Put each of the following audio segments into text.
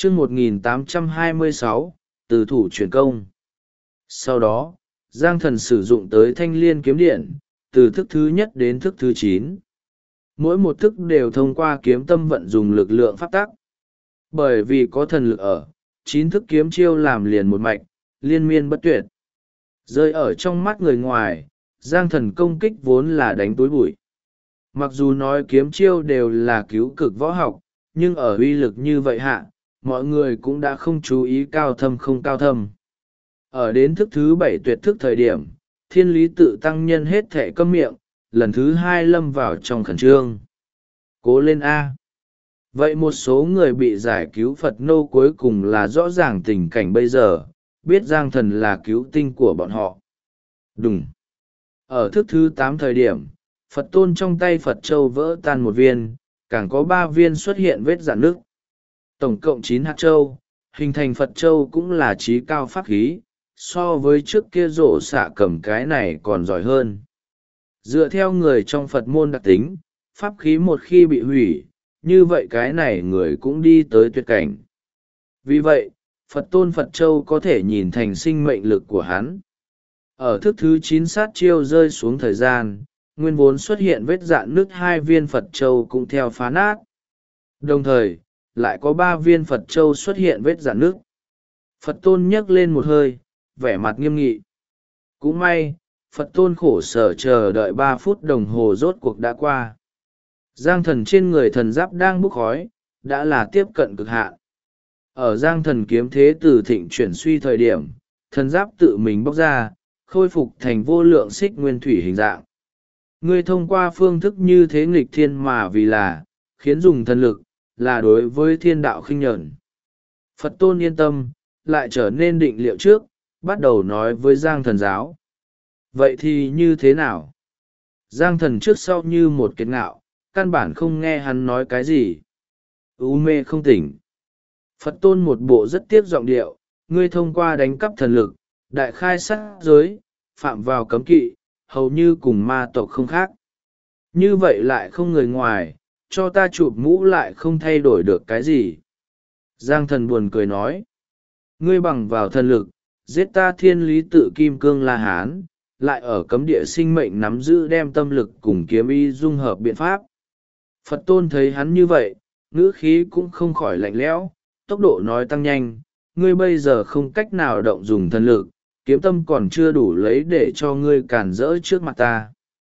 chương 1826, từ thủ truyền công. Sau đó, Giang Thần sử dụng tới thanh liên kiếm điện, từ thức thứ nhất đến thức thứ 9. Mỗi một thức đều thông qua kiếm tâm vận dùng lực lượng pháp tắc. Bởi vì có thần lực ở, 9 thức kiếm chiêu làm liền một mạch, liên miên bất tuyệt. Rơi ở trong mắt người ngoài, Giang Thần công kích vốn là đánh túi bụi. Mặc dù nói kiếm chiêu đều là cứu cực võ học, nhưng ở uy lực như vậy hạ, mọi người cũng đã không chú ý cao thâm không cao thâm. Ở đến thức thứ 7 tuyệt thức thời điểm, Thiên Lý Tự tăng nhân hết thệ câm miệng, lần thứ 2 lâm vào trong khẩn trương. Cố lên A. Vậy một số người bị giải cứu Phật nô cuối cùng là rõ ràng tình cảnh bây giờ, biết Giang Thần là cứu tinh của bọn họ. Đúng. Ở thức thứ 8 thời điểm, Phật tôn trong tay Phật Châu vỡ tan một viên, càng có 3 viên xuất hiện vết rạn nứt. Tổng cộng 9 hạt châu, hình thành Phật Châu cũng là trí cao pháp khí, so với trước kia rổ xạ cầm cái này còn giỏi hơn. Dựa theo người trong Phật môn đặc tính, pháp khí một khi bị hủy, như vậy cái này người cũng đi tới tuyệt cảnh. Vì vậy, Phật tôn Phật Châu có thể nhìn thành sinh mệnh lực của hắn. Ở thức thứ 9 sát chiêu rơi xuống thời gian, nguyên vốn xuất hiện vết rạn nứt 2 viên Phật Châu cũng theo phá nát. Đồng thời, lại có 3 viên Phật Châu xuất hiện vết rạn nứt. Phật tôn nhấc lên một hơi, vẻ mặt nghiêm nghị. Cũng may, Phật tôn khổ sở chờ đợi 3 phút đồng hồ rốt cuộc đã qua. Giang Thần trên người thần giáp đang bốc khói, đã là tiếp cận cực hạn. Ở Giang Thần kiếm thế từ thịnh chuyển suy thời điểm, thần giáp tự mình bốc ra, khôi phục thành vô lượng xích nguyên thủy hình dạng. Ngươi thông qua phương thức như thế nghịch thiên mà vì là, khiến dùng thần lực, là đối với thiên đạo khinh nhẫn. Phật tôn yên tâm, lại trở nên định liệu trước, bắt đầu nói với Giang Thần giáo. Vậy thì như thế nào? Giang Thần trước sau như một kiệt ngạo, căn bản không nghe hắn nói cái gì. U mê không tỉnh. Phật tôn một bộ rất tiếc giọng điệu, ngươi thông qua đánh cắp thần lực, đại khai sát giới, phạm vào cấm kỵ, hầu như cùng ma tộc không khác. Như vậy lại không người ngoài, cho ta chụp mũ lại không thay đổi được cái gì. Giang Thần buồn cười nói, ngươi bằng vào thần lực, giết ta Thiên Lý Tự Kim Cương La Hán, lại ở cấm địa sinh mệnh nắm giữ đem tâm lực cùng kiếm ý dung hợp biện pháp. Phật tôn thấy hắn như vậy, ngữ khí cũng không khỏi lạnh lẽo, tốc độ nói tăng nhanh, ngươi bây giờ không cách nào động dùng thần lực, kiếm tâm còn chưa đủ lấy để cho ngươi cản rỡ trước mặt ta.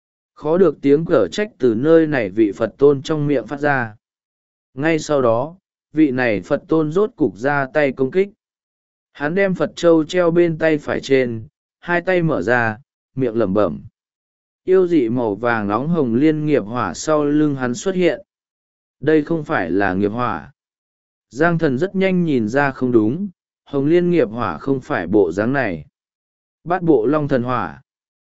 Khó được tiếng cở trách từ nơi này vị Phật tôn trong miệng phát ra. Ngay sau đó, vị này Phật tôn rốt cục ra tay công kích. Hắn đem Phật Châu treo bên tay phải trên, hai tay mở ra, miệng lẩm bẩm. Yêu dị màu vàng nóng hồng liên nghiệp hỏa sau lưng hắn xuất hiện. Đây không phải là nghiệp hỏa. Giang Thần rất nhanh nhìn ra không đúng, hồng liên nghiệp hỏa không phải bộ dáng này. Bát bộ long thần hỏa.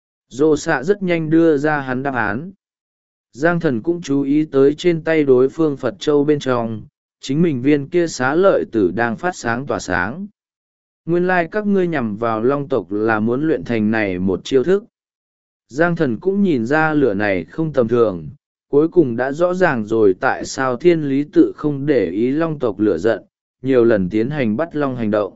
Dô xạ rất nhanh đưa ra hắn đáp án. Giang Thần cũng chú ý tới trên tay đối phương Phật Châu bên trong, chính mình viên kia xá lợi tử đang phát sáng tỏa sáng. Nguyên lai các ngươi nhằm vào long tộc là muốn luyện thành này một chiêu thức. Giang Thần cũng nhìn ra lửa này không tầm thường, cuối cùng đã rõ ràng rồi tại sao Thiên Lý Tự không để ý long tộc lửa giận, nhiều lần tiến hành bắt long hành động.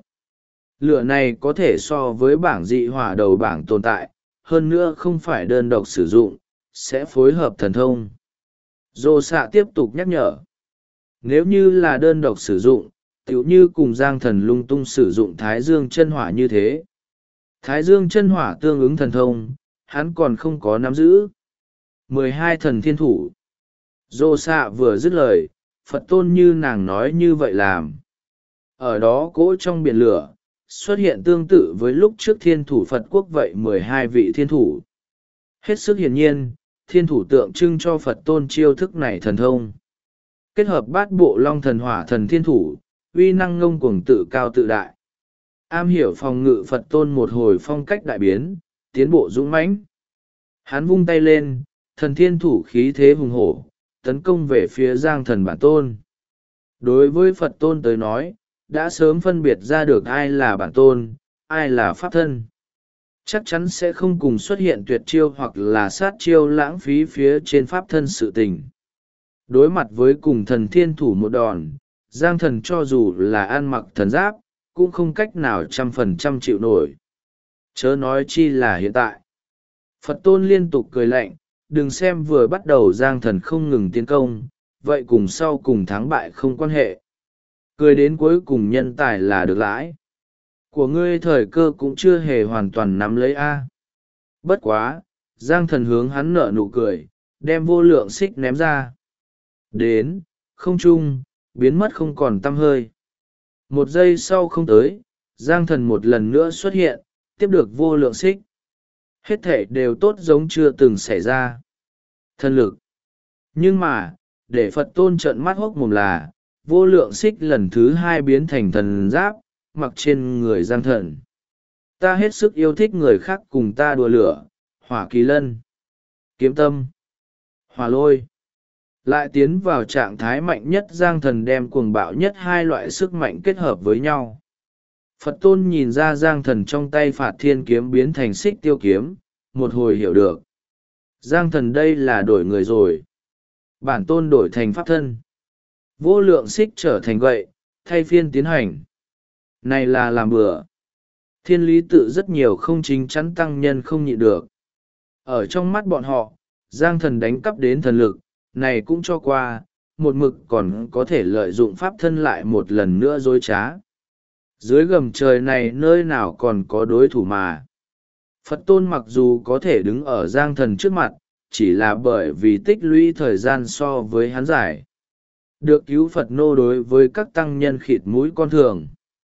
Lửa này có thể so với bảng dị hỏa đầu bảng tồn tại, hơn nữa không phải đơn độc sử dụng, sẽ phối hợp thần thông. Dô xạ tiếp tục nhắc nhở. Nếu như là đơn độc sử dụng, tựu như cùng Giang Thần lung tung sử dụng Thái Dương chân hỏa như thế. Thái Dương chân hỏa tương ứng thần thông, hắn còn không có nắm giữ. 12 thần thiên thủ. Dô xạ vừa dứt lời, Phật tôn như nàng nói như vậy làm. Ở đó cỗ trong biển lửa, xuất hiện tương tự với lúc trước thiên thủ Phật quốc vậy 12 vị thiên thủ. Hết sức hiển nhiên, thiên thủ tượng trưng cho Phật tôn chiêu thức này thần thông. Kết hợp bát bộ long thần hỏa thần thiên thủ, uy năng ngông cuồng tự cao tự đại. Am hiểu phòng ngự Phật tôn một hồi phong cách đại biến, tiến bộ dũng mãnh. Hắn vung tay lên, thần thiên thủ khí thế hùng hổ, tấn công về phía Giang Thần bản tôn. Đối với Phật tôn tới nói, đã sớm phân biệt ra được ai là bản tôn, ai là pháp thân. Chắc chắn sẽ không cùng xuất hiện tuyệt chiêu hoặc là sát chiêu lãng phí phía trên pháp thân sự tình. Đối mặt với cùng thần thiên thủ một đòn, Giang thần cho dù là ăn mặc thần giáp cũng không cách nào 100% chịu nổi, chớ nói chi là hiện tại. Phật tôn liên tục cười lạnh, đừng xem vừa bắt đầu Giang thần không ngừng tiến công, vậy cùng sau cùng thắng bại không quan hệ. Cười đến cuối cùng nhân tài là được lãi của ngươi, thời cơ cũng chưa hề hoàn toàn nắm lấy a. Bất quá, Giang thần hướng hắn nở nụ cười, đem vô lượng xích ném ra. Đến, không trung, biến mất không còn tăm hơi. Một giây sau không tới, Giang thần một lần nữa xuất hiện, tiếp được vô lượng xích. Hết thể đều tốt giống chưa từng xảy ra. Thần lực. Nhưng mà, để Phật tôn trợn mắt hốc mồm là, vô lượng xích lần thứ hai biến thành thần giáp, mặc trên người Giang thần. Ta hết sức yêu thích người khác cùng ta đùa lửa, hỏa kỳ lân, kiếm tâm, hỏa lôi. Lại tiến vào trạng thái mạnh nhất, Giang thần đem cuồng bạo nhất hai loại sức mạnh kết hợp với nhau. Phật tôn nhìn ra Giang thần trong tay Phạt Thiên kiếm biến thành xích tiêu kiếm, một hồi hiểu được. Giang thần đây là đổi người rồi. Bản tôn đổi thành pháp thân. Vô lượng xích trở thành gậy, thay phiên tiến hành. Này là làm bừa. Thiên lý tự rất nhiều không chính chắn tăng nhân không nhịn được. Ở trong mắt bọn họ, Giang thần đánh cắp đến thần lực, này cũng cho qua, một mực còn có thể lợi dụng pháp thân lại một lần nữa dối trá. Dưới gầm trời này nơi nào còn có đối thủ mà. Phật tôn mặc dù có thể đứng ở Giang thần trước mặt, chỉ là bởi vì tích lũy thời gian so với hắn giải. Được cứu Phật nô đối với các tăng nhân khịt mũi con thường.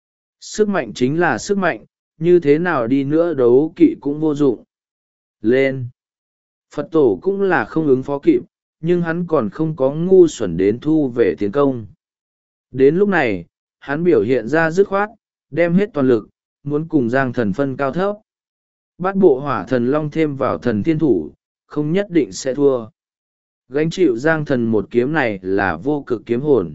Sức mạnh chính là sức mạnh, như thế nào đi nữa đấu kỵ cũng vô dụng. Lên! Phật tổ cũng là không ứng phó kịp, nhưng hắn còn không có ngu xuẩn đến thu về tiến công. Đến lúc này, hắn biểu hiện ra dứt khoát, đem hết toàn lực, muốn cùng Giang thần phân cao thấp. Bát bộ hỏa thần long thêm vào thần thiên thủ, không nhất định sẽ thua. Gánh chịu Giang thần một kiếm này là vô cực kiếm hồn.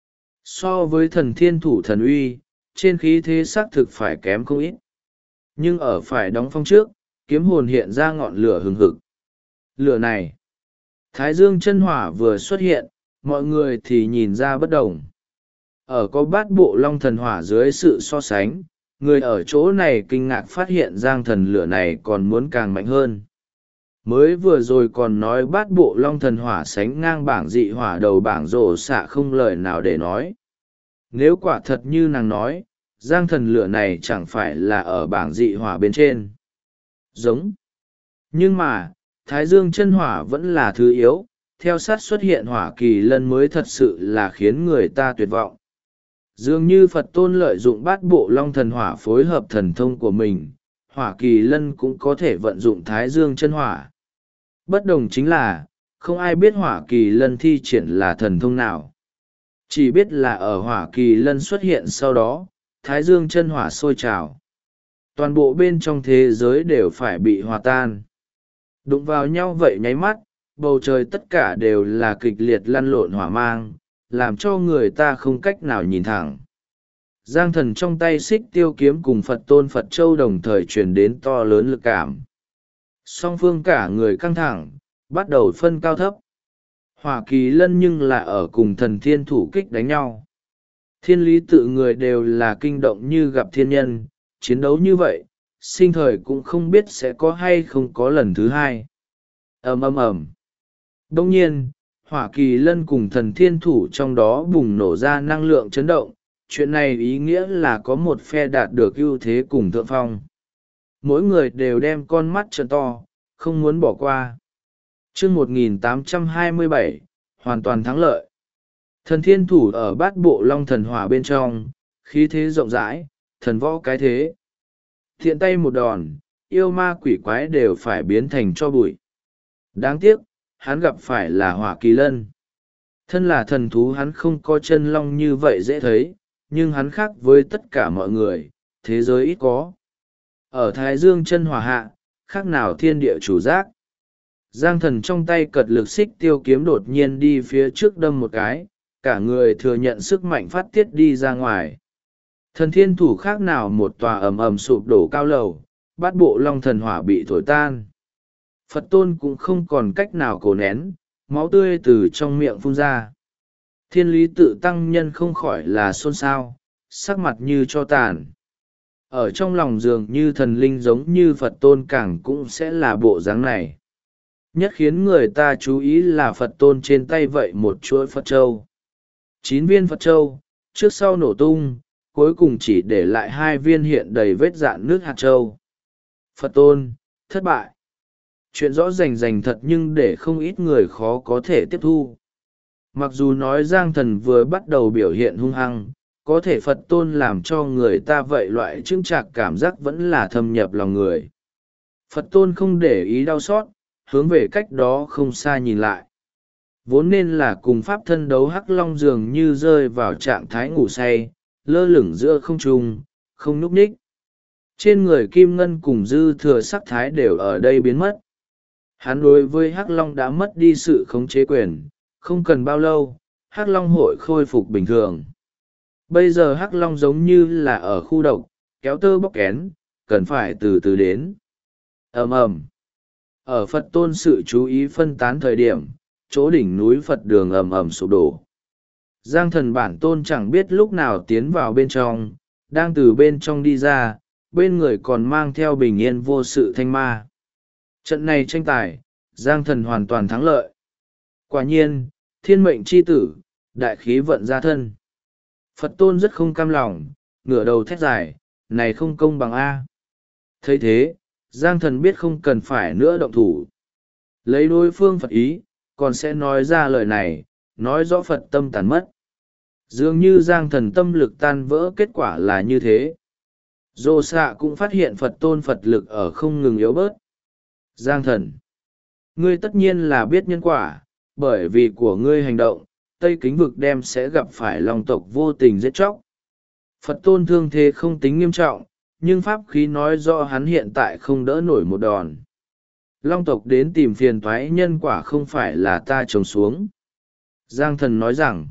So với thần thiên thủ thần uy, trên khí thế xác thực phải kém không ít. Nhưng ở phải đóng phong trước, kiếm hồn hiện ra ngọn lửa hừng hực. Lửa này, Thái Dương chân hỏa vừa xuất hiện, mọi người thì nhìn ra bất đồng. Ở có bát bộ long thần hỏa dưới sự so sánh, người ở chỗ này kinh ngạc phát hiện Giang thần lửa này còn muốn càng mạnh hơn. Mới vừa rồi còn nói bát bộ long thần hỏa sánh ngang bảng dị hỏa đầu bảng rổ xạ không lời nào để nói. Nếu quả thật như nàng nói, Giang thần lửa này chẳng phải là ở bảng dị hỏa bên trên. Giống. Nhưng mà, Thái Dương chân hỏa vẫn là thứ yếu, theo sát xuất hiện hỏa kỳ lân mới thật sự là khiến người ta tuyệt vọng. Dường như Phật tôn lợi dụng bát bộ long thần hỏa phối hợp thần thông của mình, hỏa kỳ lân cũng có thể vận dụng Thái Dương chân hỏa. Bất đồng chính là, không ai biết hỏa kỳ lân thi triển là thần thông nào. Chỉ biết là ở hỏa kỳ lân xuất hiện sau đó, Thái Dương chân hỏa sôi trào. Toàn bộ bên trong thế giới đều phải bị hòa tan. Đụng vào nhau vậy nháy mắt, bầu trời tất cả đều là kịch liệt lăn lộn hỏa mang, làm cho người ta không cách nào nhìn thẳng. Giang thần trong tay xích tiêu kiếm cùng Phật tôn Phật Châu đồng thời truyền đến to lớn lực cảm. Song phương cả người căng thẳng, bắt đầu phân cao thấp. Hỏa kỳ lân nhưng là ở cùng thần thiên thủ kích đánh nhau. Thiên lý tự người đều là kinh động như gặp thiên nhân, chiến đấu như vậy, sinh thời cũng không biết sẽ có hay không có lần thứ hai. Ầm ầm ầm. Đông nhiên, hỏa kỳ lân cùng thần thiên thủ trong đó bùng nổ ra năng lượng chấn động, chuyện này ý nghĩa là có một phe đạt được ưu thế cùng thượng phong. Mỗi người đều đem con mắt trợn to, không muốn bỏ qua. Chương 1827, hoàn toàn thắng lợi. Thần thiên thủ ở bát bộ long thần hỏa bên trong, khí thế rộng rãi, thần võ cái thế. Thiện tay một đòn, yêu ma quỷ quái đều phải biến thành cho bụi. Đáng tiếc, hắn gặp phải là hỏa kỳ lân. Thân là thần thú hắn không có chân long như vậy dễ thấy, nhưng hắn khác với tất cả mọi người, thế giới ít có. Ở Thái Dương chân hỏa hạ, khác nào thiên địa chủ giác. Giang thần trong tay cật lực xích tiêu kiếm đột nhiên đi phía trước đâm một cái, cả người thừa nhận sức mạnh phát tiết đi ra ngoài. Thần thiên thủ khác nào một tòa ầm ầm sụp đổ cao lầu, bát bộ long thần hỏa bị thổi tan. Phật tôn cũng không còn cách nào cố nén, máu tươi từ trong miệng phun ra. Thiên lý tự tăng nhân không khỏi là xôn xao, sắc mặt như tro tàn. Ở trong lòng dường như thần linh giống như Phật tôn càng cũng sẽ là bộ dáng này. Nhất khiến người ta chú ý là Phật tôn trên tay vậy một chuỗi Phật châu. 9 viên Phật châu, trước sau nổ tung, cuối cùng chỉ để lại 2 viên hiện đầy vết dạn nước hạt châu. Phật tôn, thất bại. Chuyện rõ rành rành thật nhưng để không ít người khó có thể tiếp thu. Mặc dù nói Giang Thần vừa bắt đầu biểu hiện hung hăng, có thể Phật tôn làm cho người ta vậy loại chững chạc cảm giác vẫn là thâm nhập lòng người. Phật tôn không để ý đau xót, hướng về cách đó không xa nhìn lại. Vốn nên là cùng pháp thân đấu hắc long dường như rơi vào trạng thái ngủ say, lơ lửng giữa không trung, không nhúc nhích. Trên người kim ngân cùng dư thừa sắc thái đều ở đây biến mất. Hắn đối với hắc long đã mất đi sự khống chế quyền, không cần bao lâu, hắc long hội khôi phục bình thường. Bây giờ hắc long giống như là ở khu độc, kéo tơ bóc kén, cần phải từ từ đến. Ầm ầm. Ở Phật tôn sự chú ý phân tán thời điểm, chỗ đỉnh núi Phật đường ầm ầm sụp đổ. Giang Thần bản tôn chẳng biết lúc nào tiến vào bên trong, đang từ bên trong đi ra, bên người còn mang theo bình yên vô sự thanh ma. Trận này tranh tài, Giang Thần hoàn toàn thắng lợi. Quả nhiên, thiên mệnh chi tử, đại khí vận ra thân. Phật tôn rất không cam lòng, ngửa đầu thét dài, này không công bằng A. Thấy thế, Giang Thần biết không cần phải nữa động thủ. Lấy đối phương Phật ý, còn sẽ nói ra lời này, nói rõ Phật tâm tàn mất. Dường như Giang Thần tâm lực tan vỡ, kết quả là như thế. Dô xạ cũng phát hiện Phật tôn Phật lực ở không ngừng yếu bớt. Giang Thần, ngươi tất nhiên là biết nhân quả, bởi vì của ngươi hành động, Tây Kính Vực đem sẽ gặp phải Long tộc vô tình giết chóc. Phật tôn thương thế không tính nghiêm trọng, nhưng pháp khí nói rõ hắn hiện tại không đỡ nổi một đòn. Long tộc đến tìm phiền toái, nhân quả không phải là ta trồng xuống. Giang Thần nói rằng,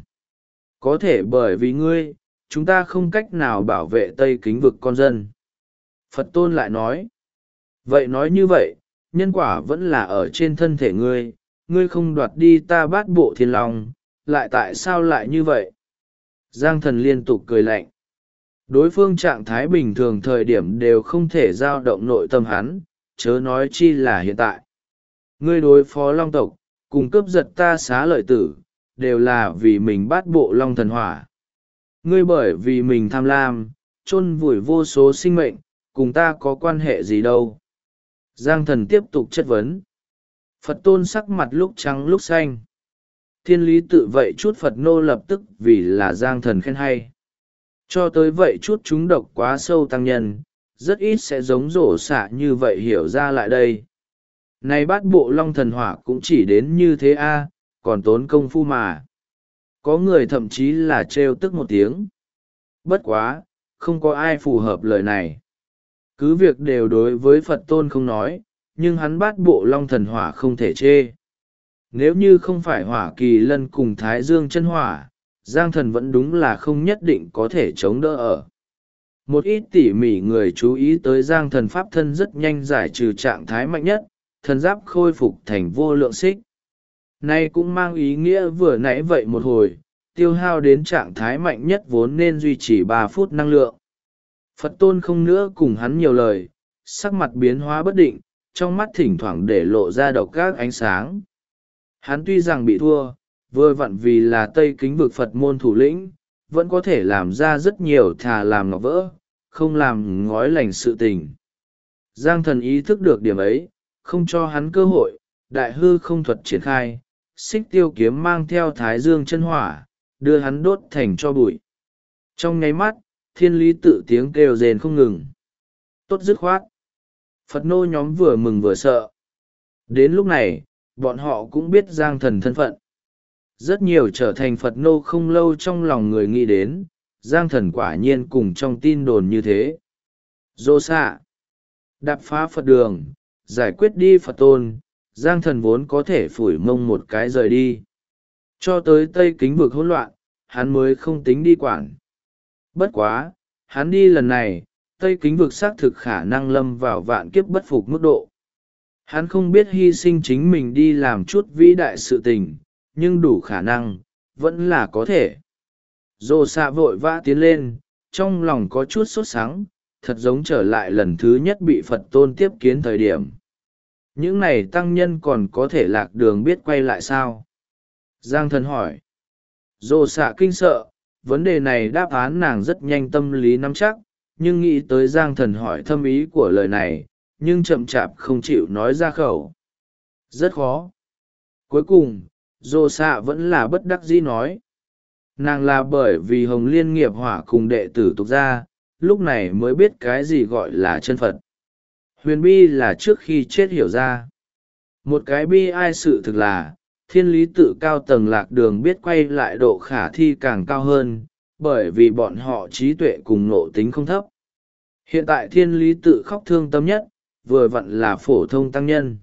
có thể bởi vì ngươi, chúng ta không cách nào bảo vệ Tây Kính Vực con dân. Phật tôn lại nói, vậy nói như vậy, nhân quả vẫn là ở trên thân thể ngươi, ngươi không đoạt đi ta bát bộ thiên long, lại tại sao lại như vậy? Giang Thần liên tục cười lạnh. Đối phương trạng thái bình thường thời điểm đều không thể dao động nội tâm hắn, chớ nói chi là hiện tại. Ngươi đối phó long tộc, cùng cướp giật ta xá lợi tử, đều là vì mình bát bộ long thần hỏa. Ngươi bởi vì mình tham lam, chôn vùi vô số sinh mệnh, cùng ta có quan hệ gì đâu. Giang Thần tiếp tục chất vấn. Phật tôn sắc mặt lúc trắng lúc xanh. Thiên lý tự vậy chút Phật nô lập tức vì là Giang Thần khen hay. Cho tới vậy chút chúng độc quá sâu tăng nhân, rất ít sẽ giống rổ xạ như vậy hiểu ra lại đây. Này bát bộ long thần hỏa cũng chỉ đến như thế a, còn tốn công phu mà. Có người thậm chí là trêu tức một tiếng. Bất quá, không có ai phù hợp lời này. Cứ việc đều đối với Phật tôn không nói, nhưng hắn bát bộ long thần hỏa không thể chê. Nếu như không phải hỏa kỳ lân cùng thái dương chân hỏa, Giang Thần vẫn đúng là không nhất định có thể chống đỡ ở. Một ít tỉ mỉ người chú ý tới Giang Thần pháp thân rất nhanh giải trừ trạng thái mạnh nhất, thần giáp khôi phục thành vô lượng xích. Này cũng mang ý nghĩa vừa nãy vậy một hồi, tiêu hao đến trạng thái mạnh nhất vốn nên duy trì 3 phút năng lượng. Phật tôn không nữa cùng hắn nhiều lời, sắc mặt biến hóa bất định, trong mắt thỉnh thoảng để lộ ra độc các ánh sáng. Hắn tuy rằng bị thua, vừa vặn vì là Tây Kính Vực Phật môn thủ lĩnh, vẫn có thể làm ra rất nhiều thà làm ngọc vỡ, không làm ngói lành sự tình. Giang Thần ý thức được điểm ấy, không cho hắn cơ hội, đại hư không thuật triển khai, xích tiêu kiếm mang theo thái dương chân hỏa, đưa hắn đốt thành cho bụi. Trong nháy mắt, thiên lý tự tiếng kêu rền không ngừng. Tốt dứt khoát. Phật nô nhóm vừa mừng vừa sợ. Đến lúc này, bọn họ cũng biết Giang Thần thân phận. Rất nhiều trở thành Phật nô không lâu trong lòng người nghĩ đến, Giang Thần quả nhiên cùng trong tin đồn như thế. Dô xạ, đạp phá Phật đường, giải quyết đi Phật tôn, Giang Thần vốn có thể phủi mông một cái rời đi. Cho tới Tây Kính Vực hỗn loạn, hắn mới không tính đi quản. Bất quá, hắn đi lần này, Tây Kính Vực xác thực khả năng lâm vào vạn kiếp bất phục mức độ. Hắn không biết hy sinh chính mình đi làm chút vĩ đại sự tình, nhưng đủ khả năng, vẫn là có thể. Dô xạ vội vã tiến lên, trong lòng có chút sốt sắng, thật giống trở lại lần thứ nhất bị Phật tôn tiếp kiến thời điểm. Những này tăng nhân còn có thể lạc đường biết quay lại sao? Giang thần hỏi. Dô xạ kinh sợ, vấn đề này đáp án nàng rất nhanh tâm lý nắm chắc, nhưng nghĩ tới Giang thần hỏi thâm ý của lời này, nhưng chậm chạp không chịu nói ra khẩu. Rất khó. Cuối cùng, dô xạ vẫn là bất đắc dĩ nói. Nàng là bởi vì Hồng Liên nghiệp hỏa cùng đệ tử tục gia, lúc này mới biết cái gì gọi là chân Phật. Huyền bi là trước khi chết hiểu ra. Một cái bi ai sự thực là, thiên lý tự cao tầng lạc đường biết quay lại độ khả thi càng cao hơn, bởi vì bọn họ trí tuệ cùng nộ tính không thấp. Hiện tại thiên lý tự khóc thương tâm nhất, vừa vặn là phổ thông tăng nhân.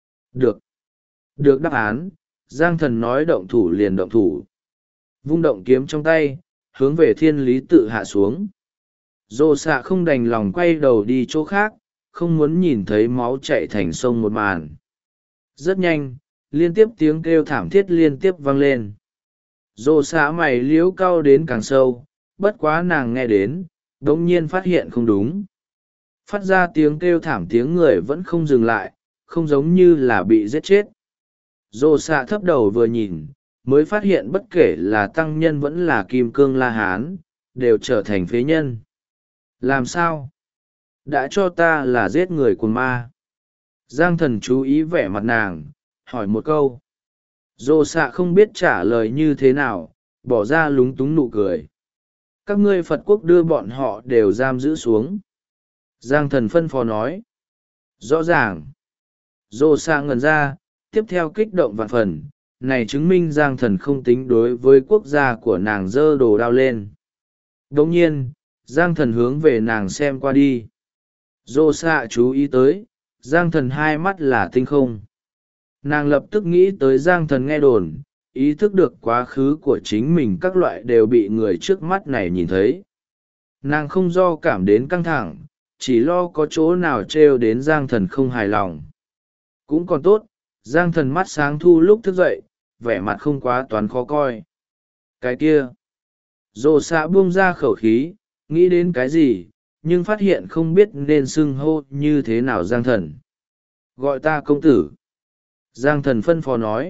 Được đáp án, Giang thần nói động thủ liền động thủ. Vung động kiếm trong tay, hướng về thiên lý tự hạ xuống. Dô xạ không đành lòng quay đầu đi chỗ khác, không muốn nhìn thấy máu chạy thành sông một màn. Rất nhanh, liên tiếp tiếng kêu thảm thiết liên tiếp vang lên. Dô xạ mày liếu cau đến càng sâu, bất quá nàng nghe đến, đột nhiên phát hiện không đúng. Phát ra tiếng kêu thảm tiếng người vẫn không dừng lại, không giống như là bị giết chết. Dô xạ thấp đầu vừa nhìn, mới phát hiện bất kể là tăng nhân vẫn là kim cương la hán, đều trở thành phế nhân. Làm sao? Đã cho ta là giết người của ma. Giang thần chú ý vẻ mặt nàng, hỏi một câu. Dô xạ không biết trả lời như thế nào, bỏ ra lúng túng nụ cười. Các ngươi Phật quốc đưa bọn họ đều giam giữ xuống. Giang thần phân phó nói. Rõ ràng. Dô xạ ngẩn ra, tiếp theo kích động vạn phần. Này chứng minh Giang thần không tính đối với quốc gia của nàng giơ đồ đao lên. Đồng nhiên, Giang thần hướng về nàng xem qua đi. Dô xạ chú ý tới, Giang thần hai mắt là tinh không. Nàng lập tức nghĩ tới Giang thần nghe đồn, ý thức được quá khứ của chính mình các loại đều bị người trước mắt này nhìn thấy. Nàng không do cảm đến căng thẳng, chỉ lo có chỗ nào trêu đến Giang thần không hài lòng. Cũng còn tốt, Giang thần mắt sáng thu lúc thức dậy, vẻ mặt không quá toán khó coi. Cái kia, dô xạ buông ra khẩu khí, nghĩ đến cái gì, nhưng phát hiện không biết nên xưng hô như thế nào Giang thần. Gọi ta công tử. Giang thần phân phó nói.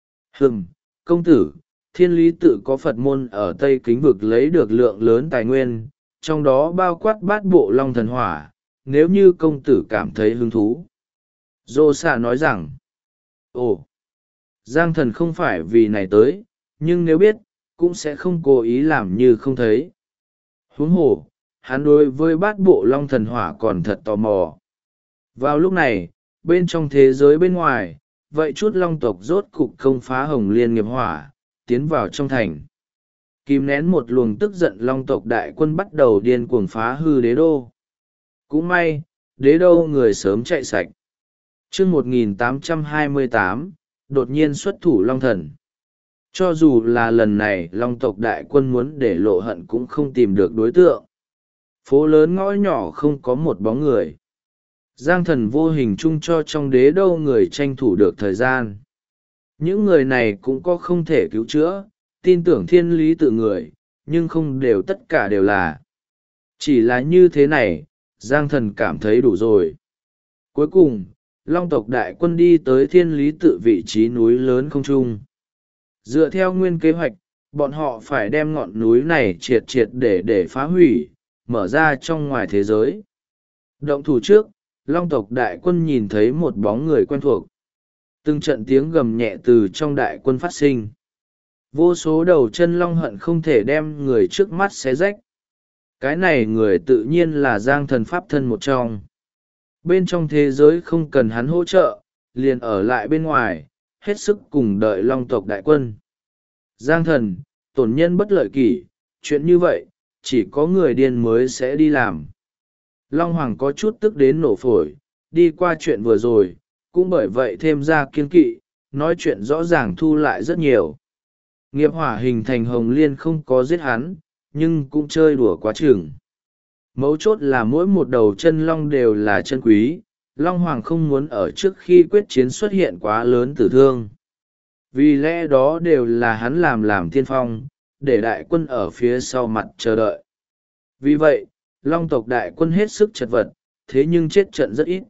Công tử, thiên lý tự có Phật môn ở Tây Kính vực lấy được lượng lớn tài nguyên, trong đó bao quát bát bộ long thần hỏa, nếu như công tử cảm thấy hứng thú. Dô xạ nói rằng, ồ, Giang thần không phải vì này tới, nhưng nếu biết, cũng sẽ không cố ý làm như không thấy. Huống hồ, hắn đối với bát bộ long thần hỏa còn thật tò mò. Vào lúc này, bên trong thế giới bên ngoài, vậy chút long tộc rốt cục công phá Hồng Liên nghiệp hỏa, tiến vào trong thành. Kìm nén một luồng tức giận long tộc đại quân bắt đầu điên cuồng phá hư đế đô. Cũng may, đế đô người sớm chạy sạch. Chương 1828, đột nhiên xuất thủ long thần. Cho dù là lần này long tộc đại quân muốn để lộ hận cũng không tìm được đối tượng. Phố lớn ngõ nhỏ không có một bóng người. Giang thần vô hình chung cho trong đế đô người tranh thủ được thời gian. Những người này cũng có không thể cứu chữa, tin tưởng thiên lý tự người, nhưng không đều tất cả đều là. Chỉ là như thế này, Giang thần cảm thấy đủ rồi. Cuối cùng, long tộc đại quân đi tới thiên lý tự vị trí núi lớn không trung. Dựa theo nguyên kế hoạch, bọn họ phải đem ngọn núi này triệt triệt để phá hủy, mở ra trong ngoài thế giới. Động thủ trước, long tộc đại quân nhìn thấy một bóng người quen thuộc. Từng trận tiếng gầm nhẹ từ trong đại quân phát sinh. Vô số đầu chân long hận không thể đem người trước mắt xé rách. Cái này người tự nhiên là Giang thần pháp thân một trong. Bên trong thế giới không cần hắn hỗ trợ, liền ở lại bên ngoài, hết sức cùng đợi long tộc đại quân. Giang thần, tổn nhân bất lợi kỷ, chuyện như vậy, chỉ có người điên mới sẽ đi làm. Long Hoàng có chút tức đến nổ phổi, đi qua chuyện vừa rồi, cũng bởi vậy thêm ra kiên kỵ, nói chuyện rõ ràng thu lại rất nhiều. Nghiệp hỏa hình thành Hồng Liên không có giết hắn, nhưng cũng chơi đùa quá chừng. Mấu chốt là mỗi một đầu chân long đều là chân quý, Long Hoàng không muốn ở trước khi quyết chiến xuất hiện quá lớn tử thương. vì lẽ đó đều là hắn làm tiên phong, để đại quân ở phía sau mặt chờ đợi. Vì vậy, long tộc đại quân hết sức chật vật, thế nhưng chết trận rất ít.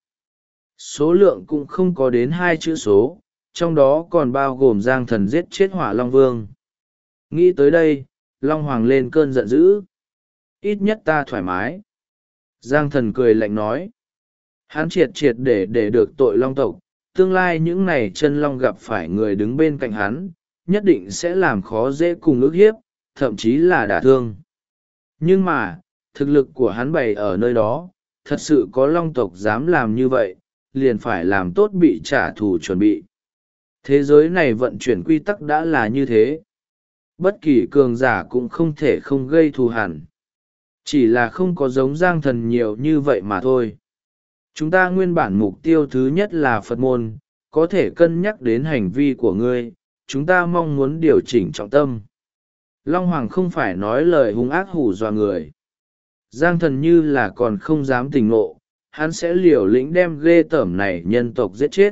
Số lượng cũng không có đến 2 chữ số, trong đó còn bao gồm Giang Thần giết chết Hỏa Long Vương. Nghĩ tới đây, Long Hoàng lên cơn giận dữ. Ít nhất ta thoải mái. Giang Thần cười lạnh nói. Hắn triệt để được tội long tộc, tương lai những này chân long gặp phải người đứng bên cạnh hắn, nhất định sẽ làm khó dễ cùng ức hiếp, thậm chí là đả thương. Nhưng mà, thực lực của hắn bày ở nơi đó, thật sự có long tộc dám làm như vậy, liền phải làm tốt bị trả thù chuẩn bị. Thế giới này vận chuyển quy tắc đã là như thế. Bất kỳ cường giả cũng không thể không gây thù hằn. Chỉ là không có giống Giang Thần nhiều như vậy mà thôi. Chúng ta nguyên bản mục tiêu thứ nhất là Phật môn, có thể cân nhắc đến hành vi của ngươi, chúng ta mong muốn điều chỉnh trọng tâm. Long Hoàng không phải nói lời hung ác hù dọa người. Giang Thần như là còn không dám tỉnh ngộ, hắn sẽ liều lĩnh đem ghê tởm này nhân tộc giết chết.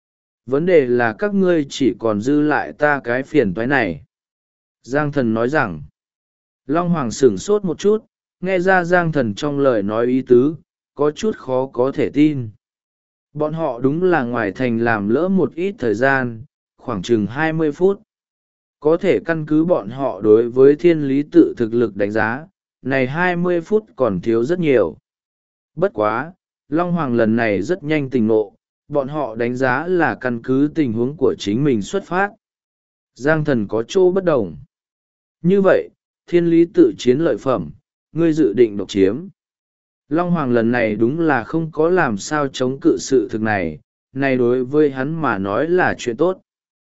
Vấn đề là các ngươi chỉ còn dư lại ta cái phiền toái này. Giang Thần nói rằng, Long Hoàng sửng sốt một chút, nghe ra Giang Thần trong lời nói ý tứ, có chút khó có thể tin. Bọn họ đúng là ngoài thành làm lỡ một ít thời gian, khoảng chừng 20 phút. Có thể căn cứ bọn họ đối với thiên lý tự thực lực đánh giá, này 20 phút còn thiếu rất nhiều. Bất quá, Long Hoàng lần này rất nhanh tỉnh ngộ, bọn họ đánh giá là căn cứ tình huống của chính mình xuất phát. Giang Thần có chỗ bất đồng. Như vậy, thiên lý tự chiến lợi phẩm, ngươi dự định độc chiếm. Long Hoàng lần này đúng là không có làm sao chống cự sự thực này, này đối với hắn mà nói là chuyện tốt.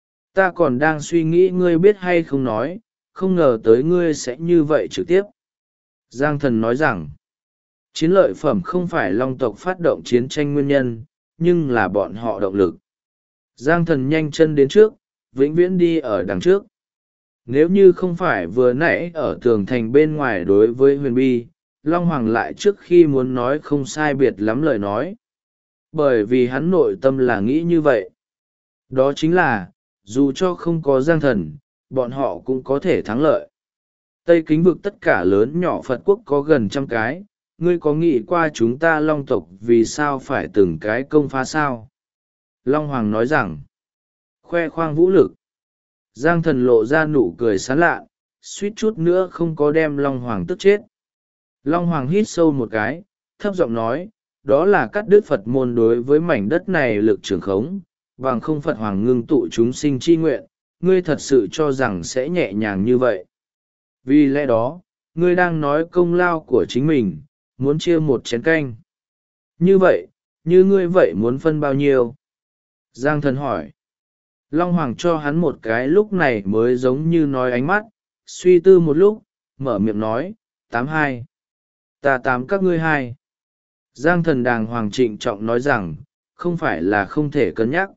Ta còn đang suy nghĩ ngươi biết hay không nói, không ngờ tới ngươi sẽ như vậy trực tiếp. Giang Thần nói rằng, chiến lợi phẩm không phải long tộc phát động chiến tranh nguyên nhân, nhưng là bọn họ động lực. Giang Thần nhanh chân đến trước, vĩnh viễn đi ở đằng trước. Nếu như không phải vừa nãy ở tường thành bên ngoài đối với Huyền Bi, Long Hoàng lại trước khi muốn nói không sai biệt lắm lời nói. Bởi vì hắn nội tâm là nghĩ như vậy. Đó chính là, dù cho không có Giang Thần, bọn họ cũng có thể thắng lợi. Tây Kính vực tất cả lớn nhỏ Phật quốc có gần 100 cái, ngươi có nghĩ qua chúng ta Long tộc vì sao phải từng cái công phá sao? Long Hoàng nói rằng, khoe khoang vũ lực. Giang Thần lộ ra nụ cười sán lạ, suýt chút nữa không có đem Long Hoàng tức chết. Long Hoàng hít sâu một cái, thấp giọng nói, đó là cắt đứt Phật môn đối với mảnh đất này lực trường khống, bằng không Phật Hoàng ngưng tụ chúng sinh chi nguyện, ngươi thật sự cho rằng sẽ nhẹ nhàng như vậy. Vì lẽ đó, ngươi đang nói công lao của chính mình, muốn chia một chén canh. Như vậy, như ngươi vậy muốn phân bao nhiêu? Giang Thần hỏi. Long Hoàng cho hắn một cái lúc này mới giống như nói ánh mắt, suy tư một lúc, mở miệng nói, 82. Ta 8 các ngươi 2. Giang Thần đàng hoàng trịnh trọng nói rằng, không phải là không thể cân nhắc.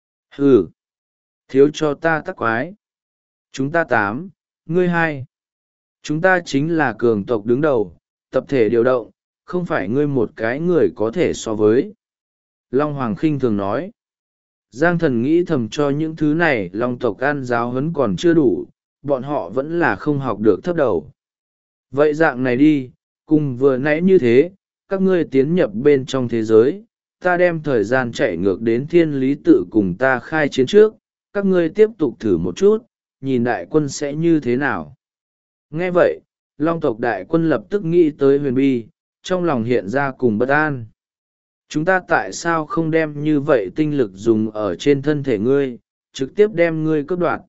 Hừ, thiếu cho ta tắc quái. Chúng ta 8, ngươi 2. Chúng ta chính là cường tộc đứng đầu, tập thể điều động, không phải ngươi một cái người có thể so với. Long Hoàng khinh thường nói. Giang Thần nghĩ thầm cho những thứ này Long tộc ăn giáo huấn còn chưa đủ, bọn họ vẫn là không học được thấp đầu. Vậy dạng này đi, cùng vừa nãy như thế, các ngươi tiến nhập bên trong thế giới, ta đem thời gian chạy ngược đến thiên lý tự cùng ta khai chiến trước, các ngươi tiếp tục thử một chút, nhìn đại quân sẽ như thế nào. Nghe vậy, Long tộc đại quân lập tức nghĩ tới Huyền Bi, trong lòng hiện ra cùng bất an. Chúng ta tại sao không đem như vậy tinh lực dùng ở trên thân thể ngươi, trực tiếp đem ngươi cướp đoạt?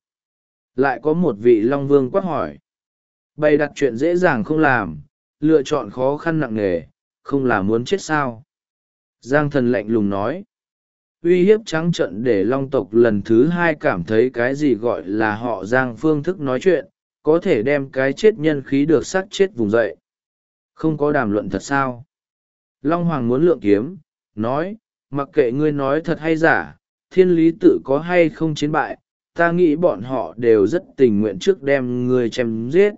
Lại có một vị Long Vương quát hỏi. Bày đặt chuyện dễ dàng không làm, lựa chọn khó khăn nặng nề, không là muốn chết sao? Giang Thần lạnh lùng nói. Uy hiếp trắng trợn để Long tộc lần thứ 2 cảm thấy cái gì gọi là họ Giang phương thức nói chuyện, có thể đem cái chết nhân khí được xác chết vùng dậy. Không có đàm luận thật sao? Long Hoàng muốn lượng kiếm, nói, mặc kệ ngươi nói thật hay giả, thiên lý tự có hay không chiến bại, ta nghĩ bọn họ đều rất tình nguyện trước đem ngươi chém giết.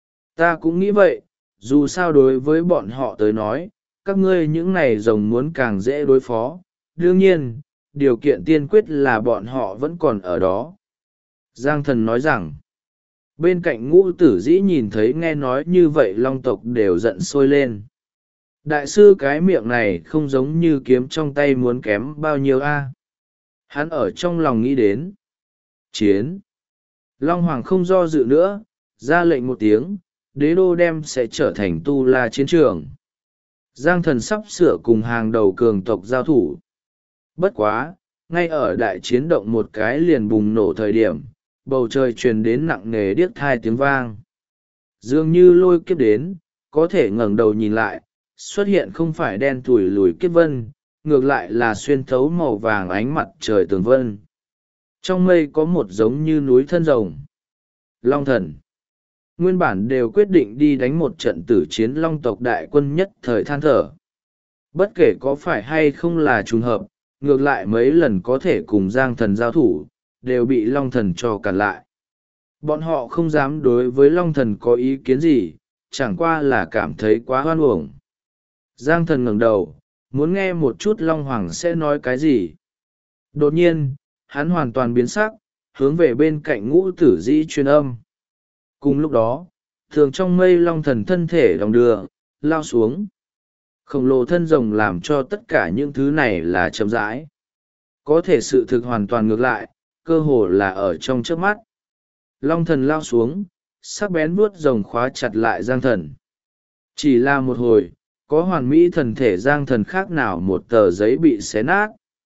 Ta cũng nghĩ vậy, dù sao đối với bọn họ tới nói, các ngươi những này rồng muốn càng dễ đối phó. Đương nhiên, điều kiện tiên quyết là bọn họ vẫn còn ở đó. Giang thần nói rằng, bên cạnh ngũ tử dĩ nhìn thấy nghe nói như vậy long tộc đều giận sôi lên. Đại sư cái miệng này không giống như kiếm trong tay muốn kém bao nhiêu a. Hắn ở trong lòng nghĩ đến. Chiến. Long Hoàng không do dự nữa, ra lệnh một tiếng, đế đô đem sẽ trở thành tu la chiến trường. Giang thần sắp sửa cùng hàng đầu cường tộc giao thủ. Bất quá, ngay ở đại chiến động một cái liền bùng nổ thời điểm, bầu trời truyền đến nặng nề điếc thai tiếng vang. Dường như lôi kiếp đến, có thể ngẩng đầu nhìn lại, xuất hiện không phải đen thủi lùi kiếp vân, ngược lại là xuyên thấu màu vàng ánh mặt trời tường vân. Trong mây có một giống như núi thân rồng. Long thần. Nguyên bản đều quyết định đi đánh một trận tử chiến long tộc đại quân nhất thời than thở. Bất kể có phải hay không là trùng hợp, ngược lại mấy lần có thể cùng Giang thần giao thủ, đều bị long thần cho cản lại. Bọn họ không dám đối với long thần có ý kiến gì, chẳng qua là cảm thấy quá hoan uổng. Giang thần ngẩng đầu, muốn nghe một chút long hoàng sẽ nói cái gì. Đột nhiên, hắn hoàn toàn biến sắc, hướng về bên cạnh ngũ tử dĩ truyền âm. Cùng lúc đó, thường trong mây long thần thân thể đong đưa, lao xuống. Khổng lồ thân rồng làm cho tất cả những thứ này là chậm rãi. Có thể sự thực hoàn toàn ngược lại, cơ hồ là ở trong trước mắt. Long thần lao xuống, sắc bén vuốt rồng khóa chặt lại Giang thần. Chỉ là một hồi, có hoàn mỹ thần thể Giang thần khác nào một tờ giấy bị xé nát.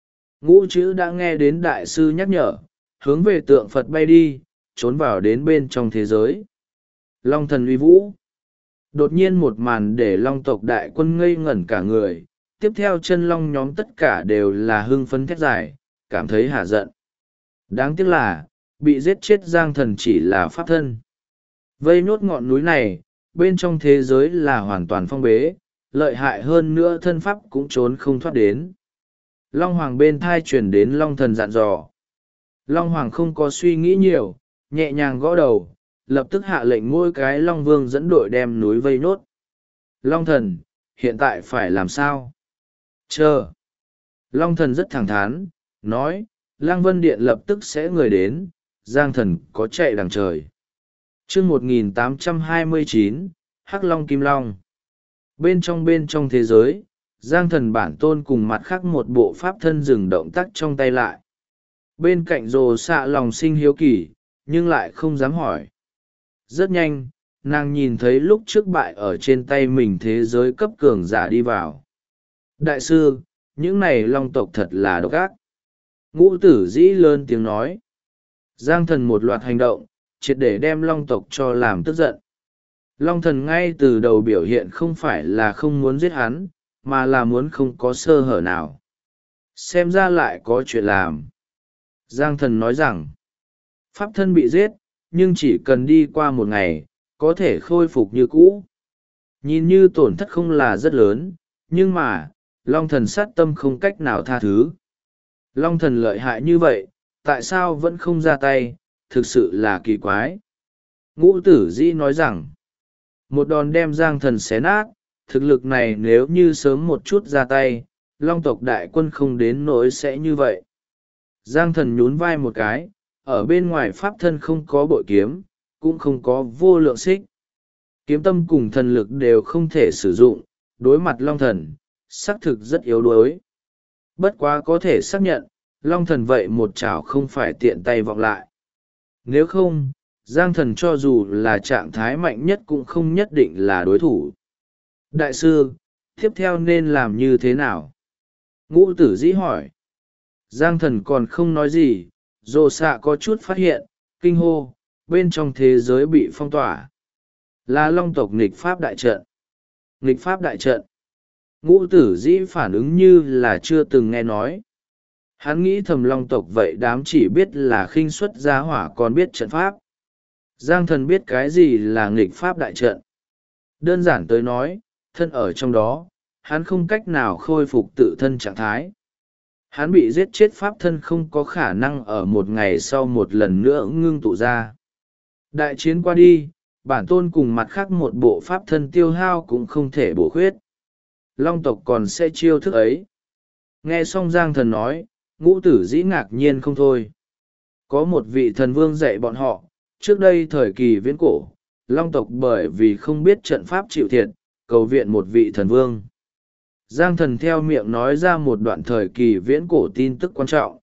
Ngũ chữ đã nghe đến đại sư nhắc nhở, hướng về tượng Phật bay đi, trốn vào đến bên trong thế giới. Long thần uy vũ. Đột nhiên một màn để long tộc đại quân ngây ngẩn cả người, tiếp theo chân long nhóm tất cả đều là hưng phấn thét dài, cảm thấy hả giận. Đáng tiếc là, bị giết chết Giang thần chỉ là pháp thân. Vây nốt ngọn núi này, bên trong thế giới là hoàn toàn phong bế, lợi hại hơn nữa thân pháp cũng trốn không thoát đến. Long Hoàng bên thai truyền đến long thần dặn dò. Long Hoàng không có suy nghĩ nhiều, nhẹ nhàng gõ đầu, lập tức hạ lệnh mỗi cái Long Vương dẫn đội đem núi vây nốt. Long thần, hiện tại phải làm sao? Chờ. Long thần rất thẳng thắn, nói, Lang Vân Điện lập tức sẽ người đến, Giang thần có chạy đằng trời. chương 1829, Hắc Long Kim Long. Bên trong thế giới, Giang thần bản tôn cùng mặt khác một bộ pháp thân dừng động tác trong tay lại. Bên cạnh rồ xạ lòng sinh hiếu kỳ, nhưng lại không dám hỏi. Rất nhanh, nàng nhìn thấy lúc trước bại ở trên tay mình thế giới cấp cường giả đi vào. Đại sư, những này long tộc thật là độc ác. Ngũ tử dĩ lớn tiếng nói. Giang thần một loạt hành động, triệt để đem long tộc cho làm tức giận. Long thần ngay từ đầu biểu hiện không phải là không muốn giết hắn, mà là muốn không có sơ hở nào. Xem ra lại có chuyện làm. Giang thần nói rằng, pháp thân bị giết, nhưng chỉ cần đi qua một ngày, có thể khôi phục như cũ. Nhìn như tổn thất không là rất lớn, nhưng mà, long thần sát tâm không cách nào tha thứ. Long thần lợi hại như vậy, tại sao vẫn không ra tay, thực sự là kỳ quái. Ngũ tử dĩ nói rằng, một đòn đem Giang thần xé nát, thực lực này nếu như sớm một chút ra tay, long tộc đại quân không đến nỗi sẽ như vậy. Giang thần nhún vai một cái, ở bên ngoài pháp thân không có bội kiếm, cũng không có vô lượng xích. Kiếm tâm cùng thần lực đều không thể sử dụng, đối mặt long thần, xác thực rất yếu đuối. Bất quá có thể xác nhận, long thần vậy một chảo không phải tiện tay vọng lại. Nếu không, Giang thần cho dù là trạng thái mạnh nhất cũng không nhất định là đối thủ. Đại sư, tiếp theo nên làm như thế nào? Ngũ tử dĩ hỏi. Giang thần còn không nói gì, dồ xạ có chút phát hiện, kinh hô, bên trong thế giới bị phong tỏa. Là long tộc nghịch pháp đại trận. Nghịch pháp đại trận. Ngũ tử dĩ phản ứng như là chưa từng nghe nói. Hắn nghĩ thầm long tộc vậy đám chỉ biết là khinh xuất gia hỏa còn biết trận pháp. Giang thần biết cái gì là nghịch pháp đại trận. Đơn giản tới nói, thân ở trong đó, hắn không cách nào khôi phục tự thân trạng thái. Hắn bị giết chết pháp thân không có khả năng ở một ngày sau một lần nữa ngưng tụ ra. Đại chiến qua đi, bản tôn cùng mặt khác một bộ pháp thân tiêu hao cũng không thể bổ khuyết. Long tộc còn sẽ chiêu thức ấy. Nghe xong Giang thần nói, ngũ tử dĩ ngạc nhiên không thôi. Có một vị thần vương dạy bọn họ, trước đây thời kỳ viễn cổ, long tộc bởi vì không biết trận pháp chịu thiệt, cầu viện một vị thần vương. Giang thần theo miệng nói ra một đoạn thời kỳ viễn cổ tin tức quan trọng.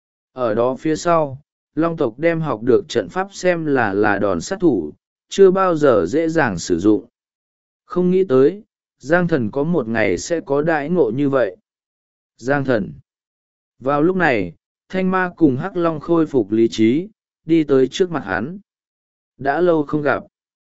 Ở đó phía sau, long tộc đem học được trận pháp xem là đòn sát thủ, chưa bao giờ dễ dàng sử dụng. Không nghĩ tới, Giang thần có một ngày sẽ có đãi ngộ như vậy. Giang thần. Vào lúc này, Thanh Ma cùng Hắc Long khôi phục lý trí, đi tới trước mặt hắn. Đã lâu không gặp.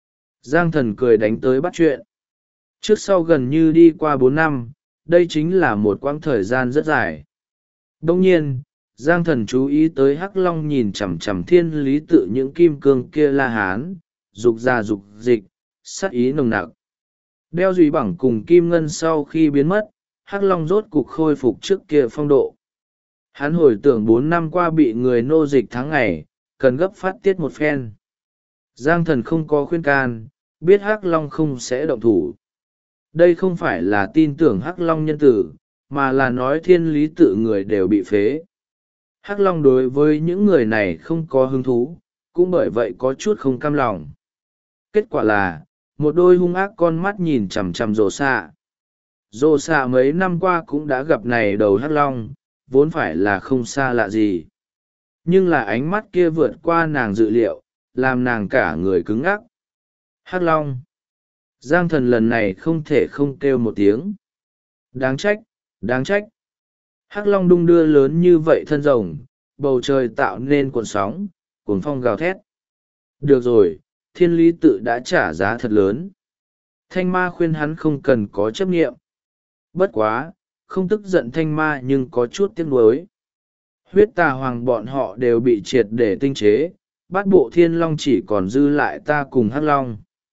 Giang thần cười đánh tới bắt chuyện. Trước sau gần như đi qua 4 năm, đây chính là một quãng thời gian rất dài. Đông nhiên, Giang thần chú ý tới Hắc Long nhìn chằm chằm thiên lý tự những kim cương kia la hán, dục ra dục dịch, sát ý nồng nặc. Đeo dùy bẳng cùng kim ngân sau khi biến mất, Hắc Long rốt cục khôi phục trước kia phong độ. Hắn hồi tưởng 4 năm qua bị người nô dịch tháng ngày, cần gấp phát tiết một phen. Giang thần không có khuyên can, biết Hắc Long không sẽ động thủ. Đây không phải là tin tưởng Hắc Long nhân tử, mà là nói thiên lý tự người đều bị phế. Hắc Long đối với những người này không có hứng thú, cũng bởi vậy có chút không cam lòng. Kết quả là, một đôi hung ác con mắt nhìn chằm chằm rồ xạ. Rồ xạ mấy năm qua cũng đã gặp này đầu Hắc Long, vốn phải là không xa lạ gì. Nhưng là ánh mắt kia vượt qua nàng dự liệu, làm nàng cả người cứng ngắc. Hắc Long. Giang thần lần này không thể không kêu một tiếng. Đáng trách, đáng trách. Hắc Long đung đưa lớn như vậy thân rồng, bầu trời tạo nên cuộn sóng, cuồng phong gào thét. Được rồi, thiên lý tự đã trả giá thật lớn. Thanh Ma khuyên hắn không cần có chấp nghiệm. Bất quá, không tức giận Thanh Ma nhưng có chút tiếc nuối. Huyết tà hoàng bọn họ đều bị triệt để tinh chế, bát bộ thiên long chỉ còn dư lại ta cùng Hắc Long.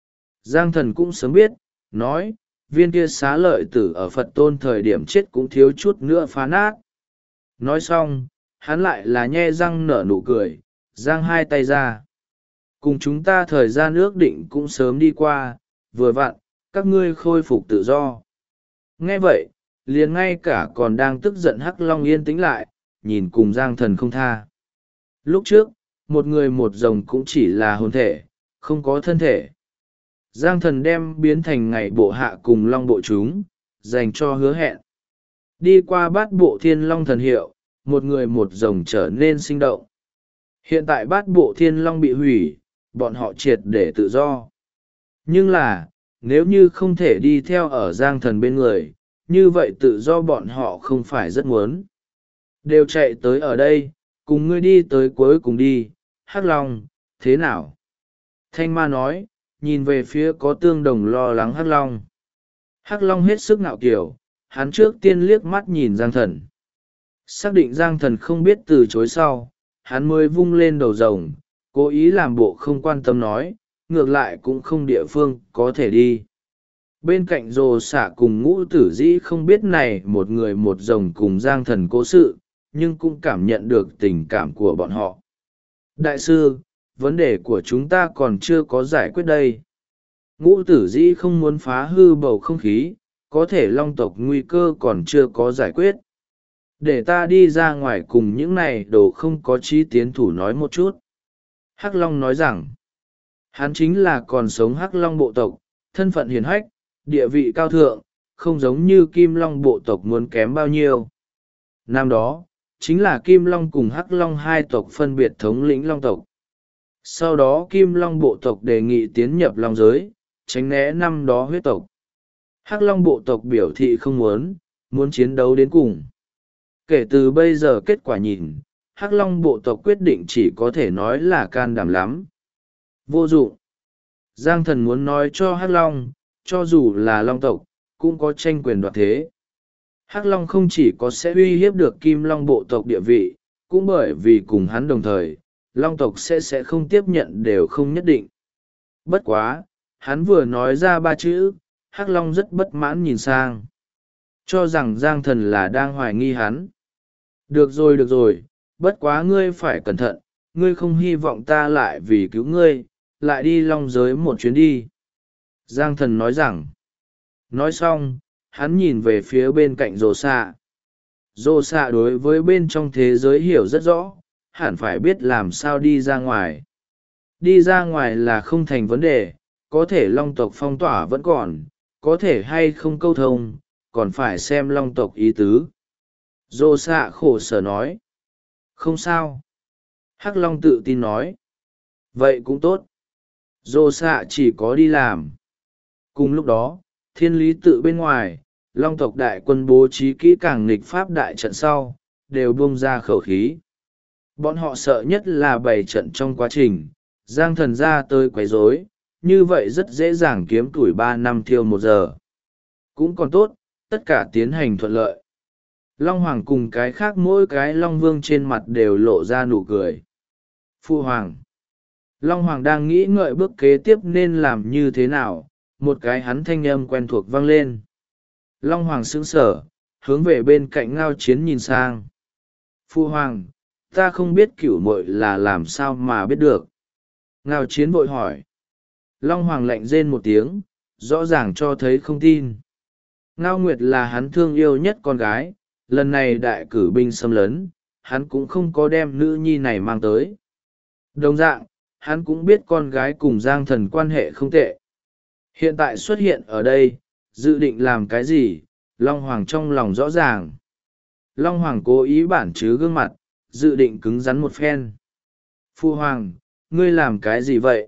Giang thần cũng sớm biết, nói, viên kia xá lợi tử ở Phật tôn thời điểm chết cũng thiếu chút nữa phá nát. Nói xong, hắn lại là nhe răng nở nụ cười, giang hai tay ra. Cùng chúng ta thời gian ước định cũng sớm đi qua, vừa vặn, các ngươi khôi phục tự do. Nghe vậy, liền ngay cả còn đang tức giận Hắc Long yên tĩnh lại, nhìn cùng Giang thần không tha. Lúc trước, một người một rồng cũng chỉ là hồn thể, không có thân thể. Giang thần đem biến thành ngày bộ hạ cùng long bộ chúng, dành cho hứa hẹn. Đi qua bát bộ thiên long thần hiệu, một người một rồng trở nên sinh động. Hiện tại bát bộ thiên long bị hủy, bọn họ triệt để tự do. Nhưng là, nếu như không thể đi theo ở Giang thần bên người, như vậy tự do bọn họ không phải rất muốn. Đều chạy tới ở đây, cùng ngươi đi tới cuối cùng đi, Hắc Long, thế nào? Thanh Ma nói, nhìn về phía có tương đồng lo lắng Hắc Long. Hắc Long hết sức ngạo kiểu, hắn trước tiên liếc mắt nhìn Giang thần. Xác định Giang thần không biết từ chối sau, hắn mới vung lên đầu rồng, cố ý làm bộ không quan tâm nói, ngược lại cũng không địa phương có thể đi. Bên cạnh rồ xạ cùng ngũ tử dĩ không biết này một người một rồng cùng Giang thần cố sự, nhưng cũng cảm nhận được tình cảm của bọn họ. Đại sư, vấn đề của chúng ta còn chưa có giải quyết đây. Ngũ tử dĩ không muốn phá hư bầu không khí, có thể long tộc nguy cơ còn chưa có giải quyết. Để ta đi ra ngoài cùng những này đồ không có chí tiến thủ nói một chút. Hắc Long nói rằng, hắn chính là còn sống Hắc Long bộ tộc, thân phận hiền hách, địa vị cao thượng, không giống như Kim Long bộ tộc muốn kém bao nhiêu. Năm đó, chính là Kim Long cùng Hắc Long hai tộc phân biệt thống lĩnh Long tộc. Sau đó Kim Long bộ tộc đề nghị tiến nhập Long giới, tránh né năm đó huyết tộc. Hắc Long bộ tộc biểu thị không muốn chiến đấu đến cùng. Kể từ bây giờ kết quả nhìn, Hắc Long bộ tộc quyết định chỉ có thể nói là can đảm lắm. Vô dụng. Giang thần muốn nói cho Hắc Long, cho dù là Long tộc, cũng có tranh quyền đoạt thế. Hắc Long không chỉ có sẽ uy hiếp được Kim Long bộ tộc địa vị, cũng bởi vì cùng hắn đồng thời, Long tộc sẽ không tiếp nhận đều không nhất định. Bất quá, hắn vừa nói ra 3 chữ, Hắc Long rất bất mãn nhìn sang. Cho rằng Giang thần là đang hoài nghi hắn. Được rồi, bất quá ngươi phải cẩn thận, ngươi không hy vọng ta lại vì cứu ngươi, lại đi Long giới một chuyến đi. Giang thần nói rằng. Nói xong, hắn nhìn về phía bên cạnh rồ xạ. Rồ xạ đối với bên trong thế giới hiểu rất rõ, hẳn phải biết làm sao đi ra ngoài. Đi ra ngoài là không thành vấn đề, có thể long tộc phong tỏa vẫn còn, có thể hay không câu thông, còn phải xem long tộc ý tứ. Dô xạ khổ sở nói. Không sao. Hắc long tự tin nói. Vậy cũng tốt. Dô xạ chỉ có đi làm. Cùng lúc đó, thiên lý tự bên ngoài, long tộc đại quân bố trí kỹ càng nghịch pháp đại trận sau, đều buông ra khẩu khí. Bọn họ sợ nhất là bày trận trong quá trình, giang thần ra tới quấy rối, như vậy rất dễ dàng kiếm tuổi 3 năm thiêu 1 giờ. Cũng còn tốt, tất cả tiến hành thuận lợi. Long Hoàng cùng cái khác mỗi cái Long Vương trên mặt đều lộ ra nụ cười. Phu Hoàng. Long Hoàng đang nghĩ ngợi bước kế tiếp nên làm như thế nào, một cái hắn thanh âm quen thuộc vang lên. Long Hoàng sững sờ, hướng về bên cạnh Ngao Chiến nhìn sang. Phu Hoàng, ta không biết cửu muội là làm sao mà biết được. Ngao Chiến vội hỏi. Long Hoàng lạnh rên một tiếng, rõ ràng cho thấy không tin. Ngao Nguyệt là hắn thương yêu nhất con gái, lần này đại cử binh xâm lấn, hắn cũng không có đem nữ nhi này mang tới. Đồng dạng, hắn cũng biết con gái cùng Giang Thần quan hệ không tệ. Hiện tại xuất hiện ở đây, dự định làm cái gì, Long Hoàng trong lòng rõ ràng. Long Hoàng cố ý bản chứ gương mặt, dự định cứng rắn một phen. Phu Hoàng, ngươi làm cái gì vậy?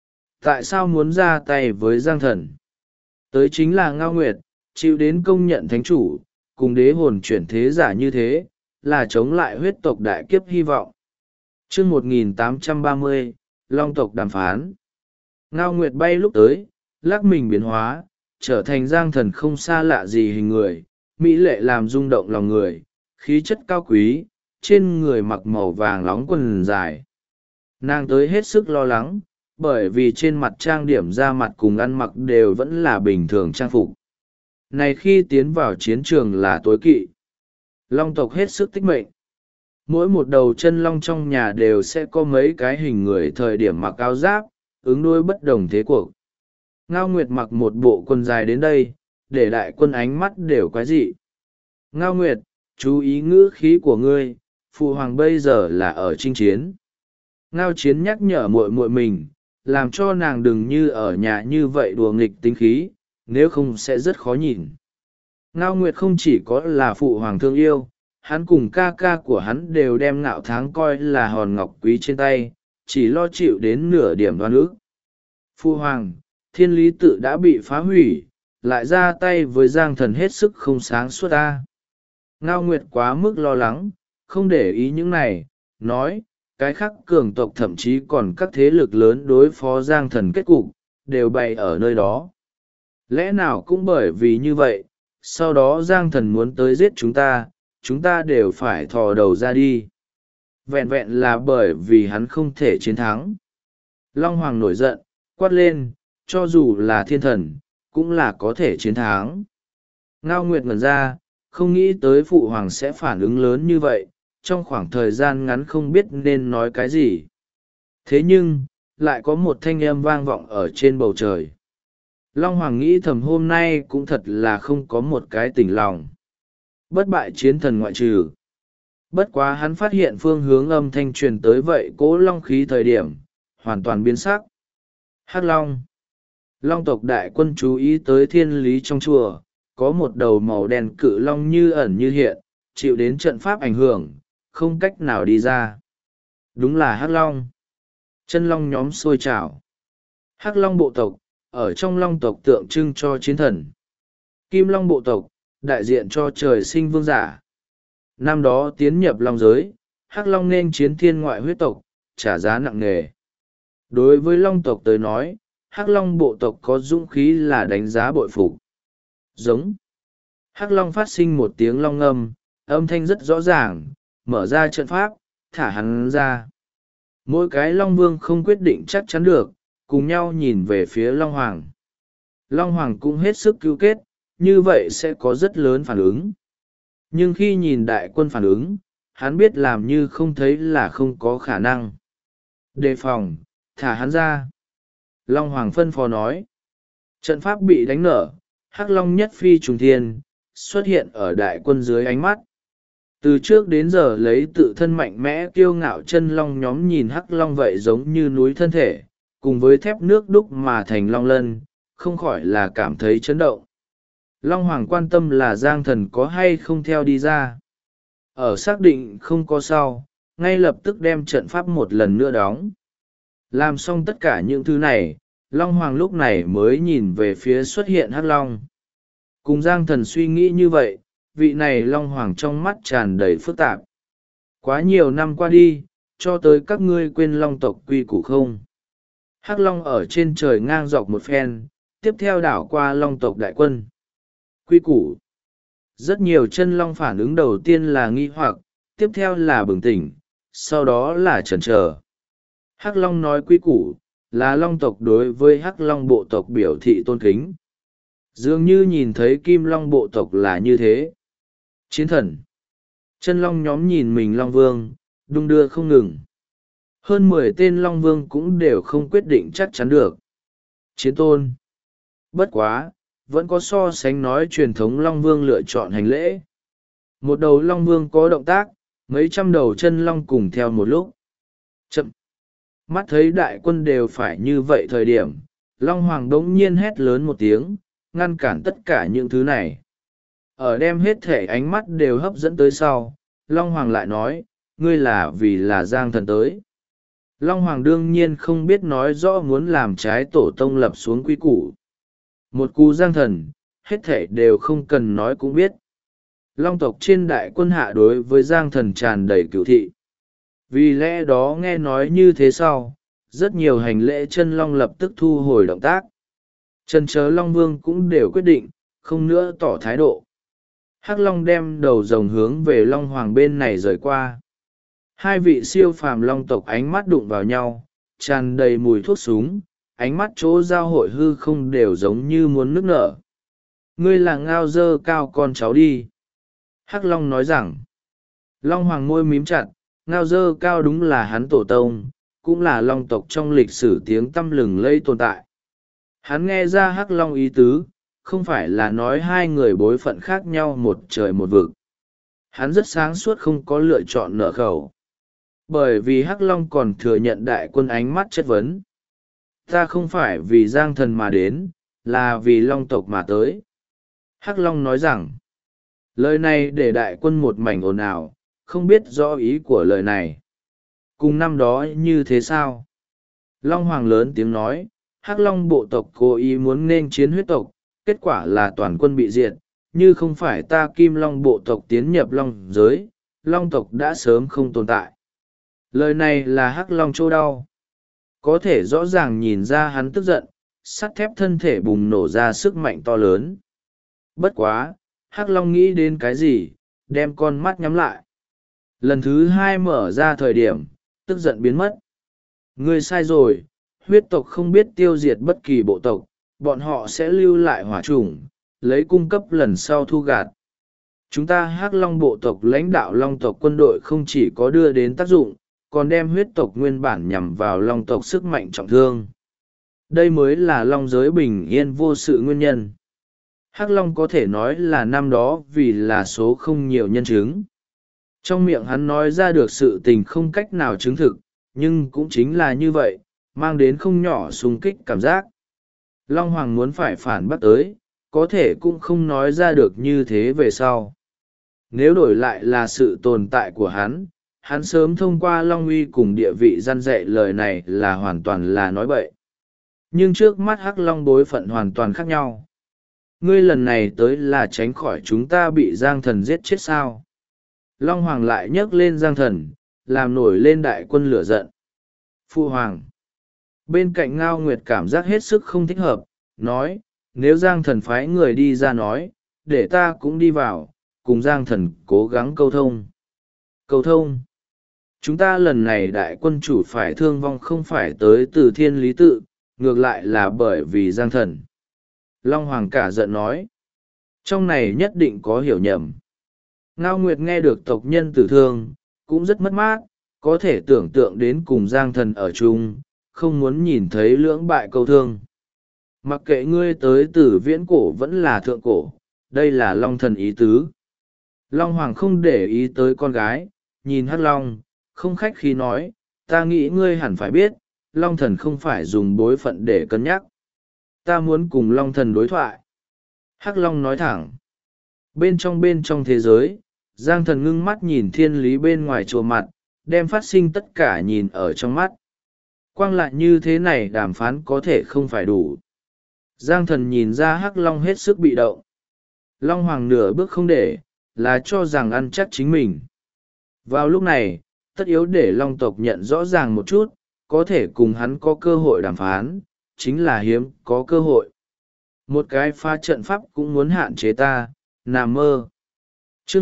Tại sao muốn ra tay với Giang Thần? Tới chính là Ngao Nguyệt, chịu đến công nhận thánh chủ, cùng đế hồn chuyển thế giả như thế, là chống lại huyết tộc đại kiếp hy vọng. chương 1830, Long tộc đàm phán. Ngao Nguyệt bay lúc tới, lắc mình biến hóa, trở thành Giang Thần không xa lạ gì hình người, mỹ lệ làm rung động lòng người, khí chất cao quý, trên người mặc màu vàng nóng quần dài. Nàng tới hết sức lo lắng, bởi vì trên mặt trang điểm da mặt cùng ăn mặc đều vẫn là bình thường trang phục. Này khi tiến vào chiến trường là tối kỵ. Long tộc hết sức tích mệnh. Mỗi một đầu chân long trong nhà đều sẽ có mấy cái hình người thời điểm mặc áo giáp, ứng đối bất đồng thế cuộc. Ngao Nguyệt mặc một bộ quần dài đến đây, để đại quân ánh mắt đều quái dị. Ngao Nguyệt, chú ý ngữ khí của ngươi, phụ hoàng bây giờ là ở chinh chiến. Ngao Chiến nhắc nhở muội muội mình, làm cho nàng đừng như ở nhà như vậy đùa nghịch tính khí, nếu không sẽ rất khó nhìn. Ngao Nguyệt không chỉ có là phụ hoàng thương yêu, hắn cùng ca ca của hắn đều đem Ngạo Tháng coi là hòn ngọc quý trên tay, chỉ lo chịu đến nửa điểm đoan ức. Phụ hoàng, thiên lý tự đã bị phá hủy, lại ra tay với Giang Thần hết sức không sáng suốt ta. Ngao Nguyệt quá mức lo lắng, không để ý những này, nói, cái khác cường tộc thậm chí còn các thế lực lớn đối phó Giang Thần kết cục, đều bày ở nơi đó. Lẽ nào cũng bởi vì như vậy, sau đó Giang Thần muốn tới giết chúng ta đều phải thò đầu ra đi. Vẹn vẹn là bởi vì hắn không thể chiến thắng. Long Hoàng nổi giận, quát lên, cho dù là thiên thần, cũng là có thể chiến thắng. Ngao Nguyệt ngẩn ra, không nghĩ tới phụ hoàng sẽ phản ứng lớn như vậy, trong khoảng thời gian ngắn không biết nên nói cái gì. Thế nhưng, lại có một thanh âm vang vọng ở trên bầu trời. Long Hoàng nghĩ thầm hôm nay cũng thật là không có một cái tỉnh lòng. Bất bại chiến thần ngoại trừ. Bất quá hắn phát hiện phương hướng âm thanh truyền tới vậy cố long khí thời điểm, hoàn toàn biến sắc. Hắc Long. Long tộc đại quân chú ý tới thiên lý trong chùa, có một đầu màu đen cự long như ẩn như hiện, chịu đến trận pháp ảnh hưởng, không cách nào đi ra. Đúng là Hắc Long. Chân long nhóm sôi trào. Hắc Long bộ tộc, ở trong long tộc tượng trưng cho chiến thần. Kim Long bộ tộc, đại diện cho trời sinh vương giả. Năm đó tiến nhập long giới, Hắc Long nên chiến thiên ngoại huyết tộc, trả giá nặng nề. Đối với long tộc tới nói, Hắc Long bộ tộc có dũng khí là đánh giá bội phục. Giống. Hắc Long phát sinh một tiếng long ngâm, âm thanh rất rõ ràng, mở ra trận pháp, thả hắn ra. Mỗi cái Long Vương không quyết định chắc chắn được, cùng nhau nhìn về phía Long Hoàng. Long Hoàng cũng hết sức cứu kết, như vậy sẽ có rất lớn phản ứng. Nhưng khi nhìn đại quân phản ứng, hắn biết làm như không thấy là không có khả năng. Đề phòng, thả hắn ra. Long Hoàng phân phó nói. Trận pháp bị đánh nở, Hắc Long nhất phi trùng thiên, xuất hiện ở đại quân dưới ánh mắt. Từ trước đến giờ lấy tự thân mạnh mẽ kiêu ngạo chân long nhóm nhìn hắc long vậy giống như núi thân thể, cùng với thép nước đúc mà thành long lân, không khỏi là cảm thấy chấn động. Long Hoàng quan tâm là Giang Thần có hay không theo đi ra. Ở xác định không có sau, ngay lập tức đem trận pháp một lần nữa đóng. Làm xong tất cả những thứ này, Long Hoàng lúc này mới nhìn về phía xuất hiện hắc long. Cùng Giang Thần suy nghĩ như vậy, vị này Long Hoàng trong mắt tràn đầy phức tạp. Quá nhiều năm qua đi, cho tới các ngươi quên long tộc quy củ không? Hắc long ở trên trời ngang dọc một phen, tiếp theo đảo qua long tộc đại quân. Quy củ. Rất nhiều chân long phản ứng đầu tiên là nghi hoặc, tiếp theo là bừng tỉnh, sau đó là chần chờ. Hắc long nói quy củ, là long tộc đối với hắc long bộ tộc biểu thị tôn kính. Dường như nhìn thấy kim long bộ tộc là như thế. Chiến thần. Chân long nhóm nhìn mình long vương, đung đưa không ngừng. Hơn 10 tên long vương cũng đều không quyết định chắc chắn được. Chiến tôn. Bất quá, vẫn có so sánh nói truyền thống long vương lựa chọn hành lễ. Một đầu long vương có động tác, mấy trăm đầu chân long cùng theo một lúc. Chậm. Mắt thấy đại quân đều phải như vậy thời điểm, long hoàng đống nhiên hét lớn một tiếng, ngăn cản tất cả những thứ này. Ở đem hết thể ánh mắt đều hấp dẫn tới sau, long hoàng lại nói, ngươi là vì là Giang Thần tới. Long hoàng đương nhiên không biết nói rõ muốn làm trái tổ tông lập xuống quy củ. Một cú Giang Thần, hết thể đều không cần nói cũng biết. Long tộc trên đại quân hạ đối với Giang Thần tràn đầy cửu thị. Vì lẽ đó nghe nói như thế sau, rất nhiều hành lễ chân long lập tức thu hồi động tác. Chân chớ Long Vương cũng đều quyết định, không nữa tỏ thái độ. Hắc Long đem đầu rồng hướng về Long Hoàng bên này rời qua. Hai vị siêu phàm long tộc ánh mắt đụng vào nhau, tràn đầy mùi thuốc súng, ánh mắt chỗ giao hội hư không đều giống như muốn nức nở. Ngươi là Ngao Dơ Cao con cháu đi. Hắc Long nói rằng, Long Hoàng môi mím chặt, Ngao Dơ Cao đúng là hắn tổ tông, cũng là long tộc trong lịch sử tiếng tăm lừng lẫy tồn tại. Hắn nghe ra Hắc Long ý tứ, không phải là nói hai người bối phận khác nhau một trời một vực. Hắn rất sáng suốt không có lựa chọn nở khẩu. Bởi vì Hắc Long còn thừa nhận đại quân ánh mắt chất vấn. Ta không phải vì Giang Thần mà đến, là vì long tộc mà tới. Hắc Long nói rằng, lời này để đại quân một mảnh ồn ào, không biết rõ ý của lời này. Cùng năm đó như thế sao? Long Hoàng lớn tiếng nói, Hắc Long bộ tộc cố ý muốn nên chiến huyết tộc, kết quả là toàn quân bị diệt, như không phải ta Kim Long bộ tộc tiến nhập long giới, long tộc đã sớm không tồn tại. Lời này là Hắc Long chỗ đau. Có thể rõ ràng nhìn ra hắn tức giận, sắt thép thân thể bùng nổ ra sức mạnh to lớn. Bất quá, Hắc Long nghĩ đến cái gì, đem con mắt nhắm lại. Lần thứ hai mở ra thời điểm, tức giận biến mất. Ngươi sai rồi, huyết tộc không biết tiêu diệt bất kỳ bộ tộc, bọn họ sẽ lưu lại hỏa chủng, lấy cung cấp lần sau thu gạt. Chúng ta Hắc Long bộ tộc lãnh đạo long tộc quân đội không chỉ có đưa đến tác dụng, còn đem huyết tộc nguyên bản nhằm vào long tộc sức mạnh trọng thương. Đây mới là long giới bình yên vô sự nguyên nhân. Hắc Long có thể nói là năm đó vì là số không nhiều nhân chứng. Trong miệng hắn nói ra được sự tình không cách nào chứng thực, nhưng cũng chính là như vậy, mang đến không nhỏ xung kích cảm giác. Long Hoàng muốn phải phản bác tới, có thể cũng không nói ra được như thế về sau. Nếu đổi lại là sự tồn tại của hắn sớm thông qua Long Uy cùng địa vị răn dạy lời này là hoàn toàn là nói bậy. Nhưng trước mắt Hắc Long bối phận hoàn toàn khác nhau. Ngươi lần này tới là tránh khỏi chúng ta bị Giang Thần giết chết sao? Long Hoàng lại nhấc lên Giang Thần, làm nổi lên đại quân lửa giận. Phu Hoàng. Bên cạnh Ngao Nguyệt cảm giác hết sức không thích hợp, nói, nếu Giang Thần phái người đi ra nói, để ta cũng đi vào, cùng Giang Thần cố gắng câu thông. Câu thông. Chúng ta lần này đại quân chủ phải thương vong không phải tới từ thiên lý tự, ngược lại là bởi vì Giang Thần. Long Hoàng cả giận nói. Trong này nhất định có hiểu nhầm. Ngao Nguyệt nghe được tộc nhân tử thương, cũng rất mất mát, có thể tưởng tượng đến cùng Giang Thần ở chung, không muốn nhìn thấy lưỡng bại câu thương. Mặc kệ ngươi tới từ viễn cổ vẫn là thượng cổ, đây là Long Thần ý tứ. Long Hoàng không để ý tới con gái, nhìn Hắc Long, không khách khí nói, ta nghĩ ngươi hẳn phải biết, Long Thần không phải dùng bối phận để cân nhắc. Ta muốn cùng Long Thần đối thoại. Hắc Long nói thẳng. Bên trong thế giới, Giang Thần ngưng mắt nhìn thiên lý bên ngoài chùa mặt, đem phát sinh tất cả nhìn ở trong mắt. Quang lại như thế này đàm phán có thể không phải đủ. Giang Thần nhìn ra Hắc Long hết sức bị động. Long Hoàng nửa bước không để, là cho rằng ăn chắc chính mình. Vào lúc này, tất yếu để Long tộc nhận rõ ràng một chút, có thể cùng hắn có cơ hội đàm phán, chính là hiếm có cơ hội. Một cái pha trận pháp cũng muốn hạn chế ta, nằm mơ. Chương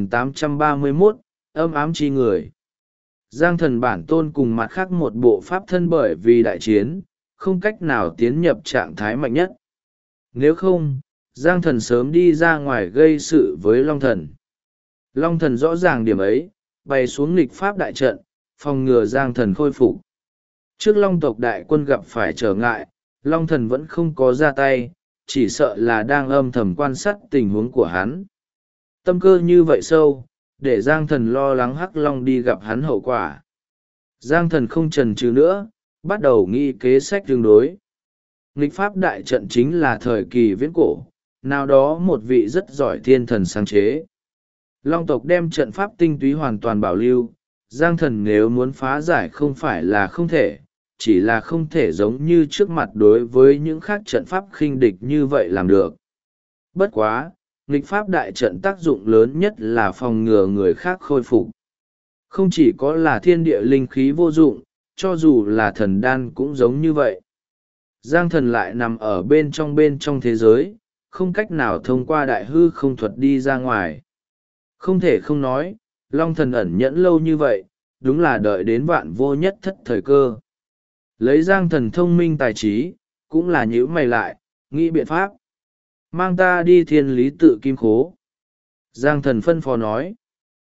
1831, âm ám chi người. Giang Thần bản tôn cùng mặt khác một bộ pháp thân bởi vì đại chiến, không cách nào tiến nhập trạng thái mạnh nhất. Nếu không, Giang Thần sớm đi ra ngoài gây sự với Long Thần. Long Thần rõ ràng điểm ấy, bày xuống nghịch pháp đại trận, phòng ngừa Giang Thần khôi phục. Trước Long tộc đại quân gặp phải trở ngại, Long Thần vẫn không có ra tay, chỉ sợ là đang âm thầm quan sát tình huống của hắn. Tâm cơ như vậy sâu, để Giang Thần lo lắng Hắc Long đi gặp hắn hậu quả. Giang Thần không chần chừ nữa, bắt đầu nghĩ kế sách tương đối. Nghịch pháp đại trận chính là thời kỳ viễn cổ, nào đó một vị rất giỏi thiên thần sáng chế. Long tộc đem trận pháp tinh túy hoàn toàn bảo lưu, Giang Thần nếu muốn phá giải không phải là không thể, chỉ là không thể giống như trước mặt đối với những khác trận pháp khinh địch như vậy làm được. Bất quá, nghịch pháp đại trận tác dụng lớn nhất là phòng ngừa người khác khôi phục. Không chỉ có là thiên địa linh khí vô dụng, cho dù là thần đan cũng giống như vậy. Giang Thần lại nằm ở bên trong thế giới, không cách nào thông qua đại hư không thuật đi ra ngoài. Không thể không nói, Long Thần ẩn nhẫn lâu như vậy, đúng là đợi đến vạn vô nhất thất thời cơ. Lấy Giang Thần thông minh tài trí, cũng là nhíu mày lại, nghĩ biện pháp. Mang ta đi thiên lý tự kim khố. Giang Thần phân phó nói.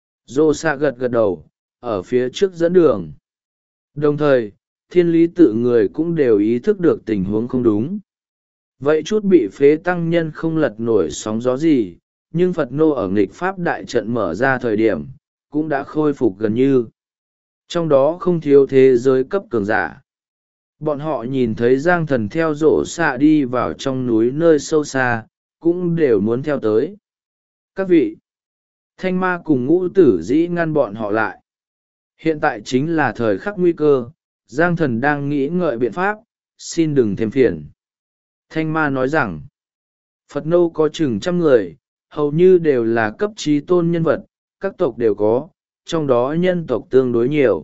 Dô xạ gật gật đầu, ở phía trước dẫn đường. Đồng thời, thiên lý tự người cũng đều ý thức được tình huống không đúng. Vậy chút bị phế tăng nhân không lật nổi sóng gió gì, nhưng Phật nô ở nghịch pháp đại trận mở ra thời điểm, cũng đã khôi phục gần như. Trong đó không thiếu thế giới cấp cường giả. Bọn họ nhìn thấy Giang Thần theo rổ xạ đi vào trong núi nơi sâu xa, cũng đều muốn theo tới. Các vị, Thanh Ma cùng Ngũ Tử Dĩ ngăn bọn họ lại. Hiện tại chính là thời khắc nguy cơ, Giang Thần đang nghĩ ngợi biện pháp, xin đừng thêm phiền. Thanh Ma nói rằng, Phật nô có chừng 100 người, hầu như đều là cấp trí tôn nhân vật, các tộc đều có, trong đó nhân tộc tương đối nhiều.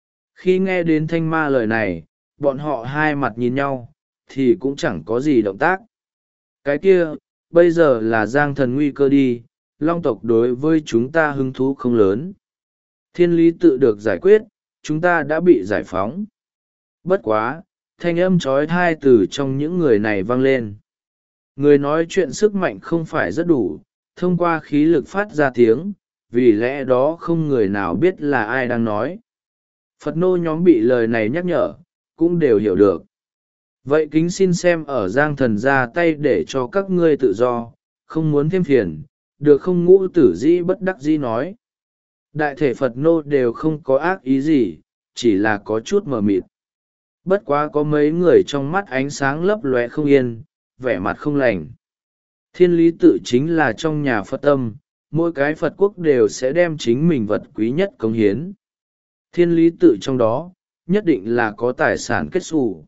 Khi nghe đến Thanh Ma lời này, bọn họ hai mặt nhìn nhau, thì cũng chẳng có gì động tác. Cái kia, bây giờ là Giang Thần nguy cơ đi, Long tộc đối với chúng ta hứng thú không lớn. Thiên lý tự được giải quyết, chúng ta đã bị giải phóng. Bất quá, thanh âm trói thai từ trong những người này vang lên. Người nói chuyện sức mạnh không phải rất đủ, thông qua khí lực phát ra tiếng, vì lẽ đó không người nào biết là ai đang nói. Phật nô nhóm bị lời này nhắc nhở, cũng đều hiểu được. Vậy kính xin xem ở Giang Thần ra tay để cho các ngươi tự do, không muốn thêm phiền, được không? Ngũ Tử Dĩ bất đắc dĩ nói. Đại thể Phật nô đều không có ác ý gì, chỉ là có chút mờ mịt. Bất quá có mấy người trong mắt ánh sáng lấp lóe không yên, vẻ mặt không lành. Thiên lý tự chính là trong nhà Phật tâm, mỗi cái Phật quốc đều sẽ đem chính mình vật quý nhất cống hiến. Thiên lý tự trong đó, nhất định là có tài sản kết xù.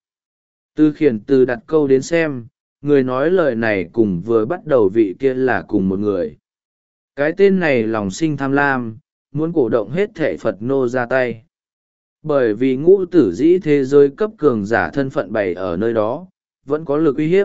Từ khiển từ đặt câu đến xem, người nói lời này cùng vừa bắt đầu vị kia là cùng một người. Cái tên này lòng sinh tham lam, muốn cổ động hết thệ Phật nô ra tay. Bởi vì Ngũ Tử Dĩ thế giới cấp cường giả thân phận bày ở nơi đó, vẫn có lực uy hiếp.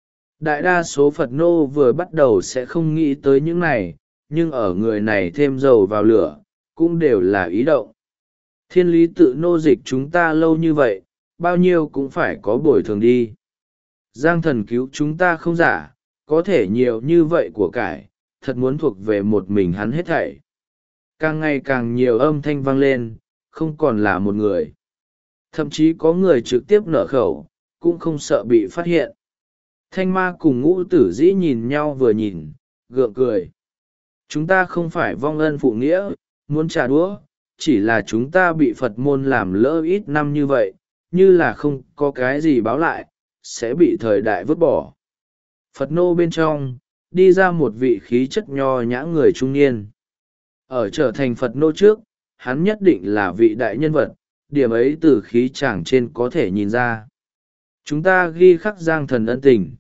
Đại đa số Phật nô vừa bắt đầu sẽ không nghĩ tới những này, nhưng ở người này thêm dầu vào lửa, cũng đều là ý động. Thiên lý tự nô dịch chúng ta lâu như vậy, bao nhiêu cũng phải có bồi thường đi. Giang Thần cứu chúng ta không giả, có thể nhiều như vậy của cải, thật muốn thuộc về một mình hắn hết thảy. Càng ngày càng nhiều âm thanh vang lên, không còn là một người. Thậm chí có người trực tiếp nở khẩu, cũng không sợ bị phát hiện. Thanh Ma cùng Ngũ Tử Dĩ nhìn nhau vừa nhìn, gượng cười. Chúng ta không phải vong ân phụ nghĩa, muốn trả đũa, chỉ là chúng ta bị Phật môn làm lỡ ít năm như vậy, như là không có cái gì báo lại, sẽ bị thời đại vứt bỏ. Phật nô bên trong, đi ra một vị khí chất nho nhã người trung niên. Ở trở thành Phật nô trước, hắn nhất định là vị đại nhân vật, điểm ấy từ khí chàng trên có thể nhìn ra. Chúng ta ghi khắc Giang Thần ân tình.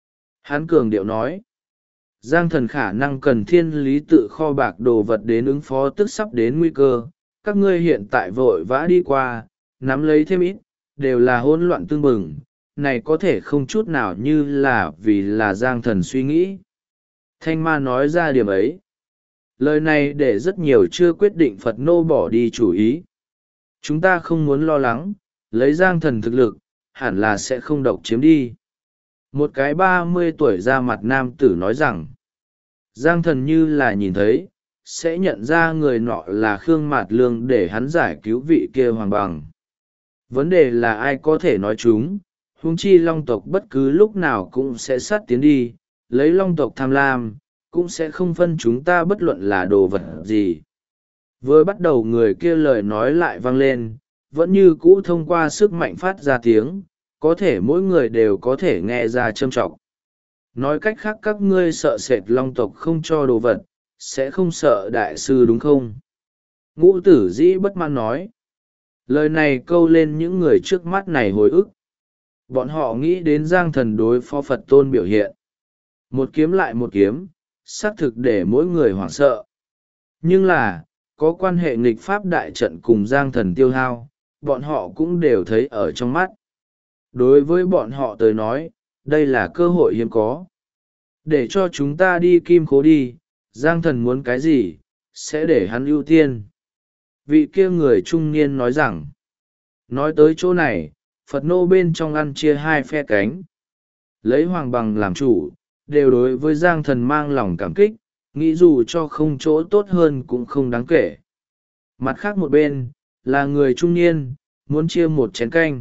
Hắn cường điệu nói. Giang Thần khả năng cần thiên lý tự kho bạc đồ vật đến ứng phó tức sắp đến nguy cơ. Các ngươi hiện tại vội vã đi qua, nắm lấy thêm ít, đều là hỗn loạn tương bừng. Này có thể không chút nào như là vì là Giang Thần suy nghĩ. Thanh Ma nói ra điểm ấy. Lời này để rất nhiều chưa quyết định Phật nô bỏ đi chủ ý. Chúng ta không muốn lo lắng, lấy Giang Thần thực lực, hẳn là sẽ không độc chiếm đi. Một cái 30 tuổi ra mặt nam tử nói rằng, Giang Thần như là nhìn thấy, sẽ nhận ra người nọ là Khương Mạt Lương để hắn giải cứu vị kia Hoàng Bằng. Vấn đề là ai có thể nói chúng, huống chi Long tộc bất cứ lúc nào cũng sẽ sát tiến đi, lấy Long tộc tham lam, cũng sẽ không phân chúng ta bất luận là đồ vật gì. Vừa bắt đầu người kia lời nói lại vang lên, vẫn như cũ thông qua sức mạnh phát ra tiếng, có thể mỗi người đều có thể nghe ra châm trọng. Nói cách khác các ngươi sợ sệt Long tộc không cho đồ vật, sẽ không sợ đại sư đúng không? Ngũ Tử Dĩ bất mãn nói. Lời này câu lên những người trước mắt này hồi ức. Bọn họ nghĩ đến Giang Thần đối phó Phật Tôn biểu hiện. Một kiếm lại một kiếm, xác thực để mỗi người hoảng sợ. Nhưng là, có quan hệ nghịch pháp đại trận cùng Giang Thần tiêu hao, bọn họ cũng đều thấy ở trong mắt. Đối với bọn họ tới nói, đây là cơ hội hiếm có. Để cho chúng ta đi kim khố đi, Giang Thần muốn cái gì, sẽ để hắn ưu tiên. Vị kia người trung niên nói rằng, nói tới chỗ này, Phật nô bên trong ăn chia hai phe cánh. Lấy Hoàng Bằng làm chủ, đều đối với Giang Thần mang lòng cảm kích, nghĩ dù cho không chỗ tốt hơn cũng không đáng kể. Mặt khác một bên, là người trung niên, muốn chia một chén canh.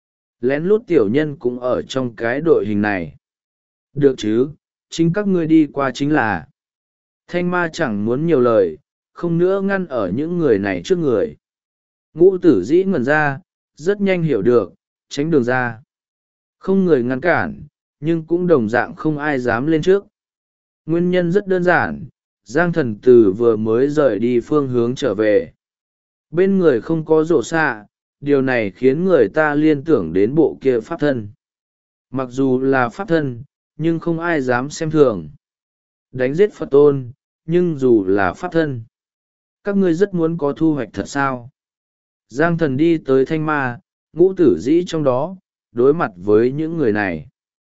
Lén lút tiểu nhân cũng ở trong cái đội hình này. Được chứ, chính các ngươi đi qua chính là. Thanh Ma chẳng muốn nhiều lời, không nữa ngăn ở những người này trước người. Ngũ Tử Dĩ ngẩn ra, rất nhanh hiểu được, tránh đường ra. Không người ngăn cản, nhưng cũng đồng dạng không ai dám lên trước. Nguyên nhân rất đơn giản, Giang Thần từ vừa mới rời đi phương hướng trở về. Bên người không có rổ xạ, điều này khiến người ta liên tưởng đến bộ kia pháp thân. Mặc dù là pháp thân, nhưng không ai dám xem thường. Đánh giết Phật Tôn, nhưng dù là pháp thân. Các ngươi rất muốn có thu hoạch thật sao? Giang Thần đi tới Thanh Ma, Ngũ Tử Dĩ trong đó, đối mặt với những người này.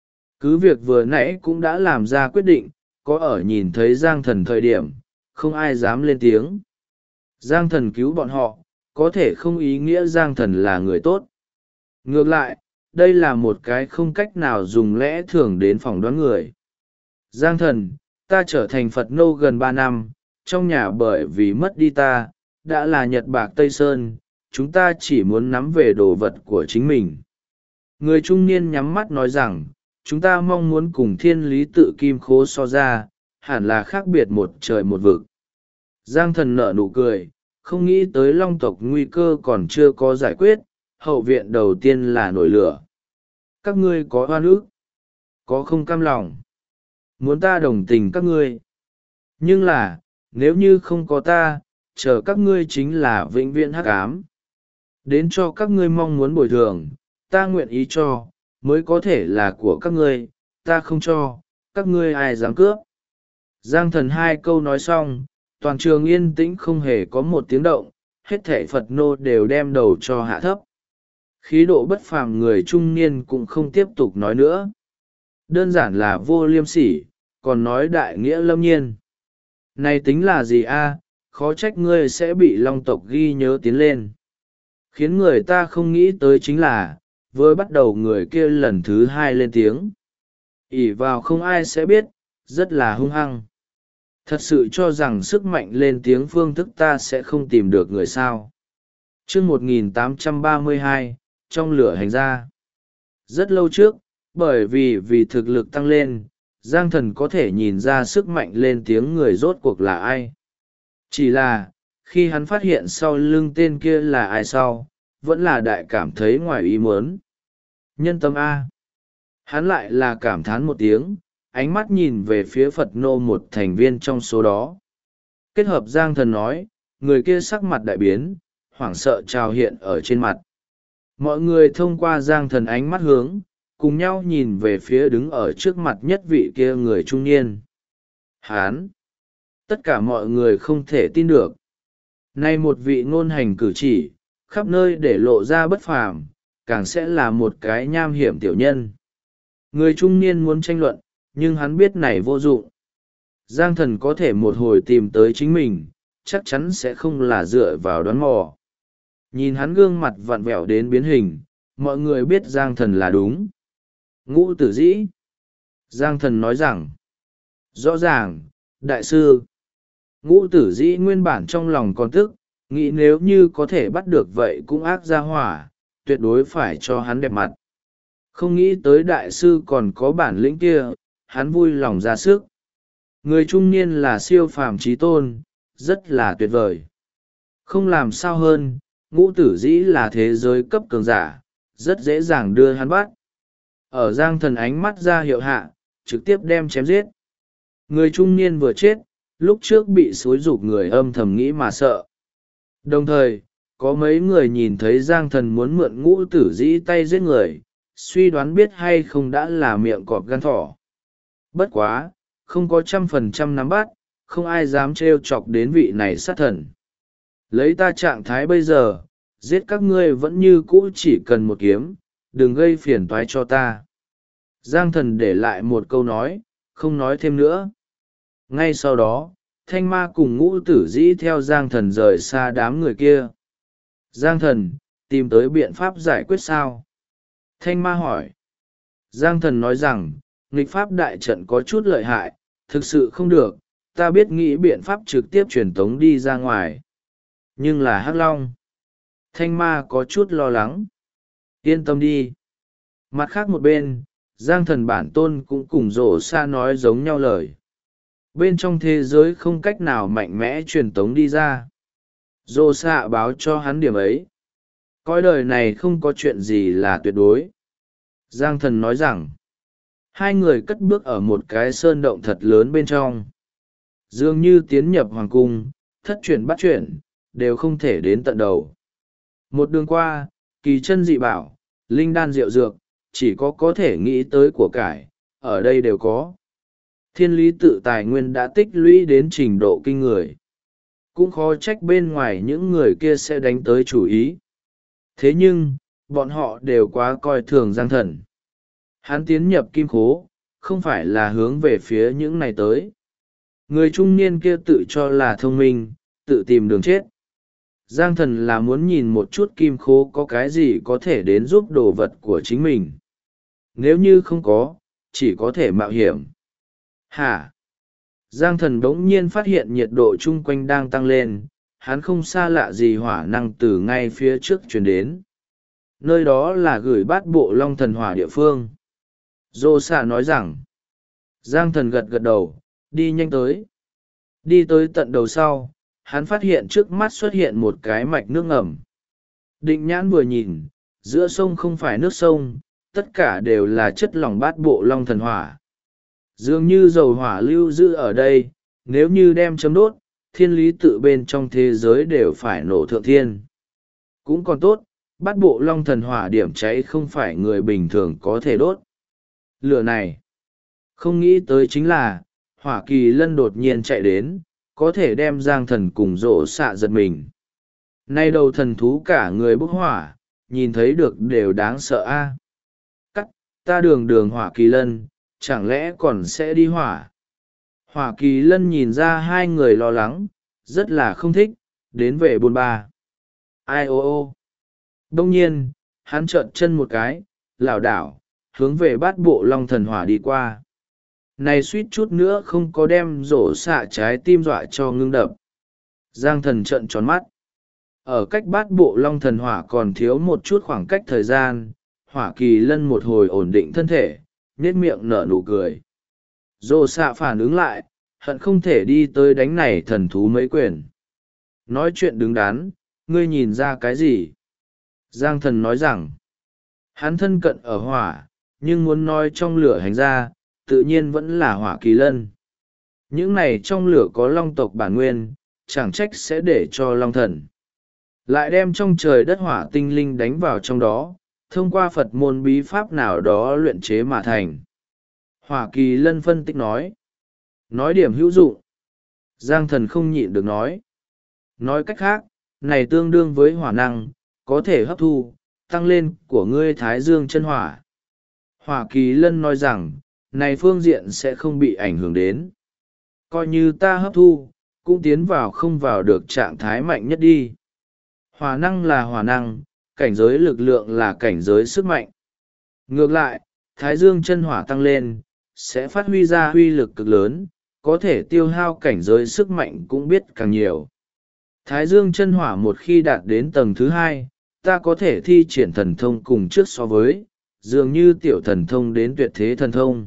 Cứ việc vừa nãy cũng đã làm ra quyết định, có ở nhìn thấy Giang Thần thời điểm, không ai dám lên tiếng. Giang Thần cứu bọn họ, có thể không ý nghĩa Giang Thần là người tốt. Ngược lại, đây là một cái không cách nào dùng lẽ thường đến phỏng đoán người. Giang Thần, ta trở thành Phật nô gần 3 năm, trong nhà bởi vì mất đi ta, đã là Nhật Bạc Tây Sơn, chúng ta chỉ muốn nắm về đồ vật của chính mình. Người trung niên nhắm mắt nói rằng, chúng ta mong muốn cùng thiên lý tự kim khố so ra, hẳn là khác biệt một trời một vực. Giang Thần nở nụ cười, không nghĩ tới Long tộc nguy cơ còn chưa có giải quyết, hậu viện đầu tiên là nổi lửa. Các ngươi có oan ức, có không cam lòng, muốn ta đồng tình các ngươi. Nhưng là, nếu như không có ta, chờ các ngươi chính là vĩnh viễn hắc ám. Đến cho các ngươi mong muốn bồi thường, ta nguyện ý cho, mới có thể là của các ngươi, ta không cho, các ngươi ai dám cướp. Giang Thần hai câu nói xong, toàn trường yên tĩnh không hề có một tiếng động, hết thảy Phật nô đều đem đầu cho hạ thấp. Khí độ bất phàm người trung niên cũng không tiếp tục nói nữa. Đơn giản là vô liêm sỉ, còn nói đại nghĩa lâm nhiên. Này tính là gì a? Khó trách ngươi sẽ bị Long tộc ghi nhớ tiến lên. Khiến người ta không nghĩ tới chính là, vừa bắt đầu người kia lần thứ hai lên tiếng. Ỷ vào không ai sẽ biết, rất là hung hăng. Thật sự cho rằng sức mạnh lên tiếng phương thức ta sẽ không tìm được người sao. Chương 1832, trong lửa hành ra. Rất lâu trước, bởi vì thực lực tăng lên, Giang Thần có thể nhìn ra sức mạnh lên tiếng người rốt cuộc là ai. Chỉ là, khi hắn phát hiện sau lưng tên kia là ai sau, vẫn là đại cảm thấy ngoài ý muốn. Nhân tâm A. Hắn lại là cảm thán một tiếng, ánh mắt nhìn về phía Phật Nô, một thành viên trong số đó. Kết hợp Giang Thần nói, người kia sắc mặt đại biến, hoảng sợ trào hiện ở trên mặt. Mọi người thông qua Giang Thần ánh mắt hướng, cùng nhau nhìn về phía đứng ở trước mặt nhất vị kia người trung niên. Hán! Tất cả mọi người không thể tin được. Nay một vị ngôn hành cử chỉ, khắp nơi để lộ ra bất phàm, càng sẽ là một cái nham hiểm tiểu nhân. Người trung niên muốn tranh luận, nhưng hắn biết này vô dụng. Giang Thần có thể một hồi tìm tới chính mình, chắc chắn sẽ không là dựa vào đoán mò. Nhìn hắn gương mặt vặn vẹo đến biến hình, mọi người biết Giang Thần là đúng. Ngũ Tử Dĩ. Giang Thần nói rằng, rõ ràng, đại sư. Ngũ Tử Dĩ nguyên bản trong lòng còn tức, nghĩ nếu như có thể bắt được vậy cũng ác ra hỏa, tuyệt đối phải cho hắn đẹp mặt. Không nghĩ tới đại sư còn có bản lĩnh kia, hắn vui lòng ra sức. Người trung niên là siêu phàm trí tôn, rất là tuyệt vời. Không làm sao hơn, Ngũ Tử Dĩ là thế giới cấp cường giả, rất dễ dàng đưa hắn bắt. Ở Giang Thần ánh mắt ra hiệu hạ, trực tiếp đem chém giết. Người trung niên vừa chết, lúc trước bị xúi giục người âm thầm nghĩ mà sợ. Đồng thời, có mấy người nhìn thấy Giang Thần muốn mượn Ngũ Tử Dĩ tay giết người, suy đoán biết hay không đã là miệng cọp gan thỏ. Bất quá, không có 100% nắm bắt, không ai dám trêu chọc đến vị này sát thần. Lấy ta trạng thái bây giờ, giết các ngươi vẫn như cũ chỉ cần một kiếm, đừng gây phiền toái cho ta. Giang Thần để lại một câu nói, không nói thêm nữa. Ngay sau đó, Thanh Ma cùng Ngũ Tử Dĩ theo Giang Thần rời xa đám người kia. Giang Thần, tìm tới biện pháp giải quyết sao? Thanh Ma hỏi. Giang Thần nói rằng, nghịch pháp đại trận có chút lợi hại, thực sự không được, ta biết nghĩ biện pháp trực tiếp truyền tống đi ra ngoài. Nhưng là Hắc Long. Thanh Ma có chút lo lắng. Yên tâm đi. Mặt khác một bên, Giang Thần bản tôn cũng cùng rổ xa nói giống nhau lời. Bên trong thế giới không cách nào mạnh mẽ truyền tống đi ra. Rổ xa báo cho hắn điểm ấy. Cõi đời này không có chuyện gì là tuyệt đối. Giang Thần nói rằng, hai người cất bước ở một cái sơn động thật lớn bên trong. Dường như tiến nhập hoàng cung, thất chuyển bắt chuyển, đều không thể đến tận đầu. Một đường qua, kỳ chân dị bảo, linh đan diệu dược, chỉ có thể nghĩ tới của cải, ở đây đều có. Thiên lý tự tài nguyên đã tích lũy đến trình độ kinh người. Cũng khó trách bên ngoài những người kia sẽ đánh tới chủ ý. Thế nhưng, bọn họ đều quá coi thường Giang Thần. Hắn tiến nhập kim khố, không phải là hướng về phía những này tới. Người trung niên kia tự cho là thông minh, tự tìm đường chết. Giang Thần là muốn nhìn một chút kim khố có cái gì có thể đến giúp đồ vật của chính mình. Nếu như không có, chỉ có thể mạo hiểm. Hả? Giang Thần bỗng nhiên phát hiện nhiệt độ chung quanh đang tăng lên, hắn không xa lạ gì hỏa năng từ ngay phía trước chuyển đến. Nơi đó là gửi bát bộ long thần hỏa địa phương. Dô xạ nói rằng, Giang Thần gật gật đầu, đi nhanh tới. Đi tới tận đầu sau, hắn phát hiện trước mắt xuất hiện một cái mạch nước ngầm. Định nhãn vừa nhìn, giữa sông không phải nước sông, tất cả đều là chất lỏng bát bộ long thần hỏa. Dường như dầu hỏa lưu giữ ở đây, nếu như đem chấm đốt, thiên lý tự bên trong thế giới đều phải nổ thượng thiên. Cũng còn tốt, bát bộ long thần hỏa điểm cháy không phải người bình thường có thể đốt. Lửa này, không nghĩ tới chính là, hỏa kỳ lân đột nhiên chạy đến, có thể đem Giang Thần cùng rỗ xạ giật mình. Nay đầu thần thú cả người bốc hỏa, nhìn thấy được đều đáng sợ a. Cắt, ta đường hỏa kỳ lân, chẳng lẽ còn sẽ đi hỏa? Hỏa kỳ lân nhìn ra hai người lo lắng, rất là không thích, đến về bôn ba. Ai ô ô. Đông nhiên, hắn trợn chân một cái, lảo đảo, hướng về bát bộ long thần hỏa đi qua. Này suýt chút nữa không có đem rổ xạ trái tim dọa cho ngưng đập. Giang Thần trợn tròn mắt. Ở cách bát bộ long thần hỏa còn thiếu một chút khoảng cách thời gian, hỏa kỳ lân một hồi ổn định thân thể, nhếch miệng nở nụ cười. Dô xạ phản ứng lại, hận không thể đi tới đánh này thần thú mấy quyền. Nói chuyện đứng đắn, ngươi nhìn ra cái gì? Giang thần nói rằng, hắn thân cận ở hỏa, nhưng muốn nói trong lửa hành ra, tự nhiên vẫn là hỏa kỳ lân. Những này trong lửa có long tộc bản nguyên, chẳng trách sẽ để cho long thần. Lại đem trong trời đất hỏa tinh linh đánh vào trong đó, thông qua Phật môn bí pháp nào đó luyện chế mà thành. Hỏa kỳ lân phân tích nói điểm hữu dụng. Giang thần không nhịn được nói cách khác, này tương đương với hỏa năng, có thể hấp thu, tăng lên của ngươi thái dương chân hỏa. Hỏa kỳ lân nói rằng, này phương diện sẽ không bị ảnh hưởng đến. Coi như ta hấp thu, cũng tiến vào không vào được trạng thái mạnh nhất đi. Hỏa năng là hỏa năng, cảnh giới lực lượng là cảnh giới sức mạnh. Ngược lại, thái dương chân hỏa tăng lên, sẽ phát huy ra huy lực cực lớn, có thể tiêu hao cảnh giới sức mạnh cũng biết càng nhiều. Thái dương chân hỏa một khi đạt đến tầng thứ 2, ta có thể thi triển thần thông cùng trước so với, dường như tiểu thần thông đến tuyệt thế thần thông.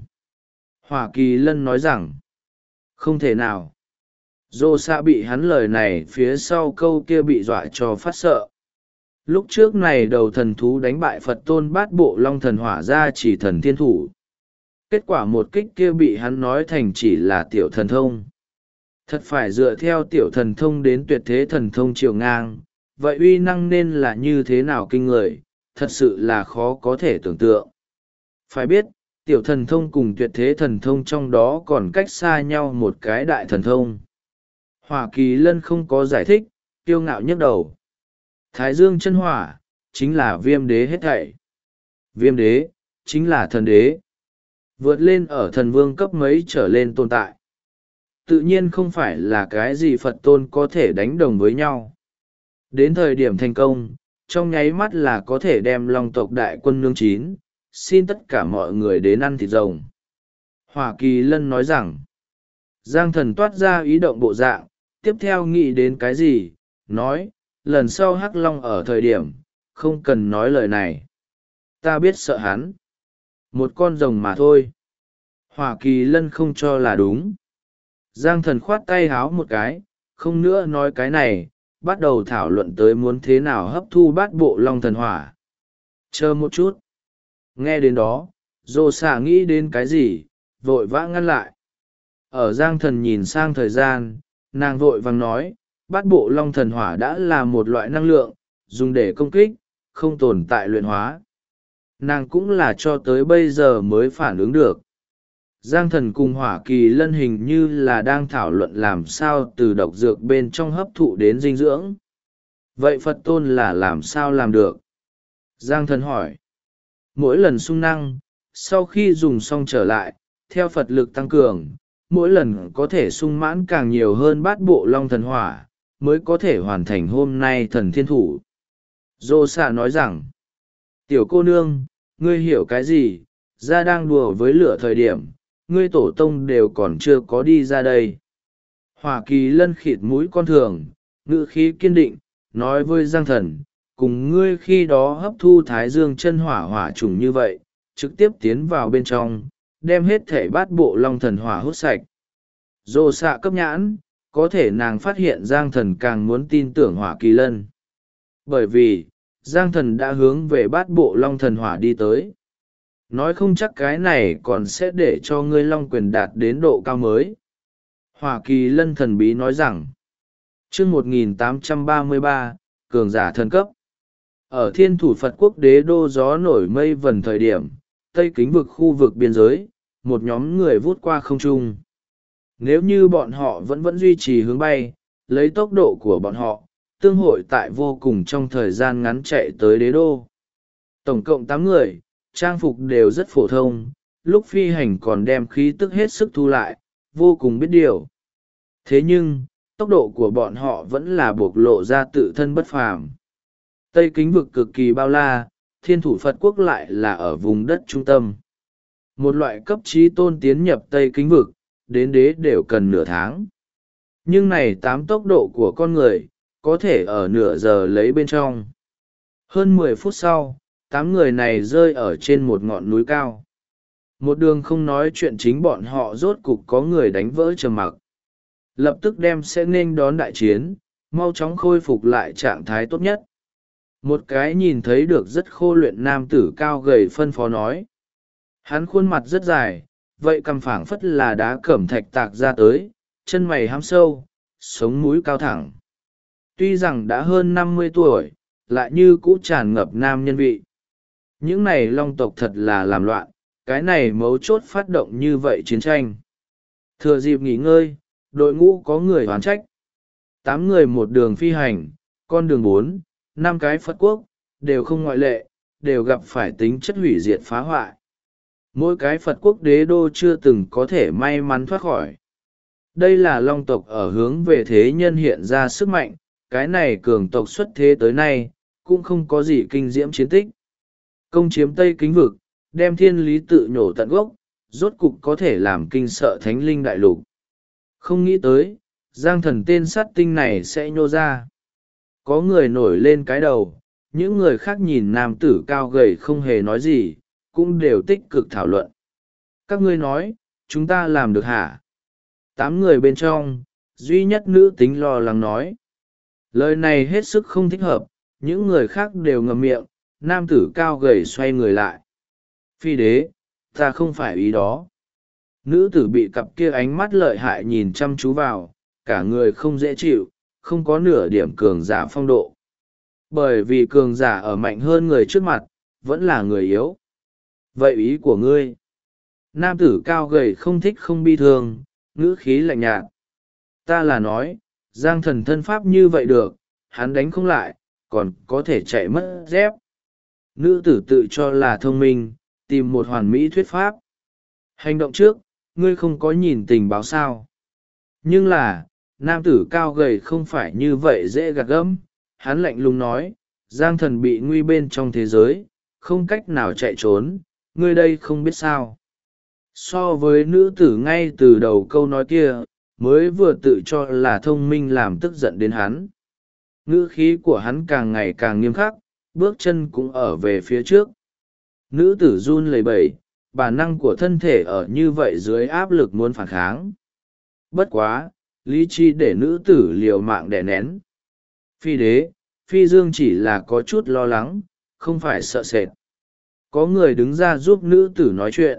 Hỏa kỳ lân nói rằng, không thể nào. Dô xạ bị hắn lời này phía sau câu kia bị dọa cho phát sợ. Lúc trước này đầu thần thú đánh bại Phật tôn bát bộ long thần hỏa ra chỉ thần thiên thủ. Kết quả một kích kia bị hắn nói thành chỉ là tiểu thần thông. Thật phải dựa theo tiểu thần thông đến tuyệt thế thần thông chiều ngang, vậy uy năng nên là như thế nào kinh người, thật sự là khó có thể tưởng tượng. Phải biết, tiểu thần thông cùng tuyệt thế thần thông trong đó còn cách xa nhau một cái đại thần thông. Hỏa kỳ lân không có giải thích, kiêu ngạo nhấc đầu. Thái dương chân hỏa, chính là viêm đế hết thảy. Viêm đế, chính là thần đế. Vượt lên ở thần vương cấp mấy trở lên tồn tại. Tự nhiên không phải là cái gì Phật tôn có thể đánh đồng với nhau. Đến thời điểm thành công, trong nháy mắt là có thể đem long tộc đại quân nương chín, xin tất cả mọi người đến ăn thịt rồng. Hỏa kỳ lân nói rằng, Giang thần toát ra ý động bộ dạng, tiếp theo nghĩ đến cái gì, nói, lần sau hắc long ở thời điểm, không cần nói lời này. Ta biết sợ hắn. Một con rồng mà thôi. Hỏa kỳ lân không cho là đúng. Giang thần khoát tay háo một cái, không nữa nói cái này, bắt đầu thảo luận tới muốn thế nào hấp thu bát bộ long thần hỏa. Chờ một chút. Nghe đến đó, dô xả nghĩ đến cái gì, vội vã ngăn lại. Ở Giang thần nhìn sang thời gian, nàng vội vàng nói, bát bộ long thần hỏa đã là một loại năng lượng, dùng để công kích, không tồn tại luyện hóa. Nàng cũng là cho tới bây giờ mới phản ứng được. Giang thần cùng hỏa kỳ lân hình như là đang thảo luận làm sao từ độc dược bên trong hấp thụ đến dinh dưỡng. Vậy Phật tôn là làm sao làm được? Giang thần hỏi. Mỗi lần sung năng, sau khi dùng xong trở lại, theo Phật lực tăng cường, mỗi lần có thể sung mãn càng nhiều hơn bát bộ long thần hỏa, mới có thể hoàn thành hôm nay thần thiên thủ. Dô xạ nói rằng, tiểu cô nương, ngươi hiểu cái gì, ra đang đùa với lửa thời điểm, ngươi tổ tông đều còn chưa có đi ra đây. Hỏa kỳ lân khịt mũi con thường, ngữ khí kiên định, nói với Giang thần, cùng ngươi khi đó hấp thu thái dương chân hỏa hỏa trùng như vậy, trực tiếp tiến vào bên trong, đem hết thể bát bộ long thần hỏa hút sạch. Dô xạ cấp nhãn, có thể nàng phát hiện Giang thần càng muốn tin tưởng hỏa kỳ lân. Bởi vì, Giang thần đã hướng về bát bộ long thần hỏa đi tới. Nói không chắc cái này còn sẽ để cho ngươi long quyền đạt đến độ cao mới. Hỏa kỳ lân thần bí nói rằng, chương 1833, cường giả thần cấp. Ở thiên thủ Phật quốc đế đô gió nổi mây vần thời điểm, tây kính vực khu vực biên giới, một nhóm người vút qua không trung. Nếu như bọn họ vẫn duy trì hướng bay, lấy tốc độ của bọn họ, tương hội tại vô cùng trong thời gian ngắn chạy tới đế đô. Tổng cộng 8 người, trang phục đều rất phổ thông, lúc phi hành còn đem khí tức hết sức thu lại, vô cùng biết điều. Thế nhưng, tốc độ của bọn họ vẫn là bộc lộ ra tự thân bất phàm. Tây kính vực cực kỳ bao la, thiên thủ Phật quốc lại là ở vùng đất trung tâm. Một loại cấp trí tôn tiến nhập Tây kính vực, đến đế đều cần nửa tháng. Nhưng này 8 tốc độ của con người, có thể ở nửa giờ lấy bên trong. Hơn 10 phút sau, 8 người này rơi ở trên một ngọn núi cao. Một đường không nói chuyện chính bọn họ rốt cục có người đánh vỡ trầm mặc. Lập tức đem sẽ nên đón đại chiến, mau chóng khôi phục lại trạng thái tốt nhất. Một cái nhìn thấy được rất khô luyện nam tử cao gầy phân phó nói. Hắn khuôn mặt rất dài, vậy cằm phảng phất là đá cẩm thạch tạc ra tới, chân mày hăm sâu, sống mũi cao thẳng. Tuy rằng đã hơn 50 tuổi, lại như cũ tràn ngập nam nhân vị. Những này long tộc thật là làm loạn, cái này mấu chốt phát động như vậy chiến tranh. Thừa dịp nghỉ ngơi, đội ngũ có người hoán trách. 8 người một đường phi hành, con đường 4, 5 cái Phật quốc, đều không ngoại lệ, đều gặp phải tính chất hủy diệt phá hoại. Mỗi cái Phật quốc đế đô chưa từng có thể may mắn thoát khỏi. Đây là long tộc ở hướng về thế nhân hiện ra sức mạnh, cái này cường tộc xuất thế tới nay, cũng không có gì kinh diễm chiến tích. Công chiếm Tây Kính Vực, đem thiên lý tự nhổ tận gốc, rốt cục có thể làm kinh sợ thánh linh đại lục. Không nghĩ tới, giang thần tên sát tinh này sẽ nhô ra. Có người nổi lên cái đầu, những người khác nhìn nam tử cao gầy không hề nói gì, cũng đều tích cực thảo luận. Các ngươi nói, chúng ta làm được hả? 8 người bên trong, duy nhất nữ tính lo lắng nói. Lời này hết sức không thích hợp, những người khác đều ngậm miệng, nam tử cao gầy xoay người lại. Phi đế, ta không phải ý đó. Nữ tử bị cặp kia ánh mắt lợi hại nhìn chăm chú vào, cả người không dễ chịu, không có nửa điểm cường giả phong độ. Bởi vì cường giả ở mạnh hơn người trước mặt, vẫn là người yếu. Vậy ý của ngươi? Nam tử cao gầy không thích không bi thương, ngữ khí lạnh nhạt. Ta là nói, giang thần thân pháp như vậy được, hắn đánh không lại, còn có thể chạy mất dép. Nữ tử tự cho là thông minh, tìm một hoàn mỹ thuyết pháp. Hành động trước, ngươi không có nhìn tình báo sao. Nhưng là, nam tử cao gầy không phải như vậy dễ gạt gẫm. Hắn lạnh lùng nói, giang thần bị nguy bên trong thế giới, không cách nào chạy trốn, ngươi đây không biết sao. So với nữ tử ngay từ đầu câu nói kia, mới vừa tự cho là thông minh làm tức giận đến hắn. Ngữ khí của hắn càng ngày càng nghiêm khắc, bước chân cũng ở về phía trước. Nữ tử run lẩy bẩy, bản năng của thân thể ở như vậy dưới áp lực muốn phản kháng. Bất quá, lý trí để nữ tử liều mạng đè nén. Phi đế, phi dương chỉ là có chút lo lắng, không phải sợ sệt. Có người đứng ra giúp nữ tử nói chuyện.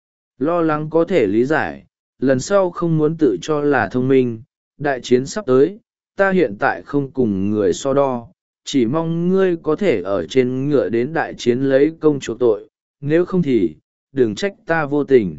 Lo lắng có thể lý giải, lần sau không muốn tự cho là thông minh, đại chiến sắp tới, ta hiện tại không cùng người so đo, chỉ mong ngươi có thể ở trên ngựa đến đại chiến lấy công chuộc tội, nếu không thì, đừng trách ta vô tình.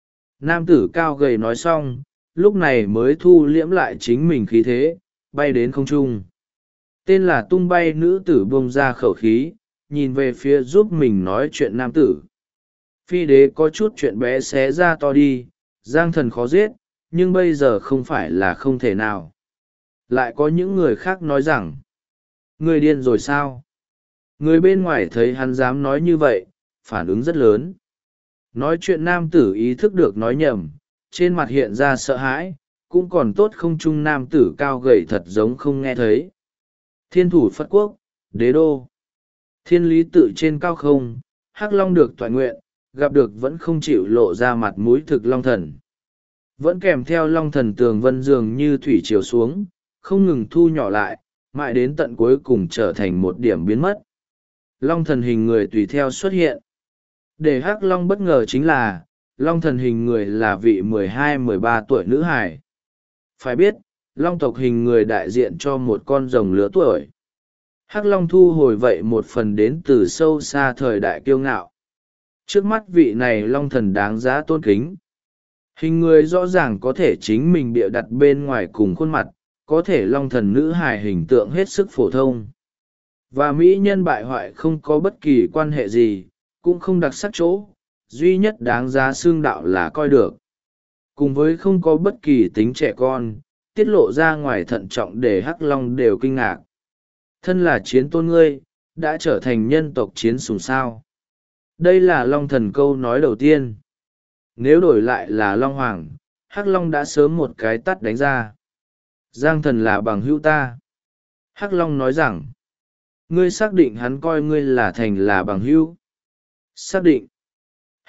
Nam tử cao gầy nói xong, lúc này mới thu liễm lại chính mình khí thế, bay đến không trung. Tên là tung bay nữ tử bông ra khẩu khí, nhìn về phía giúp mình nói chuyện nam tử. Phi đế có chút chuyện bé xé ra to đi, giang thần khó giết, nhưng bây giờ không phải là không thể nào. Lại có những người khác nói rằng, người điên rồi sao? Người bên ngoài thấy hắn dám nói như vậy, phản ứng rất lớn. Nói chuyện nam tử ý thức được nói nhầm, trên mặt hiện ra sợ hãi, cũng còn tốt không chung nam tử cao gầy thật giống không nghe thấy. Thiên thủ Phật quốc, đế đô. Thiên lý tự trên cao không, Hắc Long được toại nguyện, gặp được vẫn không chịu lộ ra mặt mũi thực Long Thần. Vẫn kèm theo Long Thần tường vân dường như thủy chiều xuống, không ngừng thu nhỏ lại, mãi đến tận cuối cùng trở thành một điểm biến mất. Long Thần hình người tùy theo xuất hiện. Để Hắc Long bất ngờ chính là, Long Thần hình người là vị 12-13 tuổi nữ hài. Phải biết, Long tộc hình người đại diện cho một con rồng lứa tuổi. Hắc Long thu hồi vậy một phần đến từ sâu xa thời đại kiêu ngạo. Trước mắt vị này Long Thần đáng giá tôn kính. Hình người rõ ràng có thể chính mình bịa đặt bên ngoài cùng khuôn mặt, có thể Long Thần nữ hài hình tượng hết sức phổ thông. Và mỹ nhân bại hoại không có bất kỳ quan hệ gì, cũng không đặc sắc chỗ, duy nhất đáng giá xương đạo là coi được. Cùng với không có bất kỳ tính trẻ con, tiết lộ ra ngoài thận trọng để Hắc Long đều kinh ngạc. Thân là chiến tôn ngươi, đã trở thành nhân tộc chiến sùng sao. Đây là Long Thần câu nói đầu tiên. Nếu đổi lại là Long Hoàng, Hắc Long đã sớm một cái tắt đánh ra. Giang Thần là bằng hữu ta. Hắc Long nói rằng, ngươi xác định hắn coi ngươi là thành là bằng hữu. Xác định.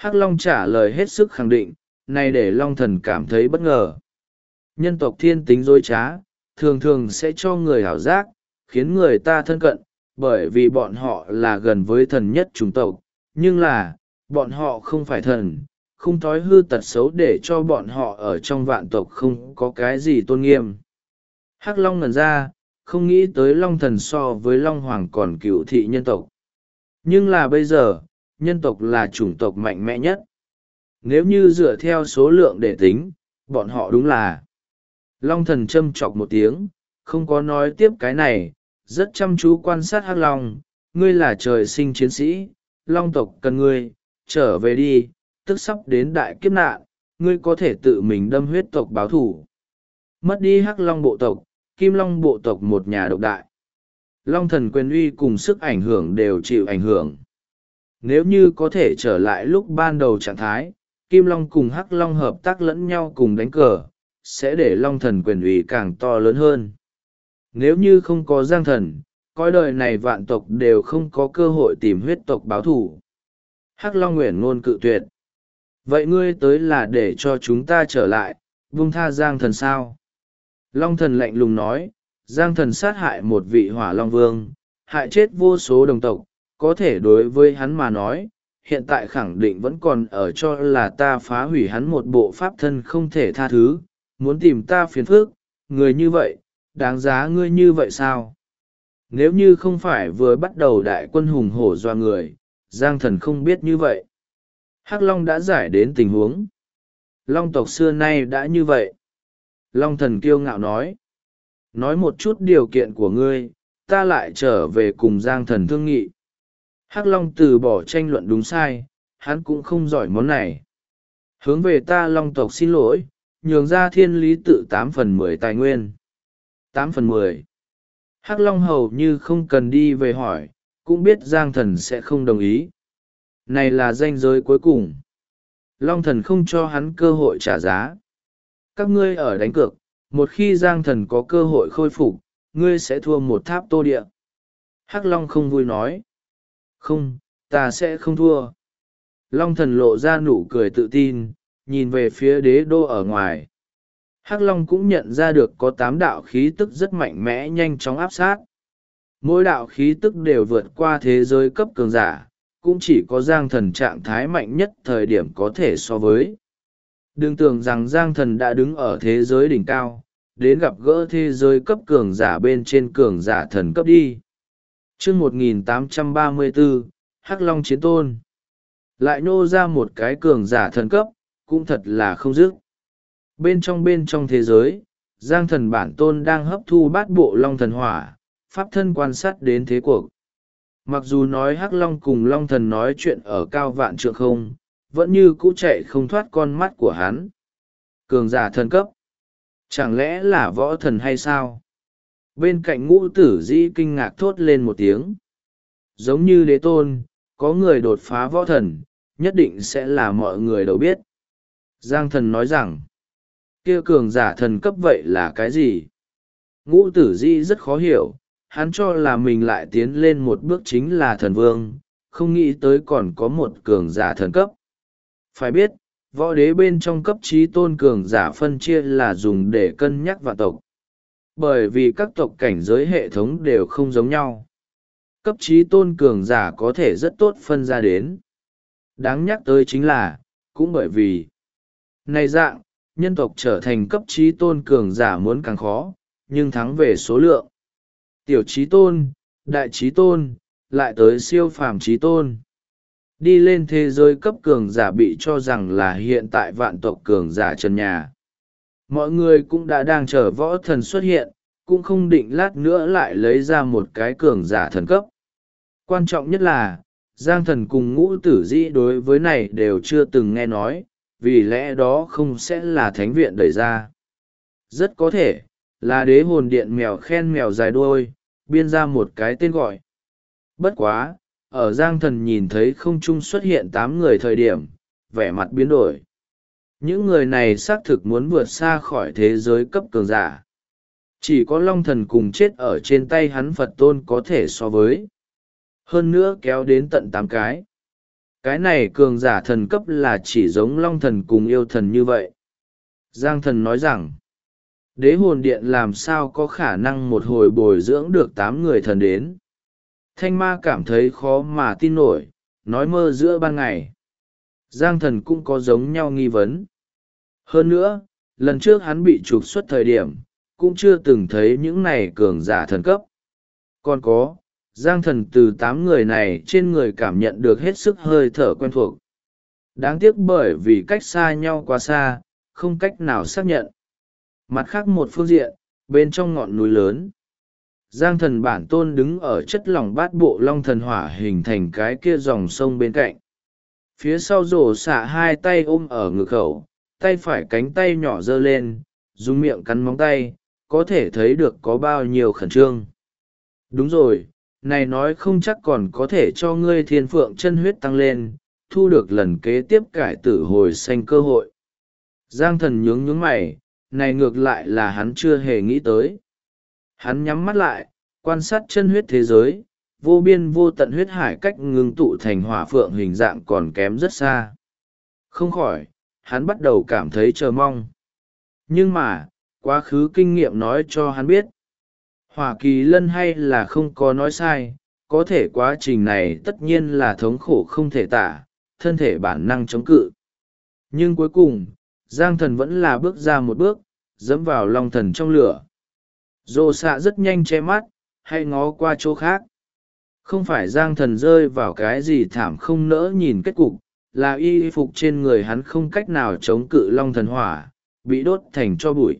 Hắc Long trả lời hết sức khẳng định, này để Long Thần cảm thấy bất ngờ. Nhân tộc thiên tính dối trá, thường thường sẽ cho người ảo giác, khiến người ta thân cận, bởi vì bọn họ là gần với thần nhất chủng tộc, nhưng là, bọn họ không phải thần, không thói hư tật xấu để cho bọn họ ở trong vạn tộc không có cái gì tôn nghiêm. Hắc Long ngẩn ra, không nghĩ tới Long Thần so với Long Hoàng còn cựu thị nhân tộc. Nhưng là bây giờ, nhân tộc là chủng tộc mạnh mẽ nhất. Nếu như dựa theo số lượng để tính, bọn họ đúng là. Long Thần châm chọc một tiếng, không có nói tiếp cái này, rất chăm chú quan sát Hắc Long. Ngươi là trời sinh chiến sĩ, Long tộc cần ngươi, trở về đi, tức sắp đến đại kiếp nạn, ngươi có thể tự mình đâm huyết tộc báo thù. Mất đi Hắc Long bộ tộc, Kim Long bộ tộc một nhà độc đại. Long Thần quyền uy cùng sức ảnh hưởng đều chịu ảnh hưởng. Nếu như có thể trở lại lúc ban đầu trạng thái, Kim Long cùng Hắc Long hợp tác lẫn nhau cùng đánh cờ, sẽ để Long Thần quyền uy càng to lớn hơn. Nếu như không có Giang Thần, cõi đời này vạn tộc đều không có cơ hội tìm huyết tộc báo thù. Hắc Long nguyện ngôn cự tuyệt. Vậy ngươi tới là để cho chúng ta trở lại, buông tha Giang Thần sao? Long Thần lạnh lùng nói, Giang Thần sát hại một vị hỏa Long Vương, hại chết vô số đồng tộc, có thể đối với hắn mà nói, hiện tại khẳng định vẫn còn ở cho là ta phá hủy hắn một bộ pháp thân không thể tha thứ, muốn tìm ta phiền phức, người như vậy, đáng giá ngươi như vậy sao? Nếu như không phải vừa bắt đầu đại quân hùng hổ doa người, Giang Thần không biết như vậy. Hắc Long đã giải đến tình huống. Long tộc xưa nay đã như vậy. Long Thần kiêu ngạo nói một chút điều kiện của ngươi, ta lại trở về cùng Giang Thần thương nghị. Hắc Long từ bỏ tranh luận đúng sai, hắn cũng không giỏi món này. Hướng về ta Long tộc xin lỗi, nhường ra thiên lý tự 8/10 tài nguyên. 8/10. Hắc Long hầu như không cần đi về hỏi, cũng biết Giang Thần sẽ không đồng ý. Này là ranh giới cuối cùng. Long Thần không cho hắn cơ hội trả giá. Các ngươi ở đánh cược, một khi Giang Thần có cơ hội khôi phục, ngươi sẽ thua một tháp tô địa. Hắc Long không vui nói. Không, ta sẽ không thua. Long Thần lộ ra nụ cười tự tin, nhìn về phía đế đô ở ngoài. Hắc Long cũng nhận ra được có 8 đạo khí tức rất mạnh mẽ nhanh chóng áp sát. Mỗi đạo khí tức đều vượt qua thế giới cấp cường giả, cũng chỉ có Giang Thần trạng thái mạnh nhất thời điểm có thể so với. Đừng tưởng rằng Giang Thần đã đứng ở thế giới đỉnh cao, đến gặp gỡ thế giới cấp cường giả bên trên cường giả thần cấp đi. Chương 1834, Hắc Long Chiến Tôn. Lại nô ra một cái cường giả thần cấp, cũng thật là không dứt. Bên trong thế giới, Giang Thần bản tôn đang hấp thu bát bộ Long Thần Hỏa, pháp thân quan sát đến thế cuộc. Mặc dù nói Hắc Long cùng Long Thần nói chuyện ở cao vạn trượng không, vẫn như cũ chạy không thoát con mắt của hắn. Cường giả thần cấp. Chẳng lẽ là võ thần hay sao? Bên cạnh Ngũ Tử Dĩ kinh ngạc thốt lên một tiếng. Giống như đế tôn, có người đột phá võ thần, nhất định sẽ là mọi người đều biết. Giang Thần nói rằng, kia cường giả thần cấp vậy là cái gì? Ngũ Tử Dĩ rất khó hiểu, hắn cho là mình lại tiến lên một bước chính là thần vương, không nghĩ tới còn có một cường giả thần cấp. Phải biết, võ đế bên trong cấp trí tôn cường giả phân chia là dùng để cân nhắc vạn tộc. Bởi vì các tộc cảnh giới hệ thống đều không giống nhau. Cấp trí tôn cường giả có thể rất tốt phân ra đến. Đáng nhắc tới chính là, cũng bởi vì này dạng, nhân tộc trở thành cấp trí tôn cường giả muốn càng khó, nhưng thắng về số lượng. Tiểu trí tôn, đại trí tôn, lại tới siêu phàm trí tôn. Đi lên thế giới cấp cường giả bị cho rằng là hiện tại vạn tộc cường giả trần nhà. Mọi người cũng đã đang chờ võ thần xuất hiện, cũng không định lát nữa lại lấy ra một cái cường giả thần cấp. Quan trọng nhất là, Giang Thần cùng Ngũ Tử Dĩ đối với này đều chưa từng nghe nói, vì lẽ đó không sẽ là thánh viện đẩy ra. Rất có thể, là đế hồn điện mèo khen mèo dài đuôi, biên ra một cái tên gọi. Bất quá, ở Giang Thần nhìn thấy không trung xuất hiện 8 người thời điểm, vẻ mặt biến đổi. Những người này xác thực muốn vượt xa khỏi thế giới cấp cường giả. Chỉ có Long Thần cùng chết ở trên tay hắn Phật Tôn có thể so với. Hơn nữa kéo đến tận 8 cái. Cái này cường giả thần cấp là chỉ giống long thần cùng yêu thần như vậy. Giang thần nói rằng, đế hồn điện làm sao có khả năng một hồi bồi dưỡng được 8 người thần đến. Thanh ma cảm thấy khó mà tin nổi, nói mơ giữa ban ngày. Giang thần cũng có giống nhau nghi vấn. Hơn nữa, lần trước hắn bị trục xuất thời điểm, cũng chưa từng thấy những này cường giả thần cấp. Còn có, Giang thần từ 8 người này trên người cảm nhận được hết sức hơi thở quen thuộc. Đáng tiếc bởi vì cách xa nhau quá xa, không cách nào xác nhận. Mặt khác một phương diện, bên trong ngọn núi lớn, Giang thần bản tôn đứng ở chất lỏng bát bộ long thần hỏa hình thành cái kia dòng sông bên cạnh. Phía sau rổ xạ hai tay ôm ở ngực khẩu, tay phải cánh tay nhỏ giơ lên, dùng miệng cắn móng tay, có thể thấy được có bao nhiêu khẩn trương. Đúng rồi, này nói không chắc còn có thể cho ngươi thiên phượng chân huyết tăng lên, thu được lần kế tiếp cải tử hồi sanh cơ hội. Giang thần nhướng nhướng mày, này ngược lại là hắn chưa hề nghĩ tới. Hắn nhắm mắt lại, quan sát chân huyết thế giới, vô biên vô tận huyết hải cách ngưng tụ thành hỏa phượng hình dạng còn kém rất xa. Không khỏi, hắn bắt đầu cảm thấy chờ mong. Nhưng mà, quá khứ kinh nghiệm nói cho hắn biết, Hỏa Kỳ Lân hay là không có nói sai, có thể quá trình này tất nhiên là thống khổ không thể tả, thân thể bản năng chống cự. Nhưng cuối cùng, Giang thần vẫn là bước ra một bước, dẫm vào long thần trong lửa. Rồ xạ rất nhanh che mắt, hay ngó qua chỗ khác. Không phải Giang thần rơi vào cái gì thảm không nỡ nhìn kết cục, là y phục trên người hắn không cách nào chống cự long thần hỏa, bị đốt thành tro bụi.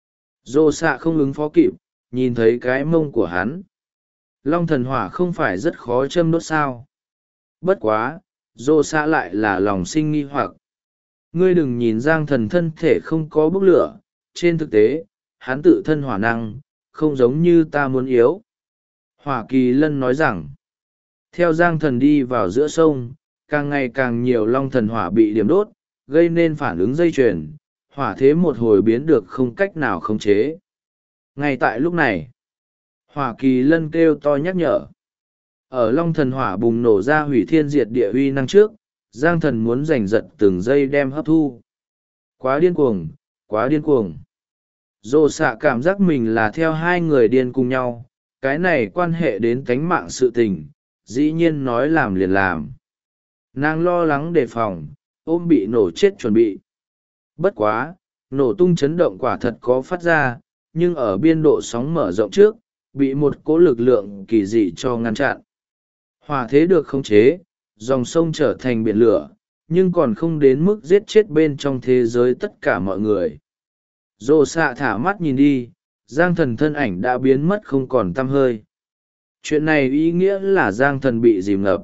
Rồ xạ không ứng phó kịp, nhìn thấy cái mông của hắn. Long thần hỏa không phải rất khó châm đốt sao. Bất quá, rồ xạ lại là lòng sinh nghi hoặc. Ngươi đừng nhìn Giang thần thân thể không có bốc lửa, trên thực tế, hắn tự thân hỏa năng, không giống như ta muốn yếu. Hỏa Kỳ Lân nói rằng, theo Giang thần đi vào giữa sông, càng ngày càng nhiều long thần hỏa bị điểm đốt, gây nên phản ứng dây chuyền, hỏa thế một hồi biến được không cách nào khống chế. Ngay tại lúc này, Hỏa Kỳ Lân kêu to nhắc nhở. Ở long thần hỏa bùng nổ ra hủy thiên diệt địa uy năng trước, Giang thần muốn giành giật từng giây đem hấp thu. Quá điên cuồng, quá điên cuồng. Dô xạ cảm giác mình là theo hai người điên cùng nhau, cái này quan hệ đến tánh mạng sự tình, dĩ nhiên nói làm liền làm. Nàng lo lắng đề phòng, ôm bị nổ chết chuẩn bị. Bất quá, nổ tung chấn động quả thật có phát ra, nhưng ở biên độ sóng mở rộng trước, bị một cỗ lực lượng kỳ dị cho ngăn chặn. Hỏa thế được khống chế, dòng sông trở thành biển lửa, nhưng còn không đến mức giết chết bên trong thế giới tất cả mọi người. Dô xạ thả mắt nhìn đi, Giang thần thân ảnh đã biến mất không còn tăm hơi. Chuyện này ý nghĩa là Giang thần bị dìm ngập.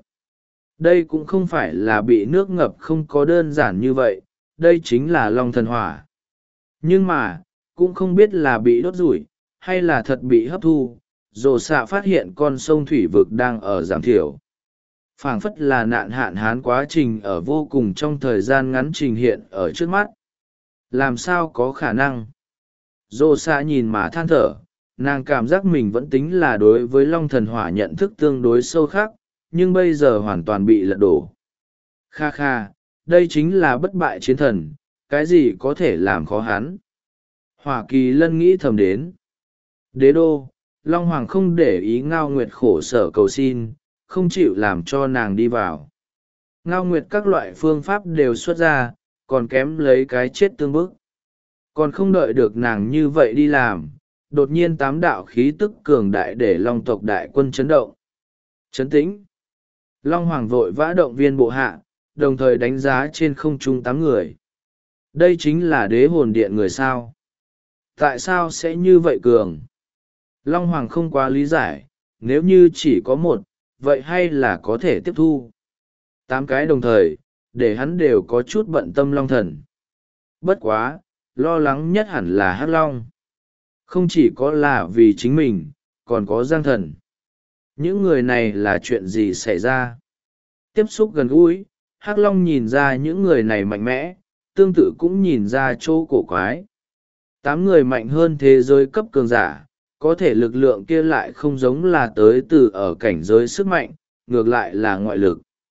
Đây cũng không phải là bị nước ngập không có đơn giản như vậy, đây chính là long thần hỏa. Nhưng mà, cũng không biết là bị đốt rủi, hay là thật bị hấp thu, dồ xạ phát hiện con sông thủy vực đang ở giảm thiểu. Phảng phất là nạn hạn hán quá trình ở vô cùng trong thời gian ngắn trình hiện ở trước mắt. Làm sao có khả năng? Dô xạ nhìn mà than thở, nàng cảm giác mình vẫn tính là đối với long thần hỏa nhận thức tương đối sâu khác, nhưng bây giờ hoàn toàn bị lật đổ. Kha kha, đây chính là bất bại chiến thần, cái gì có thể làm khó hắn? Hỏa Kỳ Lân nghĩ thầm đến. Đế đô, Long Hoàng không để ý Ngao Nguyệt khổ sở cầu xin, không chịu làm cho nàng đi vào. Ngao Nguyệt các loại phương pháp đều xuất ra, còn kém lấy cái chết tương bức. Còn không đợi được nàng như vậy đi làm, đột nhiên 8 đạo khí tức cường đại để Long tộc đại quân chấn động. Chấn tĩnh. Long Hoàng vội vã động viên bộ hạ, đồng thời đánh giá trên không trung 8 người. Đây chính là đế hồn điện người sao? Tại sao sẽ như vậy cường? Long Hoàng không quá lý giải, nếu như chỉ có một, vậy hay là có thể tiếp thu. 8 cái đồng thời, để hắn đều có chút bận tâm Long thần. Bất quá, lo lắng nhất hẳn là Hắc Long. Không chỉ có là vì chính mình, còn có Giang thần. Những người này là chuyện gì xảy ra? Tiếp xúc gần gũi, Hắc Long nhìn ra những người này mạnh mẽ, tương tự cũng nhìn ra chỗ cổ quái. 8 người mạnh hơn thế giới cấp cường giả, có thể lực lượng kia lại không giống là tới từ ở cảnh giới sức mạnh, ngược lại là ngoại lực.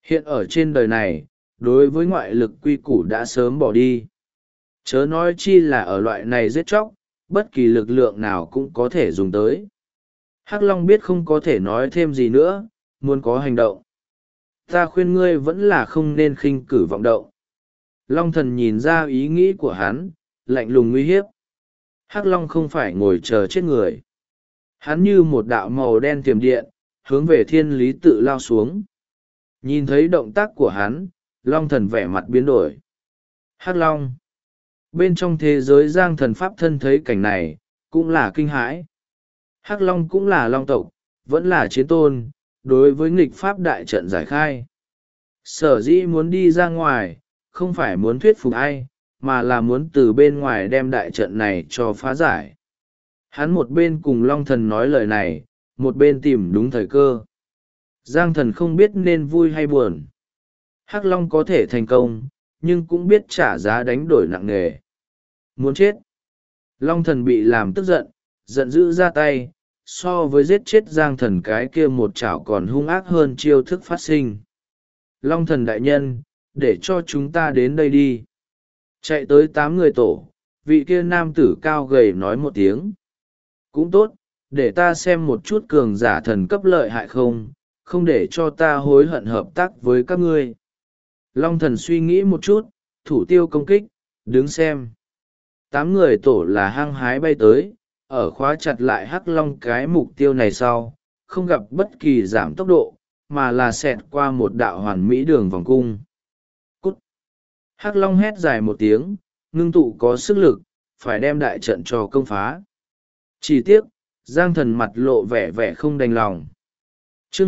Hiện ở trên đời này, đối với ngoại lực quy củ đã sớm bỏ đi. Chớ nói chi là ở loại này giết chóc, bất kỳ lực lượng nào cũng có thể dùng tới. Hắc Long biết không có thể nói thêm gì nữa, muốn có hành động. Ta khuyên ngươi vẫn là không nên khinh cử vọng động. Long thần nhìn ra ý nghĩ của hắn, lạnh lùng uy hiếp. Hắc Long không phải ngồi chờ chết người. Hắn như một đạo màu đen tiềm điện, hướng về thiên lý tự lao xuống. Nhìn thấy động tác của hắn, Long thần vẻ mặt biến đổi. Hắc Long. Bên trong thế giới giang thần pháp thân thấy cảnh này, cũng là kinh hãi. Hắc Long cũng là long tộc, vẫn là chiến tôn, đối với nghịch pháp đại trận giải khai. Sở dĩ muốn đi ra ngoài, không phải muốn thuyết phục ai, mà là muốn từ bên ngoài đem đại trận này cho phá giải. Hắn một bên cùng long thần nói lời này, một bên tìm đúng thời cơ. Giang thần không biết nên vui hay buồn. Hắc Long có thể thành công, nhưng cũng biết trả giá đánh đổi nặng nề. Muốn chết. Long thần bị làm tức giận, giận dữ ra tay, so với giết chết giang thần cái kia một chảo còn hung ác hơn chiêu thức phát sinh. Long thần đại nhân, để cho chúng ta đến đây đi. Chạy tới 8 người tổ, vị kia nam tử cao gầy nói một tiếng. Cũng tốt, để ta xem một chút cường giả thần cấp lợi hại không để cho ta hối hận hợp tác với các ngươi. Long thần suy nghĩ một chút, thủ tiêu công kích, đứng xem. 8 người tổ là hăng hái bay tới, ở khóa chặt lại Hắc Long cái mục tiêu này sau, không gặp bất kỳ giảm tốc độ, mà là xẹt qua một đạo hoàn mỹ đường vòng cung. Cút! Hắc Long hét dài một tiếng, ngưng tụ có sức lực, phải đem đại trận cho công phá. Chỉ tiếc, giang thần mặt lộ vẻ vẻ không đành lòng. Chương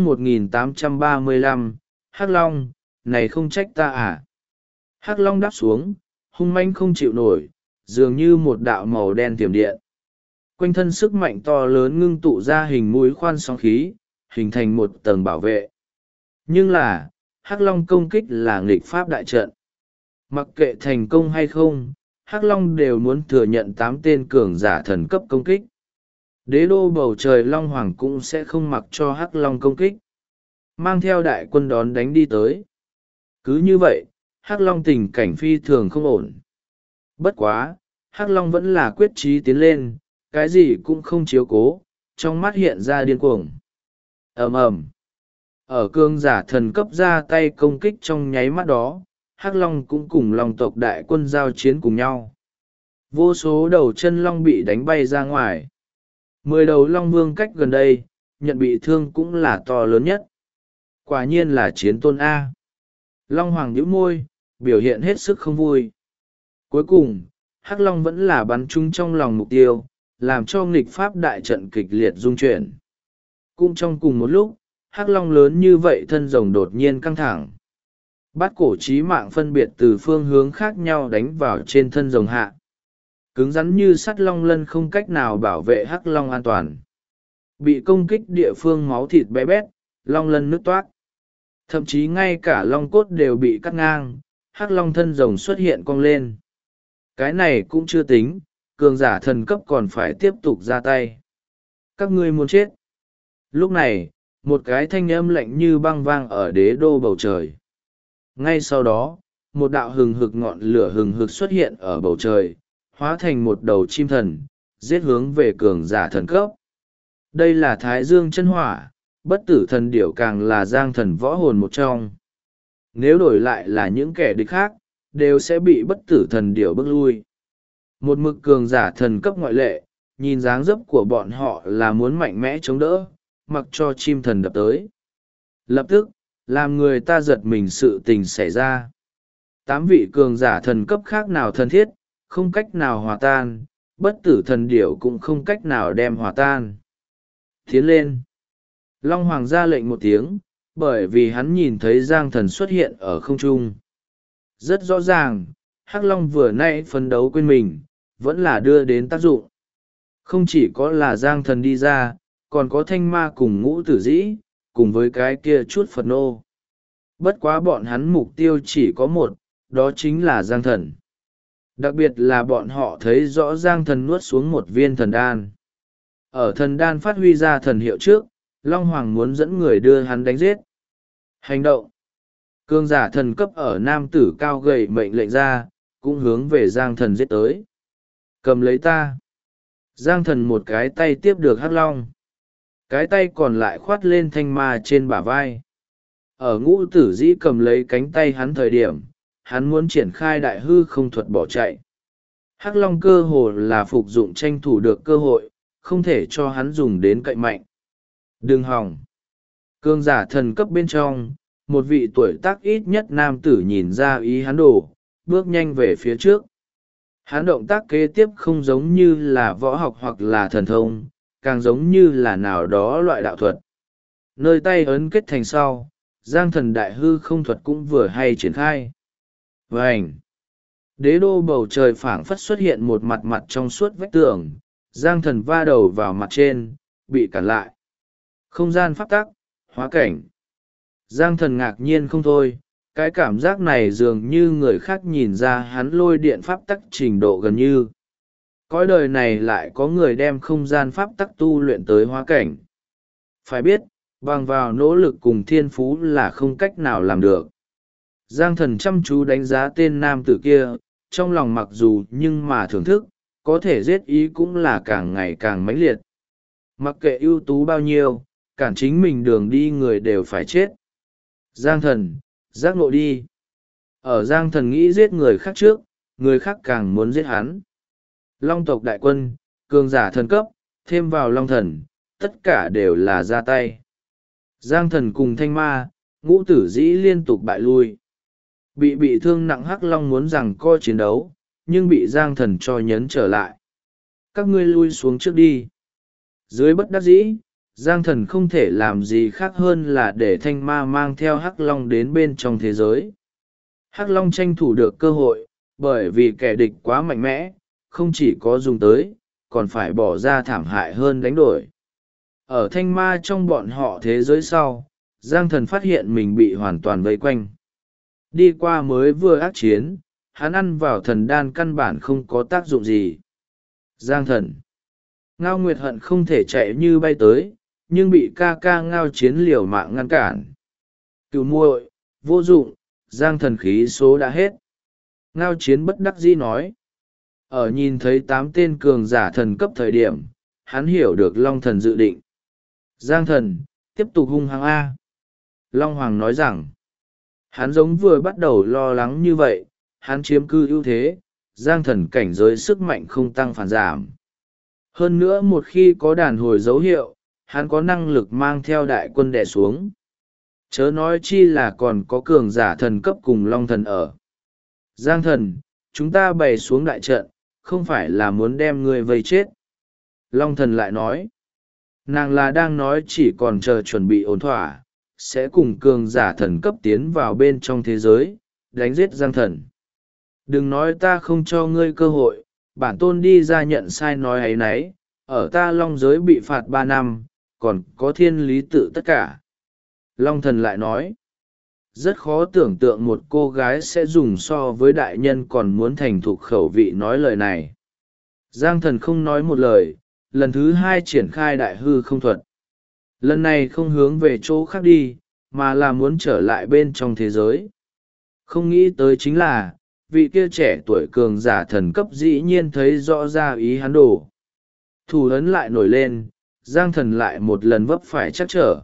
1835, Hắc Long, này không trách ta à? Hắc Long đáp xuống, hung manh không chịu nổi, dường như một đạo màu đen tiềm điện. Quanh thân sức mạnh to lớn ngưng tụ ra hình mũi khoan sóng khí, hình thành một tầng bảo vệ. Nhưng là, Hắc Long công kích là nghịch pháp đại trận. Mặc kệ thành công hay không, Hắc Long đều muốn thừa nhận 8 tên cường giả thần cấp công kích. Đế đô bầu trời Long Hoàng cũng sẽ không mặc cho Hắc Long công kích. Mang theo đại quân đón đánh đi tới. Cứ như vậy, Hắc Long tình cảnh phi thường không ổn. Bất quá, Hắc Long vẫn là quyết chí tiến lên, cái gì cũng không chiếu cố, trong mắt hiện ra điên cuồng. Ầm ầm. Ở cương giả thần cấp ra tay công kích trong nháy mắt đó, Hắc Long cũng cùng Long tộc đại quân giao chiến cùng nhau. Vô số đầu chân Long bị đánh bay ra ngoài. 10 đầu Long Vương cách gần đây, nhận bị thương cũng là to lớn nhất. Quả nhiên là chiến tôn A. Long Hoàng nhíu môi, biểu hiện hết sức không vui. Cuối cùng, Hắc Long vẫn là bắn trúng trong lòng mục tiêu, làm cho nghịch pháp đại trận kịch liệt rung chuyển. Cũng trong cùng một lúc, Hắc Long lớn như vậy thân rồng đột nhiên căng thẳng. Bát cổ chí mạng phân biệt từ phương hướng khác nhau đánh vào trên thân rồng hạ. Cứng rắn như sắt long lân không cách nào bảo vệ Hắc Long an toàn. Bị công kích địa phương máu thịt bé bét, long lân nứt toác. Thậm chí ngay cả long cốt đều bị cắt ngang, Hắc Long thân rồng xuất hiện cong lên. Cái này cũng chưa tính, cường giả thần cấp còn phải tiếp tục ra tay. Các ngươi muốn chết. Lúc này, một cái thanh âm lạnh như băng vang ở đế đô bầu trời. Ngay sau đó, một đạo hừng hực ngọn lửa hừng hực xuất hiện ở bầu trời, hóa thành một đầu chim thần, giết hướng về cường giả thần cấp. Đây là Thái Dương chân hỏa, bất tử thần điểu càng là giang thần võ hồn một trong. Nếu đổi lại là những kẻ địch khác, đều sẽ bị bất tử thần điểu bước lui. Một mực cường giả thần cấp ngoại lệ, nhìn dáng dấp của bọn họ là muốn mạnh mẽ chống đỡ, mặc cho chim thần đập tới. Lập tức, làm người ta giật mình sự tình xảy ra. 8 vị cường giả thần cấp khác nào thân thiết, không cách nào hòa tan, bất tử thần điểu cũng không cách nào đem hòa tan. Tiến lên. Long Hoàng ra lệnh một tiếng, bởi vì hắn nhìn thấy Giang thần xuất hiện ở không trung. Rất rõ ràng, Hắc Long vừa nãy phấn đấu quên mình, vẫn là đưa đến tác dụng. Không chỉ có là Giang thần đi ra, còn có Thanh Ma cùng Ngũ Tử Dĩ, cùng với cái kia chút Phật nô. Bất quá bọn hắn mục tiêu chỉ có một, đó chính là Giang thần. Đặc biệt là bọn họ thấy rõ Giang thần nuốt xuống một viên thần đan. Ở thần đan phát huy ra thần hiệu trước, Long Hoàng muốn dẫn người đưa hắn đánh giết. Hành động! Cường giả thần cấp ở nam tử cao gầy mệnh lệnh ra, cũng hướng về Giang Thần giết tới. Cầm lấy ta. Giang Thần một cái tay tiếp được Hắc Long. Cái tay còn lại khoát lên thanh ma trên bả vai. Ở ngũ tử dĩ cầm lấy cánh tay hắn thời điểm, hắn muốn triển khai đại hư không thuật bỏ chạy. Hắc Long cơ hồ là phục dụng tranh thủ được cơ hội, không thể cho hắn dùng đến cậy mạnh. Đừng hòng. Cường giả thần cấp bên trong, một vị tuổi tác ít nhất nam tử nhìn ra ý hắn đổ, bước nhanh về phía trước. Hắn động tác kế tiếp không giống như là võ học hoặc là thần thông, càng giống như là nào đó loại đạo thuật. Nơi tay ấn kết thành sau, Giang Thần đại hư không thuật cũng vừa hay triển khai. Vành! Đế đô bầu trời phảng phất xuất hiện một mặt mặt trong suốt vách tường, Giang Thần va đầu vào mặt trên, bị cản lại. Không gian pháp tắc, hóa cảnh. Giang Thần ngạc nhiên không thôi, cái cảm giác này dường như người khác nhìn ra hắn lôi điện pháp tắc trình độ gần như. Cõi đời này lại có người đem không gian pháp tắc tu luyện tới hóa cảnh. Phải biết, bằng vào nỗ lực cùng thiên phú là không cách nào làm được. Giang Thần chăm chú đánh giá tên nam tử kia, trong lòng mặc dù nhưng mà thưởng thức, có thể giết ý cũng là càng ngày càng mãnh liệt. Mặc kệ ưu tú bao nhiêu, cản chính mình đường đi người đều phải chết. Giang Thần, giác ngộ đi. Ở Giang Thần nghĩ giết người khác trước, người khác càng muốn giết hắn. Long tộc đại quân, cường giả thần cấp, thêm vào Long Thần, tất cả đều là ra tay. Giang Thần cùng Thanh Ma, ngũ tử dĩ liên tục bại lui. Bị thương nặng Hắc Long muốn rằng co chiến đấu, nhưng bị Giang Thần cho nhấn trở lại. Các ngươi lui xuống trước đi. Dưới bất đắc dĩ, Giang Thần không thể làm gì khác hơn là để Thanh Ma mang theo Hắc Long đến bên trong thế giới. Hắc Long tranh thủ được cơ hội, bởi vì kẻ địch quá mạnh mẽ, không chỉ có dùng tới, còn phải bỏ ra thảm hại hơn đánh đổi. Ở Thanh Ma trong bọn họ thế giới sau, Giang Thần phát hiện mình bị hoàn toàn vây quanh. Đi qua mới vừa ác chiến, hắn ăn vào thần đan căn bản không có tác dụng gì. Giang Thần. Ngao Nguyệt hận không thể chạy như bay tới, nhưng bị ca ca Ngao Chiến liều mạng ngăn cản. Cửu muội, vô dụng, Giang Thần khí số đã hết. Ngao Chiến bất đắc dĩ nói. Ở nhìn thấy 8 tên cường giả thần cấp thời điểm, hắn hiểu được Long Thần dự định. Giang Thần, tiếp tục hung hăng A. Long Hoàng nói rằng, hắn giống vừa bắt đầu lo lắng như vậy, hắn chiếm cư ưu thế, Giang Thần cảnh giới sức mạnh không tăng phản giảm. Hơn nữa một khi có đàn hồi dấu hiệu, hắn có năng lực mang theo đại quân đè xuống. Chớ nói chi là còn có cường giả thần cấp cùng Long Thần ở. Giang Thần, chúng ta bày xuống đại trận, không phải là muốn đem ngươi vây chết. Long Thần lại nói, nàng là đang nói chỉ còn chờ chuẩn bị ổn thỏa, sẽ cùng cường giả thần cấp tiến vào bên trong thế giới, đánh giết Giang Thần. Đừng nói ta không cho ngươi cơ hội, bản tôn đi ra nhận sai nói ấy nấy, ở ta Long giới bị phạt 3 năm, còn có thiên lý tự tất cả. Long Thần lại nói, rất khó tưởng tượng một cô gái sẽ dùng so với đại nhân còn muốn thành thục khẩu vị nói lời này. Giang Thần không nói một lời, lần thứ 2 triển khai đại hư không thuật. Lần này không hướng về chỗ khác đi, mà là muốn trở lại bên trong thế giới. Không nghĩ tới chính là, vị kia trẻ tuổi cường giả thần cấp dĩ nhiên thấy rõ ra ý hắn đổ. Thủ ấn lại nổi lên, Giang Thần lại một lần vấp phải chắc trở.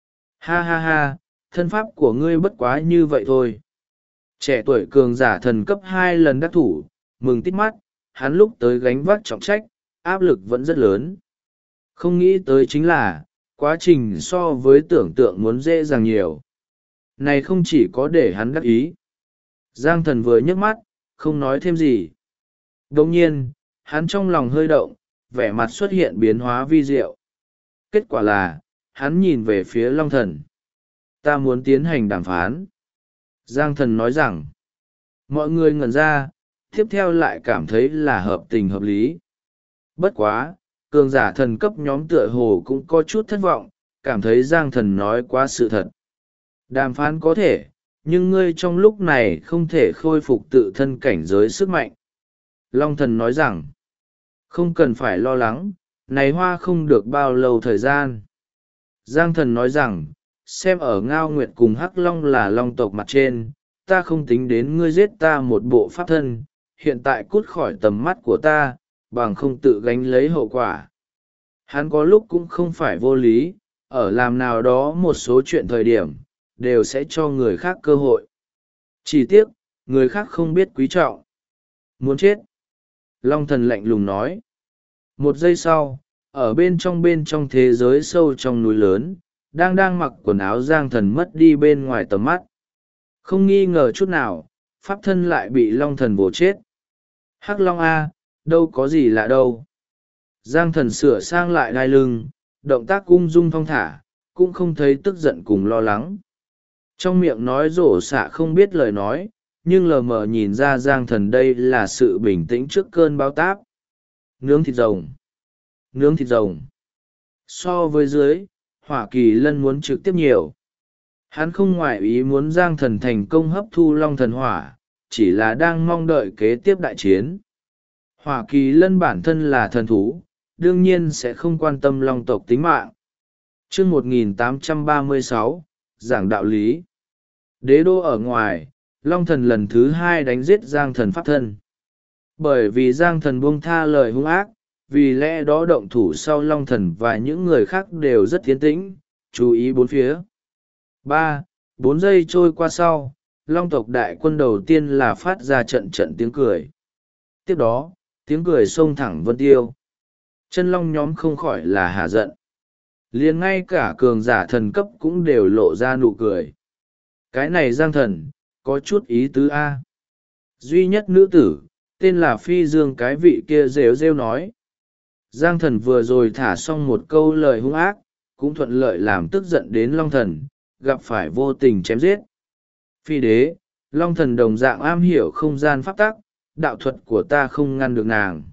Ha ha ha, thân pháp của ngươi bất quá như vậy thôi. Trẻ tuổi cường giả thần cấp 2 lần đắc thủ, mừng tít mắt, hắn lúc tới gánh vác trọng trách, áp lực vẫn rất lớn. Không nghĩ tới chính là, quá trình so với tưởng tượng muốn dễ dàng nhiều. Này không chỉ có để hắn đắc ý. Giang Thần vừa nhấc mắt, không nói thêm gì. Đồng nhiên, hắn trong lòng hơi động, vẻ mặt xuất hiện biến hóa vi diệu. Kết quả là, hắn nhìn về phía Long Thần. Ta muốn tiến hành đàm phán. Giang Thần nói rằng, mọi người ngẩn ra, tiếp theo lại cảm thấy là hợp tình hợp lý. Bất quá, cường giả thần cấp nhóm tựa hồ cũng có chút thất vọng, cảm thấy Giang Thần nói quá sự thật. Đàm phán có thể, nhưng ngươi trong lúc này không thể khôi phục tự thân cảnh giới sức mạnh. Long Thần nói rằng, không cần phải lo lắng, này hoa không được bao lâu thời gian. Giang Thần nói rằng, xem ở Ngao Nguyệt cùng Hắc Long là long tộc mặt trên, ta không tính đến ngươi giết ta một bộ pháp thân, hiện tại cút khỏi tầm mắt của ta, bằng không tự gánh lấy hậu quả. Hắn có lúc cũng không phải vô lý, ở làm nào đó một số chuyện thời điểm, đều sẽ cho người khác cơ hội. Chỉ tiếc, người khác không biết quý trọng. Muốn chết. Long thần lạnh lùng nói. Một giây sau, ở bên trong thế giới sâu trong núi lớn, đang mặc quần áo Giang Thần mất đi bên ngoài tầm mắt. Không nghi ngờ chút nào, pháp thân lại bị Long thần vồ chết. Hắc Long A, đâu có gì lạ đâu. Giang Thần sửa sang lại đai lưng, động tác ung dung thong thả, cũng không thấy tức giận cùng lo lắng. Trong miệng nói rổ xạ không biết lời nói, nhưng lờ mờ nhìn ra Giang Thần đây là sự bình tĩnh trước cơn bão táp. Nướng thịt rồng. Nướng thịt rồng. So với dưới, Hỏa Kỳ Lân muốn trực tiếp nhiều. Hắn không ngoại ý muốn Giang Thần thành công hấp thu Long thần hỏa, chỉ là đang mong đợi kế tiếp đại chiến. Hỏa Kỳ Lân bản thân là thần thú, đương nhiên sẽ không quan tâm Long tộc tính mạng. Chương 1836, giảng đạo lý. Đế đô ở ngoài, Long thần lần thứ hai đánh giết Giang Thần pháp thân. Bởi vì Giang Thần buông tha lời hung ác, vì lẽ đó động thủ sau Long thần và những người khác đều rất tiến tĩnh, chú ý bốn phía. 3-4 giây trôi qua sau, Long tộc đại quân đầu tiên là phát ra trận tiếng cười. Tiếp đó, tiếng cười xông thẳng vân tiêu. Chân long nhóm không khỏi là hả giận. Liền ngay cả cường giả thần cấp cũng đều lộ ra nụ cười. Cái này Giang Thần, có chút ý tứ A. Duy nhất nữ tử, tên là Phi Dương cái vị kia rêu rêu nói. Giang Thần vừa rồi thả xong một câu lời hung ác, cũng thuận lợi làm tức giận đến Long Thần, gặp phải vô tình chém giết. Phi đế, Long Thần đồng dạng am hiểu không gian pháp tắc, đạo thuật của ta không ngăn được nàng.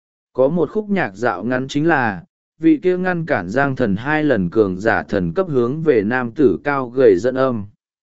Có một khúc nhạc dạo ngắn chính là, vị kia ngăn cản Giang Thần 2 lần cường giả thần cấp hướng về nam tử cao gầy dẫn âm.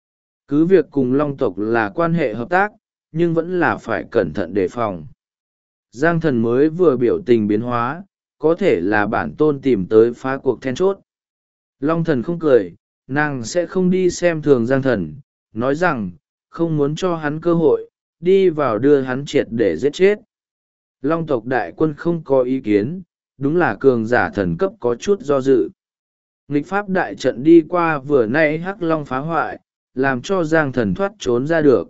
Cứ việc cùng Long tộc là quan hệ hợp tác, nhưng vẫn là phải cẩn thận đề phòng. Giang Thần mới vừa biểu tình biến hóa, có thể là bản tôn tìm tới phá cuộc then chốt. Long Thần không cười, nàng sẽ không đi xem thường Giang Thần, nói rằng, không muốn cho hắn cơ hội, đi vào đưa hắn triệt để giết chết. Long tộc đại quân không có ý kiến, đúng là cường giả thần cấp có chút do dự. Nghịch pháp đại trận đi qua vừa nãy Hắc Long phá hoại, làm cho Giang Thần thoát trốn ra được.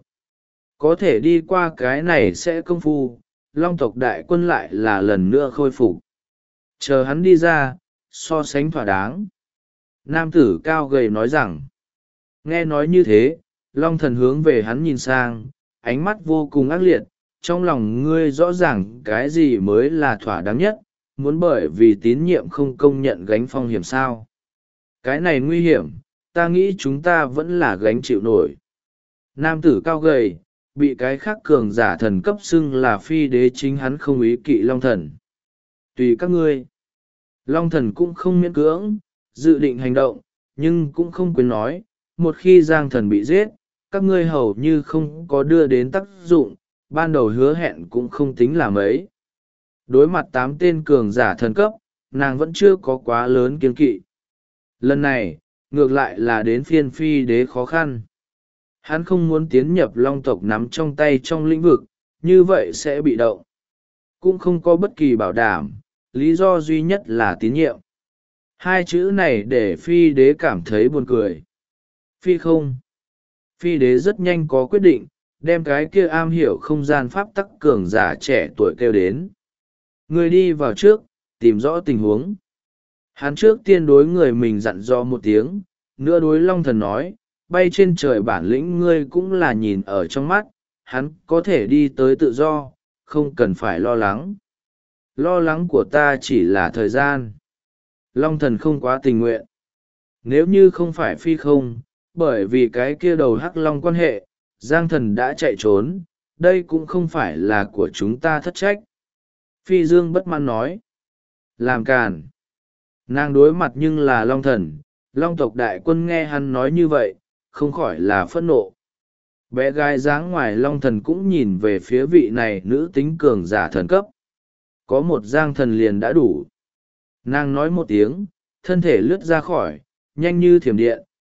Có thể đi qua cái này sẽ công phu, Long tộc đại quân lại là lần nữa khôi phục. Chờ hắn đi ra, so sánh thỏa đáng. Nam tử cao gầy nói rằng, nghe nói như thế, Long Thần hướng về hắn nhìn sang, ánh mắt vô cùng ác liệt, trong lòng ngươi rõ ràng cái gì mới là thỏa đáng nhất, muốn bởi vì tín nhiệm không công nhận gánh phong hiểm sao. Cái này nguy hiểm, ta nghĩ chúng ta vẫn là gánh chịu nổi. Nam tử cao gầy, bị cái khác cường giả thần cấp xưng là phi đế chính hắn không ý kỵ Long Thần. Tùy các ngươi. Long Thần cũng không miễn cưỡng, dự định hành động, nhưng cũng không quên nói, một khi Giang Thần bị giết, các ngươi hầu như không có đưa đến tác dụng, ban đầu hứa hẹn cũng không tính là mấy. Đối mặt 8 tên cường giả thần cấp, nàng vẫn chưa có quá lớn kiêng kỵ. Lần này, ngược lại là đến phiên phi đế khó khăn. Hắn không muốn tiến nhập Long tộc nắm trong tay trong lĩnh vực, như vậy sẽ bị động. Cũng không có bất kỳ bảo đảm, lý do duy nhất là tín nhiệm. 2 chữ này để phi đế cảm thấy buồn cười. Phi không. Phi đế rất nhanh có quyết định, đem cái kia am hiểu không gian pháp tắc cường giả trẻ tuổi kêu đến. Người đi vào trước, tìm rõ tình huống. Hắn trước tiên đối người mình dặn dò một tiếng, nữa đối Long Thần nói, bay trên trời bản lĩnh ngươi cũng là nhìn ở trong mắt, hắn có thể đi tới tự do, không cần phải lo lắng. Lo lắng của ta chỉ là thời gian. Long Thần không quá tình nguyện. Nếu như không phải phi không, bởi vì cái kia đầu Hắc Long quan hệ, Giang Thần đã chạy trốn, đây cũng không phải là của chúng ta thất trách. Phi Dương bất mãn nói. Làm càn. Nàng đối mặt nhưng là Long Thần, Long tộc đại quân nghe hắn nói như vậy, không khỏi là phẫn nộ. Bé gái dáng ngoài Long Thần cũng nhìn về phía vị này nữ tính cường giả thần cấp. Có một Giang Thần liền đã đủ. Nàng nói một tiếng, thân thể lướt ra khỏi, nhanh như thiểm điện,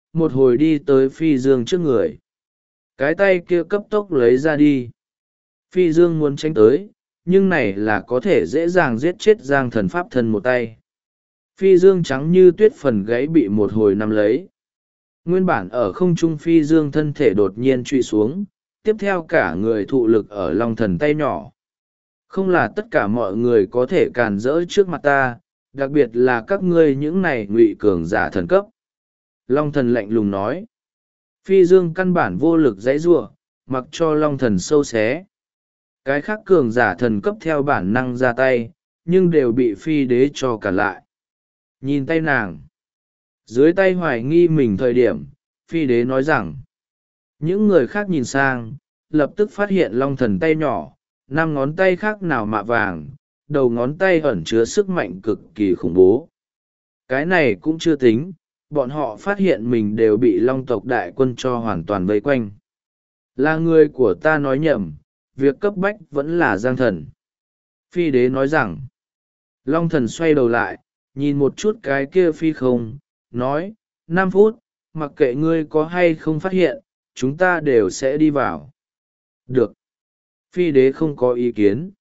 một hồi đi tới Phi Dương trước người. Cái tay kia cấp tốc lấy ra đi. Phi Dương muốn tránh tới, nhưng này là có thể dễ dàng giết chết Giang Thần pháp thân một tay. Phi Dương trắng như tuyết phần gáy bị một hồi nắm lấy. Nguyên bản ở không trung Phi Dương thân thể đột nhiên trụy xuống, tiếp theo cả người thụ lực ở Long Thần tay nhỏ. Không là tất cả mọi người có thể càn rỡ trước mặt ta, đặc biệt là các ngươi những này ngụy cường giả thần cấp. Long Thần lạnh lùng nói. Phi Dương căn bản vô lực dãy giụa, mặc cho Long Thần sâu xé. Cái khác cường giả thần cấp theo bản năng ra tay, nhưng đều bị Phi Đế cho cản lại. Nhìn tay nàng. Dưới tay hoài nghi mình thời điểm, Phi Đế nói rằng. Những người khác nhìn sang, lập tức phát hiện Long Thần tay nhỏ, 5 ngón tay khác nào mạ vàng, đầu ngón tay ẩn chứa sức mạnh cực kỳ khủng bố. Cái này cũng chưa tính, bọn họ phát hiện mình đều bị Long tộc đại quân cho hoàn toàn vây quanh. Là người của ta nói nhầm, việc cấp bách vẫn là Giang Thần. Phi Đế nói rằng. Long Thần xoay đầu lại, nhìn một chút cái kia phi không, nói, 5 phút, mặc kệ ngươi có hay không phát hiện, chúng ta đều sẽ đi vào. Được. Phi Đế không có ý kiến.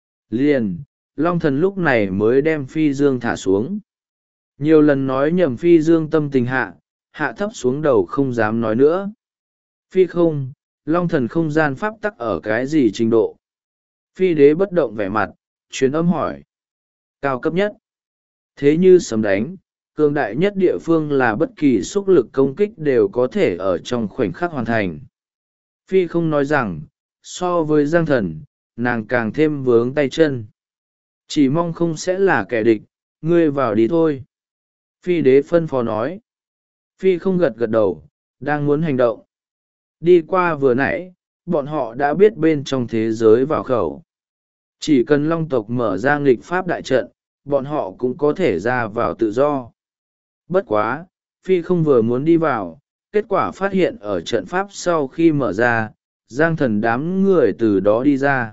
Liền, Long Thần lúc này mới đem Phi Dương thả xuống. Nhiều lần nói nhầm Phi Dương tâm tình hạ thấp xuống đầu không dám nói nữa. Phi không, Long Thần không gian pháp tắc ở cái gì trình độ? Phi Đế bất động vẻ mặt, truyền âm hỏi. Cao cấp nhất. Thế như sấm đánh, cường đại nhất địa phương là bất kỳ xúc lực công kích đều có thể ở trong khoảnh khắc hoàn thành. Phi không nói rằng, so với Giang Thần, nàng càng thêm vướng tay chân. Chỉ mong không sẽ là kẻ địch, ngươi vào đi thôi. Phi Đế phân phó nói. Phi không gật gật đầu, đang muốn hành động. Đi qua vừa nãy, bọn họ đã biết bên trong thế giới vào khẩu. Chỉ cần Long tộc mở ra nghịch pháp đại trận, bọn họ cũng có thể ra vào tự do. Bất quá, Phi không vừa muốn đi vào, kết quả phát hiện ở trận pháp sau khi mở ra, Giang Thần đám người từ đó đi ra.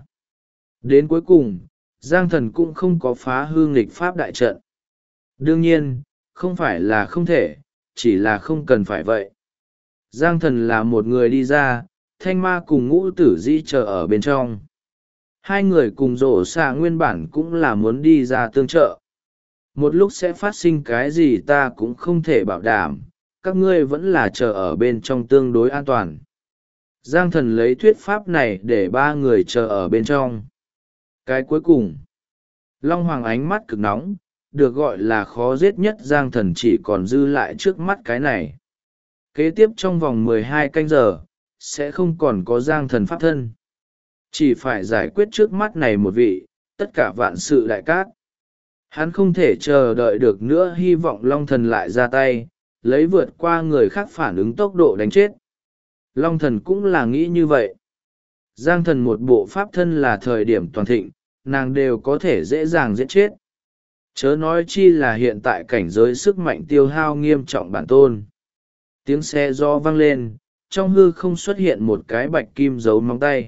Đến cuối cùng, Giang Thần cũng không có phá hư nghịch pháp đại trận. Đương nhiên, không phải là không thể, chỉ là không cần phải vậy. Giang Thần là một người đi ra, Thanh Ma cùng Ngũ Tử Di chờ ở bên trong. Hai người cùng rổ xạ nguyên bản cũng là muốn đi ra tương trợ. Một lúc sẽ phát sinh cái gì ta cũng không thể bảo đảm, các ngươi vẫn là chờ ở bên trong tương đối an toàn. Giang Thần lấy thuyết pháp này để 3 người chờ ở bên trong. Cái cuối cùng, Long Hoàng ánh mắt cực nóng, được gọi là khó giết nhất. Giang Thần chỉ còn dư lại trước mắt cái này. Kế tiếp trong vòng 12 canh giờ, sẽ không còn có Giang Thần pháp thân. Chỉ phải giải quyết trước mắt này một vị, tất cả vạn sự đại cát. Hắn không thể chờ đợi được nữa, hy vọng Long Thần lại ra tay, lấy vượt qua người khác phản ứng tốc độ đánh chết. Long Thần cũng là nghĩ như vậy. Giang Thần một bộ pháp thân là thời điểm toàn thịnh, nàng đều có thể dễ dàng giết chết. Chớ nói chi là hiện tại cảnh giới sức mạnh tiêu hao nghiêm trọng bản tôn. Tiếng xe gió vang lên, trong hư không xuất hiện một cái bạch kim dấu móng tay.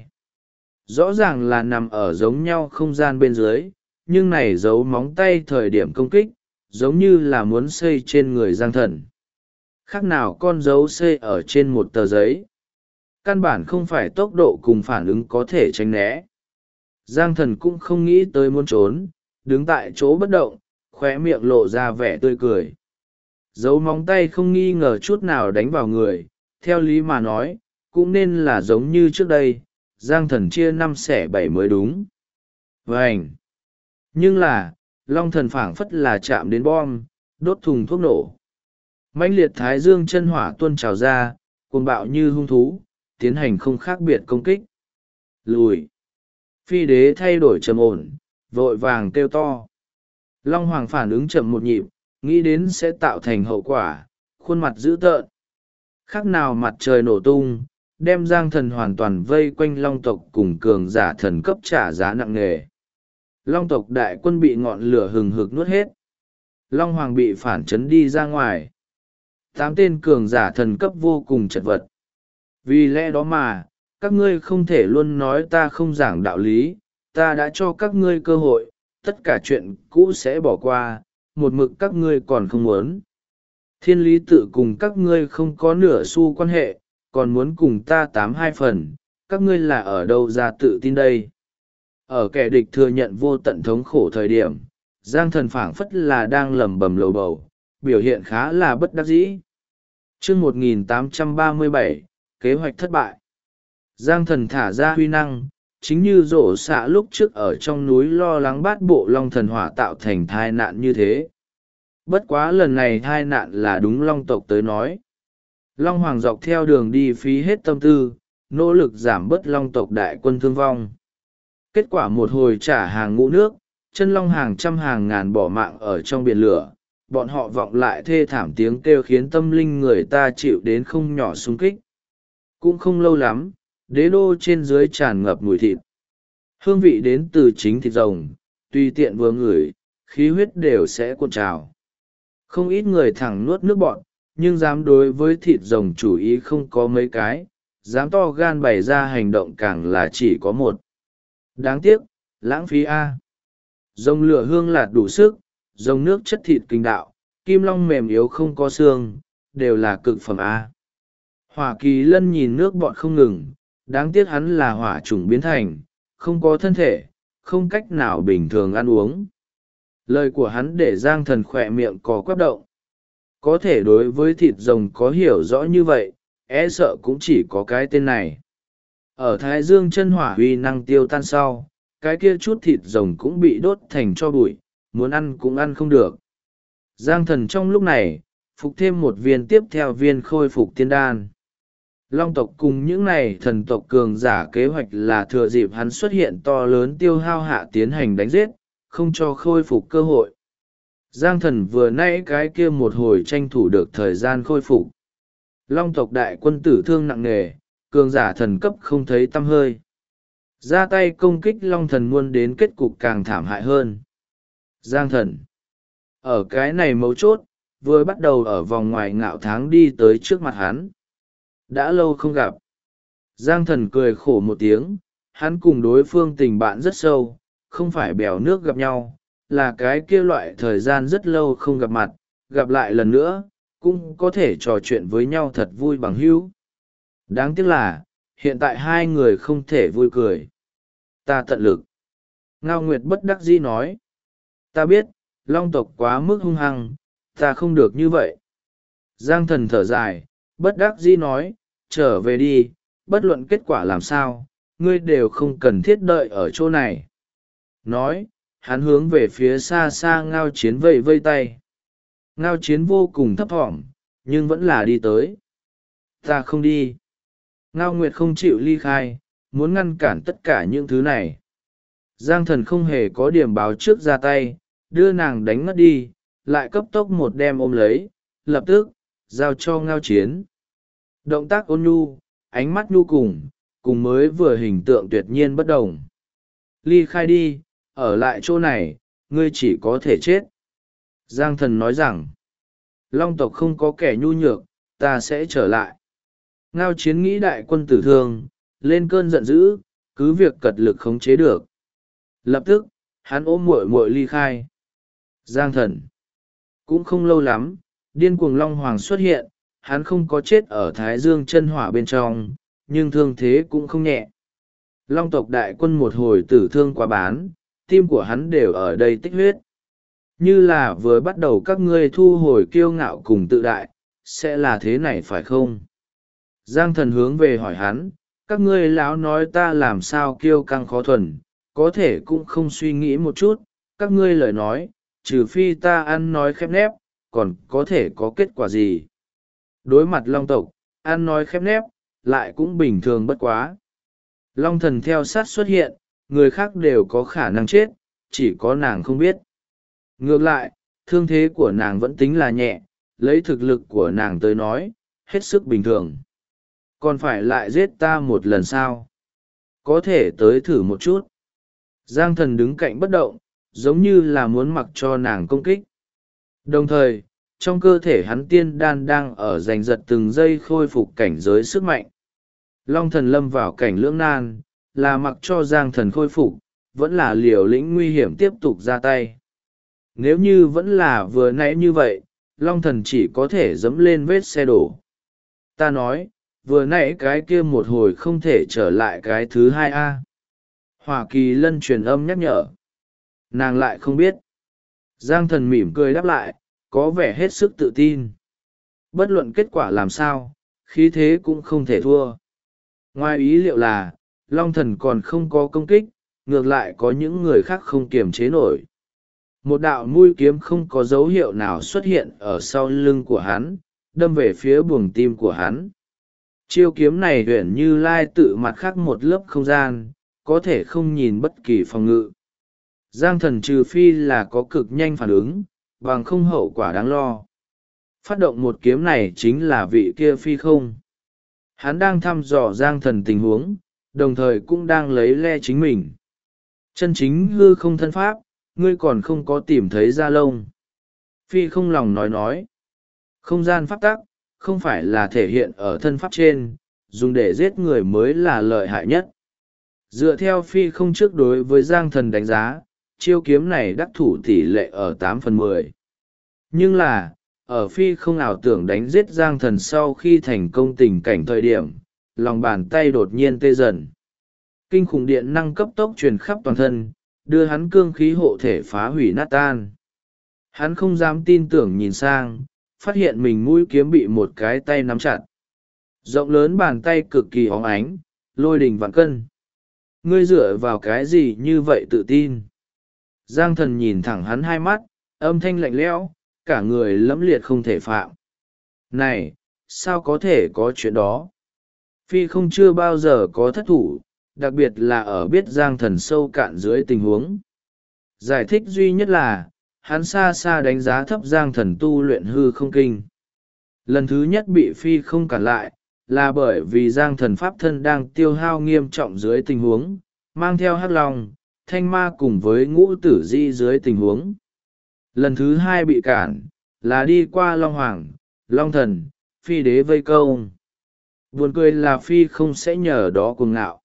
Rõ ràng là nằm ở giống nhau không gian bên dưới, nhưng này dấu móng tay thời điểm công kích, giống như là muốn xây trên người Giang Thần. Khác nào con dấu xây ở trên một tờ giấy. Căn bản không phải tốc độ cùng phản ứng có thể tránh né. Giang Thần cũng không nghĩ tới muốn trốn, đứng tại chỗ bất động, khóe miệng lộ ra vẻ tươi cười. Dấu móng tay không nghi ngờ chút nào đánh vào người, theo lý mà nói, cũng nên là giống như trước đây, Giang Thần chia 5 xẻ 7 mới đúng. Vânh! Nhưng là, Long Thần phảng phất là chạm đến bom, đốt thùng thuốc nổ. Mãnh liệt thái dương chân hỏa tuôn trào ra, cuồng bạo như hung thú, tiến hành không khác biệt công kích. Lùi! Phi Đế thay đổi trầm ổn, vội vàng kêu to. Long Hoàng phản ứng chậm một nhịp, nghĩ đến sẽ tạo thành hậu quả, khuôn mặt dữ tợn. Khác nào mặt trời nổ tung, đem Giang Thần hoàn toàn vây quanh Long tộc cùng cường giả thần cấp trả giá nặng nề. Long tộc đại quân bị ngọn lửa hừng hực nuốt hết. Long Hoàng bị phản chấn đi ra ngoài. 8 tên cường giả thần cấp vô cùng chật vật. Vì lẽ đó mà, các ngươi không thể luôn nói ta không giảng đạo lý, ta đã cho các ngươi cơ hội, tất cả chuyện cũ sẽ bỏ qua, một mực các ngươi còn không muốn. Thiên lý tự cùng các ngươi không có nửa xu quan hệ, còn muốn cùng ta 82 phần, các ngươi là ở đâu ra tự tin đây? Ở kẻ địch thừa nhận vô tận thống khổ thời điểm, Giang Thần phảng phất là đang lẩm bẩm lầu bầu, biểu hiện khá là bất đắc dĩ. Chương 1837, kế hoạch thất bại. Giang Thần thả ra huy năng, chính như rổ xạ lúc trước ở trong núi lo lắng bát bộ long thần hỏa tạo thành tai nạn như thế. Bất quá lần này tai nạn là đúng long tộc tới nói. Long Hoàng dọc theo đường đi phí hết tâm tư, nỗ lực giảm bớt long tộc đại quân thương vong. Kết quả một hồi trả hàng ngũ nước, chân long hàng trăm hàng ngàn bỏ mạng ở trong biển lửa, bọn họ vọng lại thê thảm tiếng kêu khiến tâm linh người ta chịu đến không nhỏ xung kích. Cũng không lâu lắm, đế đô trên dưới tràn ngập mùi thịt. Hương vị đến từ chính thịt rồng, tùy tiện vừa ngửi, khí huyết đều sẽ cuộn trào. Không ít người thẳng nuốt nước bọn, nhưng dám đối với thịt rồng chủ ý không có mấy cái, dám to gan bày ra hành động càng là chỉ có một. Đáng tiếc, lãng phí A. Rồng lửa hương lạt đủ sức, rồng nước chất thịt kinh đạo, kim long mềm yếu không có xương, đều là cực phẩm A. Hỏa Kỳ Lân nhìn nước bọn không ngừng, đáng tiếc hắn là hỏa chủng biến thành, không có thân thể, không cách nào bình thường ăn uống. Lời của hắn để Giang Thần khỏe miệng có quắp động. Có thể đối với thịt rồng có hiểu rõ như vậy, e sợ cũng chỉ có cái tên này. Ở Thái Dương chân hỏa huy năng tiêu tan sau, cái kia chút thịt rồng cũng bị đốt thành cho bụi, muốn ăn cũng ăn không được. Giang Thần trong lúc này, phục thêm một viên tiếp theo viên khôi phục tiên đan. Long tộc cùng những này thần tộc cường giả kế hoạch là thừa dịp hắn xuất hiện to lớn tiêu hao hạ tiến hành đánh giết, không cho khôi phục cơ hội. Giang Thần vừa nãy cái kia một hồi tranh thủ được thời gian khôi phục. Long tộc đại quân tử thương nặng nề, cường giả thần cấp không thấy tăm hơi. Ra tay công kích Long Thần muôn đến kết cục càng thảm hại hơn. Giang Thần ở cái này mấu chốt, vừa bắt đầu ở vòng ngoài ngạo tháng đi tới trước mặt hắn. Đã lâu không gặp. Giang Thần cười khổ một tiếng, hắn cùng đối phương tình bạn rất sâu, không phải bèo nước gặp nhau, là cái kia loại thời gian rất lâu không gặp mặt, gặp lại lần nữa, cũng có thể trò chuyện với nhau thật vui bằng hữu. Đáng tiếc là, hiện tại hai người không thể vui cười. Ta tận lực. Ngao Nguyệt bất đắc dĩ nói. Ta biết, Long tộc quá mức hung hăng, ta không được như vậy. Giang Thần thở dài, bất đắc dĩ nói, trở về đi, bất luận kết quả làm sao, ngươi đều không cần thiết đợi ở chỗ này. Nói, hắn hướng về phía xa xa Ngao Chiến vây vây tay. Ngao Chiến vô cùng thấp thỏm, nhưng vẫn là đi tới. Ta không đi. Ngao Nguyệt không chịu ly khai, muốn ngăn cản tất cả những thứ này. Giang Thần không hề có điểm báo trước ra tay, đưa nàng đánh ngất đi, lại cấp tốc một đem ôm lấy, lập tức, giao cho Ngao Chiến. Động tác ôn nhu, ánh mắt nhu cùng mới vừa hình tượng tuyệt nhiên bất đồng. Ly khai đi, ở lại chỗ này, ngươi chỉ có thể chết. Giang Thần nói rằng, Long tộc không có kẻ nhu nhược, ta sẽ trở lại. Ngao Chiến nghĩ đại quân tử thương, lên cơn giận dữ, cứ việc cật lực khống chế được. Lập tức, hắn ôm muội muội ly khai. Giang Thần cũng không lâu lắm, điên cuồng Long Hoàng xuất hiện, hắn không có chết ở Thái Dương chân hỏa bên trong, nhưng thương thế cũng không nhẹ. Long tộc đại quân một hồi tử thương quá bán, tim của hắn đều ở đây tích huyết. Như là vừa bắt đầu các ngươi thu hồi kiêu ngạo cùng tự đại, sẽ là thế này phải không? Giang Thần hướng về hỏi hắn, các ngươi lão nói ta làm sao kiêu căng khó thuần, có thể cũng không suy nghĩ một chút, các ngươi lời nói, trừ phi ta ăn nói khép nép, còn có thể có kết quả gì? Đối mặt Long tộc, ăn nói khép nép, lại cũng bình thường bất quá. Long Thần theo sát xuất hiện, người khác đều có khả năng chết, chỉ có nàng không biết. Ngược lại, thương thế của nàng vẫn tính là nhẹ, lấy thực lực của nàng tới nói, hết sức bình thường. Còn phải lại giết ta một lần sao? Có thể tới thử một chút. Giang Thần đứng cạnh bất động, giống như là muốn mặc cho nàng công kích. Đồng thời, trong cơ thể hắn tiên đan đang ở giành giật từng giây khôi phục cảnh giới sức mạnh. Long Thần lâm vào cảnh lưỡng nan, là mặc cho Giang Thần khôi phục, vẫn là liều lĩnh nguy hiểm tiếp tục ra tay. Nếu như vẫn là vừa nãy như vậy, long thần chỉ có thể dẫm lên vết xe đổ. Ta nói, vừa nãy cái kia một hồi không thể trở lại cái thứ hai a. Hoa Kỳ Lân truyền âm nhắc nhở. Nàng lại không biết. Giang thần mỉm cười đáp lại, có vẻ hết sức tự tin. Bất luận kết quả làm sao, khí thế cũng không thể thua. Ngoài ý liệu là, long thần còn không có công kích, ngược lại có những người khác không kiềm chế nổi. Một đạo mũi kiếm không có dấu hiệu nào xuất hiện ở sau lưng của hắn, đâm về phía buồng tim của hắn. Chiêu kiếm này huyền như lai tự mặt khác một lớp không gian, có thể không nhìn bất kỳ phòng ngự. Giang thần trừ phi là có cực nhanh phản ứng, bằng không hậu quả đáng lo. Phát động một kiếm này chính là vị kia phi không. Hắn đang thăm dò giang thần tình huống, đồng thời cũng đang lấy le chính mình. Chân chính hư không thân pháp, ngươi còn không có tìm thấy da lông. Phi không lòng nói. Không gian pháp tắc, không phải là thể hiện ở thân pháp trên, dùng để giết người mới là lợi hại nhất. Dựa theo phi không trước đối với giang thần đánh giá, chiêu kiếm này đắc thủ tỷ lệ ở 8/10. Nhưng là, ở phi không ảo tưởng đánh giết giang thần sau khi thành công tình cảnh thời điểm, lòng bàn tay đột nhiên tê dần. Kinh khủng điện năng cấp tốc truyền khắp toàn thân, đưa hắn cương khí hộ thể phá hủy nát tan. Hắn không dám tin tưởng nhìn sang, phát hiện mình mũi kiếm bị một cái tay nắm chặt. Rộng lớn bàn tay cực kỳ óng ánh, lôi đình vạn cân. Ngươi dựa vào cái gì như vậy tự tin? Giang thần nhìn thẳng hắn hai mắt, âm thanh lạnh lẽo, cả người lẫm liệt không thể phạm. Này, sao có thể có chuyện đó? Phi không chưa bao giờ có thất thủ, đặc biệt là ở biết giang thần sâu cạn dưới tình huống. Giải thích duy nhất là, hắn xa xa đánh giá thấp giang thần tu luyện hư không kinh. Lần thứ nhất bị phi không cản lại, là bởi vì giang thần pháp thân đang tiêu hao nghiêm trọng dưới tình huống, mang theo hắc long, thanh ma cùng với ngũ tử di dưới tình huống. Lần thứ hai bị cản, là đi qua long hoàng, long thần, phi đế vây câu. Buồn cười là phi không sẽ nhờ đó cuồng ngạo.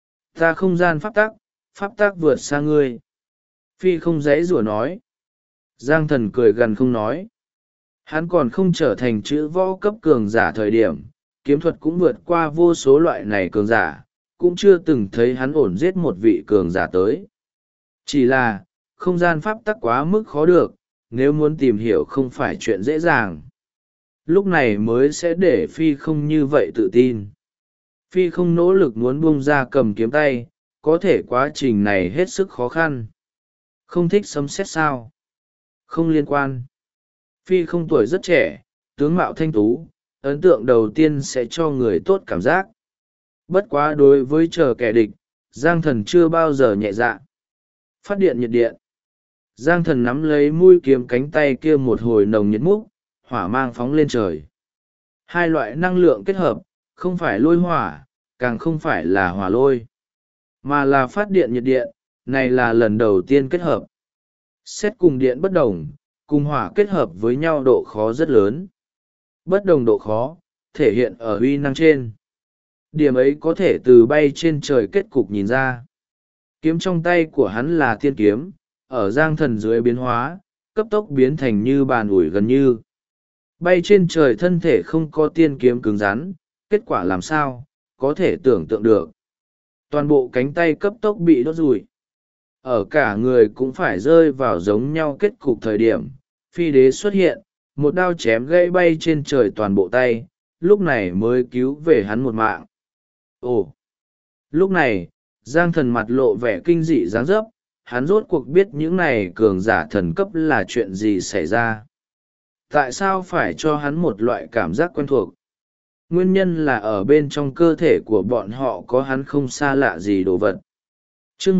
Ta không gian pháp tắc vượt xa ngươi. Phi không dãy rủa nói. Giang thần cười gần không nói. Hắn còn không trở thành chữ võ cấp cường giả thời điểm, kiếm thuật cũng vượt qua vô số loại này cường giả, cũng chưa từng thấy hắn ổn giết một vị cường giả tới. Chỉ là, không gian pháp tắc quá mức khó được, nếu muốn tìm hiểu không phải chuyện dễ dàng. Lúc này mới sẽ để phi không như vậy tự tin. Phi không nỗ lực muốn buông ra cầm kiếm tay, có thể quá trình này hết sức khó khăn. Không thích sấm sét sao? Không liên quan. Phi không tuổi rất trẻ, tướng mạo thanh tú, ấn tượng đầu tiên sẽ cho người tốt cảm giác. Bất quá đối với chờ kẻ địch, Giang thần chưa bao giờ nhẹ dạ. Phát điện nhiệt điện. Giang thần nắm lấy mũi kiếm cánh tay kia một hồi nồng nhiệt múc, hỏa mang phóng lên trời. Hai loại năng lượng kết hợp, không phải lôi hỏa, càng không phải là hỏa lôi, mà là phát điện nhiệt điện, này là lần đầu tiên kết hợp. Xét cùng điện bất đồng, cùng hỏa kết hợp với nhau độ khó rất lớn. Bất đồng độ khó, thể hiện ở uy năng trên. Điểm ấy có thể từ bay trên trời kết cục nhìn ra. Kiếm trong tay của hắn là thiên kiếm, ở giang thần dưới biến hóa, cấp tốc biến thành như bàn ủi gần như. Bay trên trời thân thể không có tiên kiếm cứng rắn, kết quả làm sao, có thể tưởng tượng được. Toàn bộ cánh tay cấp tốc bị đốt rụi. Ở cả người cũng phải rơi vào giống nhau kết cục thời điểm, phi đế xuất hiện, một đao chém gãy bay trên trời toàn bộ tay, lúc này mới cứu về hắn một mạng. Ồ! Lúc này, giang thần mặt lộ vẻ kinh dị dáng dấp, hắn rốt cuộc biết những này cường giả thần cấp là chuyện gì xảy ra. Tại sao phải cho hắn một loại cảm giác quen thuộc? Nguyên nhân là ở bên trong cơ thể của bọn họ có hắn không xa lạ gì đồ vật. Chương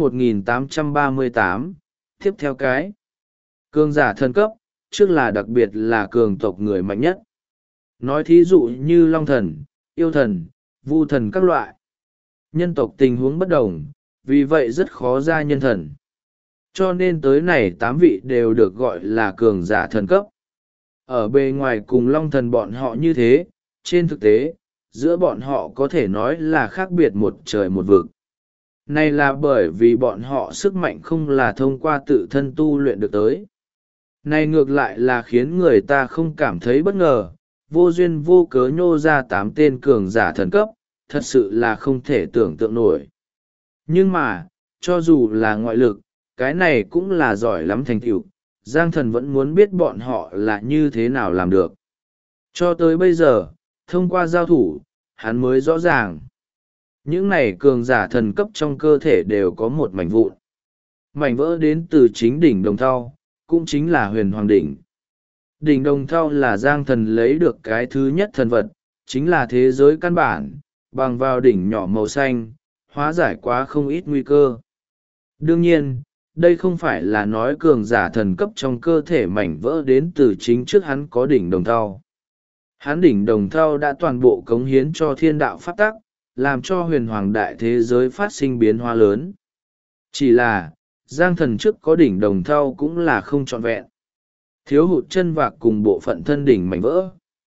1838, tiếp theo cái. Cường giả thần cấp, trước là đặc biệt là cường tộc người mạnh nhất. Nói thí dụ như long thần, yêu thần, vu thần các loại. Nhân tộc tình huống bất đồng, vì vậy rất khó ra nhân thần. Cho nên tới này 8 vị đều được gọi là cường giả thần cấp. Ở bề ngoài cùng long thần bọn họ như thế, trên thực tế, giữa bọn họ có thể nói là khác biệt một trời một vực. Này là bởi vì bọn họ sức mạnh không là thông qua tự thân tu luyện được tới. Này ngược lại là khiến người ta không cảm thấy bất ngờ, vô duyên vô cớ nhô ra 8 tên cường giả thần cấp, thật sự là không thể tưởng tượng nổi. Nhưng mà, cho dù là ngoại lực, cái này cũng là giỏi lắm thành tựu. Giang Thần vẫn muốn biết bọn họ là như thế nào làm được. Cho tới bây giờ, thông qua giao thủ, hắn mới rõ ràng. Những này cường giả thần cấp trong cơ thể đều có một mảnh vụn. Mảnh vỡ đến từ chính đỉnh Đồng Thau, cũng chính là huyền hoàng đỉnh. Đỉnh Đồng Thau là Giang Thần lấy được cái thứ nhất thần vật, chính là thế giới căn bản, bằng vào đỉnh nhỏ màu xanh, hóa giải quá không ít nguy cơ. Đương nhiên, đây không phải là nói cường giả thần cấp trong cơ thể mảnh vỡ đến từ chính trước hắn có đỉnh Đồng Thau. Hắn đỉnh Đồng Thau đã toàn bộ cống hiến cho thiên đạo pháp tắc, làm cho huyền hoàng đại thế giới phát sinh biến hóa lớn. Chỉ là, Giang Thần trước có đỉnh Đồng Thau cũng là không trọn vẹn. Thiếu hụt chân vạc cùng bộ phận thân đỉnh mảnh vỡ.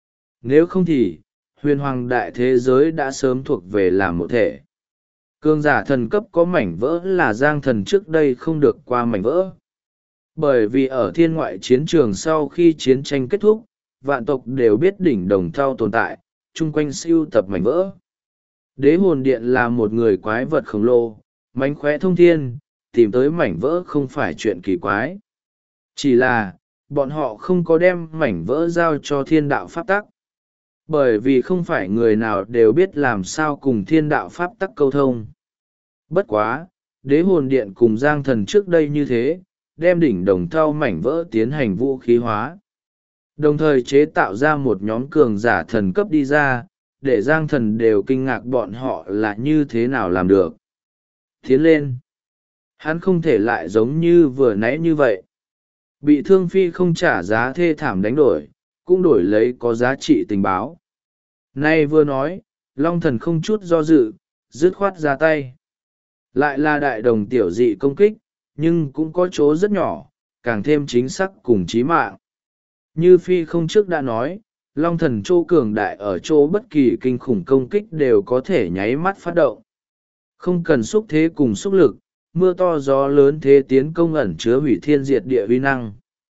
Nếu không thì, huyền hoàng đại thế giới đã sớm thuộc về làm một thể. Cường giả thần cấp có mảnh vỡ là Giang Thần trước đây không được qua mảnh vỡ. Bởi vì ở thiên ngoại chiến trường sau khi chiến tranh kết thúc, vạn tộc đều biết đỉnh Đồng Thau tồn tại, chung quanh siêu tập mảnh vỡ. Đế hồn điện là một người quái vật khổng lồ, mánh khóe thông thiên, tìm tới mảnh vỡ không phải chuyện kỳ quái. Chỉ là, bọn họ không có đem mảnh vỡ giao cho thiên đạo pháp tắc. Bởi vì không phải người nào đều biết làm sao cùng thiên đạo pháp tắc câu thông. Bất quá, đế hồn điện cùng Giang Thần trước đây như thế, đem đỉnh Đồng Thau mảnh vỡ tiến hành vũ khí hóa. Đồng thời chế tạo ra một nhóm cường giả thần cấp đi ra, để Giang Thần đều kinh ngạc bọn họ là như thế nào làm được. Tiến lên. Hắn không thể lại giống như vừa nãy như vậy. Bị thương phi không trả giá thê thảm đánh đổi, cũng đổi lấy có giá trị tình báo. Nay vừa nói, Long Thần không chút do dự, dứt khoát ra tay. Lại là đại đồng tiểu dị công kích, nhưng cũng có chỗ rất nhỏ, càng thêm chính xác cùng chí mạng. Như phi không trước đã nói, Long Thần chỗ cường đại ở chỗ bất kỳ kinh khủng công kích đều có thể nháy mắt phát động. Không cần xúc thế cùng xúc lực, mưa to gió lớn thế tiến công ẩn chứa hủy thiên diệt địa uy năng.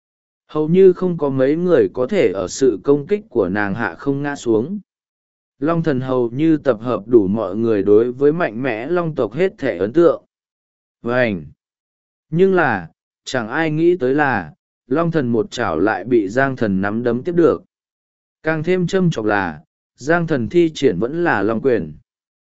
Hầu như không có mấy người có thể ở sự công kích của nàng hạ không ngã xuống. Long Thần hầu như tập hợp đủ mọi người đối với mạnh mẽ long tộc hết thể ấn tượng. Vânh! Nhưng là, chẳng ai nghĩ tới là, Long Thần một chảo lại bị Giang Thần nắm đấm tiếp được. Càng thêm châm chọc là, Giang Thần thi triển vẫn là Long Quyền.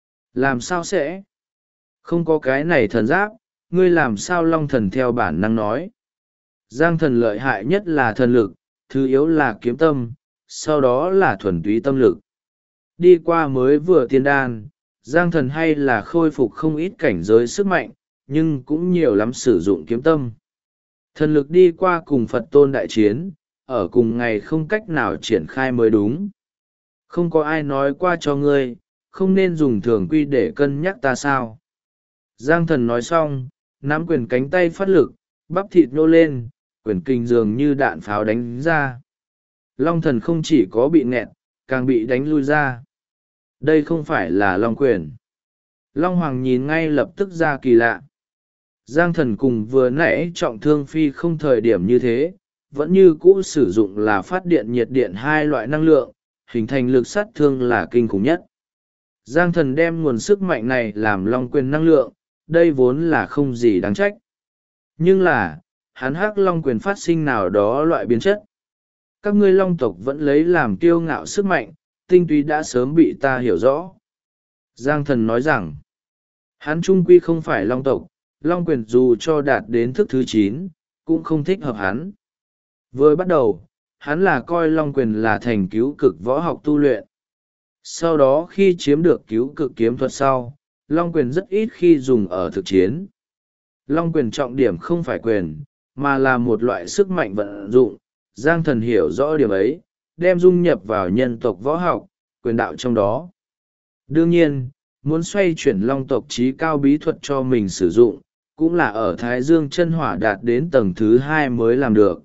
Làm sao sẽ? Không có cái này thần giáp, ngươi làm sao Long Thần theo bản năng nói. Giang Thần lợi hại nhất là thần lực, thứ yếu là kiếm tâm, sau đó là thuần túy tâm lực. Đi qua mới vừa tiên đan, Giang Thần hay là khôi phục không ít cảnh giới sức mạnh, nhưng cũng nhiều lắm sử dụng kiếm tâm. Thần lực đi qua cùng Phật Tôn đại chiến, ở cùng ngày không cách nào triển khai mới đúng. Không có ai nói qua cho ngươi, không nên dùng thường quy để cân nhắc ta sao. Giang Thần nói xong, nắm quyền cánh tay phát lực, bắp thịt nô lên, quyền kinh dường như đạn pháo đánh ra. Long Thần không chỉ có bị nghẹt, càng bị đánh lui ra. Đây không phải là Long Quyền. Long Hoàng nhìn ngay lập tức ra kỳ lạ. Giang Thần cùng vừa nãy trọng thương phi không thời điểm như thế, vẫn như cũ sử dụng là phát điện nhiệt điện hai loại năng lượng, hình thành lực sát thương là kinh khủng nhất. Giang Thần đem nguồn sức mạnh này làm Long Quyền năng lượng, đây vốn là không gì đáng trách. Nhưng là, hắn hắc Long Quyền phát sinh nào đó loại biến chất. Các ngươi Long tộc vẫn lấy làm kiêu ngạo sức mạnh, tinh túy đã sớm bị ta hiểu rõ. Giang Thần nói rằng, hắn trung quy không phải Long tộc, Long Quyền dù cho đạt đến thức thứ 9, cũng không thích hợp hắn. Vừa bắt đầu, hắn là coi Long Quyền là thành cứu cực võ học tu luyện. Sau đó khi chiếm được cứu cực kiếm thuật sau, Long Quyền rất ít khi dùng ở thực chiến. Long Quyền trọng điểm không phải quyền, mà là một loại sức mạnh vận dụng. Giang Thần hiểu rõ điểm ấy, đem dung nhập vào nhân tộc võ học, quyền đạo trong đó. Đương nhiên, muốn xoay chuyển Long tộc trí cao bí thuật cho mình sử dụng, cũng là ở Thái Dương chân hỏa đạt đến tầng thứ 2 mới làm được.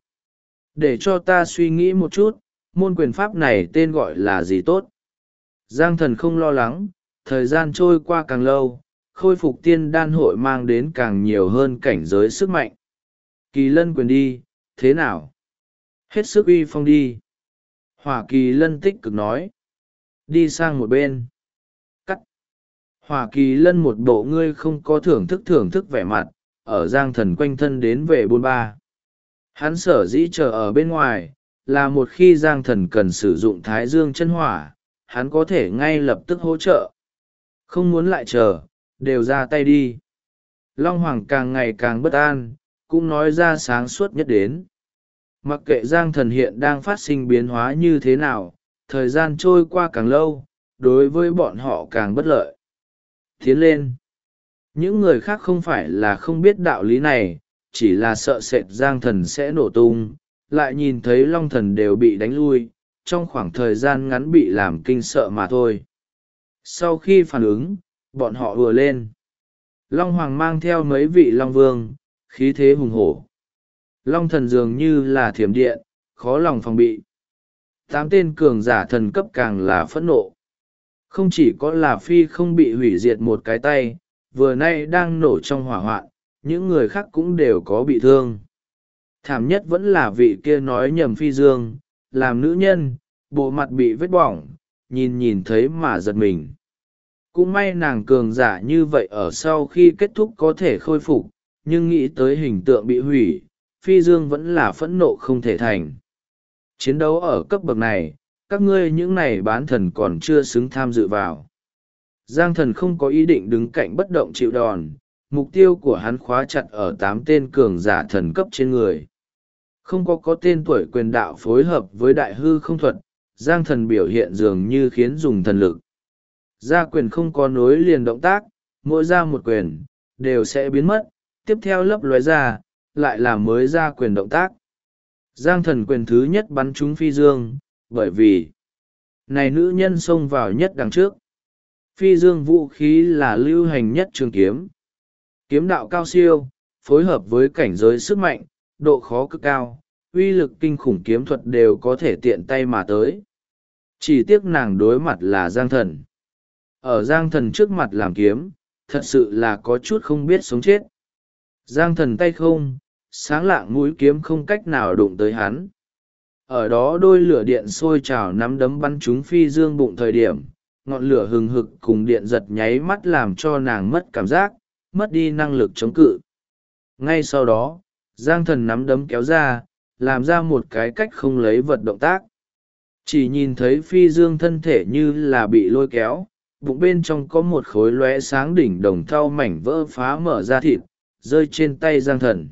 Để cho ta suy nghĩ một chút, môn quyền pháp này tên gọi là gì tốt? Giang Thần không lo lắng, thời gian trôi qua càng lâu, khôi phục tiên đan hội mang đến càng nhiều hơn cảnh giới sức mạnh. Kỳ lân quyền đi, thế nào? Hết sức uy phong đi. Hỏa Kỳ Lân tích cực nói. Đi sang một bên. Cắt. Hỏa Kỳ Lân một bộ ngươi không có thưởng thức vẻ mặt, ở Giang Thần quanh thân đến về bôn ba. Hắn sở dĩ chờ ở bên ngoài, là một khi Giang Thần cần sử dụng Thái Dương chân hỏa, hắn có thể ngay lập tức hỗ trợ. Không muốn lại chờ, đều ra tay đi. Long Hoàng càng ngày càng bất an, cũng nói ra sáng suốt nhất đến. Mặc kệ Giang Thần hiện đang phát sinh biến hóa như thế nào, thời gian trôi qua càng lâu, đối với bọn họ càng bất lợi. Tiến lên. Những người khác không phải là không biết đạo lý này, chỉ là sợ sệt Giang Thần sẽ nổ tung, lại nhìn thấy Long Thần đều bị đánh lui, trong khoảng thời gian ngắn bị làm kinh sợ mà thôi. Sau khi phản ứng, bọn họ ùa lên. Long Hoàng mang theo mấy vị Long Vương, khí thế hùng hổ. Long Thần dường như là thiểm điện, khó lòng phòng bị. 8 tên cường giả thần cấp càng là phẫn nộ. Không chỉ có là Phi không bị hủy diệt một cái tay, vừa nay đang nổ trong hỏa hoạn, những người khác cũng đều có bị thương. Thảm nhất vẫn là vị kia nói nhầm Phi Dương, làm nữ nhân, bộ mặt bị vết bỏng, nhìn thấy mà giật mình. Cũng may nàng cường giả như vậy ở sau khi kết thúc có thể khôi phục, nhưng nghĩ tới hình tượng bị hủy, Phi Dương vẫn là phẫn nộ không thể thành. Chiến đấu ở cấp bậc này, các ngươi những này bán thần còn chưa xứng tham dự vào. Giang Thần không có ý định đứng cạnh bất động chịu đòn, mục tiêu của hắn khóa chặt ở 8 tên cường giả thần cấp trên người. Không có tên tuổi quyền đạo phối hợp với đại hư không thuật, Giang Thần biểu hiện dường như khiến dùng thần lực. Ra quyền không có nối liền động tác, mỗi ra một quyền, đều sẽ biến mất, tiếp theo lấp lóe ra, lại là mới ra quyền động tác. Giang Thần quyền thứ nhất bắn trúng Phi Dương, bởi vì này nữ nhân xông vào nhất đằng trước. Phi Dương vũ khí là lưu hành nhất trường kiếm. Kiếm đạo cao siêu, phối hợp với cảnh giới sức mạnh, độ khó cực cao, uy lực kinh khủng kiếm thuật đều có thể tiện tay mà tới. Chỉ tiếc nàng đối mặt là Giang Thần. Ở Giang Thần trước mặt làm kiếm, thật sự là có chút không biết sống chết. Giang Thần tay không, sáng lạng mũi kiếm không cách nào đụng tới hắn. Ở đó đôi lửa điện sôi trào nắm đấm bắn trúng Phi Dương bụng thời điểm, ngọn lửa hừng hực cùng điện giật nháy mắt làm cho nàng mất cảm giác, mất đi năng lực chống cự. Ngay sau đó, Giang Thần nắm đấm kéo ra, làm ra một cái cách không lấy vật động tác. Chỉ nhìn thấy Phi Dương thân thể như là bị lôi kéo, bụng bên trong có một khối lóe sáng đỉnh đồng thau mảnh vỡ phá mở ra thịt, rơi trên tay Giang Thần.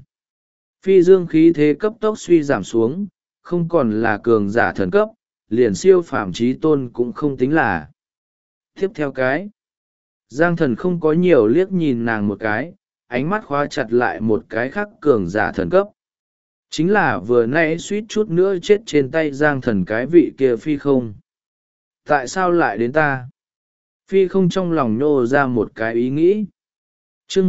Phi Dương khí thế cấp tốc suy giảm xuống, không còn là cường giả thần cấp, liền siêu phàm chí tôn cũng không tính là. Tiếp theo cái, Giang Thần không có nhiều liếc nhìn nàng một cái, ánh mắt khóa chặt lại một cái khác cường giả thần cấp. Chính là vừa nãy suýt chút nữa chết trên tay Giang Thần cái vị kia Phi không. Tại sao lại đến ta? Phi không trong lòng nhô ra một cái ý nghĩ. Chương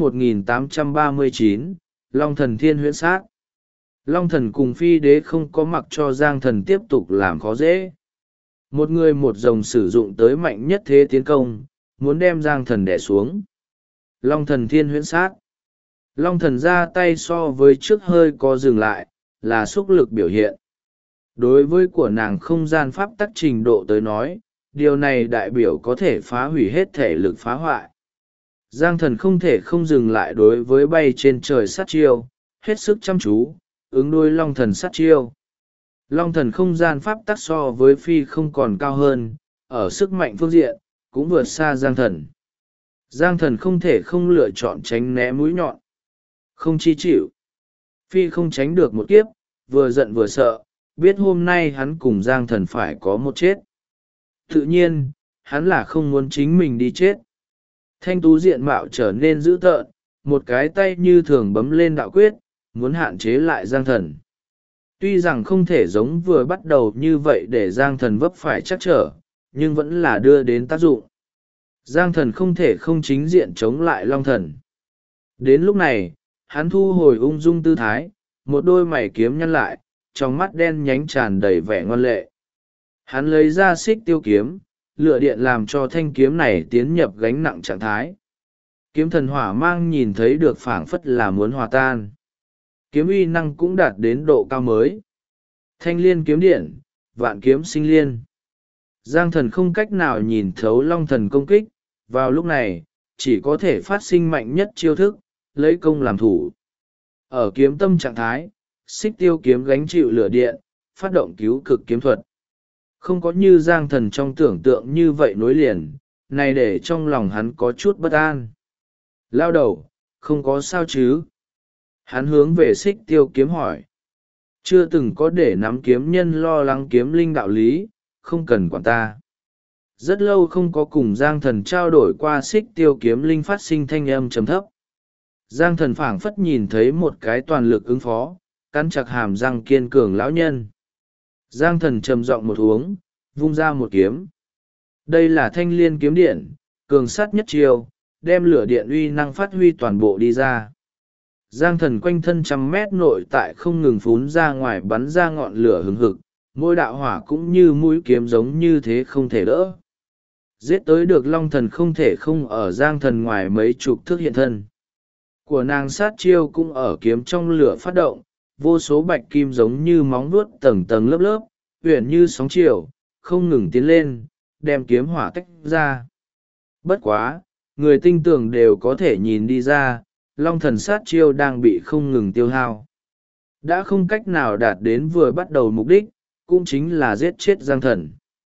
1839, Long Thần Thiên huyễn sát. Long Thần cùng Phi Đế không có mặc cho Giang Thần tiếp tục làm khó dễ. Một người một rồng sử dụng tới mạnh nhất thế tiến công, muốn đem Giang Thần đè xuống. Long Thần Thiên huyễn sát. Long Thần ra tay so với trước hơi có dừng lại, là xúc lực biểu hiện. Đối với của nàng không gian pháp tắc trình độ tới nói, điều này đại biểu có thể phá hủy hết thể lực phá hoại. Giang Thần không thể không dừng lại đối với bay trên trời sát chiêu, hết sức chăm chú, ứng đối Long Thần sát chiêu. Long Thần không gian pháp tắc so với Phi không còn cao hơn, ở sức mạnh phương diện, cũng vượt xa Giang Thần. Giang Thần không thể không lựa chọn tránh né mũi nhọn. Không chi chịu. Phi không tránh được một kiếp, vừa giận vừa sợ, biết hôm nay hắn cùng Giang Thần phải có một chết. Tự nhiên, hắn là không muốn chính mình đi chết. Thanh tú diện mạo trở nên dữ tợn, một cái tay như thường bấm lên đạo quyết, muốn hạn chế lại Giang Thần. Tuy rằng không thể giống vừa bắt đầu như vậy để Giang Thần vấp phải chắc trở, nhưng vẫn là đưa đến tác dụng. Giang Thần không thể không chính diện chống lại Long Thần. Đến lúc này, hắn thu hồi ung dung tư thái, một đôi mày kiếm nhăn lại, trong mắt đen nhánh tràn đầy vẻ ngoan lệ. Hắn lấy ra xích tiêu kiếm, lửa điện làm cho thanh kiếm này tiến nhập gánh nặng trạng thái. Kiếm thần hỏa mang nhìn thấy được phảng phất là muốn hòa tan. Kiếm uy năng cũng đạt đến độ cao mới. Thanh liên kiếm điện, vạn kiếm sinh liên. Giang thần không cách nào nhìn thấu long thần công kích, vào lúc này, chỉ có thể phát sinh mạnh nhất chiêu thức, lấy công làm thủ. Ở kiếm tâm trạng thái, xích tiêu kiếm gánh chịu lửa điện, phát động cứu cực kiếm thuật. Không có như Giang thần trong tưởng tượng như vậy nối liền, này để trong lòng hắn có chút bất an. Lao đầu, không có sao chứ? Hắn hướng về xích tiêu kiếm hỏi. Chưa từng có để nắm kiếm nhân lo lắng kiếm linh đạo lý, không cần quản ta. Rất lâu không có cùng Giang thần trao đổi qua xích tiêu kiếm linh phát sinh thanh âm trầm thấp. Giang thần phảng phất nhìn thấy một cái toàn lực ứng phó, cắn chặt hàm răng kiên cường lão nhân. Giang thần trầm giọng một uống, vung ra một kiếm. Đây là thanh liên kiếm điện, cường sát nhất chiêu, đem lửa điện uy năng phát huy toàn bộ đi ra. Giang thần quanh thân 100 mét nội tại không ngừng phún ra ngoài bắn ra ngọn lửa hừng hực, mỗi đạo hỏa cũng như mũi kiếm giống như thế không thể đỡ. Giết tới được long thần không thể không ở Giang thần ngoài mấy chục thước hiện thân. Của nàng sát chiêu cũng ở kiếm trong lửa phát động, vô số bạch kim giống như móng vuốt tầng tầng lớp lớp, uyển như sóng chiều, không ngừng tiến lên, đem kiếm hỏa tách ra. Bất quá, người tinh tường đều có thể nhìn đi ra, long thần sát chiêu đang bị không ngừng tiêu hao. Đã không cách nào đạt đến vừa bắt đầu mục đích, cũng chính là giết chết Giang thần.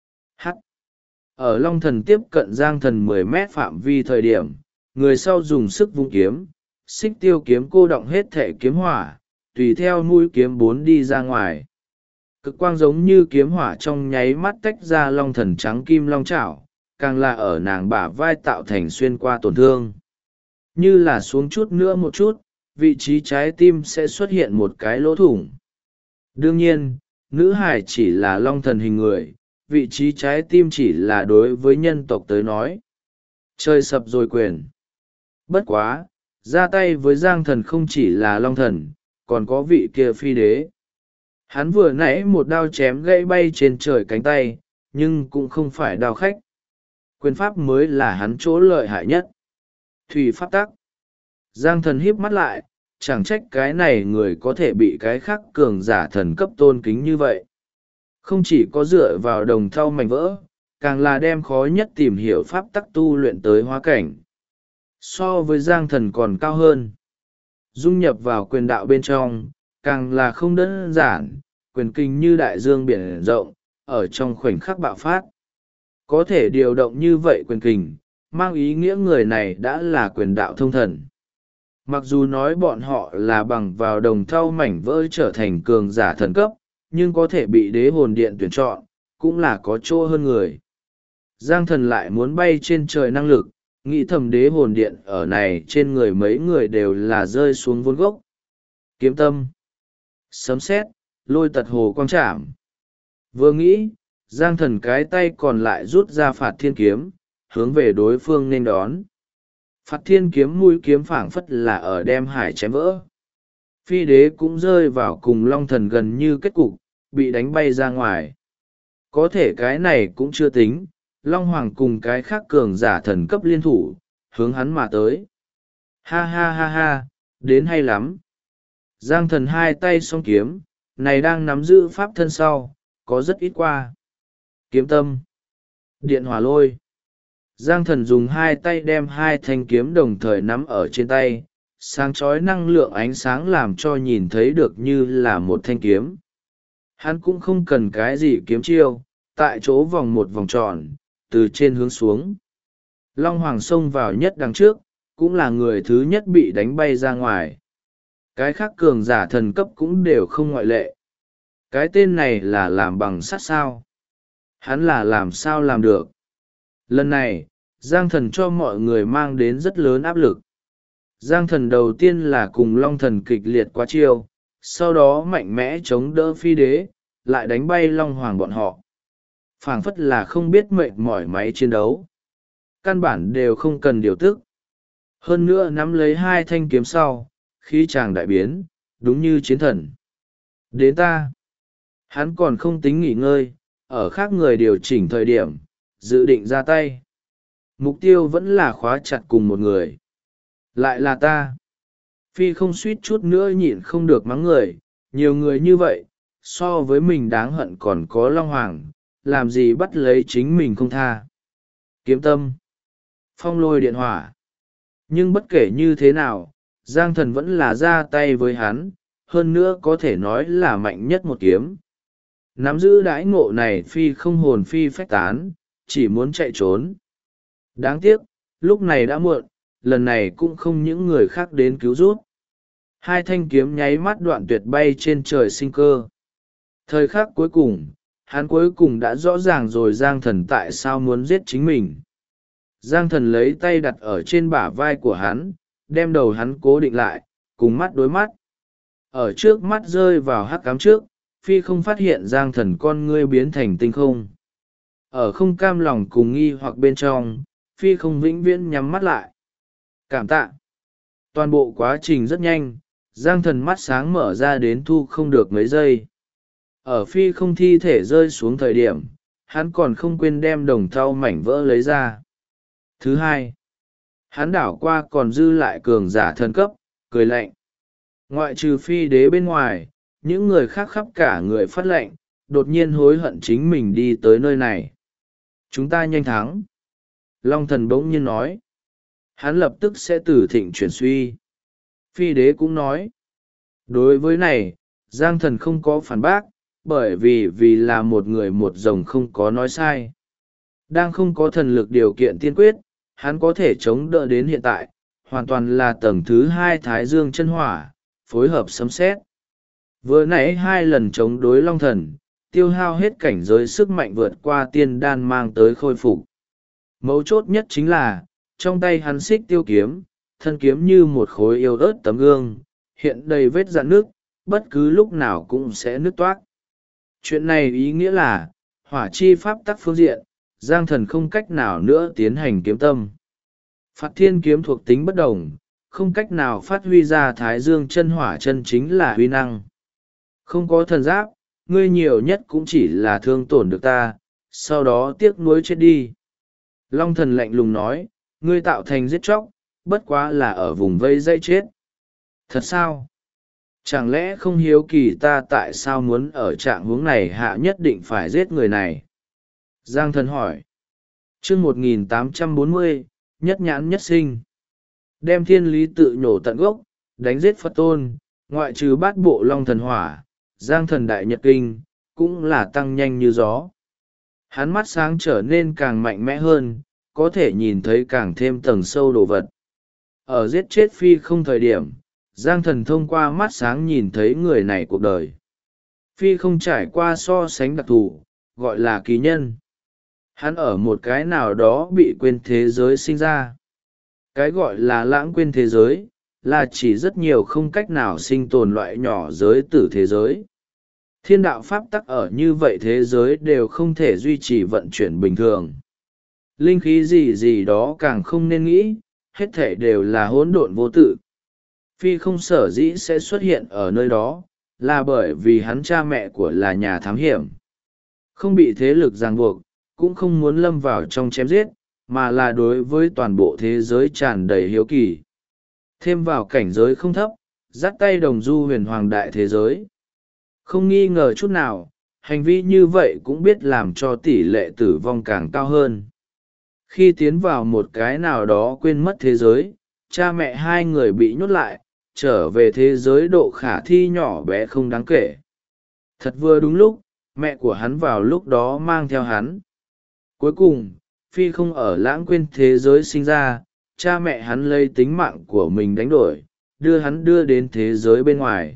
Ở long thần tiếp cận Giang thần 10 mét phạm vi thời điểm, người sau dùng sức vung kiếm, xích tiêu kiếm cô động hết thể kiếm hỏa, tùy theo mũi kiếm bốn đi ra ngoài. Cực quang giống như kiếm hỏa trong nháy mắt tách ra long thần trắng kim long chảo, càng là ở nàng bả vai tạo thành xuyên qua tổn thương. Như là xuống chút nữa một chút, vị trí trái tim sẽ xuất hiện một cái lỗ thủng. Đương nhiên, nữ hải chỉ là long thần hình người, vị trí trái tim chỉ là đối với nhân tộc tới nói. Trời sập rồi quyền. Bất quá, ra tay với Giang thần không chỉ là long thần, còn có vị kia phi đế. Hắn vừa nãy một đao chém gãy bay trên trời cánh tay, nhưng cũng không phải đao khách. Quyền pháp mới là hắn chỗ lợi hại nhất. Thủy pháp tắc. Giang thần híp mắt lại, chẳng trách cái này người có thể bị cái khác cường giả thần cấp tôn kính như vậy. Không chỉ có dựa vào đồng thau mảnh vỡ, càng là đem khó nhất tìm hiểu pháp tắc tu luyện tới hóa cảnh. So với Giang thần còn cao hơn. Dung nhập vào quyền đạo bên trong, càng là không đơn giản, quyền kinh như đại dương biển rộng, ở trong khoảnh khắc bạo phát. Có thể điều động như vậy quyền kình, mang ý nghĩa người này đã là quyền đạo thông thần. Mặc dù nói bọn họ là bằng vào đồng thau mảnh vỡ trở thành cường giả thần cấp, nhưng có thể bị đế hồn điện tuyển chọn, cũng là có chỗ hơn người. Giang thần lại muốn bay trên trời năng lực, nghĩ thầm đế hồn điện ở này trên người mấy người đều là rơi xuống vốn gốc. Kiếm tâm, sấm sét, lôi tật hồ quang trảm. Vừa nghĩ, Giang thần cái tay còn lại rút ra phạt thiên kiếm, hướng về đối phương nên đón. Phạt thiên kiếm mũi kiếm phảng phất là ở đem hải chém vỡ. Phi đế cũng rơi vào cùng long thần gần như kết cục, bị đánh bay ra ngoài. Có thể cái này cũng chưa tính, long hoàng cùng cái khác cường giả thần cấp liên thủ, hướng hắn mà tới. Ha ha ha ha, đến hay lắm. Giang thần hai tay song kiếm, này đang nắm giữ pháp thân sau, có rất ít qua. Kiếm tâm, điện hỏa lôi. Giang thần dùng hai tay đem hai thanh kiếm đồng thời nắm ở trên tay, sáng chói năng lượng ánh sáng làm cho nhìn thấy được như là một thanh kiếm. Hắn cũng không cần cái gì kiếm chiêu, tại chỗ vòng một vòng tròn, từ trên hướng xuống. Long Hoàng xông vào nhất đằng trước, cũng là người thứ nhất bị đánh bay ra ngoài. Cái khác cường giả thần cấp cũng đều không ngoại lệ. Cái tên này là làm bằng sắt sao. Hắn là làm sao làm được. Lần này, Giang thần cho mọi người mang đến rất lớn áp lực. Giang thần đầu tiên là cùng long thần kịch liệt quá chiêu, sau đó mạnh mẽ chống đỡ phi đế, lại đánh bay long hoàng bọn họ. Phảng phất là không biết mệt mỏi máy chiến đấu. Căn bản đều không cần điều tức. Hơn nữa nắm lấy hai thanh kiếm sau, khí chàng đại biến, đúng như chiến thần. Đến ta. Hắn còn không tính nghỉ ngơi, ở khác người điều chỉnh thời điểm, dự định ra tay. Mục tiêu vẫn là khóa chặt cùng một người. Lại là ta. Phi không suýt chút nữa nhịn không được mắng người, nhiều người như vậy, so với mình đáng hận còn có Long Hoàng, làm gì bắt lấy chính mình không tha. Kiếm tâm, phong lôi điện hỏa. Nhưng bất kể như thế nào, Giang Thần vẫn là ra tay với hắn, hơn nữa có thể nói là mạnh nhất một kiếm. Nắm giữ đãi ngộ này phi không hồn phi phách tán, chỉ muốn chạy trốn. Đáng tiếc, lúc này đã muộn, lần này cũng không những người khác đến cứu rút. Hai thanh kiếm nháy mắt đoạn tuyệt bay trên trời sinh cơ. Thời khắc cuối cùng, hắn cuối cùng đã rõ ràng rồi Giang Thần tại sao muốn giết chính mình. Giang Thần lấy tay đặt ở trên bả vai của hắn, đem đầu hắn cố định lại, cùng mắt đối mắt. Ở trước mắt rơi vào hắc ám trước, phi không phát hiện Giang Thần con ngươi biến thành tinh không. Ở không cam lòng cùng nghi hoặc bên trong, phi không vĩnh viễn nhắm mắt lại. Cảm tạ. Toàn bộ quá trình rất nhanh, Giang Thần mắt sáng mở ra đến thu không được mấy giây. Ở phi không thi thể rơi xuống thời điểm, hắn còn không quên đem đồng thau mảnh vỡ lấy ra. Thứ hai, hắn đảo qua còn dư lại cường giả thần cấp, cười lạnh. Ngoại trừ phi đế bên ngoài, những người khác khắp cả người phát lệnh, đột nhiên hối hận chính mình đi tới nơi này. Chúng ta nhanh thắng. Long Thần bỗng nhiên nói. Hắn lập tức sẽ từ thịnh chuyển suy. Phi đế cũng nói. Đối với này, Giang Thần không có phản bác, bởi vì là một người một rồng không có nói sai. Đang không có thần lực điều kiện tiên quyết, hắn có thể chống đỡ đến hiện tại, hoàn toàn là tầng thứ hai Thái Dương chân hỏa, phối hợp sấm sét. Vừa nãy hai lần chống đối Long Thần, tiêu hao hết cảnh giới sức mạnh vượt qua tiên đan mang tới khôi phục. Mấu chốt nhất chính là, trong tay hắn xích tiêu kiếm, thân kiếm như một khối yếu ớt tấm gương, hiện đầy vết rạn nước, bất cứ lúc nào cũng sẽ nứt toác. Chuyện này ý nghĩa là, hỏa chi pháp tắc phương diện, Giang Thần không cách nào nữa tiến hành kiếm tâm. Phạt thiên kiếm thuộc tính bất đồng, không cách nào phát huy ra Thái Dương chân hỏa chân chính là huy năng. Không có thần giáp, ngươi nhiều nhất cũng chỉ là thương tổn được ta, sau đó tiếc nuối chết đi. Long Thần lạnh lùng nói, ngươi tạo thành giết chóc, bất quá là ở vùng vây dây chết. Thật sao? Chẳng lẽ không hiếu kỳ ta tại sao muốn ở trạng huống này hạ nhất định phải giết người này? Giang Thần hỏi. Chương 1840, nhất nhãn nhất sinh. Đem thiên lý tự nhổ tận gốc, đánh giết Phật tôn, ngoại trừ bát bộ Long Thần hỏa, Giang Thần đại nhật kinh, cũng là tăng nhanh như gió. Hắn mắt sáng trở nên càng mạnh mẽ hơn, có thể nhìn thấy càng thêm tầng sâu đồ vật. Ở giết chết phi không thời điểm, Giang Thần thông qua mắt sáng nhìn thấy người này cuộc đời. Phi không trải qua so sánh đặc thù, gọi là kỳ nhân. Hắn ở một cái nào đó bị quên thế giới sinh ra. Cái gọi là lãng quên thế giới, là chỉ rất nhiều không cách nào sinh tồn loại nhỏ giới tử thế giới. Thiên đạo pháp tắc ở như vậy thế giới đều không thể duy trì vận chuyển bình thường. Linh khí gì gì đó càng không nên nghĩ, hết thể đều là hỗn độn vô tự. Phi không sở dĩ sẽ xuất hiện ở nơi đó, là bởi vì hắn cha mẹ của là nhà thám hiểm. Không bị thế lực ràng buộc, cũng không muốn lâm vào trong chém giết, mà là đối với toàn bộ thế giới tràn đầy hiếu kỳ. Thêm vào cảnh giới không thấp, dắt tay đồng du huyền hoàng đại thế giới. Không nghi ngờ chút nào, hành vi như vậy cũng biết làm cho tỷ lệ tử vong càng cao hơn. Khi tiến vào một cái nào đó quên mất thế giới, cha mẹ hai người bị nhốt lại, trở về thế giới độ khả thi nhỏ bé không đáng kể. Thật vừa đúng lúc, mẹ của hắn vào lúc đó mang theo hắn. Cuối cùng, Phi không ở lãng quên thế giới sinh ra, cha mẹ hắn lấy tính mạng của mình đánh đổi, đưa hắn đưa đến thế giới bên ngoài.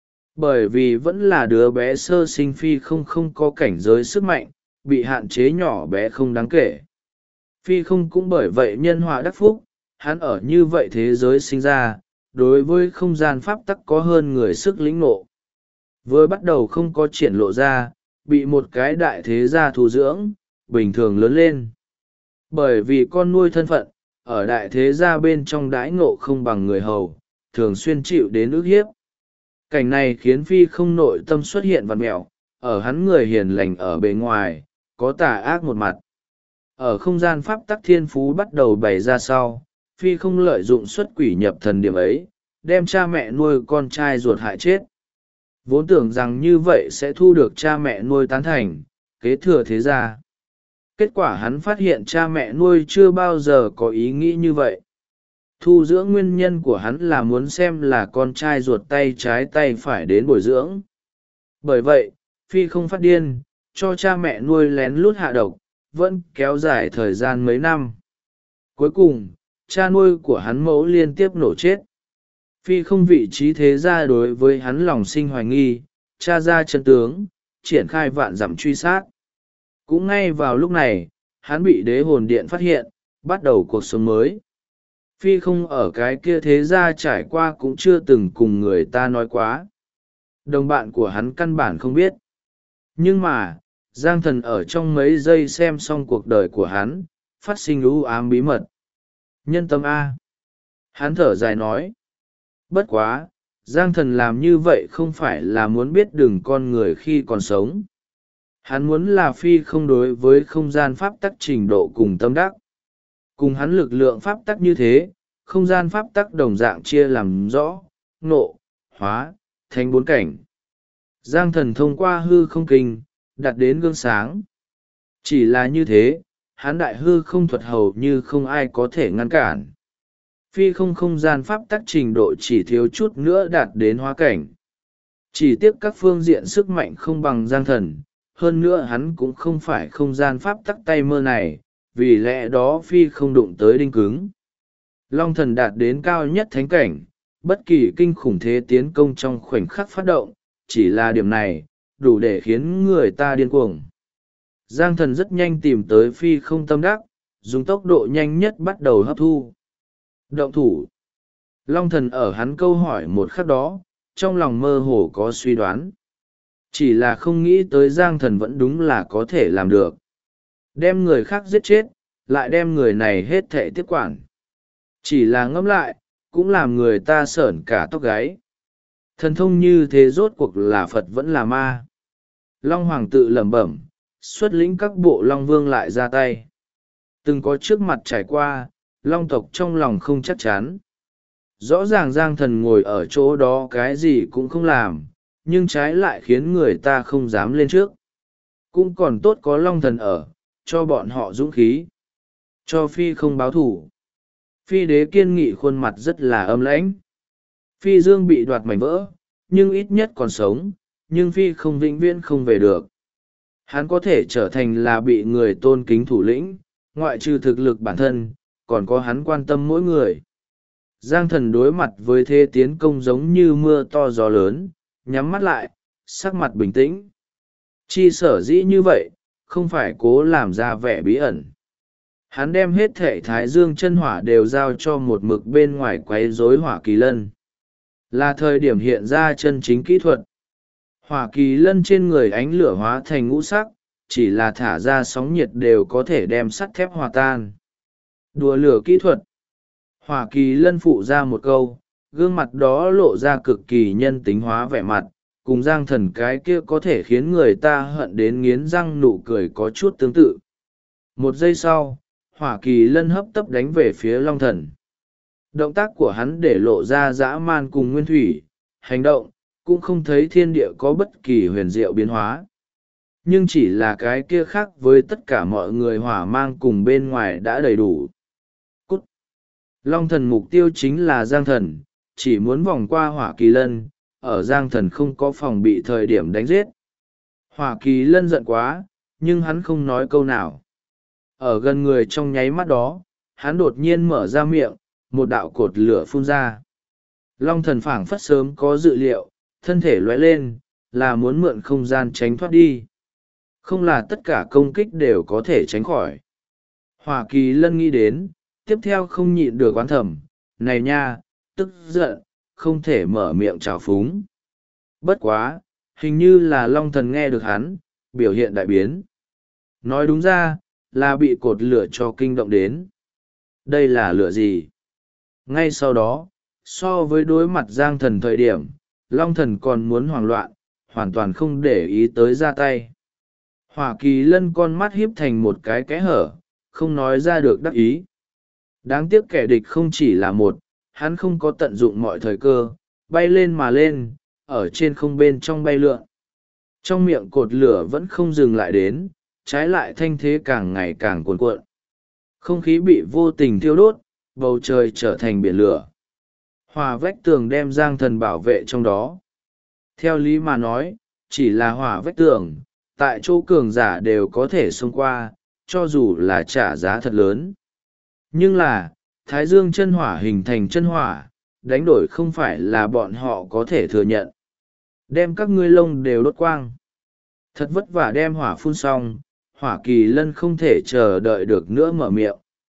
Bởi vì vẫn là đứa bé sơ sinh Phi không có cảnh giới sức mạnh, bị hạn chế nhỏ bé không đáng kể. Phi không cũng bởi vậy nhân họa đắc phúc, hắn ở như vậy thế giới sinh ra, đối với không gian pháp tắc có hơn người sức lĩnh ngộ. Vừa bắt đầu không có triển lộ ra, bị một cái đại thế gia thu dưỡng, bình thường lớn lên. Bởi vì con nuôi thân phận, ở đại thế gia bên trong đãi ngộ không bằng người hầu, thường xuyên chịu đến ức hiếp. Cảnh này khiến Phi không nội tâm xuất hiện vằn mẹo, ở hắn người hiền lành ở bề ngoài, có tà ác một mặt. Ở không gian pháp tắc thiên phú bắt đầu bày ra sau, Phi không lợi dụng xuất quỷ nhập thần điểm ấy, đem cha mẹ nuôi con trai ruột hại chết. Vốn tưởng rằng như vậy sẽ thu được cha mẹ nuôi tán thành, kế thừa thế gia. Kết quả hắn phát hiện cha mẹ nuôi chưa bao giờ có ý nghĩ như vậy. Thu dưỡng nguyên nhân của hắn là muốn xem là con trai ruột tay trái tay phải đến bồi dưỡng. Bởi vậy, Phi không phát điên, cho cha mẹ nuôi lén lút hạ độc, vẫn kéo dài thời gian mấy năm. Cuối cùng, cha nuôi của hắn mẫu liên tiếp nổ chết. Phi không vị trí thế gia đối với hắn lòng sinh hoài nghi, tra ra chân tướng, triển khai vạn dặm truy sát. Cũng ngay vào lúc này, hắn bị đế hồn điện phát hiện, bắt đầu cuộc sống mới. Phi không ở cái kia thế gia trải qua cũng chưa từng cùng người ta nói quá. Đồng bạn của hắn căn bản không biết. Nhưng mà, Giang Thần ở trong mấy giây xem xong cuộc đời của hắn, phát sinh u ám bí mật. Nhân tâm A. Hắn thở dài nói. Bất quá, Giang Thần làm như vậy không phải là muốn biết đường con người khi còn sống. Hắn muốn là Phi không đối với không gian pháp tắc trình độ cùng tâm đắc. Cùng hắn lực lượng pháp tắc như thế, không gian pháp tắc đồng dạng chia làm rõ, nộ, hóa, thành 4 cảnh. Giang Thần thông qua hư không kinh, đạt đến gương sáng. Chỉ là như thế, hắn đại hư không thuật hầu như không ai có thể ngăn cản. Phi không không gian pháp tắc trình độ chỉ thiếu chút nữa đạt đến hóa cảnh. Chỉ tiếc các phương diện sức mạnh không bằng Giang Thần, hơn nữa hắn cũng không phải không gian pháp tắc tay mơ này, vì lẽ đó Phi không đụng tới đinh cứng. Long Thần đạt đến cao nhất thánh cảnh, bất kỳ kinh khủng thế tiến công trong khoảnh khắc phát động, chỉ là điểm này, đủ để khiến người ta điên cuồng. Giang Thần rất nhanh tìm tới Phi không tâm đắc, dùng tốc độ nhanh nhất bắt đầu hấp thu. Động thủ. Long Thần ở hắn câu hỏi một khắc đó, trong lòng mơ hồ có suy đoán. Chỉ là không nghĩ tới Giang Thần vẫn đúng là có thể làm được. Đem người khác giết chết, lại đem người này hết thệ tiếp quản. Chỉ là ngẫm lại, cũng làm người ta sởn cả tóc gáy. Thần thông như thế rốt cuộc là Phật vẫn là ma. Long Hoàng tự lẩm bẩm, xuất lĩnh các bộ Long Vương lại ra tay. Từng có trước mặt trải qua, Long tộc trong lòng không chắc chắn. Rõ ràng Giang Thần ngồi ở chỗ đó cái gì cũng không làm, nhưng trái lại khiến người ta không dám lên trước. Cũng còn tốt có Long Thần ở, cho bọn họ dũng khí. Cho Phi không báo thủ. Phi đế kiên nghị khuôn mặt rất là âm lãnh. Phi dương bị đoạt mảnh vỡ, nhưng ít nhất còn sống, nhưng Phi không vĩnh viễn không về được. Hắn có thể trở thành là bị người tôn kính thủ lĩnh, ngoại trừ thực lực bản thân, còn có hắn quan tâm mỗi người. Giang Thần đối mặt với thế tiến công giống như mưa to gió lớn, nhắm mắt lại, sắc mặt bình tĩnh. Chi sở dĩ như vậy, không phải cố làm ra vẻ bí ẩn. Hắn đem hết thể thái dương chân hỏa đều giao cho một mực bên ngoài quấy rối hỏa kỳ lân. Là thời điểm hiện ra chân chính kỹ thuật. Hỏa kỳ lân trên người ánh lửa hóa thành ngũ sắc, chỉ là thả ra sóng nhiệt đều có thể đem sắt thép hòa tan. Đùa lửa kỹ thuật. Hỏa kỳ lân phụ ra một câu, gương mặt đó lộ ra cực kỳ nhân tính hóa vẻ mặt, cùng Giang Thần cái kia có thể khiến người ta hận đến nghiến răng nụ cười có chút tương tự. Một giây sau, hỏa kỳ lân hấp tấp đánh về phía Long Thần. Động tác của hắn để lộ ra dã man cùng nguyên thủy, hành động, cũng không thấy thiên địa có bất kỳ huyền diệu biến hóa. Nhưng chỉ là cái kia khác với tất cả mọi người hỏa mang cùng bên ngoài đã đầy đủ. Cút! Long Thần mục tiêu chính là Giang Thần, chỉ muốn vòng qua hỏa kỳ lân, ở Giang Thần không có phòng bị thời điểm đánh giết. Hỏa kỳ lân giận quá, nhưng hắn không nói câu nào. Ở gần người trong nháy mắt đó, hắn đột nhiên mở ra miệng, một đạo cột lửa phun ra. Long Thần phảng phất sớm có dự liệu, thân thể lóe lên, là muốn mượn không gian tránh thoát đi. Không là tất cả công kích đều có thể tránh khỏi. Hỏa kỳ lân nghĩ đến, tiếp theo không nhịn được oán thầm, này nha, tức giận, không thể mở miệng trào phúng. Bất quá, hình như là Long Thần nghe được hắn, biểu hiện đại biến. Nói đúng ra, là bị cột lửa cho kinh động đến. Đây là lửa gì? Ngay sau đó, so với đối mặt Giang Thần thời điểm, Long Thần còn muốn hoảng loạn, hoàn toàn không để ý tới ra tay. Hỏa kỳ lân con mắt híp thành một cái kẽ hở, không nói ra được đắc ý. Đáng tiếc kẻ địch không chỉ là một, hắn không có tận dụng mọi thời cơ, bay lên mà lên, ở trên không bên trong bay lượn. Trong miệng cột lửa vẫn không dừng lại đến, trái lại thanh thế càng ngày càng cuồn cuộn. Không khí bị vô tình thiêu đốt, bầu trời trở thành biển lửa. Hỏa vách tường đem Giang Thần bảo vệ trong đó. Theo lý mà nói, chỉ là hỏa vách tường, tại chỗ cường giả đều có thể xông qua, cho dù là trả giá thật lớn. Nhưng là, Thái Dương chân hỏa hình thành chân hỏa, đánh đổi không phải là bọn họ có thể thừa nhận. Đem các ngươi lông đều đốt quang. Thật vất vả đem hỏa phun xong, Hỏa Kỳ Lân không thể chờ đợi được nữa mở miệng.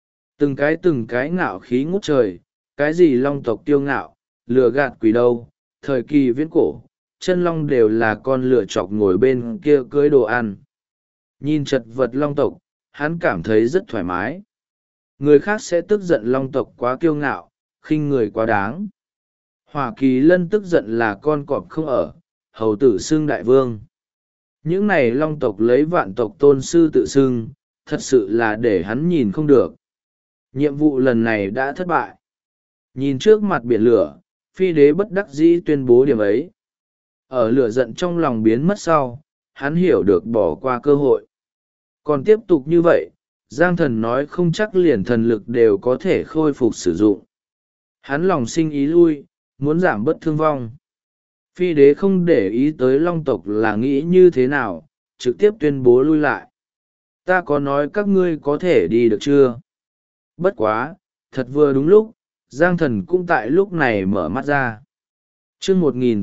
Từng cái ngạo khí ngút trời, cái gì long tộc tiêu ngạo, lừa gạt quỷ đâu, thời kỳ viễn cổ, chân long đều là con lựa chọc ngồi bên kia cưới đồ ăn. Nhìn chật vật long tộc, hắn cảm thấy rất thoải mái. Người khác sẽ tức giận long tộc quá kiêu ngạo, khinh người quá đáng. Hỏa Kỳ Lân tức giận là con cọp không ở, hầu tử xưng đại vương. Những này long tộc lấy vạn tộc tôn sư tự xưng, thật sự là để hắn nhìn không được. Nhiệm vụ lần này đã thất bại. Nhìn trước mặt biển lửa, phi đế bất đắc dĩ tuyên bố điểm ấy. Ở lửa giận trong lòng biến mất sau, hắn hiểu được bỏ qua cơ hội. Còn tiếp tục như vậy, Giang Thần nói không chắc liền thần lực đều có thể khôi phục sử dụng. Hắn lòng sinh ý lui, muốn giảm bớt thương vong. Phi đế không để ý tới long tộc là nghĩ như thế nào, trực tiếp tuyên bố lui lại. Ta có nói các ngươi có thể đi được chưa? Bất quá, thật vừa đúng lúc, Giang Thần cũng tại lúc này mở mắt ra. Chương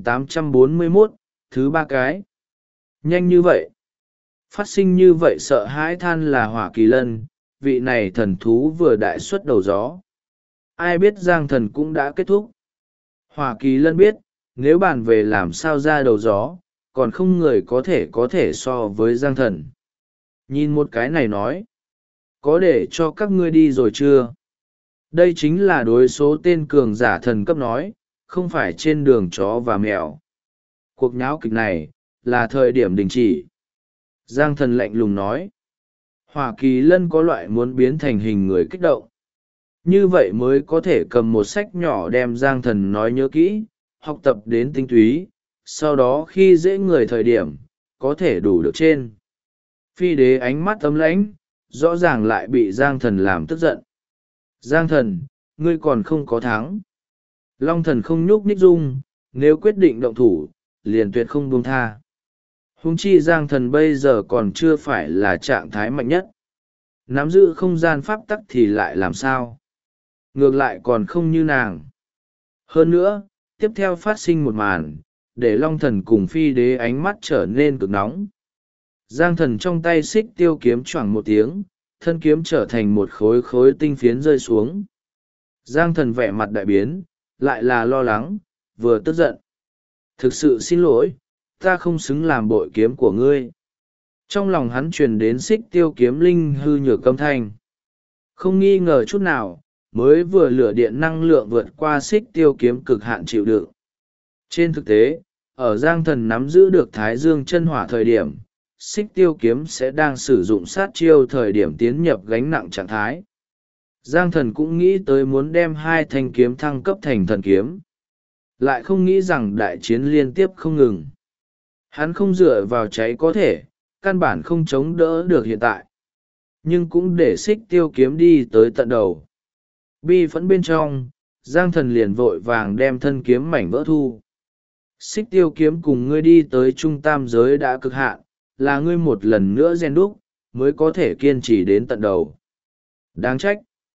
1841, thứ ba cái. Nhanh như vậy. Phát sinh như vậy sợ hãi than là Hỏa Kỳ Lân, vị này thần thú vừa đại xuất đầu gió. Ai biết Giang Thần cũng đã kết thúc. Hỏa Kỳ Lân biết, nếu bàn về làm sao ra đầu gió, còn không người có thể so với Giang Thần. Nhìn một cái này nói, có để cho các ngươi đi rồi chưa? Đây chính là đối số tên cường giả thần cấp nói, không phải trên đường chó và mèo. Cuộc nháo kịch này, là thời điểm đình chỉ. Giang Thần lạnh lùng nói. Hỏa Kỳ Lân có loại muốn biến thành hình người kích động. Như vậy mới có thể cầm một sách nhỏ đem Giang Thần nói nhớ kỹ, học tập đến tinh túy, sau đó khi dễ người thời điểm, có thể đủ được trên. Phi đế ánh mắt ấm lãnh, rõ ràng lại bị Giang Thần làm tức giận. Giang Thần, ngươi còn không có thắng. Long Thần không nhúc nhích dung, nếu quyết định động thủ, liền tuyệt không buông tha. Huống chi Giang Thần bây giờ còn chưa phải là trạng thái mạnh nhất. Nắm giữ không gian pháp tắc thì lại làm sao? Ngược lại còn không như nàng. Hơn nữa, tiếp theo phát sinh một màn, để Long Thần cùng Phi đế ánh mắt trở nên cực nóng. Giang Thần trong tay xích tiêu kiếm choảng một tiếng, thân kiếm trở thành một khối khối tinh phiến rơi xuống. Giang Thần vẻ mặt đại biến, lại là lo lắng, vừa tức giận. Thực sự xin lỗi, ta không xứng làm bội kiếm của ngươi. Trong lòng hắn truyền đến xích tiêu kiếm linh hư nhược âm thanh. Không nghi ngờ chút nào, mới vừa lửa điện năng lượng vượt qua xích tiêu kiếm cực hạn chịu đựng. Trên thực tế, ở Giang Thần nắm giữ được Thái Dương chân hỏa thời điểm, xích tiêu kiếm sẽ đang sử dụng sát chiêu thời điểm tiến nhập gánh nặng trạng thái. Giang Thần cũng nghĩ tới muốn đem hai thanh kiếm thăng cấp thành thần kiếm. Lại không nghĩ rằng đại chiến liên tiếp không ngừng. Hắn không dựa vào cháy có thể, căn bản không chống đỡ được hiện tại. Nhưng cũng để xích tiêu kiếm đi tới tận đầu. Bi phẫn bên trong, Giang Thần liền vội vàng đem thân kiếm mảnh vỡ thu. Xích tiêu kiếm cùng ngươi đi tới trung tam giới đã cực hạn, là ngươi một lần nữa rèn đúc, mới có thể kiên trì đến tận đầu. Đáng trách.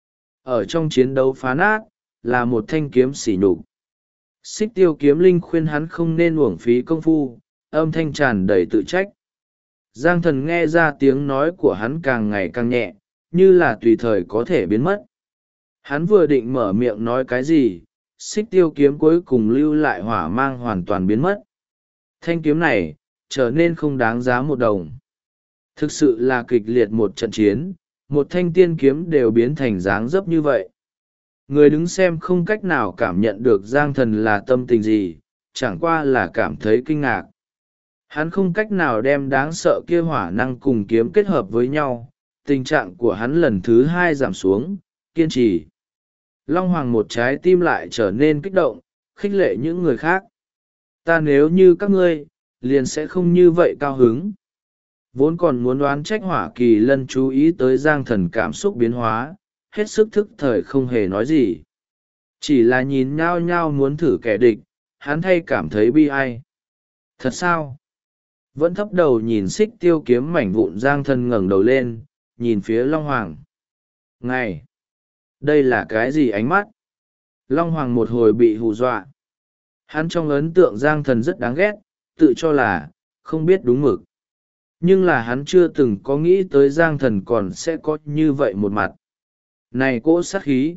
Ở trong chiến đấu phá nát, là một thanh kiếm sỉ nhục. Xích tiêu kiếm linh khuyên hắn không nên uổng phí công phu, âm thanh tràn đầy tự trách. Giang Thần nghe ra tiếng nói của hắn càng ngày càng nhẹ, như là tùy thời có thể biến mất. Hắn vừa định mở miệng nói cái gì, xích tiêu kiếm cuối cùng lưu lại hỏa mang hoàn toàn biến mất. Thanh kiếm này, trở nên không đáng giá một đồng. Thực sự là kịch liệt một trận chiến, một thanh tiên kiếm đều biến thành dáng dấp như vậy. Người đứng xem không cách nào cảm nhận được Giang Thần là tâm tình gì, chẳng qua là cảm thấy kinh ngạc. Hắn không cách nào đem đáng sợ kia hỏa năng cùng kiếm kết hợp với nhau, tình trạng của hắn lần thứ hai giảm xuống, kiên trì. Long Hoàng một trái tim lại trở nên kích động, khích lệ những người khác. Ta nếu như các ngươi, liền sẽ không như vậy cao hứng. Vốn còn muốn đoán trách Hỏa Kỳ Lân chú ý tới Giang Thần cảm xúc biến hóa, hết sức thức thời không hề nói gì. Chỉ là nhìn nhao nhao muốn thử kẻ địch, hắn thay cảm thấy bi ai. Thật sao? Vẫn thấp đầu nhìn Xích Tiêu kiếm mảnh vụn, Giang Thần ngẩng đầu lên, nhìn phía Long Hoàng. Này! Đây là cái gì ánh mắt? Long Hoàng một hồi bị hù dọa. Hắn trong ấn tượng Giang Thần rất đáng ghét, tự cho là không biết đúng mực. Nhưng là hắn chưa từng có nghĩ tới Giang Thần còn sẽ có như vậy một mặt. Này cỗ sát khí!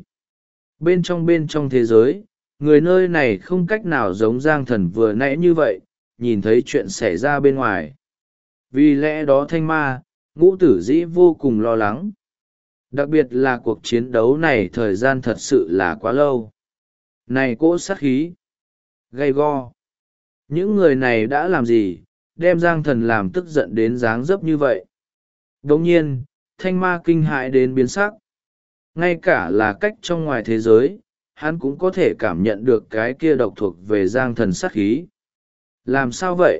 Bên trong thế giới, người nơi này không cách nào giống Giang Thần vừa nãy như vậy, nhìn thấy chuyện xảy ra bên ngoài. Vì lẽ đó Thanh Ma, Ngũ Tử Dĩ vô cùng lo lắng. Đặc biệt là cuộc chiến đấu này thời gian thật sự là quá lâu. Này cỗ sát khí! Gay go! Những người này đã làm gì, đem Giang Thần làm tức giận đến dáng dấp như vậy? Đồng nhiên, Thanh Ma kinh hãi đến biến sắc. Ngay cả là cách trong ngoài thế giới, hắn cũng có thể cảm nhận được cái kia độc thuộc về Giang Thần sát khí. Làm sao vậy?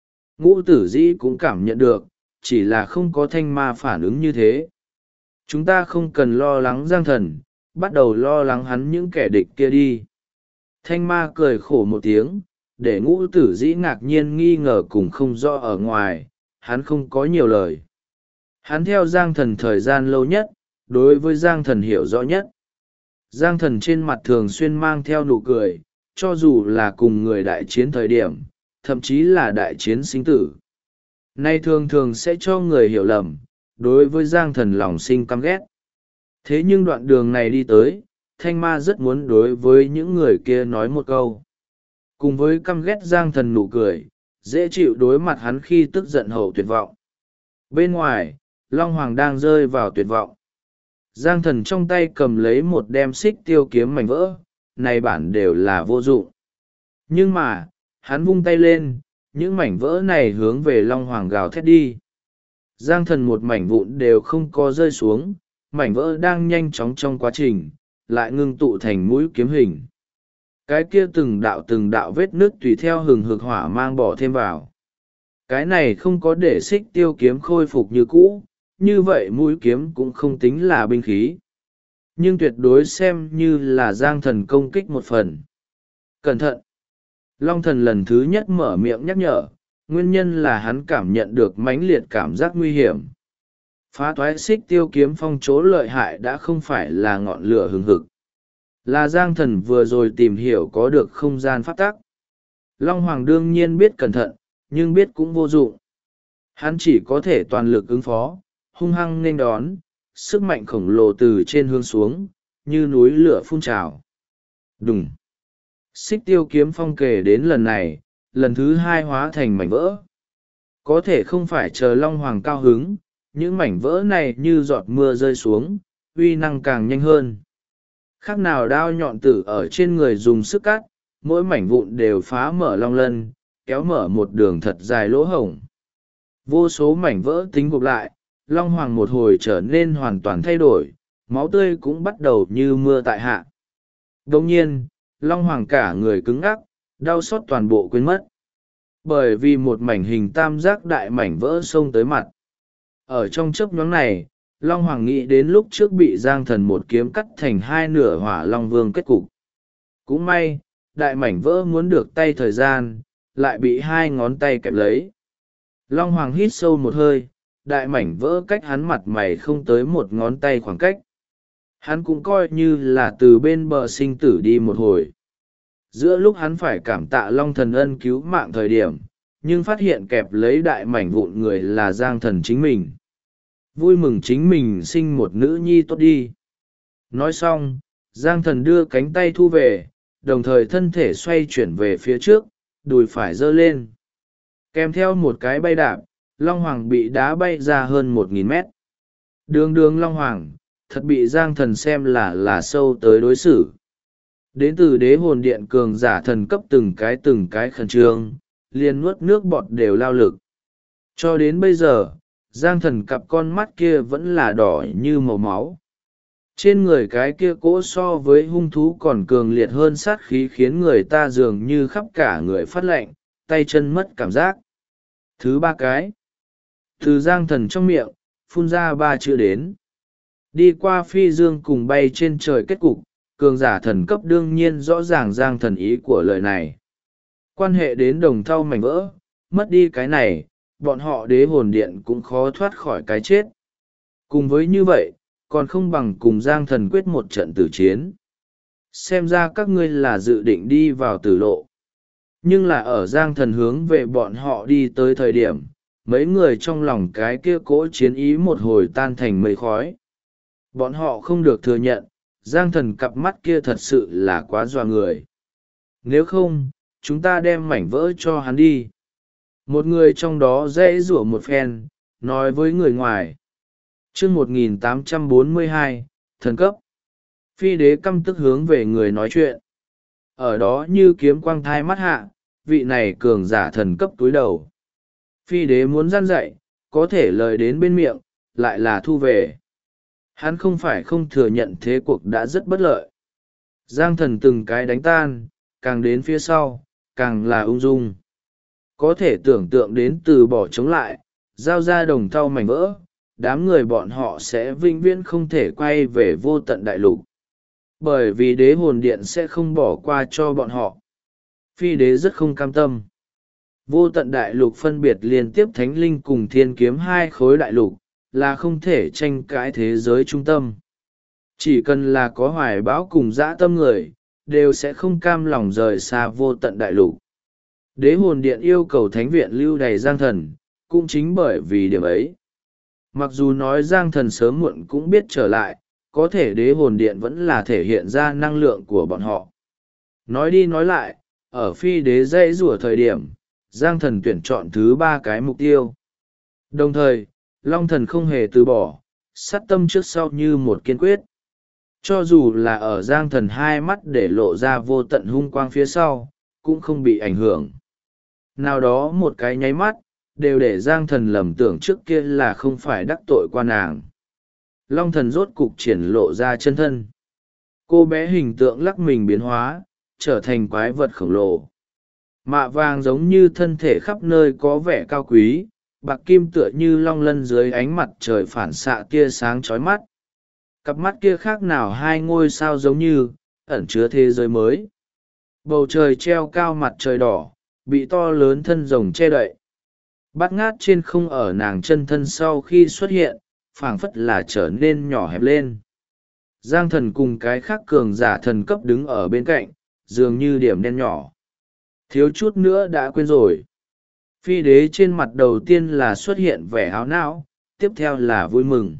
Ngũ Tử Dĩ cũng cảm nhận được, chỉ là không có Thanh Ma phản ứng như thế. Chúng ta không cần lo lắng Giang Thần, bắt đầu lo lắng hắn những kẻ địch kia đi. Thanh Ma cười khổ một tiếng, để Ngũ Tử Dĩ ngạc nhiên nghi ngờ cùng không rõ ở ngoài, hắn không có nhiều lời. Hắn theo Giang Thần thời gian lâu nhất, đối với Giang Thần hiểu rõ nhất. Giang Thần trên mặt thường xuyên mang theo nụ cười, cho dù là cùng người đại chiến thời điểm, thậm chí là đại chiến sinh tử. Nay thường thường sẽ cho người hiểu lầm, đối với Giang Thần lòng sinh căm ghét. Thế nhưng đoạn đường này đi tới, Thanh Ma rất muốn đối với những người kia nói một câu. Cùng với căm ghét Giang Thần nụ cười, dễ chịu đối mặt hắn khi tức giận hậu tuyệt vọng. Bên ngoài, Long Hoàng đang rơi vào tuyệt vọng. Giang Thần trong tay cầm lấy một đem Xích Tiêu kiếm mảnh vỡ, này bản đều là vô dụng. Nhưng mà, hắn vung tay lên, những mảnh vỡ này hướng về Long Hoàng gào thét đi. Giang Thần một mảnh vụn đều không có rơi xuống, mảnh vỡ đang nhanh chóng trong quá trình, lại ngưng tụ thành mũi kiếm hình. Cái kia từng đạo vết nước tùy theo hừng hực hỏa mang bỏ thêm vào. Cái này không có để Xích Tiêu kiếm khôi phục như cũ, như vậy mũi kiếm cũng không tính là binh khí. Nhưng tuyệt đối xem như là Giang Thần công kích một phần. Cẩn thận! Long Thần lần thứ nhất mở miệng nhắc nhở, nguyên nhân là hắn cảm nhận được mãnh liệt cảm giác nguy hiểm. Phá toái Xích Tiêu kiếm phong chỗ lợi hại đã không phải là ngọn lửa hừng hực. Là Giang Thần vừa rồi tìm hiểu có được không gian pháp tắc. Long Hoàng đương nhiên biết cẩn thận, nhưng biết cũng vô dụng. Hắn chỉ có thể toàn lực ứng phó, hung hăng nên đón, sức mạnh khổng lồ từ trên hướng xuống, như núi lửa phun trào. Đùng! Xích Tiêu kiếm phong kể đến lần này, lần thứ hai hóa thành mảnh vỡ. Có thể không phải chờ Long Hoàng cao hứng, những mảnh vỡ này như giọt mưa rơi xuống, uy năng càng nhanh hơn. Khác nào đao nhọn tử ở trên người dùng sức cắt, mỗi mảnh vụn đều phá mở long lân, kéo mở một đường thật dài lỗ hổng. Vô số mảnh vỡ tính gộp lại, Long Hoàng một hồi trở nên hoàn toàn thay đổi, máu tươi cũng bắt đầu như mưa tại hạ. Đồng nhiên, Long Hoàng cả người cứng ngắc, đau xót toàn bộ quên mất. Bởi vì một mảnh hình tam giác đại mảnh vỡ xông tới mặt. Ở trong chớp nhoáng này, Long Hoàng nghĩ đến lúc trước bị Giang Thần một kiếm cắt thành hai nửa Hỏa Long Vương kết cục. Cũng may, đại mảnh vỡ muốn được tay thời gian, lại bị hai ngón tay kẹp lấy. Long Hoàng hít sâu một hơi, đại mảnh vỡ cách hắn mặt mày không tới một ngón tay khoảng cách. Hắn cũng coi như là từ bên bờ sinh tử đi một hồi. Giữa lúc hắn phải cảm tạ Long Thần ân cứu mạng thời điểm, nhưng phát hiện kẹp lấy đại mảnh vụn người là Giang Thần chính mình. Vui mừng chính mình sinh một nữ nhi tốt đi. Nói xong, Giang Thần đưa cánh tay thu về, đồng thời thân thể xoay chuyển về phía trước, đùi phải giơ lên. Kèm theo một cái bay đạp, Long Hoàng bị đá bay ra hơn 1.000 mét. Đường Long Hoàng, thật bị Giang Thần xem là sâu tới đối xử. Đến từ Đế Hồn Điện cường giả thần cấp từng cái khẩn trương, liền nuốt nước bọt đều lao lực. Cho đến bây giờ, Giang Thần cặp con mắt kia vẫn là đỏ như màu máu. Trên người cái kia cỗ so với hung thú còn cường liệt hơn sát khí khiến người ta dường như khắp cả người phát lạnh, tay chân mất cảm giác. Thứ ba cái. Từ Giang Thần trong miệng, phun ra ba chữ đến. Đi qua phi dương cùng bay trên trời kết cục, cường giả thần cấp đương nhiên rõ ràng Giang Thần ý của lời này. Quan hệ đến đồng thau mảnh vỡ, mất đi cái này, bọn họ đế hồn điện cũng khó thoát khỏi cái chết. Cùng với như vậy, còn không bằng cùng Giang Thần quyết một trận tử chiến. Xem ra các ngươi là dự định đi vào tử lộ. Nhưng là ở Giang Thần hướng về bọn họ đi tới thời điểm, mấy người trong lòng cái kia cỗ chiến ý một hồi tan thành mây khói. Bọn họ không được thừa nhận, Giang Thần cặp mắt kia thật sự là quá dọa người. Nếu không, chúng ta đem mảnh vỡ cho hắn đi. Một người trong đó dễ rủa một phen, nói với người ngoài. Chương 1842, thần cấp. Phi đế căm tức hướng về người nói chuyện. Ở đó như kiếm quang thai mắt hạ, vị này cường giả thần cấp túi đầu. Phi đế muốn gian dạy, có thể lời đến bên miệng, lại là thu về. Hắn không phải không thừa nhận thế cuộc đã rất bất lợi. Giang Thần từng cái đánh tan, càng đến phía sau, càng là ung dung. Có thể tưởng tượng đến từ bỏ chống lại, giao ra đồng thau mảnh vỡ, đám người bọn họ sẽ vĩnh viễn không thể quay về vô tận đại lục. Bởi vì đế hồn điện sẽ không bỏ qua cho bọn họ. Phi đế rất không cam tâm. Vô tận đại lục phân biệt liên tiếp thánh linh cùng thiên kiếm hai khối đại lục, là không thể tranh cãi thế giới trung tâm. Chỉ cần là có hoài bão cùng dã tâm người, đều sẽ không cam lòng rời xa vô tận đại lục. Đế hồn điện yêu cầu thánh viện lưu đày Giang Thần, cũng chính bởi vì điểm ấy. Mặc dù nói Giang Thần sớm muộn cũng biết trở lại, có thể đế hồn điện vẫn là thể hiện ra năng lượng của bọn họ. Nói đi nói lại, ở phi đế dãy rủa thời điểm, Giang Thần tuyển chọn thứ ba cái mục tiêu. Đồng thời, Long Thần không hề từ bỏ, sát tâm trước sau như một kiên quyết. Cho dù là ở Giang Thần hai mắt để lộ ra vô tận hung quang phía sau, cũng không bị ảnh hưởng. Nào đó một cái nháy mắt, đều để Giang Thần lầm tưởng trước kia là không phải đắc tội qua nàng. Long Thần rốt cục triển lộ ra chân thân. Cô bé hình tượng lắc mình biến hóa, trở thành quái vật khổng lồ. Mạ vàng giống như thân thể khắp nơi có vẻ cao quý, bạc kim tựa như long lân dưới ánh mặt trời phản xạ tia sáng chói mắt. Cặp mắt kia khác nào hai ngôi sao giống như, ẩn chứa thế giới mới. Bầu trời treo cao mặt trời đỏ, bị to lớn thân rồng che đậy. Bát ngát trên không ở nàng chân thân sau khi xuất hiện, phảng phất là trở nên nhỏ hẹp lên. Giang Thần cùng cái khác cường giả thần cấp đứng ở bên cạnh, dường như điểm đen nhỏ. Thiếu chút nữa đã quên rồi. Phi đế trên mặt đầu tiên là xuất hiện vẻ háo não, tiếp theo là vui mừng.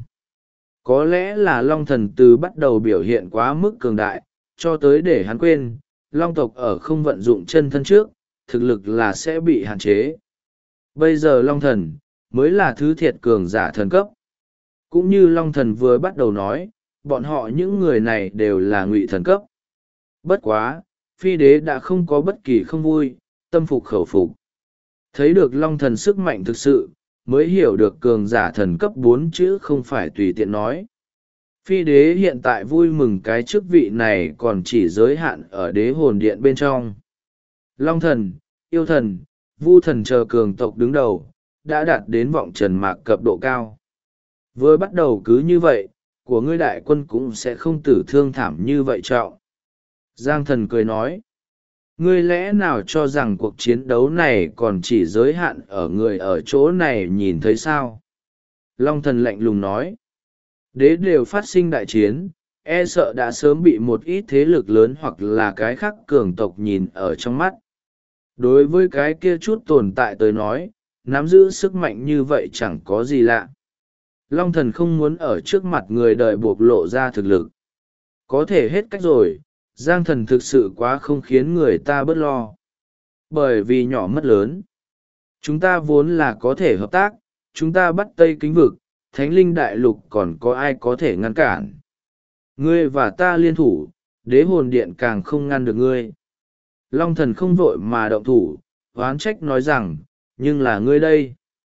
Có lẽ là Long Thần từ bắt đầu biểu hiện quá mức cường đại, cho tới để hắn quên, Long tộc ở không vận dụng chân thân trước, thực lực là sẽ bị hạn chế. Bây giờ Long Thần, mới là thứ thiệt cường giả thần cấp. Cũng như Long Thần vừa bắt đầu nói, bọn họ những người này đều là ngụy thần cấp. Bất quá, phi đế đã không có bất kỳ không vui, tâm phục khẩu phục. Thấy được Long Thần sức mạnh thực sự, mới hiểu được cường giả thần cấp 4 chữ không phải tùy tiện nói. Phi đế hiện tại vui mừng cái chức vị này còn chỉ giới hạn ở đế hồn điện bên trong. Long thần, yêu thần, vu thần chờ cường tộc đứng đầu, đã đạt đến vọng trần mạc cấp độ cao. Vừa bắt đầu cứ như vậy, của ngươi đại quân cũng sẽ không tử thương thảm như vậy trọng. Giang thần cười nói, ngươi lẽ nào cho rằng cuộc chiến đấu này còn chỉ giới hạn ở người ở chỗ này nhìn thấy sao? Long thần lạnh lùng nói, đế đều phát sinh đại chiến, e sợ đã sớm bị một ít thế lực lớn hoặc là cái khác cường tộc nhìn ở trong mắt. Đối với cái kia chút tồn tại tới nói, nắm giữ sức mạnh như vậy chẳng có gì lạ. Long thần không muốn ở trước mặt người đời bộc lộ ra thực lực. Có thể hết cách rồi, Giang thần thực sự quá không khiến người ta bớt lo. Bởi vì nhỏ mất lớn. Chúng ta vốn là có thể hợp tác, chúng ta bắt Tây Kính Vực, Thánh Linh Đại Lục còn có ai có thể ngăn cản. Ngươi và ta liên thủ, đế hồn điện càng không ngăn được ngươi. Long thần không vội mà động thủ, oán trách nói rằng, nhưng là ngươi đây.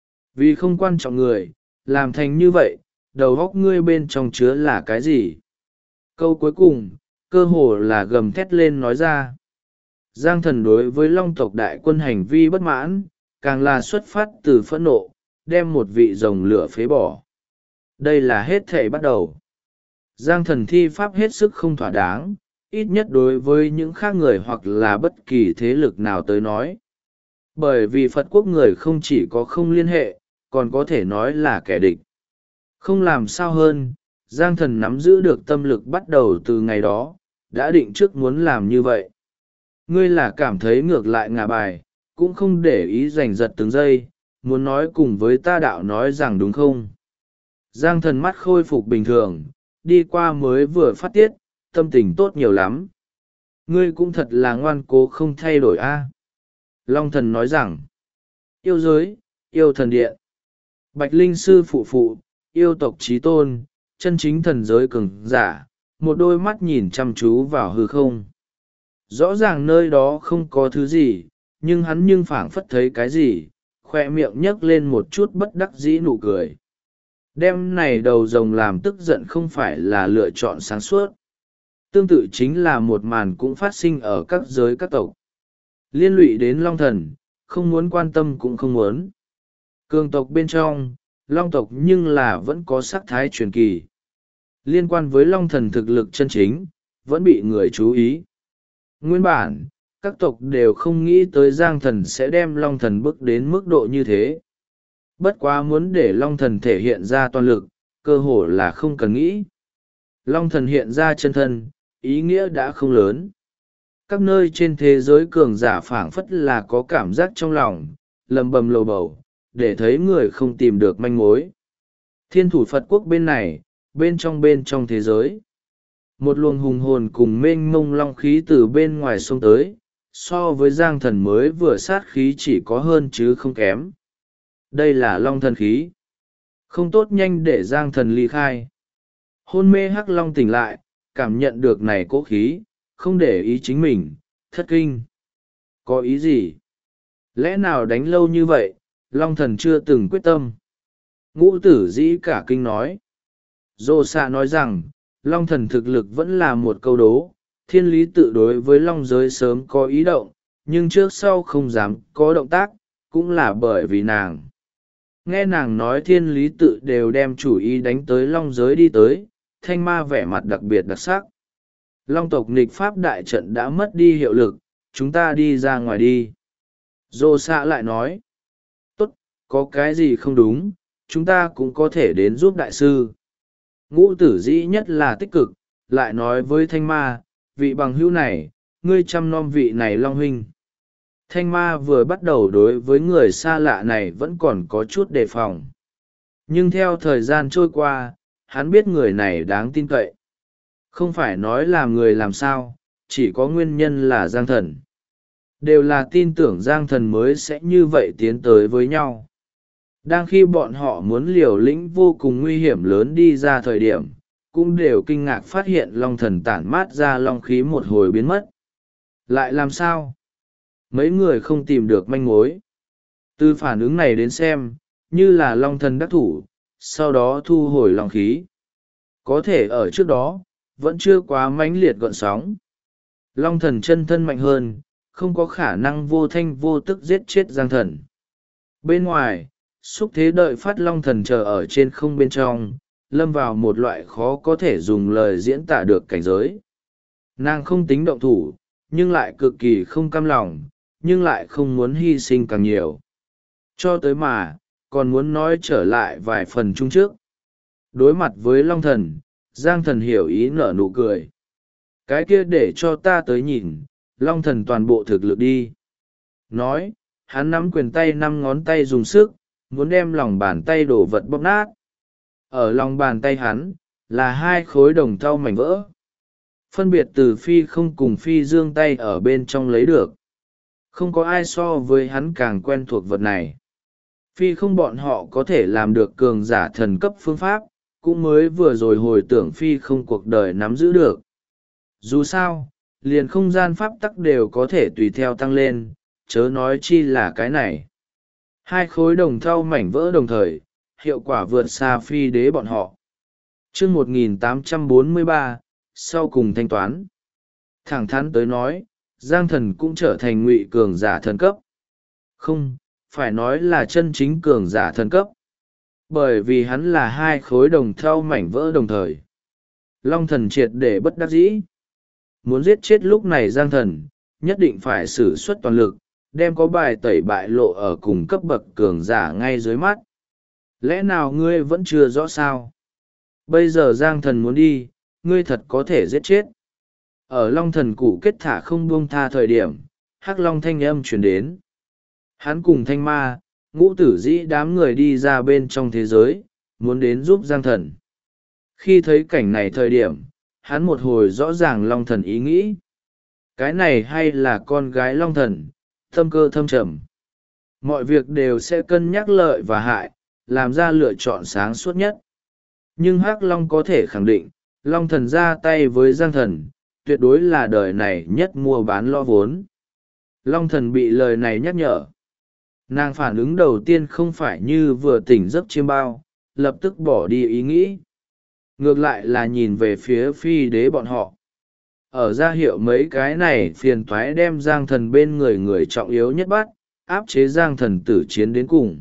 Vì không quan trọng người, làm thành như vậy, đầu óc ngươi bên trong chứa là cái gì? Câu cuối cùng cơ hồ là gầm thét lên nói ra. Giang Thần đối với Long tộc đại quân hành vi bất mãn, càng là xuất phát từ phẫn nộ, đem một vị rồng lửa phế bỏ. Đây là hết thảy bắt đầu. Giang Thần thi pháp hết sức không thỏa đáng, ít nhất đối với những khác người hoặc là bất kỳ thế lực nào tới nói. Bởi vì Phật quốc người không chỉ có không liên hệ, còn có thể nói là kẻ địch. Không làm sao hơn, Giang Thần nắm giữ được tâm lực bắt đầu từ ngày đó, đã định trước muốn làm như vậy. Ngươi là cảm thấy ngược lại ngả bài, cũng không để ý giành giật từng giây, muốn nói cùng với ta đạo nói rằng đúng không? Giang Thần mắt khôi phục bình thường, đi qua mới vừa phát tiết, tâm tình tốt nhiều lắm. Ngươi cũng thật là ngoan cố không thay đổi a. Long Thần nói rằng, yêu giới, yêu thần điện, Bạch Linh sư phụ phụ, yêu tộc chí tôn, chân chính thần giới cường giả, một đôi mắt nhìn chăm chú vào hư không. Rõ ràng nơi đó không có thứ gì, nhưng hắn nhưng phảng phất thấy cái gì, khoe miệng nhấc lên một chút bất đắc dĩ nụ cười. Đêm này đầu rồng làm tức giận không phải là lựa chọn sáng suốt. Tương tự chính là một màn cũng phát sinh ở các giới các tộc. Liên lụy đến Long Thần, không muốn quan tâm cũng không muốn. Cường tộc bên trong, Long tộc nhưng là vẫn có sắc thái truyền kỳ. Liên quan với Long Thần thực lực chân chính, vẫn bị người chú ý. Nguyên bản, các tộc đều không nghĩ tới Giang Thần sẽ đem Long Thần bước đến mức độ như thế. Bất quá muốn để Long Thần thể hiện ra toàn lực, cơ hồ là không cần nghĩ. Long Thần hiện ra chân thân, ý nghĩa đã không lớn. Các nơi trên thế giới cường giả phảng phất là có cảm giác trong lòng, lầm bầm lầu bầu, để thấy người không tìm được manh mối. Thiên thủ Phật quốc bên này, bên trong thế giới. Một luồng hùng hồn cùng mênh mông long khí từ bên ngoài sông tới, so với Giang Thần mới vừa sát khí chỉ có hơn chứ không kém. Đây là long thần khí. Không tốt nhanh để Giang Thần ly khai. Hôn mê hắc long tỉnh lại, cảm nhận được này cố khí, không để ý chính mình, thất kinh. Có ý gì? Lẽ nào đánh lâu như vậy, Long Thần chưa từng quyết tâm? Ngũ tử dĩ cả kinh nói. Dô xạ nói rằng, Long Thần thực lực vẫn là một câu đố, thiên lý tự đối với Long giới sớm có ý động, nhưng trước sau không dám có động tác, cũng là bởi vì nàng. Nghe nàng nói thiên lý tự đều đem chủ ý đánh tới Long giới đi tới, thanh ma vẻ mặt đặc biệt đặc sắc. Long tộc nghịch pháp đại trận đã mất đi hiệu lực, chúng ta đi ra ngoài đi. Dô xạ lại nói, tốt, có cái gì không đúng, chúng ta cũng có thể đến giúp đại sư. Ngũ tử dĩ nhất là tích cực, lại nói với thanh ma, vị bằng hữu này, ngươi chăm nom vị này Long huynh. Thanh ma vừa bắt đầu đối với người xa lạ này vẫn còn có chút đề phòng. Nhưng theo thời gian trôi qua, hắn biết người này đáng tin cậy. Không phải nói làm người làm sao, chỉ có nguyên nhân là Giang Thần. Đều là tin tưởng Giang Thần mới sẽ như vậy tiến tới với nhau. Đang khi bọn họ muốn liều lĩnh vô cùng nguy hiểm lớn đi ra thời điểm, cũng đều kinh ngạc phát hiện Long Thần tản mát ra long khí một hồi biến mất. Lại làm sao? Mấy người không tìm được manh mối. Từ phản ứng này đến xem, như là Long Thần đắc thủ, sau đó thu hồi long khí. Có thể ở trước đó, vẫn chưa quá mãnh liệt gợn sóng. Long Thần chân thân mạnh hơn, không có khả năng vô thanh vô tức giết chết Giang Thần. Bên ngoài, xúc thế đợi phát Long Thần chờ ở trên không bên trong, lâm vào một loại khó có thể dùng lời diễn tả được cảnh giới. Nàng không tính động thủ, nhưng lại cực kỳ không cam lòng, nhưng lại không muốn hy sinh càng nhiều. Cho tới mà, còn muốn nói trở lại vài phần chung trước. Đối mặt với Long Thần, Giang Thần hiểu ý nở nụ cười. Cái kia để cho ta tới nhìn, Long Thần toàn bộ thực lực đi. Nói, hắn nắm quyền tay 5 ngón tay dùng sức, muốn đem lòng bàn tay đổ vật bóp nát. Ở lòng bàn tay hắn, là 2 khối đồng thau mảnh vỡ. Phân biệt từ phi không cùng phi dương tay ở bên trong lấy được. Không có ai so với hắn càng quen thuộc vật này. Phi không bọn họ có thể làm được cường giả thần cấp phương pháp, cũng mới vừa rồi hồi tưởng phi không cuộc đời nắm giữ được. Dù sao, liền không gian pháp tắc đều có thể tùy theo tăng lên, chớ nói chi là cái này. 2 khối đồng thau mảnh vỡ đồng thời, hiệu quả vượt xa phi đế bọn họ. Chương 1843, sau cùng thanh toán. Thẳng thắn tới nói, Giang Thần cũng trở thành ngụy cường giả thần cấp. Không, phải nói là chân chính cường giả thần cấp. Bởi vì hắn là hai khối đồng thau mảnh vỡ đồng thời. Long Thần triệt để bất đắc dĩ. Muốn giết chết lúc này Giang Thần, nhất định phải sử xuất toàn lực, đem có bài tẩy bại lộ ở cùng cấp bậc cường giả ngay dưới mắt. Lẽ nào ngươi vẫn chưa rõ sao? Bây giờ Giang Thần muốn đi, ngươi thật có thể giết chết. Ở Long Thần Cụ kết thả không buông tha thời điểm, Hắc Long thanh âm truyền đến. Hắn cùng Thanh Ma, Ngũ Tử Dĩ đám người đi ra bên trong thế giới, muốn đến giúp Giang Thần. Khi thấy cảnh này thời điểm, hắn một hồi rõ ràng Long Thần ý nghĩ. Cái này hay là con gái Long Thần, tâm cơ thâm trầm. Mọi việc đều sẽ cân nhắc lợi và hại, làm ra lựa chọn sáng suốt nhất. Nhưng Hắc Long có thể khẳng định, Long Thần ra tay với Giang Thần, tuyệt đối là đời này nhất mua bán lo vốn. Long Thần bị lời này nhắc nhở. Nàng phản ứng đầu tiên không phải như vừa tỉnh giấc chiêm bao, lập tức bỏ đi ý nghĩ. Ngược lại là nhìn về phía Phi Đế bọn họ. Ở ra hiệu mấy cái này phiền toái đem Giang Thần bên người người trọng yếu nhất bắt, áp chế Giang Thần tử chiến đến cùng.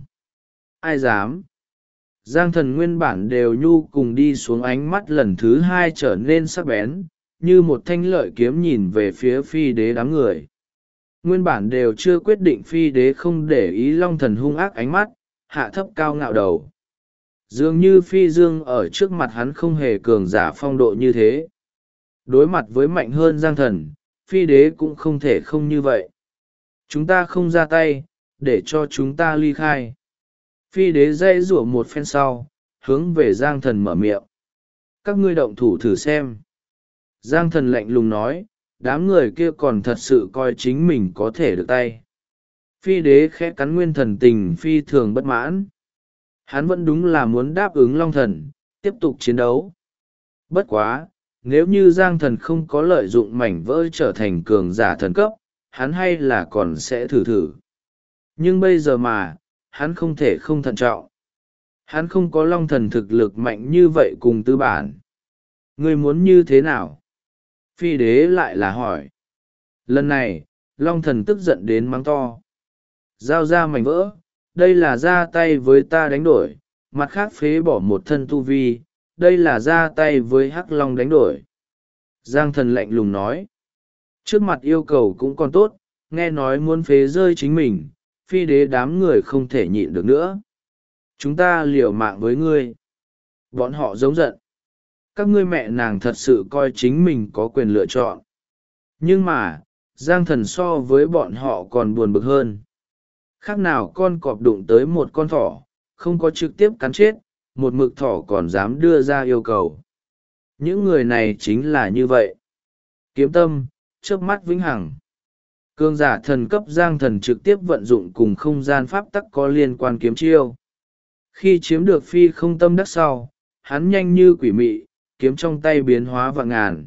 Ai dám? Giang Thần nguyên bản đều nhu cùng đi xuống, ánh mắt lần thứ hai trở nên sắc bén, như một thanh lợi kiếm nhìn về phía Phi Đế đám người. Nguyên bản đều chưa quyết định, Phi Đế không để ý Long Thần hung ác ánh mắt, hạ thấp cao ngạo đầu. Dường như Phi Dương ở trước mặt hắn không hề cường giả phong độ như thế. Đối mặt với mạnh hơn Giang Thần, Phi Đế cũng không thể không như vậy. Chúng ta không ra tay, để cho chúng ta ly khai. Phi Đế dây rủa một phen sau, hướng về Giang Thần mở miệng. Các ngươi động thủ thử xem. Giang Thần lạnh lùng nói, đám người kia còn thật sự coi chính mình có thể được tay. Phi Đế khẽ cắn nguyên thần tình phi thường bất mãn. Hắn vẫn đúng là muốn đáp ứng Long Thần, tiếp tục chiến đấu. Bất quá, nếu như Giang Thần không có lợi dụng mảnh vỡ trở thành cường giả thần cấp, hắn hay là còn sẽ thử thử. Nhưng bây giờ mà, hắn không thể không thận trọng. Hắn không có Long Thần thực lực mạnh như vậy cùng tư bản. Ngươi muốn như thế nào? Phi Đế lại là hỏi. Lần này, Long Thần tức giận đến mắng to. Giao ra mảnh vỡ, đây là ra tay với ta đánh đổi, mặt khác phế bỏ một thân tu vi, đây là ra tay với Hắc Long đánh đổi. Giang Thần lạnh lùng nói. Trước mặt yêu cầu cũng còn tốt, nghe nói muốn phế rơi chính mình, Phi Đế đám người không thể nhịn được nữa. Chúng ta liều mạng với ngươi. Bọn họ giống giận. Các ngươi mẹ nàng thật sự coi chính mình có quyền lựa chọn. Nhưng mà, Giang Thần so với bọn họ còn buồn bực hơn. Khác nào con cọp đụng tới một con thỏ, không có trực tiếp cắn chết, một mực thỏ còn dám đưa ra yêu cầu. Những người này chính là như vậy. Kiếm tâm, chớp mắt vĩnh hằng. Cường giả thần cấp Giang Thần trực tiếp vận dụng cùng không gian pháp tắc có liên quan kiếm chiêu. Khi chiếm được phi không tâm đắc sau, hắn nhanh như quỷ mị, kiếm trong tay biến hóa vạn ngàn.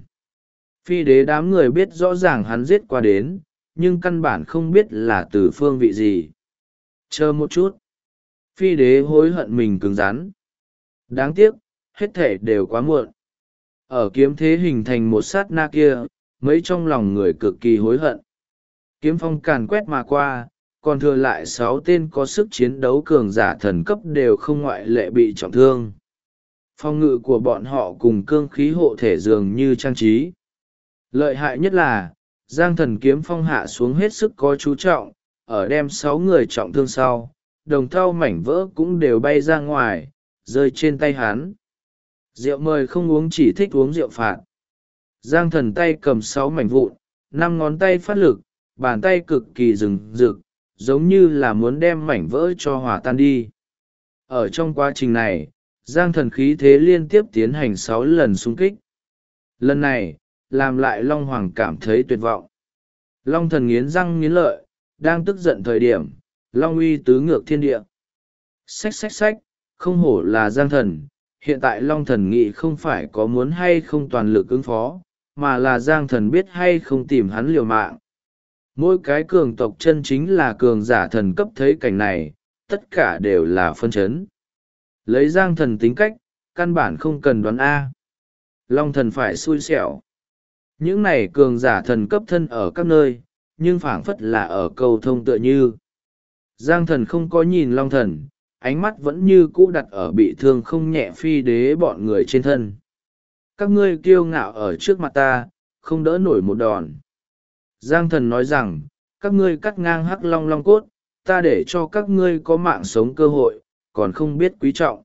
Phi Đế đám người biết rõ ràng hắn giết qua đến, nhưng căn bản không biết là từ phương vị gì. Chờ một chút. Phi Đế hối hận mình cứng rắn. Đáng tiếc, hết thể đều quá muộn. Ở kiếm thế hình thành một sát na kia, mấy trong lòng người cực kỳ hối hận. Kiếm phong càn quét mà qua, còn thừa lại 6 tên có sức chiến đấu cường giả thần cấp đều không ngoại lệ bị trọng thương. Phong ngự của bọn họ cùng cương khí hộ thể dường như trang trí. Lợi hại nhất là, Giang Thần kiếm phong hạ xuống hết sức có chú trọng, ở đem 6 người trọng thương sau, đồng thau mảnh vỡ cũng đều bay ra ngoài, rơi trên tay hắn. Rượu mời không uống, chỉ thích uống rượu phạt. Giang Thần tay cầm 6 mảnh vụn, 5 ngón tay phát lực, bàn tay cực kỳ rừng rực, giống như là muốn đem mảnh vỡ cho hòa tan đi. Ở trong quá trình này, Giang Thần khí thế liên tiếp tiến hành 6 lần xung kích. Lần này, làm lại Long Hoàng cảm thấy tuyệt vọng. Long Thần nghiến răng nghiến lợi, đang tức giận thời điểm, Long uy tứ ngược thiên địa. Xách xách xách, không hổ là Giang Thần, hiện tại Long Thần nghĩ không phải có muốn hay không toàn lực ứng phó, mà là Giang Thần biết hay không tìm hắn liều mạng. Mỗi cái cường tộc chân chính là cường giả thần cấp, thấy cảnh này, tất cả đều là phân chấn. Lấy Giang Thần tính cách, căn bản không cần đoán A. Long thần phải xui xẻo. Những này cường giả thần cấp thân ở các nơi, nhưng phảng phất là ở cầu thông tựa như. Giang thần không có nhìn long thần, ánh mắt vẫn như cũ đặt ở bị thương không nhẹ phi đế bọn người trên thân. Các ngươi kiêu ngạo ở trước mặt ta, không đỡ nổi một đòn. Giang thần nói rằng, các ngươi cắt ngang hắc long long cốt, ta để cho các ngươi có mạng sống cơ hội, còn không biết quý trọng.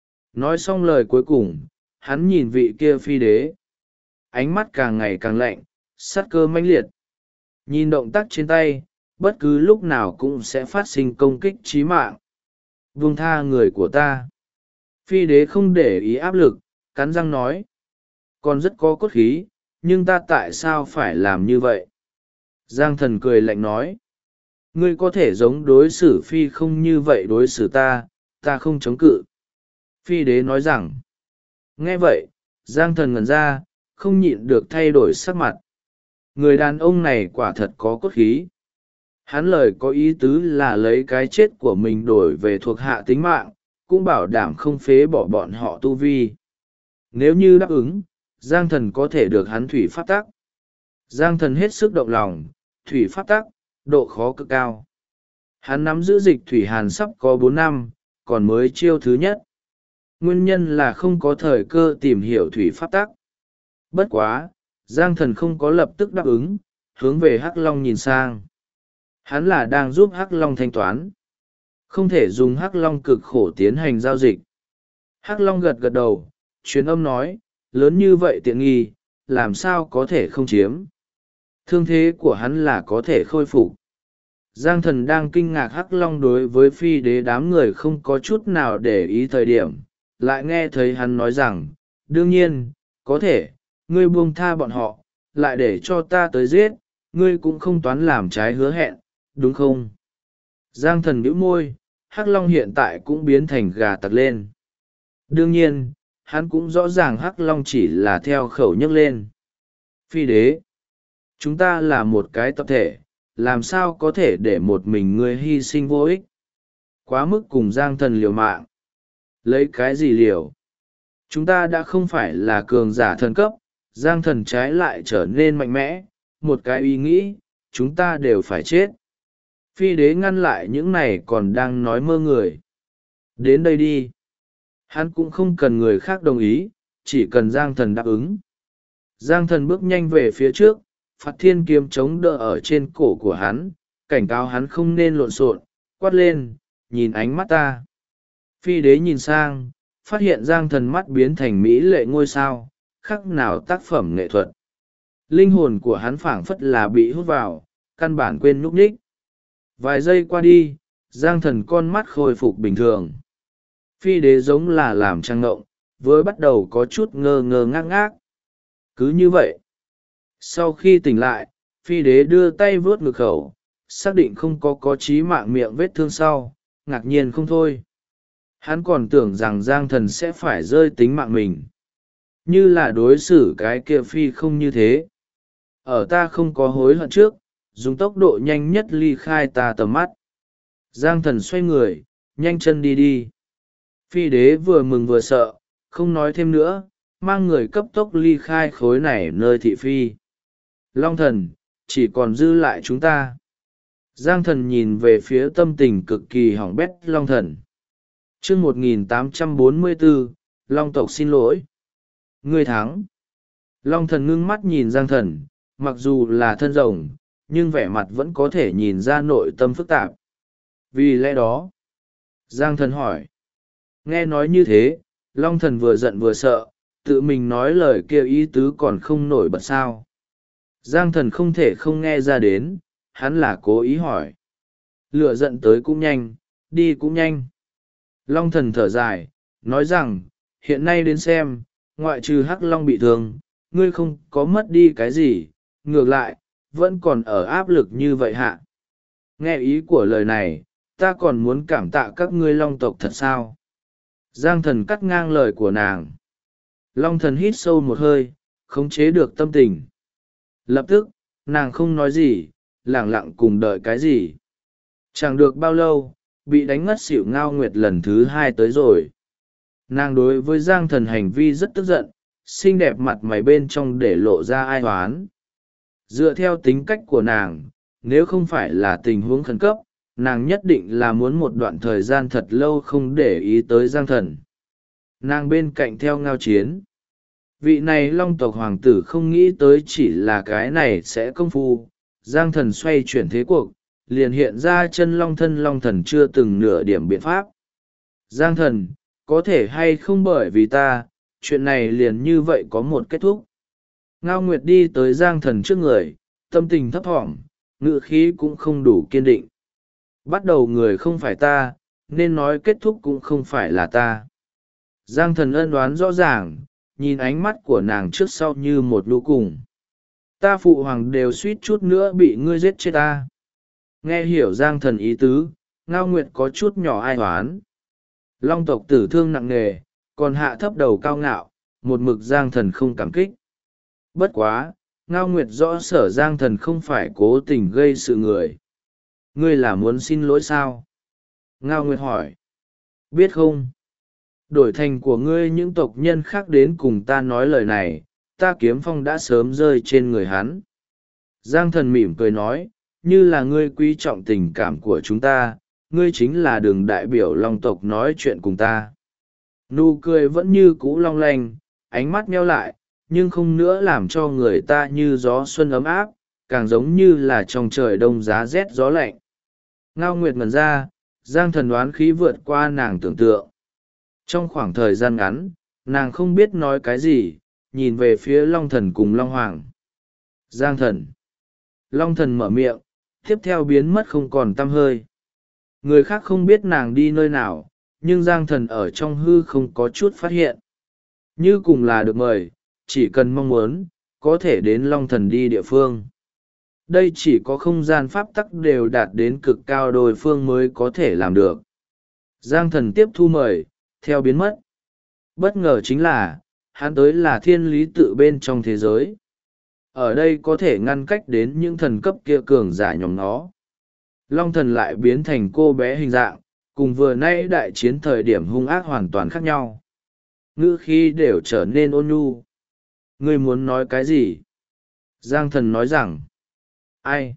Nói xong lời cuối cùng, hắn nhìn vị kia phi đế. Ánh mắt càng ngày càng lạnh, sát cơ mãnh liệt. Nhìn động tác trên tay, bất cứ lúc nào cũng sẽ phát sinh công kích chí mạng. Buông tha người của ta. Phi đế không để ý áp lực, cắn răng nói. Còn rất có cốt khí, nhưng ta tại sao phải làm như vậy? Giang thần cười lạnh nói. Ngươi có thể giống đối xử phi không như vậy đối xử ta, ta không chống cự. Phi đế nói rằng. Nghe vậy, Giang thần ngẩn ra, không nhịn được thay đổi sắc mặt. Người đàn ông này quả thật có cốt khí. Hắn lời có ý tứ là lấy cái chết của mình đổi về thuộc hạ tính mạng, cũng bảo đảm không phế bỏ bọn họ tu vi. Nếu như đáp ứng, Giang thần có thể được hắn thủy pháp tắc. Giang thần hết sức động lòng, thủy pháp tắc, độ khó cực cao. Hắn nắm giữ dịch thủy hàn sắp có 4 năm, còn mới chiêu thứ nhất. Nguyên nhân là không có thời cơ tìm hiểu thủy pháp tắc. Bất quá, Giang thần không có lập tức đáp ứng, hướng về Hắc Long nhìn sang. Hắn là đang giúp Hắc Long thanh toán. Không thể dùng Hắc Long cực khổ tiến hành giao dịch. Hắc Long gật gật đầu, truyền âm nói, lớn như vậy tiện nghi, làm sao có thể không chiếm. Thương thế của hắn là có thể khôi phục. Giang thần đang kinh ngạc Hắc Long đối với phi đế đám người không có chút nào để ý thời điểm, lại nghe thấy hắn nói rằng, đương nhiên, có thể, ngươi buông tha bọn họ, lại để cho ta tới giết, ngươi cũng không toán làm trái hứa hẹn, đúng không? Giang thần bĩu môi, Hắc Long hiện tại cũng biến thành gà tặc lên. Đương nhiên, hắn cũng rõ ràng Hắc Long chỉ là theo khẩu nhấc lên. Phi đế, chúng ta là một cái tập thể, làm sao có thể để một mình ngươi hy sinh vô ích? Quá mức cùng Giang thần liều mạng. Lấy cái gì liều? Chúng ta đã không phải là cường giả thần cấp, Giang thần trái lại trở nên mạnh mẽ, một cái ý nghĩ, chúng ta đều phải chết. Phi đế ngăn lại những này còn đang nói mơ người. Đến đây đi. Hắn cũng không cần người khác đồng ý, chỉ cần Giang thần đáp ứng. Giang thần bước nhanh về phía trước, Phạt Thiên kiếm chống đỡ ở trên cổ của hắn, cảnh cáo hắn không nên lộn xộn, quát lên, nhìn ánh mắt ta. Phi đế nhìn sang, phát hiện Giang thần mắt biến thành mỹ lệ ngôi sao, khác nào tác phẩm nghệ thuật. Linh hồn của hắn phảng phất là bị hút vào, căn bản quên nhúc nhích. Vài giây qua đi, Giang thần con mắt khôi phục bình thường. Phi đế giống là làm trang ngộng, với bắt đầu có chút ngơ ngơ ngác ngác. Cứ như vậy. Sau khi tỉnh lại, phi đế đưa tay vớt ngực khẩu, xác định không có chí mạng miệng vết thương sau, ngạc nhiên không thôi. Hắn còn tưởng rằng Giang thần sẽ phải rơi tính mạng mình. Như là đối xử cái kia phi không như thế. Ở ta không có hối hận trước, dùng tốc độ nhanh nhất ly khai ta tầm mắt. Giang thần xoay người, nhanh chân đi đi. Phi đế vừa mừng vừa sợ, không nói thêm nữa, mang người cấp tốc ly khai khối này nơi thị phi. Long thần, chỉ còn dư lại chúng ta. Giang thần nhìn về phía tâm tình cực kỳ hỏng bét Long thần. Chương 1844, Long tộc xin lỗi. Ngươi thắng. Long thần ngưng mắt nhìn Giang thần, mặc dù là thân rồng, nhưng vẻ mặt vẫn có thể nhìn ra nội tâm phức tạp. Vì lẽ đó, Giang thần hỏi. Nghe nói như thế, Long thần vừa giận vừa sợ, tự mình nói lời kia ý tứ còn không nổi bật sao. Giang thần không thể không nghe ra đến, hắn là cố ý hỏi. Lửa giận tới cũng nhanh, đi cũng nhanh. Long thần thở dài, nói rằng, hiện nay đến xem, ngoại trừ Hắc Long bị thương, ngươi không có mất đi cái gì, ngược lại, vẫn còn ở áp lực như vậy hạ. Nghe ý của lời này, ta còn muốn cảm tạ các ngươi Long tộc thật sao? Giang thần cắt ngang lời của nàng. Long thần hít sâu một hơi, khống chế được tâm tình. Lập tức, nàng không nói gì, lẳng lặng cùng đợi cái gì. Chẳng được bao lâu, bị đánh ngất xỉu Ngao Nguyệt lần thứ 2 tới rồi. Nàng đối với Giang thần hành vi rất tức giận, xinh đẹp mặt mày bên trong để lộ ra ai oán. Dựa theo tính cách của nàng, nếu không phải là tình huống khẩn cấp, nàng nhất định là muốn một đoạn thời gian thật lâu không để ý tới Giang Thần. Nàng bên cạnh theo Ngao Chiến. Vị này long tộc hoàng tử không nghĩ tới chỉ là cái này sẽ công phu. Giang Thần xoay chuyển thế cuộc, liền hiện ra chân long thân long thần chưa từng nửa điểm biện pháp. Giang Thần, có thể hay không bởi vì ta, chuyện này liền như vậy có một kết thúc. Ngao Nguyệt đi tới Giang Thần trước người, tâm tình thấp thỏm, ngữ khí cũng không đủ kiên định. Bắt đầu người không phải ta, nên nói kết thúc cũng không phải là ta. Giang Thần ân đoán rõ ràng, nhìn ánh mắt của nàng trước sau như một lũ cùng. Ta phụ hoàng đều suýt chút nữa bị ngươi giết chết ta. Nghe hiểu Giang Thần ý tứ, Ngao Nguyệt có chút nhỏ ai oán. Long tộc tử thương nặng nề, còn hạ thấp đầu cao ngạo, một mực Giang Thần không cảm kích. Bất quá, Ngao Nguyệt rõ sở Giang Thần không phải cố tình gây sự người. Ngươi là muốn xin lỗi sao? Ngao Nguyệt hỏi. Biết không? Đổi thành của ngươi những tộc nhân khác đến cùng ta nói lời này, ta kiếm phong đã sớm rơi trên người hắn. Giang Thần mỉm cười nói, như là ngươi quý trọng tình cảm của chúng ta, ngươi chính là đường đại biểu long tộc nói chuyện cùng ta. Nụ cười vẫn như cũ long lanh, ánh mắt meo lại, nhưng không nữa làm cho người ta như gió xuân ấm áp, càng giống như là trong trời đông giá rét gió lạnh. Ngao Nguyệt ngẩn ra, Giang Thần đoán khí vượt qua nàng tưởng tượng. Trong khoảng thời gian ngắn, nàng không biết nói cái gì, nhìn về phía Long Thần cùng Long Hoàng. Giang Thần. Long Thần mở miệng, tiếp theo biến mất không còn tăm hơi. Người khác không biết nàng đi nơi nào, nhưng Giang Thần ở trong hư không có chút phát hiện. Như cùng là được mời, chỉ cần mong muốn, có thể đến Long Thần đi địa phương. Đây chỉ có không gian pháp tắc đều đạt đến cực cao đối phương mới có thể làm được. Giang Thần tiếp thu mời, theo biến mất. Bất ngờ chính là, hắn tới là thiên lý tự bên trong thế giới. Ở đây có thể ngăn cách đến những thần cấp kia cường giả nhóm nó. Long Thần lại biến thành cô bé hình dạng, cùng vừa nay đại chiến thời điểm hung ác hoàn toàn khác nhau. Ngữ khí đều trở nên ôn nhu. Ngươi muốn nói cái gì? Giang Thần nói rằng, ai?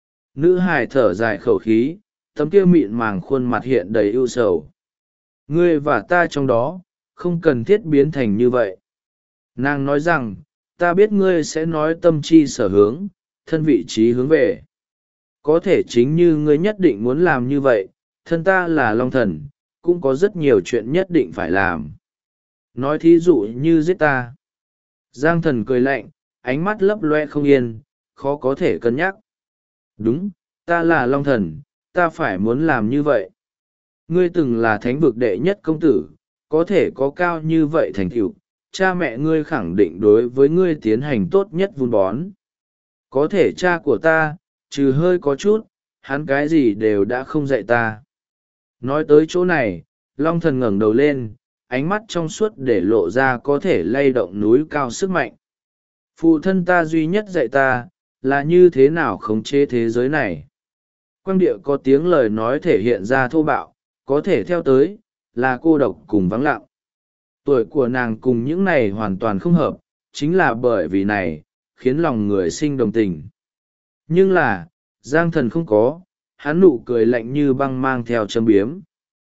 Nữ hài thở dài khẩu khí, tấm kia mịn màng khuôn mặt hiện đầy ưu sầu. Ngươi và ta trong đó, không cần thiết biến thành như vậy. Nàng nói rằng, ta biết ngươi sẽ nói tâm chi sở hướng, thân vị trí hướng về. Có thể chính như ngươi nhất định muốn làm như vậy, thân ta là Long Thần, cũng có rất nhiều chuyện nhất định phải làm. Nói thí dụ như giết ta. Giang Thần cười lạnh, ánh mắt lấp loe không yên, khó có thể cân nhắc. Đúng, ta là Long Thần, ta phải muốn làm như vậy. Ngươi từng là thánh vực đệ nhất công tử, có thể có cao như vậy thành tựu, cha mẹ ngươi khẳng định đối với ngươi tiến hành tốt nhất vun bón. Có thể cha của ta, trừ hơi có chút, hắn cái gì đều đã không dạy ta. Nói tới chỗ này, Long Thần ngẩng đầu lên, ánh mắt trong suốt để lộ ra có thể lay động núi cao sức mạnh. Phụ thân ta duy nhất dạy ta, là như thế nào khống chế thế giới này. Quang địa có tiếng lời nói thể hiện ra thô bạo, có thể theo tới, là cô độc cùng vắng lặng. Tuổi của nàng cùng những này hoàn toàn không hợp, chính là bởi vì này, khiến lòng người sinh đồng tình. Nhưng là, Giang Thần không có, hắn nụ cười lạnh như băng mang theo châm biếm.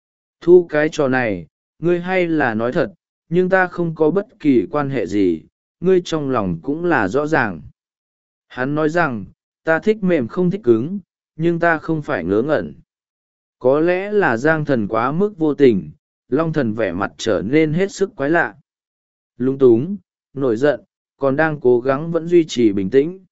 Thu cái trò này, ngươi hay là nói thật, nhưng ta không có bất kỳ quan hệ gì, ngươi trong lòng cũng là rõ ràng. Hắn nói rằng, ta thích mềm không thích cứng, nhưng ta không phải ngớ ngẩn. Có lẽ là Giang Thần quá mức vô tình, Long Thần vẻ mặt trở nên hết sức quái lạ. Lung túng, nổi giận, còn đang cố gắng vẫn duy trì bình tĩnh.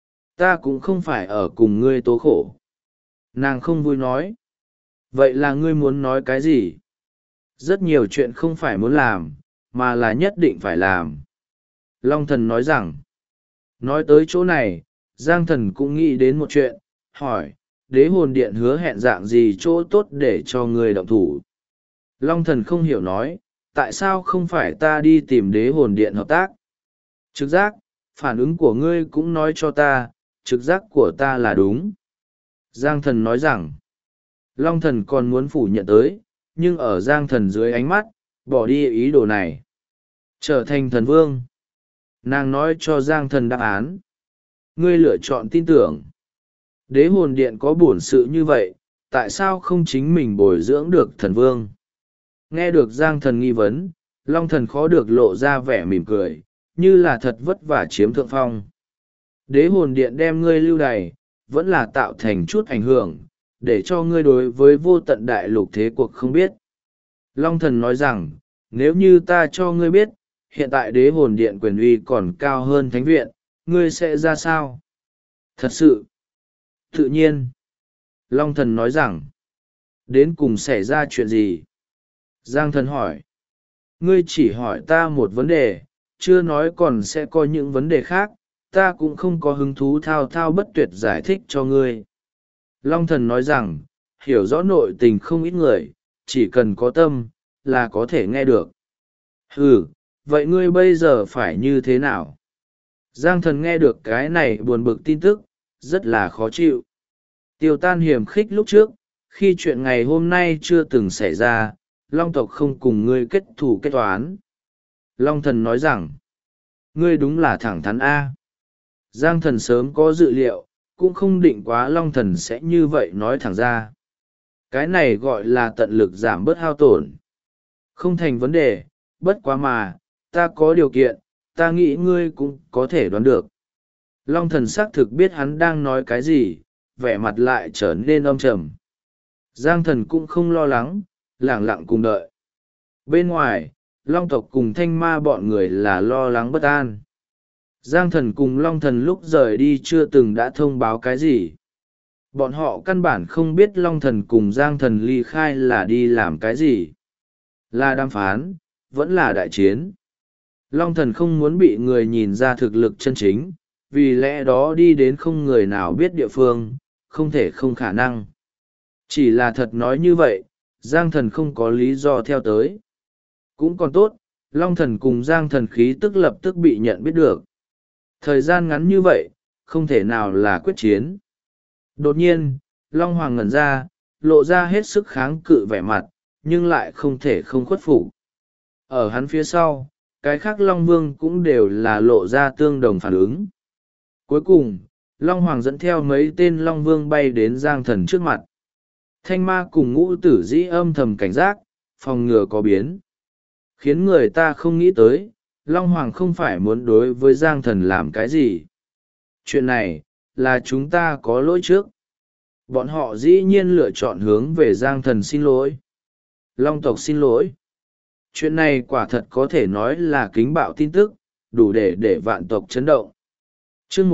Ta cũng không phải ở cùng ngươi tố khổ. Nàng không vui nói. Vậy là ngươi muốn nói cái gì? Rất nhiều chuyện không phải muốn làm, mà là nhất định phải làm. Long Thần nói rằng, nói tới chỗ này, Giang Thần cũng nghĩ đến một chuyện, hỏi, đế hồn điện hứa hẹn dạng gì chỗ tốt để cho ngươi động thủ. Long Thần không hiểu nói, tại sao không phải ta đi tìm đế hồn điện hợp tác? Trực giác, phản ứng của ngươi cũng nói cho ta, trực giác của ta là đúng. Giang Thần nói rằng, Long Thần còn muốn phủ nhận tới, nhưng ở Giang Thần dưới ánh mắt, bỏ đi ý đồ này. Trở thành thần vương. Nàng nói cho Giang Thần đáp án. Ngươi lựa chọn tin tưởng. Đế hồn điện có bổn sự như vậy, tại sao không chính mình bồi dưỡng được thần vương? Nghe được Giang Thần nghi vấn, Long Thần khó được lộ ra vẻ mỉm cười, như là thật vất vả chiếm thượng phong. Đế hồn điện đem ngươi lưu đày, vẫn là tạo thành chút ảnh hưởng, để cho ngươi đối với vô tận đại lục thế cuộc không biết. Long Thần nói rằng, nếu như ta cho ngươi biết, hiện tại đế hồn điện quyền uy còn cao hơn thánh viện, ngươi sẽ ra sao? Thật sự, tự nhiên. Long Thần nói rằng, đến cùng xảy ra chuyện gì? Giang Thần hỏi, ngươi chỉ hỏi ta một vấn đề, chưa nói còn sẽ có những vấn đề khác, ta cũng không có hứng thú thao thao bất tuyệt giải thích cho ngươi. Long Thần nói rằng, hiểu rõ nội tình không ít người, chỉ cần có tâm, là có thể nghe được. Ừ, vậy ngươi bây giờ phải như thế nào? Giang Thần nghe được cái này buồn bực tin tức, rất là khó chịu. Tiêu Tan hiềm khích lúc trước, khi chuyện ngày hôm nay chưa từng xảy ra, Long tộc không cùng ngươi kết thù kết toán. Long Thần nói rằng, ngươi đúng là thẳng thắn A. Giang Thần sớm có dự liệu, cũng không định quá Long Thần sẽ như vậy nói thẳng ra. Cái này gọi là tận lực giảm bớt hao tổn. Không thành vấn đề, bất quá mà, ta có điều kiện, ta nghĩ ngươi cũng có thể đoán được. Long Thần xác thực biết hắn đang nói cái gì, vẻ mặt lại trở nên âm trầm. Giang Thần cũng không lo lắng, lẳng lặng cùng đợi. Bên ngoài, Long tộc cùng Thanh Ma bọn người là lo lắng bất an. Giang Thần cùng Long Thần lúc rời đi chưa từng đã thông báo cái gì. Bọn họ căn bản không biết Long Thần cùng Giang Thần ly khai là đi làm cái gì. Là đàm phán, vẫn là đại chiến. Long Thần không muốn bị người nhìn ra thực lực chân chính, vì lẽ đó đi đến không người nào biết địa phương, không thể không khả năng. Chỉ là thật nói như vậy, Giang Thần không có lý do theo tới. Cũng còn tốt, Long Thần cùng Giang Thần khí tức lập tức bị nhận biết được. Thời gian ngắn như vậy, không thể nào là quyết chiến. Đột nhiên, Long Hoàng ngẩn ra, lộ ra hết sức kháng cự vẻ mặt, nhưng lại không thể không khuất phục. Ở hắn phía sau, cái khác Long Vương cũng đều là lộ ra tương đồng phản ứng. Cuối cùng, Long Hoàng dẫn theo mấy tên Long Vương bay đến Giang Thần trước mặt. Thanh Ma cùng Ngũ Tử Dĩ âm thầm cảnh giác, phòng ngừa có biến. Khiến người ta không nghĩ tới, Long Hoàng không phải muốn đối với Giang Thần làm cái gì. Chuyện này, là chúng ta có lỗi trước. Bọn họ dĩ nhiên lựa chọn hướng về Giang Thần xin lỗi. Long tộc xin lỗi. Chuyện này quả thật có thể nói là kính bạo tin tức, đủ để vạn tộc chấn động. Chương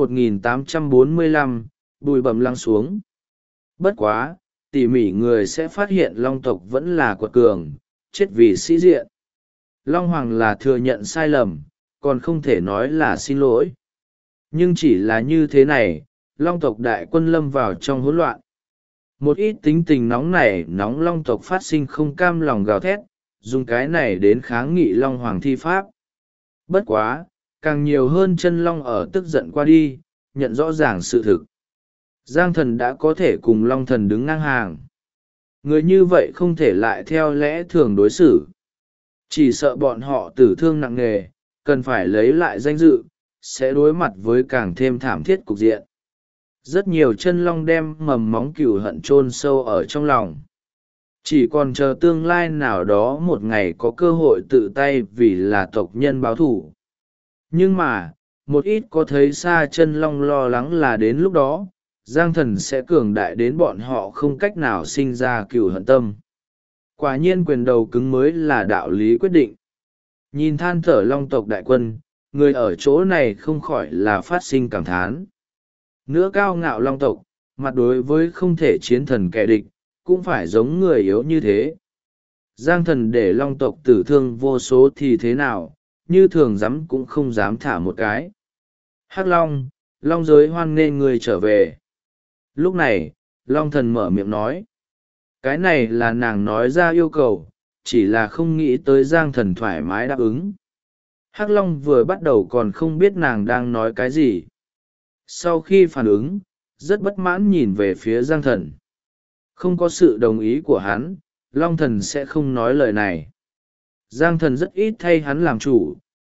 1845, bụi bẩm lắng xuống. Bất quá, tỉ mỉ người sẽ phát hiện Long tộc vẫn là quật cường, chết vì sĩ diện. Long Hoàng là thừa nhận sai lầm, còn không thể nói là xin lỗi. Nhưng chỉ là như thế này, Long tộc đại quân lâm vào trong hỗn loạn. Một ít tính tình nóng nảy nóng Long tộc phát sinh không cam lòng gào thét, dùng cái này đến kháng nghị Long Hoàng thi pháp. Bất quá, càng nhiều hơn chân Long ở tức giận qua đi, nhận rõ ràng sự thực. Giang Thần đã có thể cùng Long Thần đứng ngang hàng. Người như vậy không thể lại theo lẽ thường đối xử. Chỉ sợ bọn họ tử thương nặng nề, cần phải lấy lại danh dự, sẽ đối mặt với càng thêm thảm thiết cục diện. Rất nhiều chân long đem mầm móng cừu hận chôn sâu ở trong lòng. Chỉ còn chờ tương lai nào đó một ngày có cơ hội tự tay vì là tộc nhân báo thù. Nhưng mà, một ít có thấy xa chân long lo lắng là đến lúc đó, Giang Thần sẽ cường đại đến bọn họ không cách nào sinh ra cừu hận tâm. Quả nhiên quyền đầu cứng mới là đạo lý quyết định. Nhìn than thở Long tộc đại quân, người ở chỗ này không khỏi là phát sinh cảm thán. Nữa cao ngạo Long tộc, mặt đối với không thể chiến thần kẻ địch, cũng phải giống người yếu như thế. Giang Thần để Long tộc tử thương vô số thì thế nào, như thường dám cũng không dám thả một cái. Hắc Long, Long giới hoan nghênh người trở về. Lúc này, Long Thần mở miệng nói. Cái này là nàng nói ra yêu cầu, chỉ là không nghĩ tới Giang Thần thoải mái đáp ứng. Hắc Long vừa bắt đầu còn không biết nàng đang nói cái gì. Sau khi phản ứng, rất bất mãn nhìn về phía Giang Thần. Không có sự đồng ý của hắn, Long Thần sẽ không nói lời này. Giang Thần rất ít thay hắn làm chủ,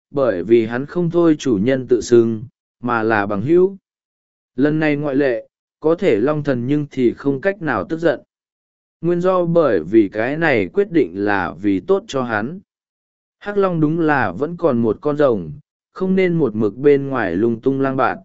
bởi vì hắn không thôi chủ nhân tự xưng, mà là bằng hữu. Lần này ngoại lệ, có thể long thần nhưng thì không cách nào tức giận. Nguyên do bởi vì cái này quyết định là vì tốt cho hắn. Hắc long đúng là vẫn còn một con rồng, không nên một mực bên ngoài lung tung lang bạt.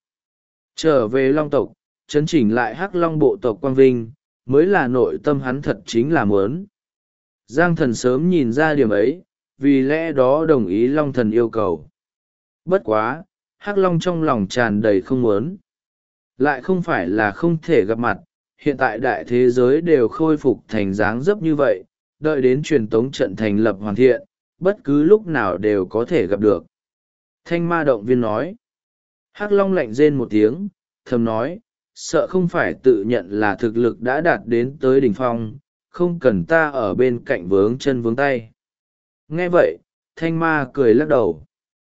Trở về long tộc, chấn chỉnh lại hắc long bộ tộc quang vinh, mới là nội tâm hắn thật chính là muốn. Giang thần sớm nhìn ra điểm ấy, vì lẽ đó đồng ý long thần yêu cầu. Bất quá, hắc long trong lòng tràn đầy không muốn. Lại không phải là không thể gặp mặt, hiện tại đại thế giới đều khôi phục thành dáng dấp như vậy, đợi đến truyền tống trận thành lập hoàn thiện, bất cứ lúc nào đều có thể gặp được. Thanh ma động viên nói. Hắc long lạnh rên một tiếng, thầm nói, sợ không phải tự nhận là thực lực đã đạt đến tới đỉnh phong, không cần ta ở bên cạnh vướng chân vướng tay. Nghe vậy, thanh ma cười lắc đầu.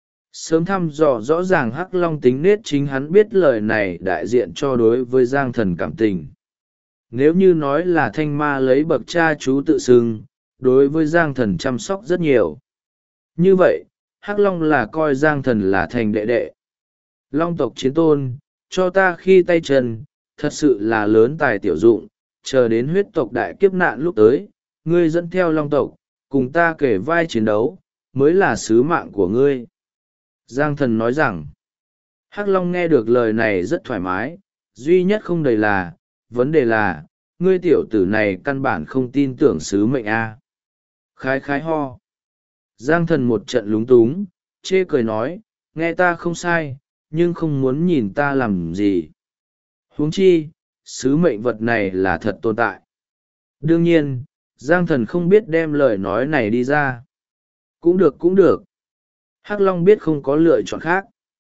Sớm thăm dò rõ ràng hắc long tính nết, chính hắn biết lời này đại diện cho đối với giang thần cảm tình. Nếu như nói là thanh ma lấy bậc cha chú tự xưng, đối với giang thần chăm sóc rất nhiều. Như vậy, hắc long là coi giang thần là thành đệ đệ. Long tộc chiến tôn, cho ta khi tay chân, thật sự là lớn tài tiểu dụng, chờ đến huyết tộc đại kiếp nạn lúc tới, ngươi dẫn theo long tộc, cùng ta kể vai chiến đấu, mới là sứ mạng của ngươi. Giang thần nói rằng, hắc long nghe được lời này rất thoải mái, duy nhất không đầy là, vấn đề là, ngươi tiểu tử này căn bản không tin tưởng sứ mệnh a. Khái khái ho. Giang thần một trận lúng túng, chê cười nói, nghe ta không sai, nhưng không muốn nhìn ta làm gì. Huống chi, sứ mệnh vật này là thật tồn tại. Đương nhiên, Giang thần không biết đem lời nói này đi ra. Cũng được cũng được. Hắc long biết không có lựa chọn khác.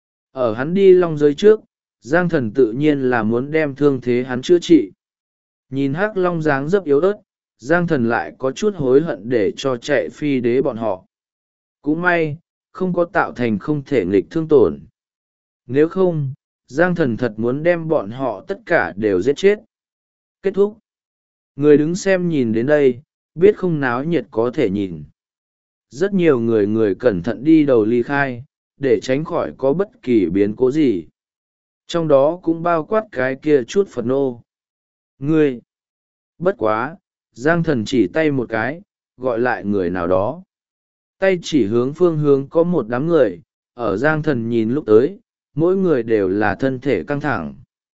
Ở hắn đi long giới trước, Giang thần tự nhiên là muốn đem thương thế hắn chữa trị. Nhìn Hắc long dáng dấp yếu ớt, Giang thần lại có chút hối hận để cho chạy phi đế bọn họ. Cũng may, không có tạo thành không thể nghịch thương tổn. Nếu không, Giang thần thật muốn đem bọn họ tất cả đều giết chết. Kết thúc. Người đứng xem nhìn đến đây, biết không náo nhiệt có thể nhìn. Rất nhiều người cẩn thận đi đầu ly khai, để tránh khỏi có bất kỳ biến cố gì. Trong đó cũng bao quát cái kia chút Phật nô. Ngươi! Bất quá, Giang thần chỉ tay một cái, gọi lại người nào đó. Tay chỉ hướng phương hướng có một đám người, ở Giang thần nhìn lúc tới, mỗi người đều là thân thể căng thẳng.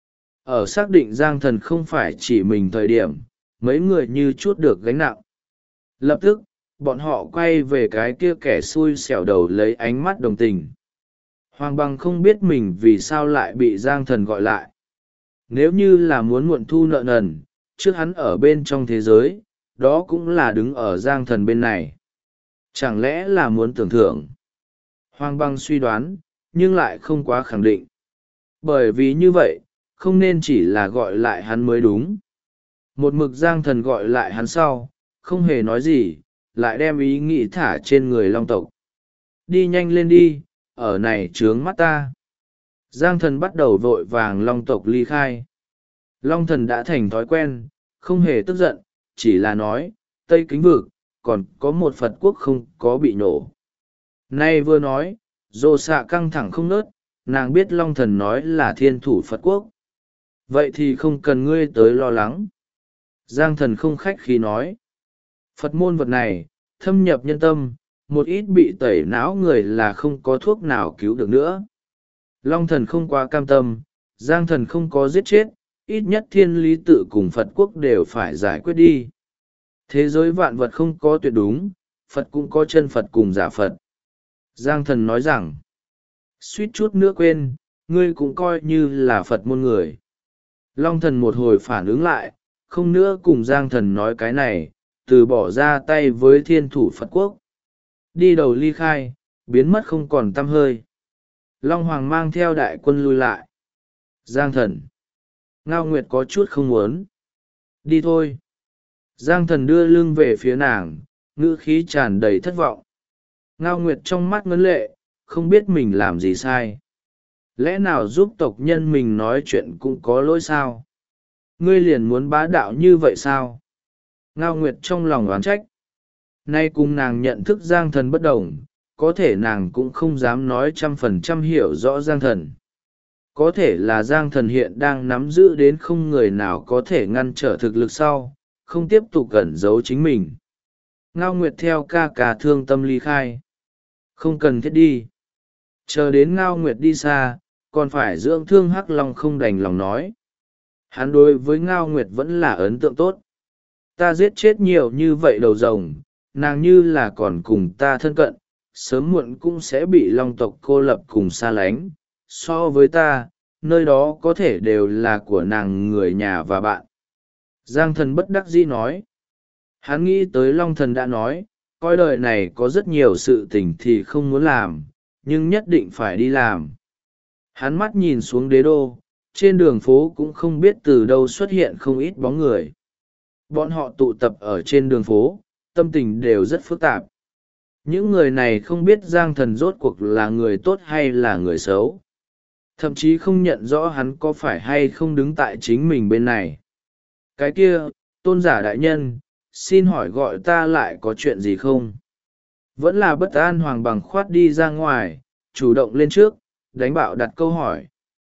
Ở xác định Giang thần không phải chỉ mình thời điểm, mấy người như chút được gánh nặng. Lập tức, bọn họ quay về cái kia kẻ xui xẻo đầu lấy ánh mắt đồng tình. Hoàng bằng không biết mình vì sao lại bị Giang thần gọi lại. Nếu như là muốn muộn thu nợ nần, trước hắn ở bên trong thế giới, đó cũng là đứng ở Giang thần bên này. Chẳng lẽ là muốn tưởng thưởng? Hoàng bằng suy đoán, nhưng lại không quá khẳng định. Bởi vì như vậy, không nên chỉ là gọi lại hắn mới đúng. Một mực Giang thần gọi lại hắn sau, không hề nói gì, lại đem ý nghĩ thả trên người long tộc. Đi nhanh lên đi, ở này trướng mắt ta. Giang thần bắt đầu vội vàng long tộc ly khai. Long thần đã thành thói quen, không hề tức giận, chỉ là nói, Tây Kính Vực, còn có một Phật quốc không có bị nổ. Nay vừa nói, Dô xạ căng thẳng không nớt, nàng biết long thần nói là thiên thủ Phật quốc. Vậy thì không cần ngươi tới lo lắng. Giang thần không khách khí nói. Phật môn vật này, thâm nhập nhân tâm, một ít bị tẩy não người là không có thuốc nào cứu được nữa. Long thần không quá cam tâm, Giang thần không có giết chết, ít nhất thiên lý tự cùng Phật quốc đều phải giải quyết đi. Thế giới vạn vật không có tuyệt đúng, Phật cũng có chân Phật cùng giả Phật. Giang thần nói rằng, suýt chút nữa quên, ngươi cũng coi như là Phật môn người. Long thần một hồi phản ứng lại, không nữa cùng Giang thần nói cái này, từ bỏ ra tay với thiên thủ Phật quốc. Đi đầu ly khai, biến mất không còn tăm hơi. Long Hoàng mang theo đại quân lui lại. Giang thần. Ngao Nguyệt có chút không muốn. Đi thôi. Giang thần đưa lưng về phía nàng, ngữ khí tràn đầy thất vọng. Ngao Nguyệt trong mắt ngấn lệ, không biết mình làm gì sai. Lẽ nào giúp tộc nhân mình nói chuyện cũng có lỗi sao? Ngươi liền muốn bá đạo như vậy sao? Ngao Nguyệt trong lòng oán trách. Nay cùng nàng nhận thức Giang thần bất đồng, có thể nàng cũng không dám nói 100% hiểu rõ Giang Thần. Có thể là Giang Thần hiện đang nắm giữ đến không người nào có thể ngăn trở thực lực sau, không tiếp tục cẩn giấu chính mình. Ngao Nguyệt theo ca ca thương tâm ly khai. Không cần thiết đi. Chờ đến Ngao Nguyệt đi xa, còn phải dưỡng thương Hắc Long không đành lòng nói. Hắn đối với Ngao Nguyệt vẫn là ấn tượng tốt. Ta giết chết nhiều như vậy đầu rồng, nàng như là còn cùng ta thân cận, sớm muộn cũng sẽ bị Long tộc cô lập cùng xa lánh. So với ta, nơi đó có thể đều là của nàng người nhà và bạn. Giang Thần bất đắc dĩ nói. Hắn nghĩ tới Long Thần đã nói, coi đời này có rất nhiều sự tình thì không muốn làm, nhưng nhất định phải đi làm. Hắn mắt nhìn xuống đế đô, trên đường phố cũng không biết từ đâu xuất hiện không ít bóng người. Bọn họ tụ tập ở trên đường phố, tâm tình đều rất phức tạp. Những người này không biết Giang Thần rốt cuộc là người tốt hay là người xấu. Thậm chí không nhận rõ hắn có phải hay không đứng tại chính mình bên này. Cái kia, tôn giả đại nhân, xin hỏi gọi ta lại có chuyện gì không? Vẫn là bất an Hoàng Bằng khoát đi ra ngoài, chủ động lên trước, đánh bạo đặt câu hỏi.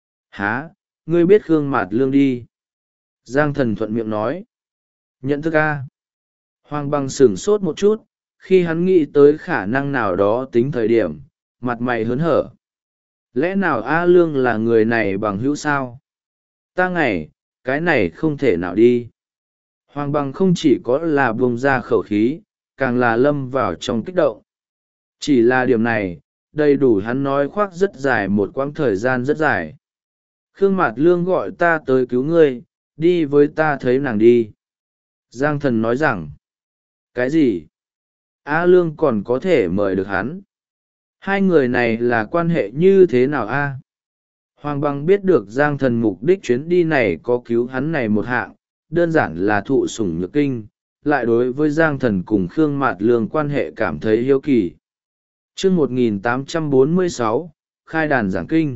Hả, ngươi biết Khương Mạt Lương đi? Giang Thần thuận miệng nói. Nhận thức a. Hoàng Bằng sửng sốt một chút, khi hắn nghĩ tới khả năng nào đó tính thời điểm, mặt mày hớn hở. Lẽ nào A Lương là người này bằng hữu sao? Ta ngày, cái này không thể nào đi. Hoàng Bằng không chỉ có là buông ra khẩu khí, càng là lâm vào trong kích động. Chỉ là điểm này, đầy đủ hắn nói khoác rất dài một quãng thời gian rất dài. Khương Mạt Lương gọi ta tới cứu ngươi, đi với ta thấy nàng đi. Giang Thần nói rằng, cái gì? A Lương còn có thể mời được hắn. Hai người này là quan hệ như thế nào a? Hoàng Bằng biết được Giang Thần mục đích chuyến đi này có cứu hắn này một hạng, đơn giản là thụ sủng nhược kinh, lại đối với Giang Thần cùng Khương Mạt Lương quan hệ cảm thấy hiếu kỳ. Chương 1846, khai đàn giảng kinh.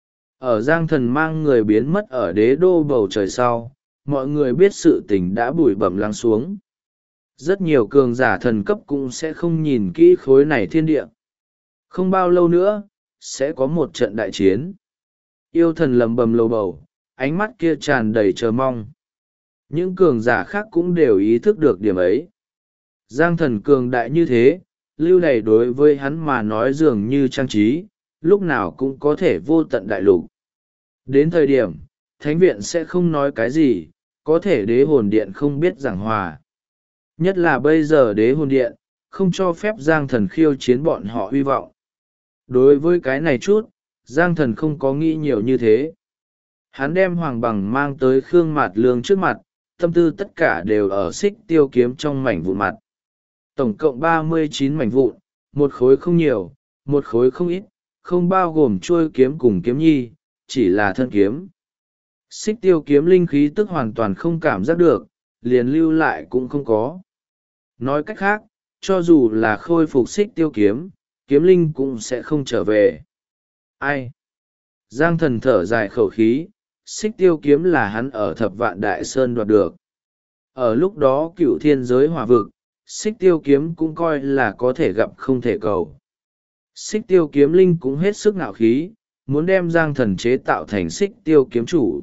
Ở Giang Thần mang người biến mất ở đế đô bầu trời sau, mọi người biết sự tình đã bụi bẩm lắng xuống. Rất nhiều cường giả thần cấp cũng sẽ không nhìn kỹ khối này thiên địa. Không bao lâu nữa, sẽ có một trận đại chiến. Yêu thần lầm bầm lầu bầu, ánh mắt kia tràn đầy chờ mong. Những cường giả khác cũng đều ý thức được điểm ấy. Giang Thần cường đại như thế, lưu này đối với hắn mà nói dường như trang trí, lúc nào cũng có thể vô tận đại lục. Đến thời điểm, Thánh viện sẽ không nói cái gì, có thể đế hồn điện không biết giảng hòa. Nhất là bây giờ đế hồn điện, không cho phép Giang Thần khiêu chiến bọn họ hy vọng. Đối với cái này chút, Giang Thần không có nghĩ nhiều như thế. Hắn đem Hoàng Bằng mang tới Khương Mạt Lương trước mặt, tâm tư tất cả đều ở xích tiêu kiếm trong mảnh vụn mặt. Tổng cộng 39 mảnh vụn, một khối không nhiều, một khối không ít, không bao gồm chuôi kiếm cùng kiếm nhi, chỉ là thân kiếm. Xích tiêu kiếm linh khí tức hoàn toàn không cảm giác được, liền lưu lại cũng không có. Nói cách khác, cho dù là khôi phục xích tiêu kiếm, kiếm linh cũng sẽ không trở về. Ai? Giang Thần thở dài khẩu khí, xích tiêu kiếm là hắn ở Thập Vạn Đại Sơn đoạt được. Ở lúc đó Cửu thiên giới hỏa vực, xích tiêu kiếm cũng coi là có thể gặp không thể cầu. Xích tiêu kiếm linh cũng hết sức ngạo khí, muốn đem Giang Thần chế tạo thành xích tiêu kiếm chủ.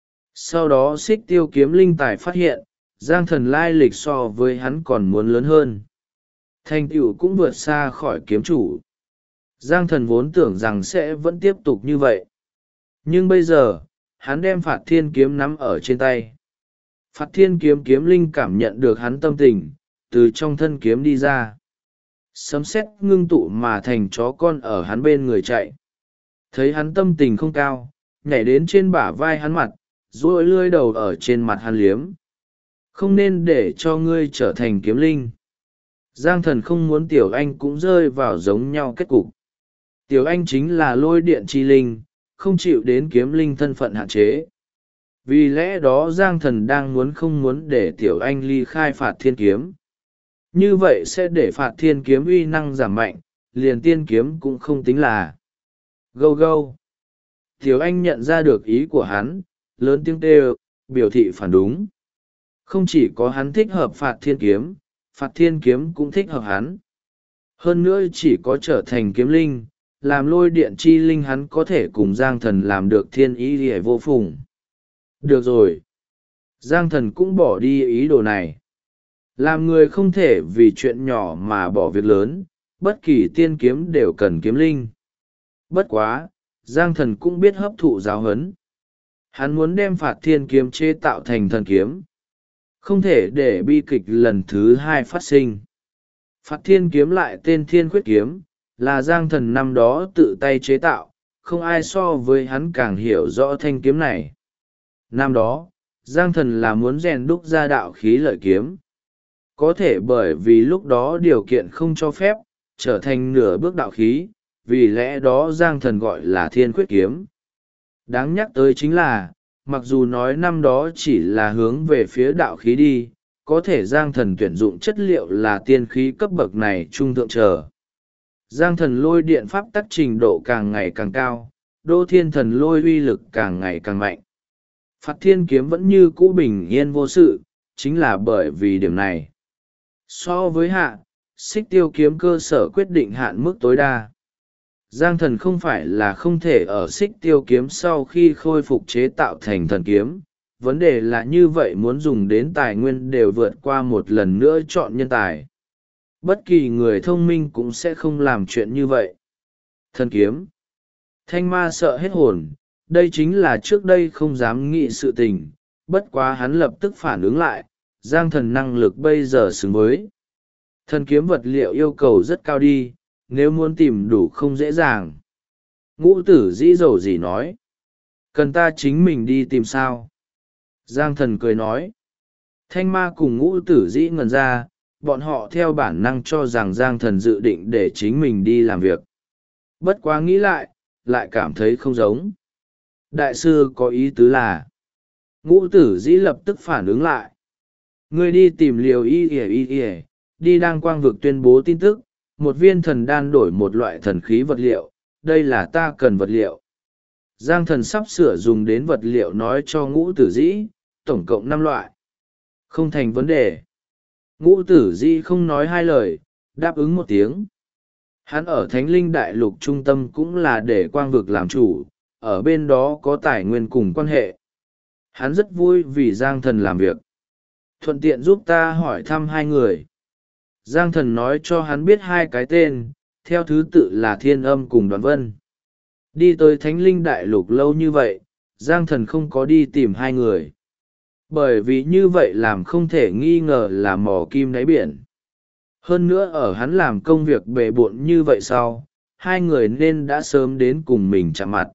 Sau đó xích tiêu kiếm linh tài phát hiện, Giang Thần lai lịch so với hắn còn muốn lớn hơn. Thành tựu cũng vượt xa khỏi kiếm chủ. Giang Thần vốn tưởng rằng sẽ vẫn tiếp tục như vậy. Nhưng bây giờ, hắn đem Phạt Thiên kiếm nắm ở trên tay. Phạt Thiên kiếm kiếm linh cảm nhận được hắn tâm tình, từ trong thân kiếm đi ra. Sấm sét ngưng tụ mà thành chó con ở hắn bên người chạy. Thấy hắn tâm tình không cao, nhảy đến trên bả vai hắn mặt, duỗi lưỡi đầu ở trên mặt hắn liếm. Không nên để cho ngươi trở thành kiếm linh. Giang Thần không muốn Tiểu Anh cũng rơi vào giống nhau kết cục. Tiểu Anh chính là lôi điện chi linh, không chịu đến kiếm linh thân phận hạn chế. Vì lẽ đó Giang Thần đang không muốn để Tiểu Anh ly khai Phạt Thiên kiếm. Như vậy sẽ để Phạt Thiên kiếm uy năng giảm mạnh, liền tiên kiếm cũng không tính là. Gâu gâu. Tiểu Anh nhận ra được ý của hắn, lớn tiếng kêu, biểu thị phản đúng. Không chỉ có hắn thích hợp Phạt Thiên kiếm cũng thích hợp hắn. Hơn nữa chỉ có trở thành kiếm linh, làm lôi điện chi linh hắn có thể cùng Giang Thần làm được thiên ý hề vô phùng. Được rồi. Giang Thần cũng bỏ đi ý đồ này. Làm người không thể vì chuyện nhỏ mà bỏ việc lớn, bất kỳ tiên kiếm đều cần kiếm linh. Bất quá, Giang Thần cũng biết hấp thụ giáo huấn. Hắn muốn đem Phạt Thiên kiếm chế tạo thành thần kiếm. Không thể để bi kịch lần thứ hai phát sinh. Phạt Thiên kiếm lại tên Thiên Khuyết kiếm, là Giang Thần năm đó tự tay chế tạo, không ai so với hắn càng hiểu rõ thanh kiếm này. Năm đó, Giang Thần là muốn rèn đúc ra đạo khí lợi kiếm. Có thể bởi vì lúc đó điều kiện không cho phép, trở thành nửa bước đạo khí, vì lẽ đó Giang Thần gọi là Thiên Khuyết kiếm. Đáng nhắc tới chính là, mặc dù nói năm đó chỉ là hướng về phía đạo khí đi, có thể Giang Thần tuyển dụng chất liệu là tiên khí cấp bậc này trung thượng trở. Giang Thần lôi điện pháp tắc trình độ càng ngày càng cao, Đô Thiên Thần lôi uy lực càng ngày càng mạnh. Phạt Thiên kiếm vẫn như cũ bình yên vô sự, chính là bởi vì điểm này. So với hạ, Xích Tiêu kiếm cơ sở quyết định hạn mức tối đa. Giang Thần không phải là không thể ở Xích Tiêu kiếm sau khi khôi phục chế tạo thành thần kiếm, vấn đề là như vậy muốn dùng đến tài nguyên đều vượt qua một lần nữa chọn nhân tài. Bất kỳ người thông minh cũng sẽ không làm chuyện như vậy. Thần kiếm. Thanh ma sợ hết hồn, đây chính là trước đây không dám nghĩ sự tình, bất quá hắn lập tức phản ứng lại, Giang Thần năng lực bây giờ xứng với. Thần kiếm vật liệu yêu cầu rất cao đi, nếu muốn tìm đủ không dễ dàng. Ngũ Tử Dĩ dầu gì nói. Cần ta chính mình đi tìm sao? Giang Thần cười nói. Thanh ma cùng Ngũ Tử Dĩ ngẩn ra, bọn họ theo bản năng cho rằng Giang Thần dự định để chính mình đi làm việc. Bất quá nghĩ lại cảm thấy không giống. Đại sư có ý tứ là. Ngũ Tử Dĩ lập tức phản ứng lại. Ngươi đi tìm Liều y, đi Đang Quang vực tuyên bố tin tức, một viên thần đan đổi một loại thần khí vật liệu, đây là ta cần vật liệu. Giang Thần sắp sửa dùng đến vật liệu nói cho Ngũ Tử Dĩ, tổng cộng 5 loại. Không thành vấn đề. Ngũ Tử Dĩ không nói hai lời, đáp ứng một tiếng. Hắn ở Thánh Linh Đại Lục trung tâm cũng là để Quang vực làm chủ, ở bên đó có tài nguyên cùng quan hệ. Hắn rất vui vì Giang Thần làm việc. Thuận tiện giúp ta hỏi thăm hai người. Giang Thần nói cho hắn biết hai cái tên, theo thứ tự là Thiên Âm cùng Đoàn Vân. Đi tới Thánh Linh Đại Lục lâu như vậy, Giang Thần không có đi tìm hai người. Bởi vì như vậy làm không thể nghi ngờ là mò kim đáy biển. Hơn nữa ở hắn làm công việc bề bộn như vậy sau, hai người nên đã sớm đến cùng mình chạm mặt.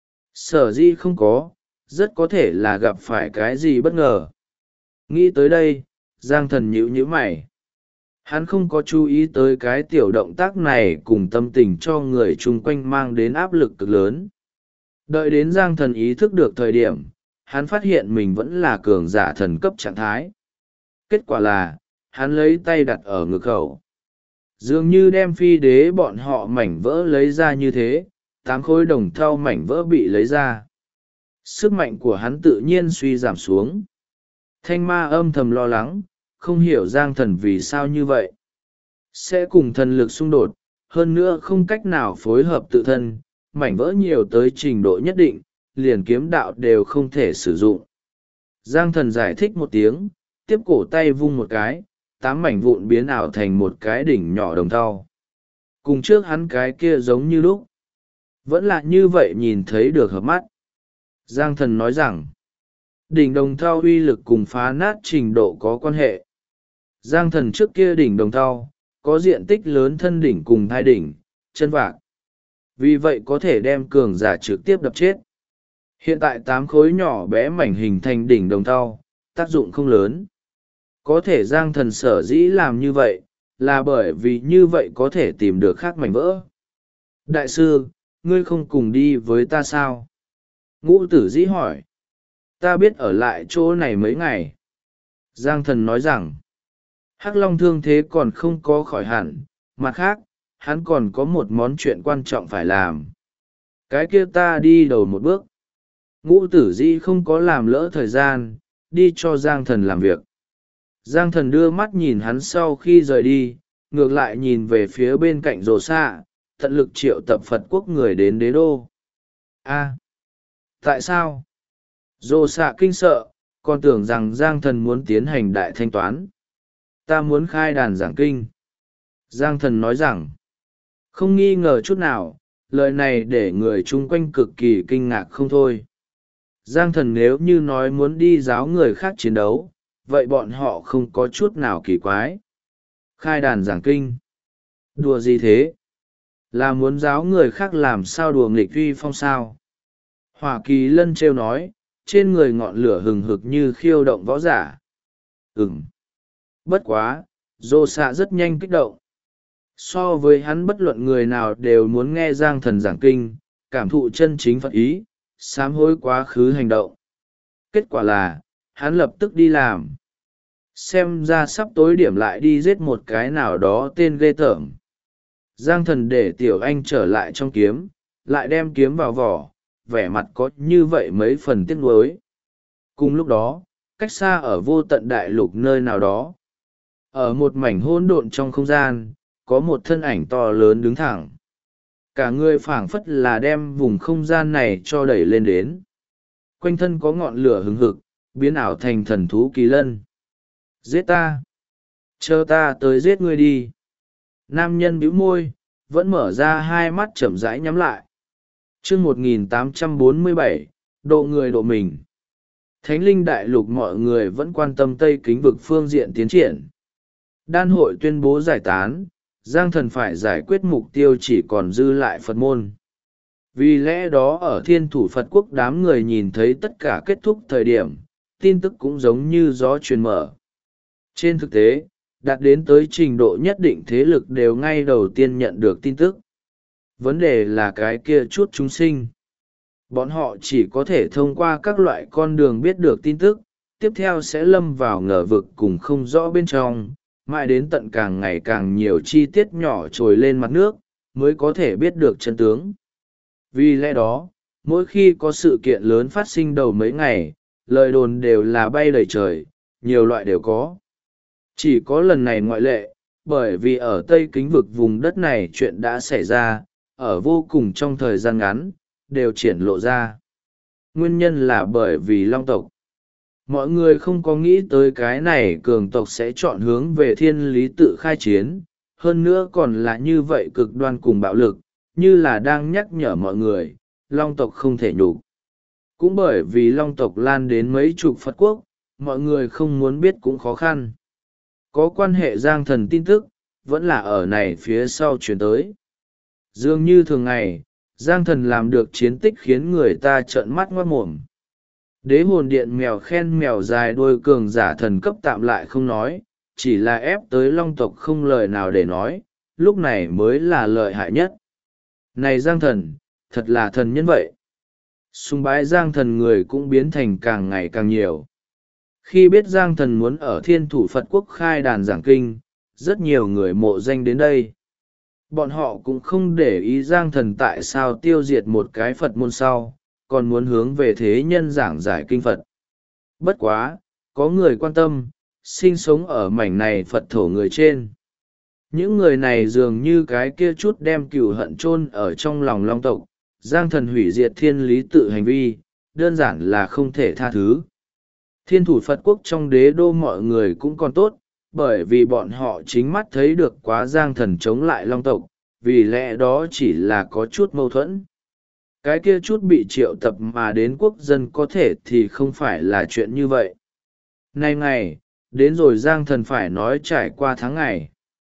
Sở dĩ không có, rất có thể là gặp phải cái gì bất ngờ. Nghĩ tới đây, Giang Thần nhíu mày. Hắn không có chú ý tới cái tiểu động tác này cùng tâm tình cho người chung quanh mang đến áp lực cực lớn. Đợi đến Giang Thần ý thức được thời điểm, hắn phát hiện mình vẫn là cường giả thần cấp trạng thái. Kết quả là, hắn lấy tay đặt ở ngực khẩu. Dường như đem phi đế bọn họ mảnh vỡ lấy ra như thế, 8 khối đồng thau mảnh vỡ bị lấy ra. Sức mạnh của hắn tự nhiên suy giảm xuống. Thanh ma âm thầm lo lắng, không hiểu Giang Thần vì sao như vậy. Sẽ cùng thần lực xung đột, hơn nữa không cách nào phối hợp tự thân, mảnh vỡ nhiều tới trình độ nhất định, liền kiếm đạo đều không thể sử dụng. Giang Thần giải thích một tiếng, tiếp cổ tay vung một cái, 8 mảnh vụn biến ảo thành một cái đỉnh nhỏ đồng thau. Cùng trước hắn cái kia giống như lúc. Vẫn là như vậy nhìn thấy được hợp mắt. Giang Thần nói rằng, đỉnh đồng thau uy lực cùng phá nát trình độ có quan hệ. Giang Thần trước kia đỉnh đồng thau, có diện tích lớn thân đỉnh cùng hai đỉnh, chân vạc. Vì vậy có thể đem cường giả trực tiếp đập chết. Hiện tại 8 khối nhỏ bé mảnh hình thành đỉnh đồng thau, tác dụng không lớn. Có thể Giang Thần sở dĩ làm như vậy, là bởi vì như vậy có thể tìm được khác mảnh vỡ. Đại sư, ngươi không cùng đi với ta sao? Ngũ Tử Dĩ hỏi. Ta biết ở lại chỗ này mấy ngày. Giang Thần nói rằng, Hắc Long thương thế còn không có khỏi hẳn, mặt khác, hắn còn có một món chuyện quan trọng phải làm. Cái kia ta đi đầu một bước. Ngũ Tử Dĩ không có làm lỡ thời gian, đi cho Giang Thần làm việc. Giang Thần đưa mắt nhìn hắn sau khi rời đi, ngược lại nhìn về phía bên cạnh rồ xạ, tận lực triệu tập Phật quốc người đến đế đô. Tại sao? Rồ xạ kinh sợ, còn tưởng rằng Giang Thần muốn tiến hành đại thanh toán. Ta muốn khai đàn giảng kinh. Giang Thần nói rằng, không nghi ngờ chút nào, lời này để người chung quanh cực kỳ kinh ngạc không thôi. Giang Thần nếu như nói muốn đi giáo người khác chiến đấu, vậy bọn họ không có chút nào kỳ quái. Khai đàn giảng kinh. Đùa gì thế? Là muốn giáo người khác làm sao đùa nghịch uy phong sao? Hỏa Kỳ Lân trêu nói, trên người ngọn lửa hừng hực như khiêu động võ giả. Bất quá, Dô xạ rất nhanh kích động. So với hắn bất luận người nào đều muốn nghe Giang Thần giảng kinh, cảm thụ chân chính Phật ý, sám hối quá khứ hành động. Kết quả là, hắn lập tức đi làm. Xem ra sắp tối điểm lại đi giết một cái nào đó tên ghê tởm. Giang Thần để Tiểu Anh trở lại trong kiếm, lại đem kiếm vào vỏ, vẻ mặt có như vậy mấy phần tiếc nuối. Cùng lúc đó, cách xa ở vô tận đại lục nơi nào đó, ở một mảnh hỗn độn trong không gian, có một thân ảnh to lớn đứng thẳng. Cả người phảng phất là đem vùng không gian này cho đẩy lên đến. Quanh thân có ngọn lửa hừng hực, biến ảo thành thần thú kỳ lân. Giết ta! Chờ ta tới giết ngươi đi! Nam nhân bĩu môi, vẫn mở ra hai mắt chậm rãi nhắm lại. Chương 1847, độ người độ mình. Thánh linh đại lục mọi người vẫn quan tâm Tây Kính vực phương diện tiến triển. Đan hội tuyên bố giải tán, Giang Thần phải giải quyết mục tiêu chỉ còn dư lại Phật môn. Vì lẽ đó ở Thiên Thủ Phật quốc đám người nhìn thấy tất cả kết thúc thời điểm, tin tức cũng giống như gió truyền mở. Trên thực tế, đạt đến tới trình độ nhất định thế lực đều ngay đầu tiên nhận được tin tức. Vấn đề là cái kia chút chúng sinh. Bọn họ chỉ có thể thông qua các loại con đường biết được tin tức, tiếp theo sẽ lâm vào ngờ vực cùng không rõ bên trong, mãi đến tận càng ngày càng nhiều chi tiết nhỏ trồi lên mặt nước, mới có thể biết được chân tướng. Vì lẽ đó, mỗi khi có sự kiện lớn phát sinh đầu mấy ngày, lời đồn đều là bay đầy trời, nhiều loại đều có. Chỉ có lần này ngoại lệ, bởi vì ở Tây Kính vực vùng đất này chuyện đã xảy ra, ở vô cùng trong thời gian ngắn, đều triển lộ ra. Nguyên nhân là bởi vì Long tộc. Mọi người không có nghĩ tới cái này cường tộc sẽ chọn hướng về thiên lý tự khai chiến, hơn nữa còn là như vậy cực đoan cùng bạo lực, như là đang nhắc nhở mọi người, Long tộc không thể nhục. Cũng bởi vì Long tộc lan đến mấy chục Phật quốc, mọi người không muốn biết cũng khó khăn. Có quan hệ Giang Thần tin tức, vẫn là ở này phía sau chuyển tới. Dường như thường ngày, Giang Thần làm được chiến tích khiến người ta trợn mắt ngoát mồm. Đế hồn điện mèo khen mèo dài đuôi cường giả thần cấp tạm lại không nói, chỉ là ép tới Long tộc không lời nào để nói, lúc này mới là lợi hại nhất. Này Giang Thần, thật là thần nhân vậy. Sùng bái Giang Thần người cũng biến thành càng ngày càng nhiều. Khi biết Giang Thần muốn ở Thiên Thủ Phật quốc khai đàn giảng kinh, rất nhiều người mộ danh đến đây. Bọn họ cũng không để ý Giang Thần tại sao tiêu diệt một cái Phật môn sau, còn muốn hướng về thế nhân giảng giải kinh Phật. Bất quá, có người quan tâm, sinh sống ở mảnh này Phật thổ người trên. Những người này dường như cái kia chút đem cừu hận chôn ở trong lòng Long tộc, Giang Thần hủy diệt thiên lý tự hành vi, đơn giản là không thể tha thứ. Thiên Thủ Phật quốc trong đế đô mọi người cũng còn tốt, bởi vì bọn họ chính mắt thấy được quá Giang Thần chống lại Long tộc, vì lẽ đó chỉ là có chút mâu thuẫn. Cái kia chút bị triệu tập mà đến quốc dân có thể thì không phải là chuyện như vậy. Nay ngày, đến rồi Giang Thần phải nói trải qua tháng ngày.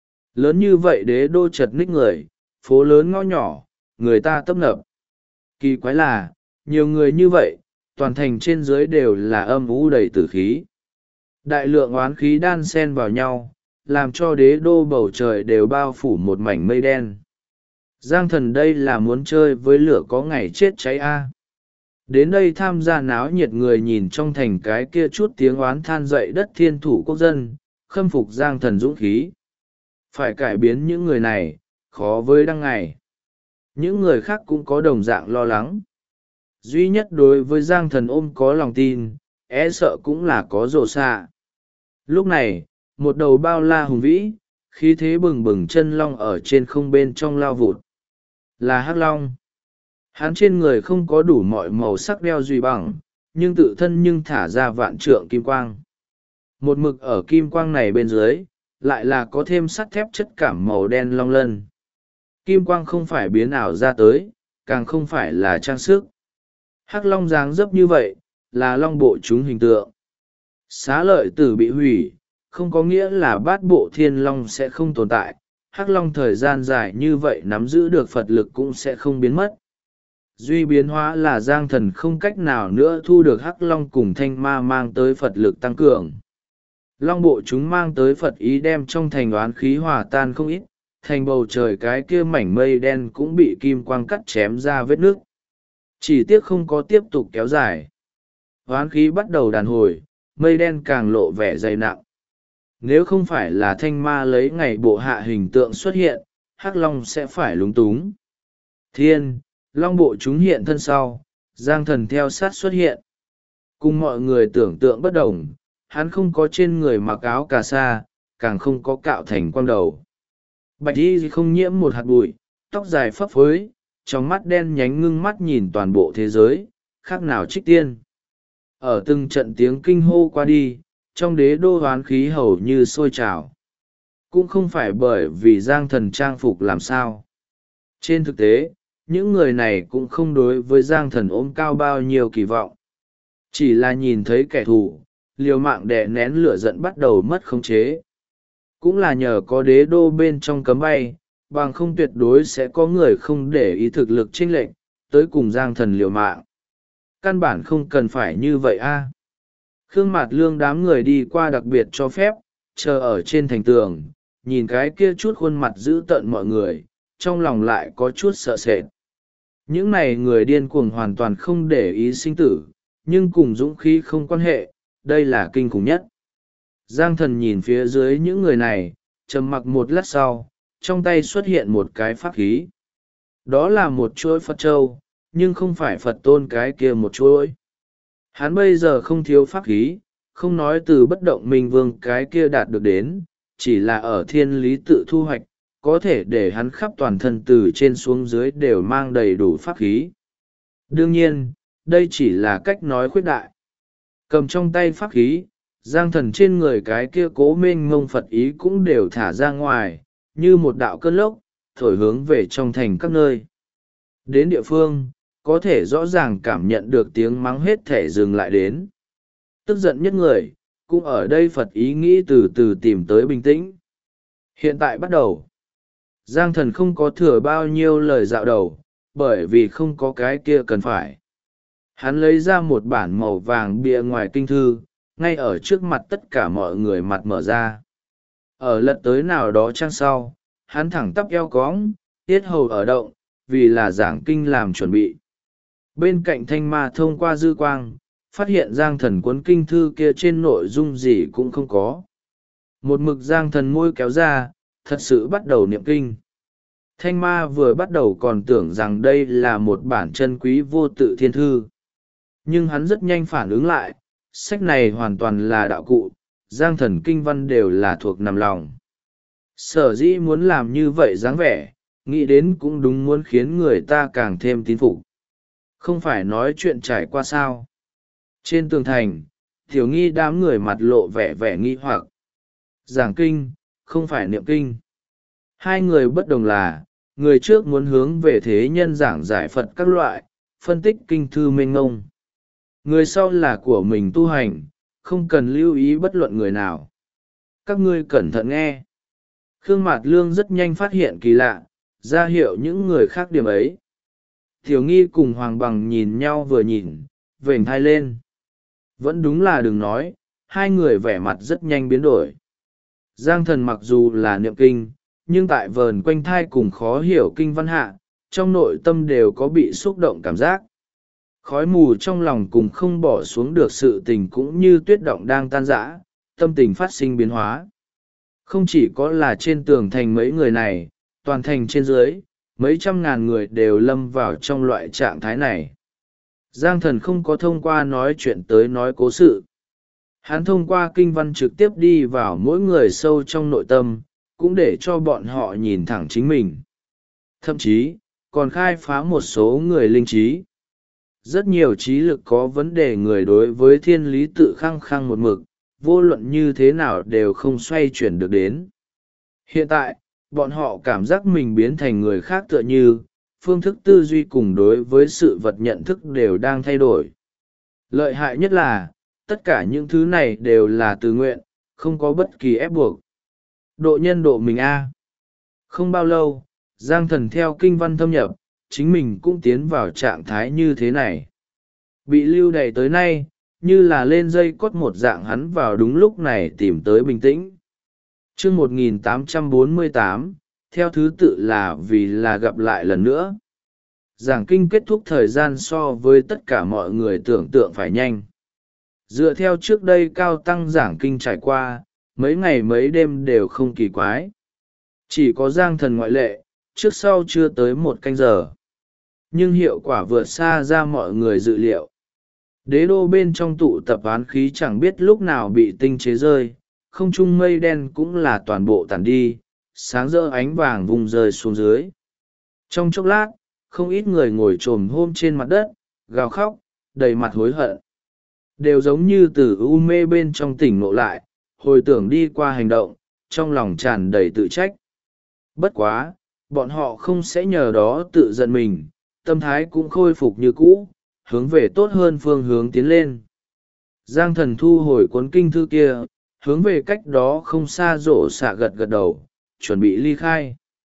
Lớn như vậy đế đô chật ních người, phố lớn ngõ nhỏ, người ta tấp nập. Kỳ quái là, nhiều người như vậy, toàn thành trên dưới đều là âm u đầy tử khí. Đại lượng oán khí đan xen vào nhau, làm cho đế đô bầu trời đều bao phủ một mảnh mây đen. Giang Thần đây là muốn chơi với lửa có ngày chết cháy a. Đến đây tham gia náo nhiệt người nhìn trong thành cái kia chút tiếng oán than dậy đất Thiên Thủ quốc dân, khâm phục Giang Thần dũng khí. Phải cải biến những người này, khó với đăng ngày. Những người khác cũng có đồng dạng lo lắng. Duy nhất đối với Giang Thần ôm có lòng tin, e sợ cũng là có rồ xạ. Lúc này, một đầu bao la hùng vĩ, khí thế bừng bừng chân long ở trên không bên trong lao vụt. Là hắc long. Hắn trên người không có đủ mọi màu sắc đeo duy bằng, nhưng tự thân nhưng thả ra vạn trượng kim quang. Một mực ở kim quang này bên dưới, lại là có thêm sắt thép chất cảm màu đen long lân. Kim quang không phải biến ảo ra tới, càng không phải là trang sức. Hắc long dáng dấp như vậy, là long bộ chúng hình tượng. Xá lợi tử bị hủy, không có nghĩa là bát bộ thiên long sẽ không tồn tại. Hắc long thời gian dài như vậy nắm giữ được Phật lực cũng sẽ không biến mất. Duy biến hóa là Giang Thần không cách nào nữa thu được hắc long cùng thanh ma mang tới Phật lực tăng cường. Long bộ chúng mang tới Phật ý đem trong thành oán khí hòa tan không ít, thành bầu trời cái kia mảnh mây đen cũng bị kim quang cắt chém ra vết nước. Chỉ tiếc không có tiếp tục kéo dài. Oán khí bắt đầu đàn hồi, mây đen càng lộ vẻ dày nặng. Nếu không phải là thanh ma lấy ngày bộ hạ hình tượng xuất hiện, hắc long sẽ phải lúng túng. Thiên, long bộ chúng hiện thân sau, Giang Thần theo sát xuất hiện. Cùng mọi người tưởng tượng bất đồng, hắn không có trên người mặc áo cà sa, càng không có cạo thành quang đầu. Bạch y không nhiễm một hạt bụi, tóc dài phấp phới, trong mắt đen nhánh ngưng mắt nhìn toàn bộ thế giới, khác nào trích tiên. Ở từng trận tiếng kinh hô qua đi, trong đế đô hoán khí hầu như sôi trào. Cũng không phải bởi vì Giang Thần trang phục làm sao. Trên thực tế, những người này cũng không đối với Giang Thần ôm cao bao nhiêu kỳ vọng. Chỉ là nhìn thấy kẻ thù, liều mạng đè nén lửa giận bắt đầu mất khống chế. Cũng là nhờ có đế đô bên trong cấm bay, bằng không tuyệt đối sẽ có người không để ý thực lực chênh lệch, tới cùng Giang Thần liều mạng. Căn bản không cần phải như vậy a. Khương Mạt Lương đám người đi qua đặc biệt cho phép, chờ ở trên thành tường, nhìn cái kia chút khuôn mặt dữ tợn mọi người, trong lòng lại có chút sợ sệt. Những này người điên cuồng hoàn toàn không để ý sinh tử, nhưng cùng dũng khí không quan hệ, đây là kinh khủng nhất. Giang Thần nhìn phía dưới những người này, trầm mặc một lát sau, trong tay xuất hiện một cái pháp khí. Đó là một chuỗi Phật châu, nhưng không phải Phật tôn cái kia một chuỗi. Hắn bây giờ không thiếu pháp khí, không nói từ bất động minh vương cái kia đạt được đến, chỉ là ở thiên lý tự thu hoạch, có thể để hắn khắp toàn thân từ trên xuống dưới đều mang đầy đủ pháp khí. Đương nhiên, đây chỉ là cách nói khuyết đại. Cầm trong tay pháp khí, Giang Thần trên người cái kia cố mênh mông Phật ý cũng đều thả ra ngoài, như một đạo cơn lốc, thổi hướng về trong thành các nơi. Đến địa phương, có thể rõ ràng cảm nhận được tiếng mắng hết thể dừng lại đến. Tức giận nhất người, cũng ở đây Phật ý nghĩ từ từ tìm tới bình tĩnh. Hiện tại bắt đầu. Giang Thần không có thừa bao nhiêu lời dạo đầu, bởi vì không có cái kia cần phải. Hắn lấy ra một bản màu vàng bìa ngoài kinh thư, ngay ở trước mặt tất cả mọi người mặt mở ra. Ở lật tới nào đó trang sau, hắn thẳng tắp eo cóng, tiết hầu ở động, vì là giảng kinh làm chuẩn bị. Bên cạnh thanh ma thông qua dư quang, phát hiện Giang Thần cuốn kinh thư kia trên nội dung gì cũng không có. Một mực Giang Thần môi kéo ra, thật sự bắt đầu niệm kinh. Thanh ma vừa bắt đầu còn tưởng rằng đây là một bản chân quý vô tự thiên thư. Nhưng hắn rất nhanh phản ứng lại, sách này hoàn toàn là đạo cụ, Giang Thần kinh văn đều là thuộc nằm lòng. Sở dĩ muốn làm như vậy dáng vẻ, nghĩ đến cũng đúng muốn khiến người ta càng thêm tín phục. Không phải nói chuyện trải qua sao. Trên tường thành, Tiểu Nghi đám người mặt lộ vẻ vẻ nghi hoặc. Giảng kinh, không phải niệm kinh. Hai người bất đồng là, người trước muốn hướng về thế nhân giảng giải Phật các loại, phân tích kinh thư mênh ngông. Người sau là của mình tu hành, không cần lưu ý bất luận người nào. Các ngươi cẩn thận nghe. Khương Mạt Lương rất nhanh phát hiện kỳ lạ, ra hiệu những người khác điểm ấy. Tiểu Nghi cùng Hoàng Bằng nhìn nhau vừa nhìn, vểnh thai lên. Vẫn đúng là đừng nói, hai người vẻ mặt rất nhanh biến đổi. Giang Thần mặc dù là niệm kinh, nhưng tại vờn quanh thai cùng khó hiểu kinh văn hạ, trong nội tâm đều có bị xúc động cảm giác. Khói mù trong lòng cùng không bỏ xuống được sự tình cũng như tuyết động đang tan rã, tâm tình phát sinh biến hóa. Không chỉ có là trên tường thành mấy người này, toàn thành trên dưới, mấy trăm ngàn người đều lâm vào trong loại trạng thái này. Giang Thần không có thông qua nói chuyện tới nói cố sự. Hắn thông qua kinh văn trực tiếp đi vào mỗi người sâu trong nội tâm, cũng để cho bọn họ nhìn thẳng chính mình. Thậm chí còn khai phá một số người linh trí. Rất nhiều trí lực có vấn đề người đối với thiên lý tự khăng khăng một mực, vô luận như thế nào đều không xoay chuyển được đến. Hiện tại, bọn họ cảm giác mình biến thành người khác, tựa như phương thức tư duy cùng đối với sự vật nhận thức đều đang thay đổi. Lợi hại nhất là, tất cả những thứ này đều là tự nguyện, không có bất kỳ ép buộc. Độ nhân độ mình a. Không bao lâu, Giang Thần theo kinh văn thâm nhập, chính mình cũng tiến vào trạng thái như thế này. Bị lưu đày tới nay, như là lên dây cót một dạng, hắn vào đúng lúc này tìm tới bình tĩnh. Chương 1848, theo thứ tự là vì là gặp lại lần nữa. Giảng kinh kết thúc thời gian so với tất cả mọi người tưởng tượng phải nhanh. Dựa theo trước đây Cao Tăng giảng kinh trải qua, mấy ngày mấy đêm đều không kỳ quái. Chỉ có Giang Thần ngoại lệ, trước sau chưa tới 1 canh giờ. Nhưng hiệu quả vượt xa ra mọi người dự liệu. Đế đô bên trong tụ tập oán khí chẳng biết lúc nào bị tinh chế rơi, không trung mây đen cũng là toàn bộ tản đi, sáng rỡ ánh vàng vùng rơi xuống dưới. Trong chốc lát, không ít người ngồi chồm hôm trên mặt đất, gào khóc, đầy mặt hối hận. Đều giống như từ u mê bên trong tỉnh ngộ lại, hồi tưởng đi qua hành động, trong lòng tràn đầy tự trách. Bất quá, bọn họ không sẽ nhờ đó tự giận mình, tâm thái cũng khôi phục như cũ, hướng về tốt hơn phương hướng tiến lên. Giang Thần thu hồi cuốn kinh thư kia, hướng về cách đó không xa Rộ Xạ gật gật đầu, chuẩn bị ly khai.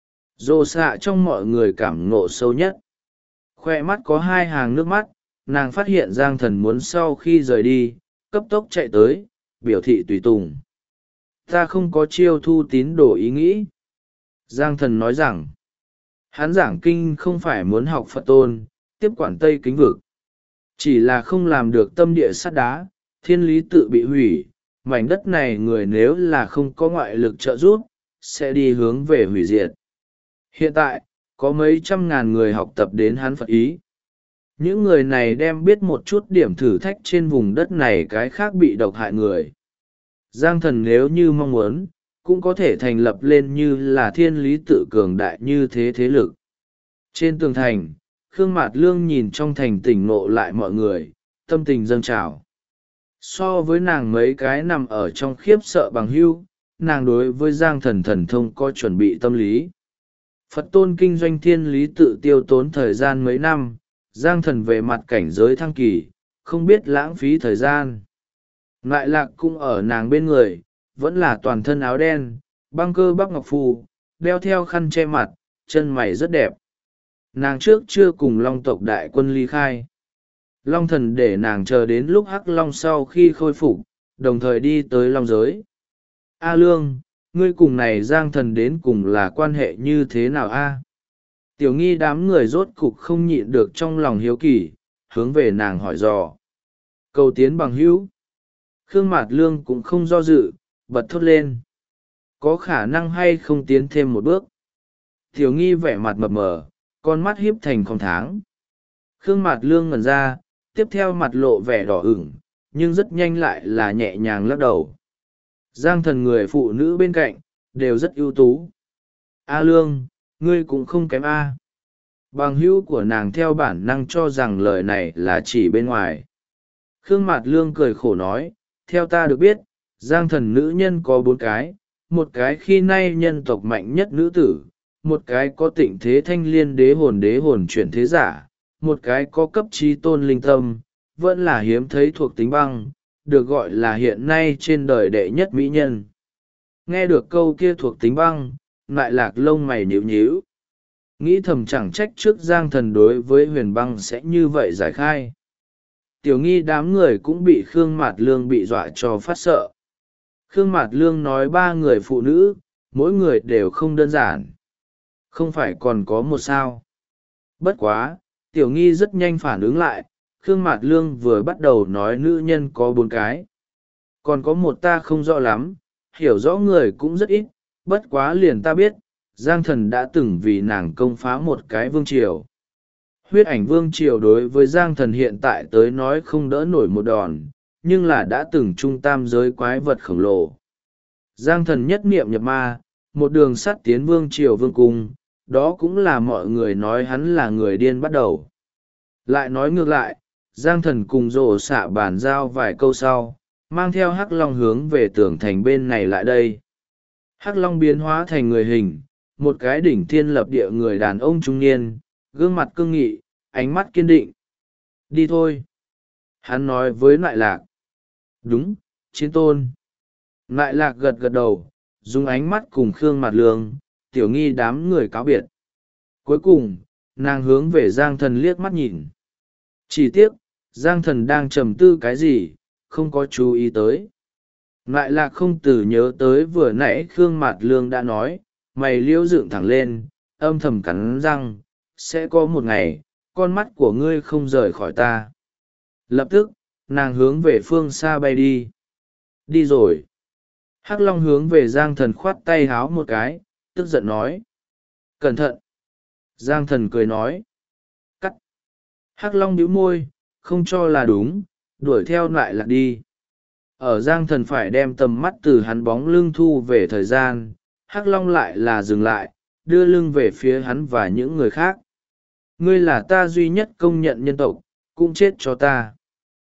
Rộ Xạ trong mọi người cảm ngộ sâu nhất. Khoe mắt có 2 hàng nước mắt, nàng phát hiện Giang Thần muốn sau khi rời đi, cấp tốc chạy tới, biểu thị tùy tùng. Ta không có chiêu thu tín đồ ý nghĩ. Giang Thần nói rằng, hắn giảng kinh không phải muốn học Phật tôn, tiếp quản Tây Kính vực. Chỉ là không làm được tâm địa sắt đá, thiên lý tự bị hủy, mảnh đất này người nếu là không có ngoại lực trợ giúp, sẽ đi hướng về hủy diệt. Hiện tại, có mấy trăm ngàn người học tập đến hắn Phật ý. Những người này đem biết một chút điểm thử thách trên vùng đất này cái khác bị độc hại người. Giang Thần nếu như mong muốn, cũng có thể thành lập lên như là thiên lý tự cường đại như thế thế lực. Trên tường thành, Khương Mạt Lương nhìn trong thành tỉnh ngộ lại mọi người, tâm tình dâng trào. So với nàng mấy cái nằm ở trong khiếp sợ bằng hưu, nàng đối với Giang Thần thần thông có chuẩn bị tâm lý. Phật tôn kinh doanh thiên lý tự tiêu tốn thời gian mấy năm, Giang Thần về mặt cảnh giới thăng kỳ, không biết lãng phí thời gian. Ngại lạc cũng ở nàng bên người, vẫn là toàn thân áo đen, băng cơ bắc ngọc phù, đeo theo khăn che mặt, chân mày rất đẹp. Nàng trước chưa cùng Long tộc đại quân ly khai. Long thần để nàng chờ đến lúc Hắc Long sau khi khôi phục, đồng thời đi tới Long giới. A Lương, ngươi cùng này Giang Thần đến cùng là quan hệ như thế nào a? Tiểu nghi đám người rốt cục không nhịn được trong lòng hiếu kỳ, hướng về nàng hỏi dò. Cầu tiến bằng hữu. Khương Mạt Lương cũng không do dự, bật thốt lên. Có khả năng hay không tiến thêm một bước? Tiểu nghi vẻ mặt mập mờ, con mắt hiếp thành con tháng. Khương Mạt Lương ngẩn ra, tiếp theo mặt lộ vẻ đỏ ửng, nhưng rất nhanh lại là nhẹ nhàng lắc đầu. Giang Thần người phụ nữ bên cạnh, đều rất ưu tú. A Lương, ngươi cũng không kém A. Bằng hữu của nàng theo bản năng cho rằng lời này là chỉ bên ngoài. Khương Mạt Lương cười khổ nói, theo ta được biết, Giang Thần nữ nhân có 4 cái, một cái khi nay nhân tộc mạnh nhất nữ tử, một cái có tịnh thế thanh liên đế hồn chuyển thế giả, một cái có cấp trí tôn linh tâm, vẫn là hiếm thấy thuộc tính băng, được gọi là hiện nay trên đời đệ nhất mỹ nhân. Nghe được câu kia thuộc tính băng, lại lạc lông mày nhíu nhíu. Nghĩ thầm chẳng trách trước Giang Thần đối với huyền băng sẽ như vậy giải khai. Tiểu nghi đám người cũng bị Khương Mạt Lương bị dọa cho phát sợ. Khương Mạt Lương nói 3 người phụ nữ, mỗi người đều không đơn giản. Không phải còn có một sao. Bất quá, tiểu nghi rất nhanh phản ứng lại, Khương Mạt Lương vừa bắt đầu nói nữ nhân có 4 cái. Còn có một ta không rõ lắm, hiểu rõ người cũng rất ít, bất quá liền ta biết, Giang Thần đã từng vì nàng công phá một cái vương triều. Huyết ảnh vương triều đối với Giang Thần hiện tại tới nói không đỡ nổi một đòn, nhưng là đã từng trung tam giới quái vật khổng lồ. Giang Thần nhất niệm nhập ma, một đường sắt tiến vương triều vương cung, đó cũng là mọi người nói hắn là người điên bắt đầu. Lại nói ngược lại, Giang Thần cùng rồ xạ bàn giao vài câu sau, mang theo Hắc Long hướng về tường thành bên này lại đây. Hắc Long biến hóa thành người hình, một cái đỉnh thiên lập địa người đàn ông trung niên, gương mặt cương nghị, ánh mắt kiên định. Đi thôi. Hắn nói với Nại Lạc. Đúng, chiến tôn. Nại Lạc gật gật đầu, dùng ánh mắt cùng Khương Mạt Lương, Tiểu Nghi đám người cáo biệt. Cuối cùng, nàng hướng về Giang Thần liếc mắt nhìn. Chỉ tiếc, Giang Thần đang trầm tư cái gì, không có chú ý tới. Nại Lạc không từ nhớ tới vừa nãy Khương Mạt Lương đã nói, mày liễu dựng thẳng lên, âm thầm cắn răng, sẽ có một ngày, con mắt của ngươi không rời khỏi ta. Lập tức, nàng hướng về phương xa bay đi. Đi rồi. Hắc Long hướng về Giang Thần khoát tay háo một cái, tức giận nói. Cẩn thận. Giang Thần cười nói. Cắt. Hắc Long bĩu môi, không cho là đúng, đuổi theo lại lạc đi. Ở Giang Thần phải đem tầm mắt từ hắn bóng lưng thu về thời gian, Hắc Long lại là dừng lại, đưa lưng về phía hắn và những người khác. Ngươi là ta duy nhất công nhận nhân tộc, cũng chết cho ta.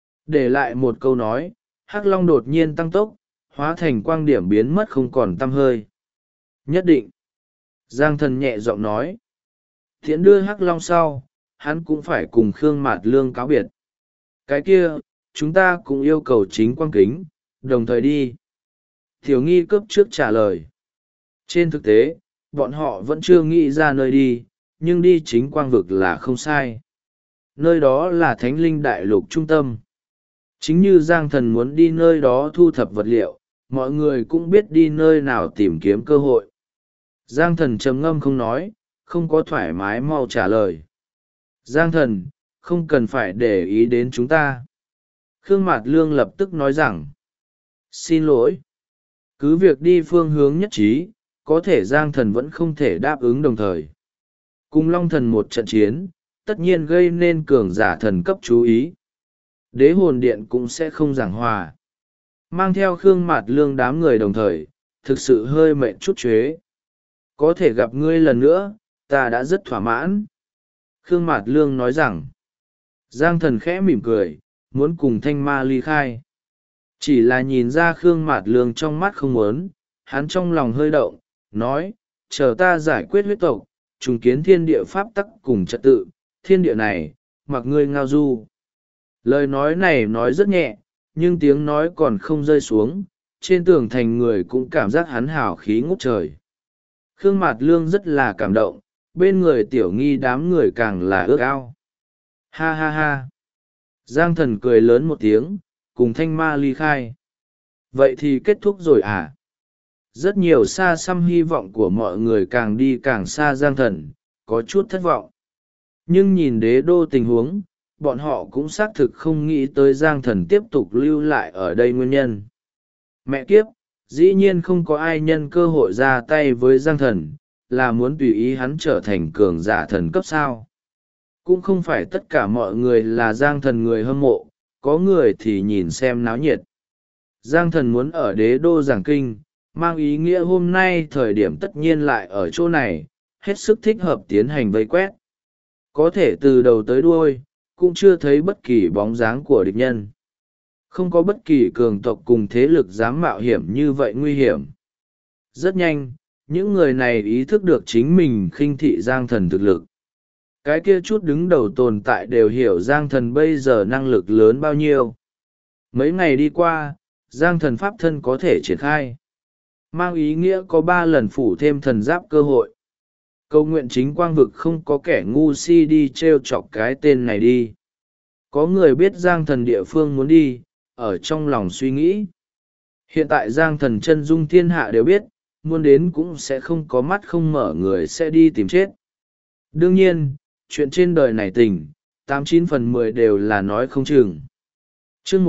Để lại một câu nói, Hắc Long đột nhiên tăng tốc, hóa thành quang điểm biến mất không còn tăm hơi. Nhất định. Giang Thần nhẹ giọng nói. Tiễn đưa Hắc Long sau, hắn cũng phải cùng Khương Mạt Lương cáo biệt. Cái kia, chúng ta cũng yêu cầu chính quang kính, đồng thời đi. Tiểu Nghi cấp trước trả lời. Trên thực tế, bọn họ vẫn chưa nghĩ ra nơi đi, nhưng đi chính quang vực là không sai. Nơi đó là Thánh Linh Đại Lục trung tâm. Chính như Giang Thần muốn đi nơi đó thu thập vật liệu, mọi người cũng biết đi nơi nào tìm kiếm cơ hội. Giang Thần trầm ngâm không nói, không có thoải mái mau trả lời. Giang Thần, không cần phải để ý đến chúng ta. Khương Mạt Lương lập tức nói rằng. Xin lỗi. Cứ việc đi phương hướng nhất trí, có thể Giang Thần vẫn không thể đáp ứng đồng thời. Cùng Long Thần một trận chiến, tất nhiên gây nên cường giả thần cấp chú ý. Đế hồn điện cũng sẽ không giảng hòa. Mang theo Khương Mạt Lương đám người đồng thời, thực sự hơi mệt chút chế. Có thể gặp ngươi lần nữa, ta đã rất thỏa mãn. Khương Mạt Lương nói rằng. Giang Thần khẽ mỉm cười, muốn cùng Thanh Ma ly khai. Chỉ là nhìn ra Khương Mạt Lương trong mắt không muốn, hắn trong lòng hơi động, nói, chờ ta giải quyết huyết tộc, trùng kiến thiên địa pháp tắc cùng trật tự, thiên địa này, mặc ngươi ngao du. Lời nói này nói rất nhẹ, nhưng tiếng nói còn không rơi xuống, trên tường thành người cũng cảm giác hắn hào khí ngút trời. Khương Mạt Lương rất là cảm động, bên người Tiểu Nghi đám người càng là ước ao. Ha ha ha. Giang Thần cười lớn một tiếng, cùng Thanh Ma ly khai. Vậy thì kết thúc rồi à? Rất nhiều xa xăm hy vọng của mọi người càng đi càng xa Giang Thần, có chút thất vọng. Nhưng nhìn đế đô tình huống, bọn họ cũng xác thực không nghĩ tới Giang Thần tiếp tục lưu lại ở đây nguyên nhân. Mẹ kiếp, dĩ nhiên không có ai nhân cơ hội ra tay với Giang Thần, là muốn tùy ý hắn trở thành cường giả thần cấp sao. Cũng không phải tất cả mọi người là Giang Thần người hâm mộ, có người thì nhìn xem náo nhiệt. Giang Thần muốn ở đế đô giảng kinh, mang ý nghĩa hôm nay thời điểm tất nhiên lại ở chỗ này, hết sức thích hợp tiến hành vây quét. Có thể từ đầu tới đuôi, cũng chưa thấy bất kỳ bóng dáng của địch nhân. Không có bất kỳ cường tộc cùng thế lực dám mạo hiểm như vậy nguy hiểm. Rất nhanh, những người này ý thức được chính mình khinh thị Giang Thần thực lực. Cái kia chút đứng đầu tồn tại đều hiểu Giang Thần bây giờ năng lực lớn bao nhiêu. Mấy ngày đi qua, Giang Thần pháp thân có thể triển khai. Mang ý nghĩa có 3 lần phủ thêm thần giáp cơ hội. Cầu nguyện chính quang vực không có kẻ ngu si đi trêu chọc cái tên này đi. Có người biết Giang Thần địa phương muốn đi, ở trong lòng suy nghĩ. Hiện tại Giang Thần chân dung thiên hạ đều biết, muốn đến cũng sẽ không có mắt không mở người sẽ đi tìm chết. Đương nhiên, chuyện trên đời này tình, 89/10 đều là nói không chừng. Chương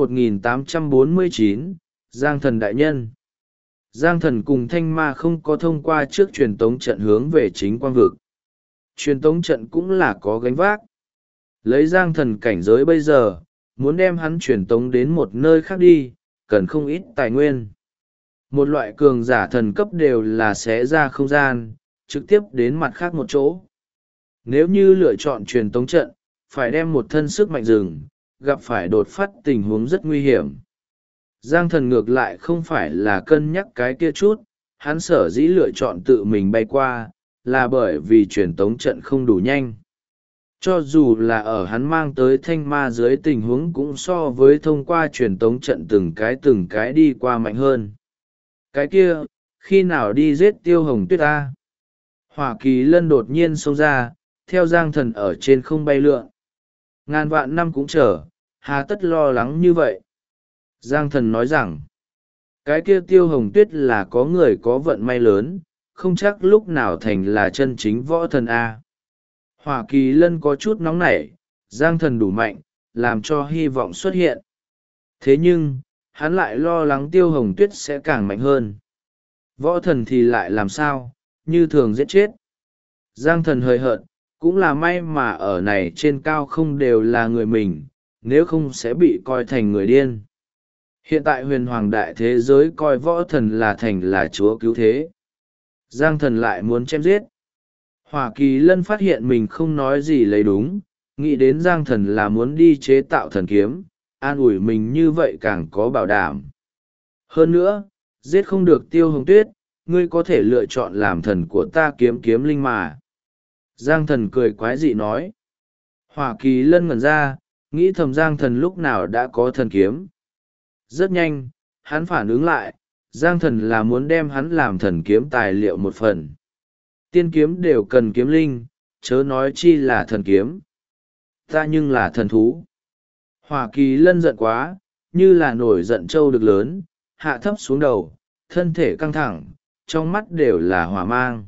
1849, Giang Thần đại nhân. Giang Thần cùng Thanh Ma không có thông qua trước truyền tống trận hướng về chính quang vực. Truyền tống trận cũng là có gánh vác. Lấy Giang Thần cảnh giới bây giờ, muốn đem hắn truyền tống đến một nơi khác đi, cần không ít tài nguyên. một loại cường giả thần cấp đều là xé ra không gian trực tiếp đến mặt khác một chỗ. Nếu như lựa chọn truyền tống trận phải đem một thân sức mạnh rừng, gặp phải đột phát tình huống rất nguy hiểm. Giang Thần ngược lại không phải là cân nhắc cái kia chút, hắn sở dĩ lựa chọn tự mình bay qua, là bởi vì truyền tống trận không đủ nhanh. Cho dù là ở hắn mang tới thanh ma dưới tình huống cũng so với thông qua truyền tống trận từng cái đi qua mạnh hơn. Cái kia, khi nào đi giết Tiêu Hồng Tuyết ta? Hỏa Kỳ Lân đột nhiên xông ra, theo Giang Thần ở trên không bay lượn. Ngàn vạn năm cũng chờ, hà tất lo lắng như vậy. Giang Thần nói rằng, cái kia Tiêu Hồng Tuyết là có người có vận may lớn, không chắc lúc nào thành là chân chính võ thần A. Hỏa Kỳ Lân có chút nóng nảy, Giang Thần đủ mạnh, làm cho hy vọng xuất hiện. Thế nhưng, hắn lại lo lắng Tiêu Hồng Tuyết sẽ càng mạnh hơn. Võ thần thì lại làm sao, như thường giết chết. Giang Thần hời hợt, cũng là may mà ở này trên cao không đều là người mình, nếu không sẽ bị coi thành người điên. Hiện tại huyền hoàng đại thế giới coi võ thần là thành là chúa cứu thế. Giang Thần lại muốn chém giết. Hỏa Kỳ Lân phát hiện mình không nói gì lấy đúng, nghĩ đến Giang Thần là muốn đi chế tạo thần kiếm, an ủi mình như vậy càng có bảo đảm. Hơn nữa, giết không được Tiêu Hồng Tuyết, ngươi có thể lựa chọn làm thần của ta kiếm kiếm linh mà. Giang Thần cười quái dị nói. Hỏa Kỳ Lân ngẩn ra, nghĩ thầm Giang Thần lúc nào đã có thần kiếm. Rất nhanh, hắn phản ứng lại, Giang Thần là muốn đem hắn làm thần kiếm tài liệu một phần. Tiên kiếm đều cần kiếm linh, chớ nói chi là thần kiếm. Ta nhưng là thần thú. Hỏa Kỳ Lân giận quá, như là nổi giận trâu được lớn, hạ thấp xuống đầu, thân thể căng thẳng, trong mắt đều là hỏa mang.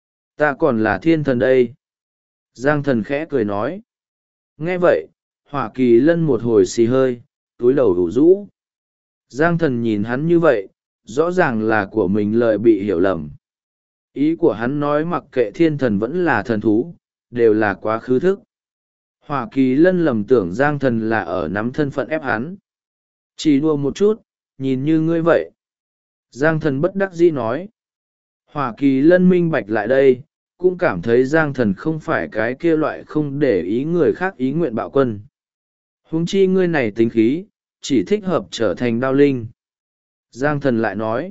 Ta còn là thiên thần đây. Giang Thần khẽ cười nói. Nghe vậy, Hỏa Kỳ Lân một hồi xì hơi, túi đầu đủ rũ. Giang Thần nhìn hắn như vậy, rõ ràng là của mình lợi bị hiểu lầm. Ý của hắn nói mặc kệ thiên thần vẫn là thần thú, đều là quá khứ thức. Hỏa Kỳ Lân lầm tưởng Giang Thần là ở nắm thân phận ép hắn. Chỉ đùa một chút, nhìn như ngươi vậy. Giang Thần bất đắc dĩ nói. Hỏa Kỳ Lân minh bạch lại đây, cũng cảm thấy Giang Thần không phải cái kia loại không để ý người khác ý nguyện bạo quân. Huống chi ngươi này tính khí, chỉ thích hợp trở thành đao linh. Giang Thần lại nói.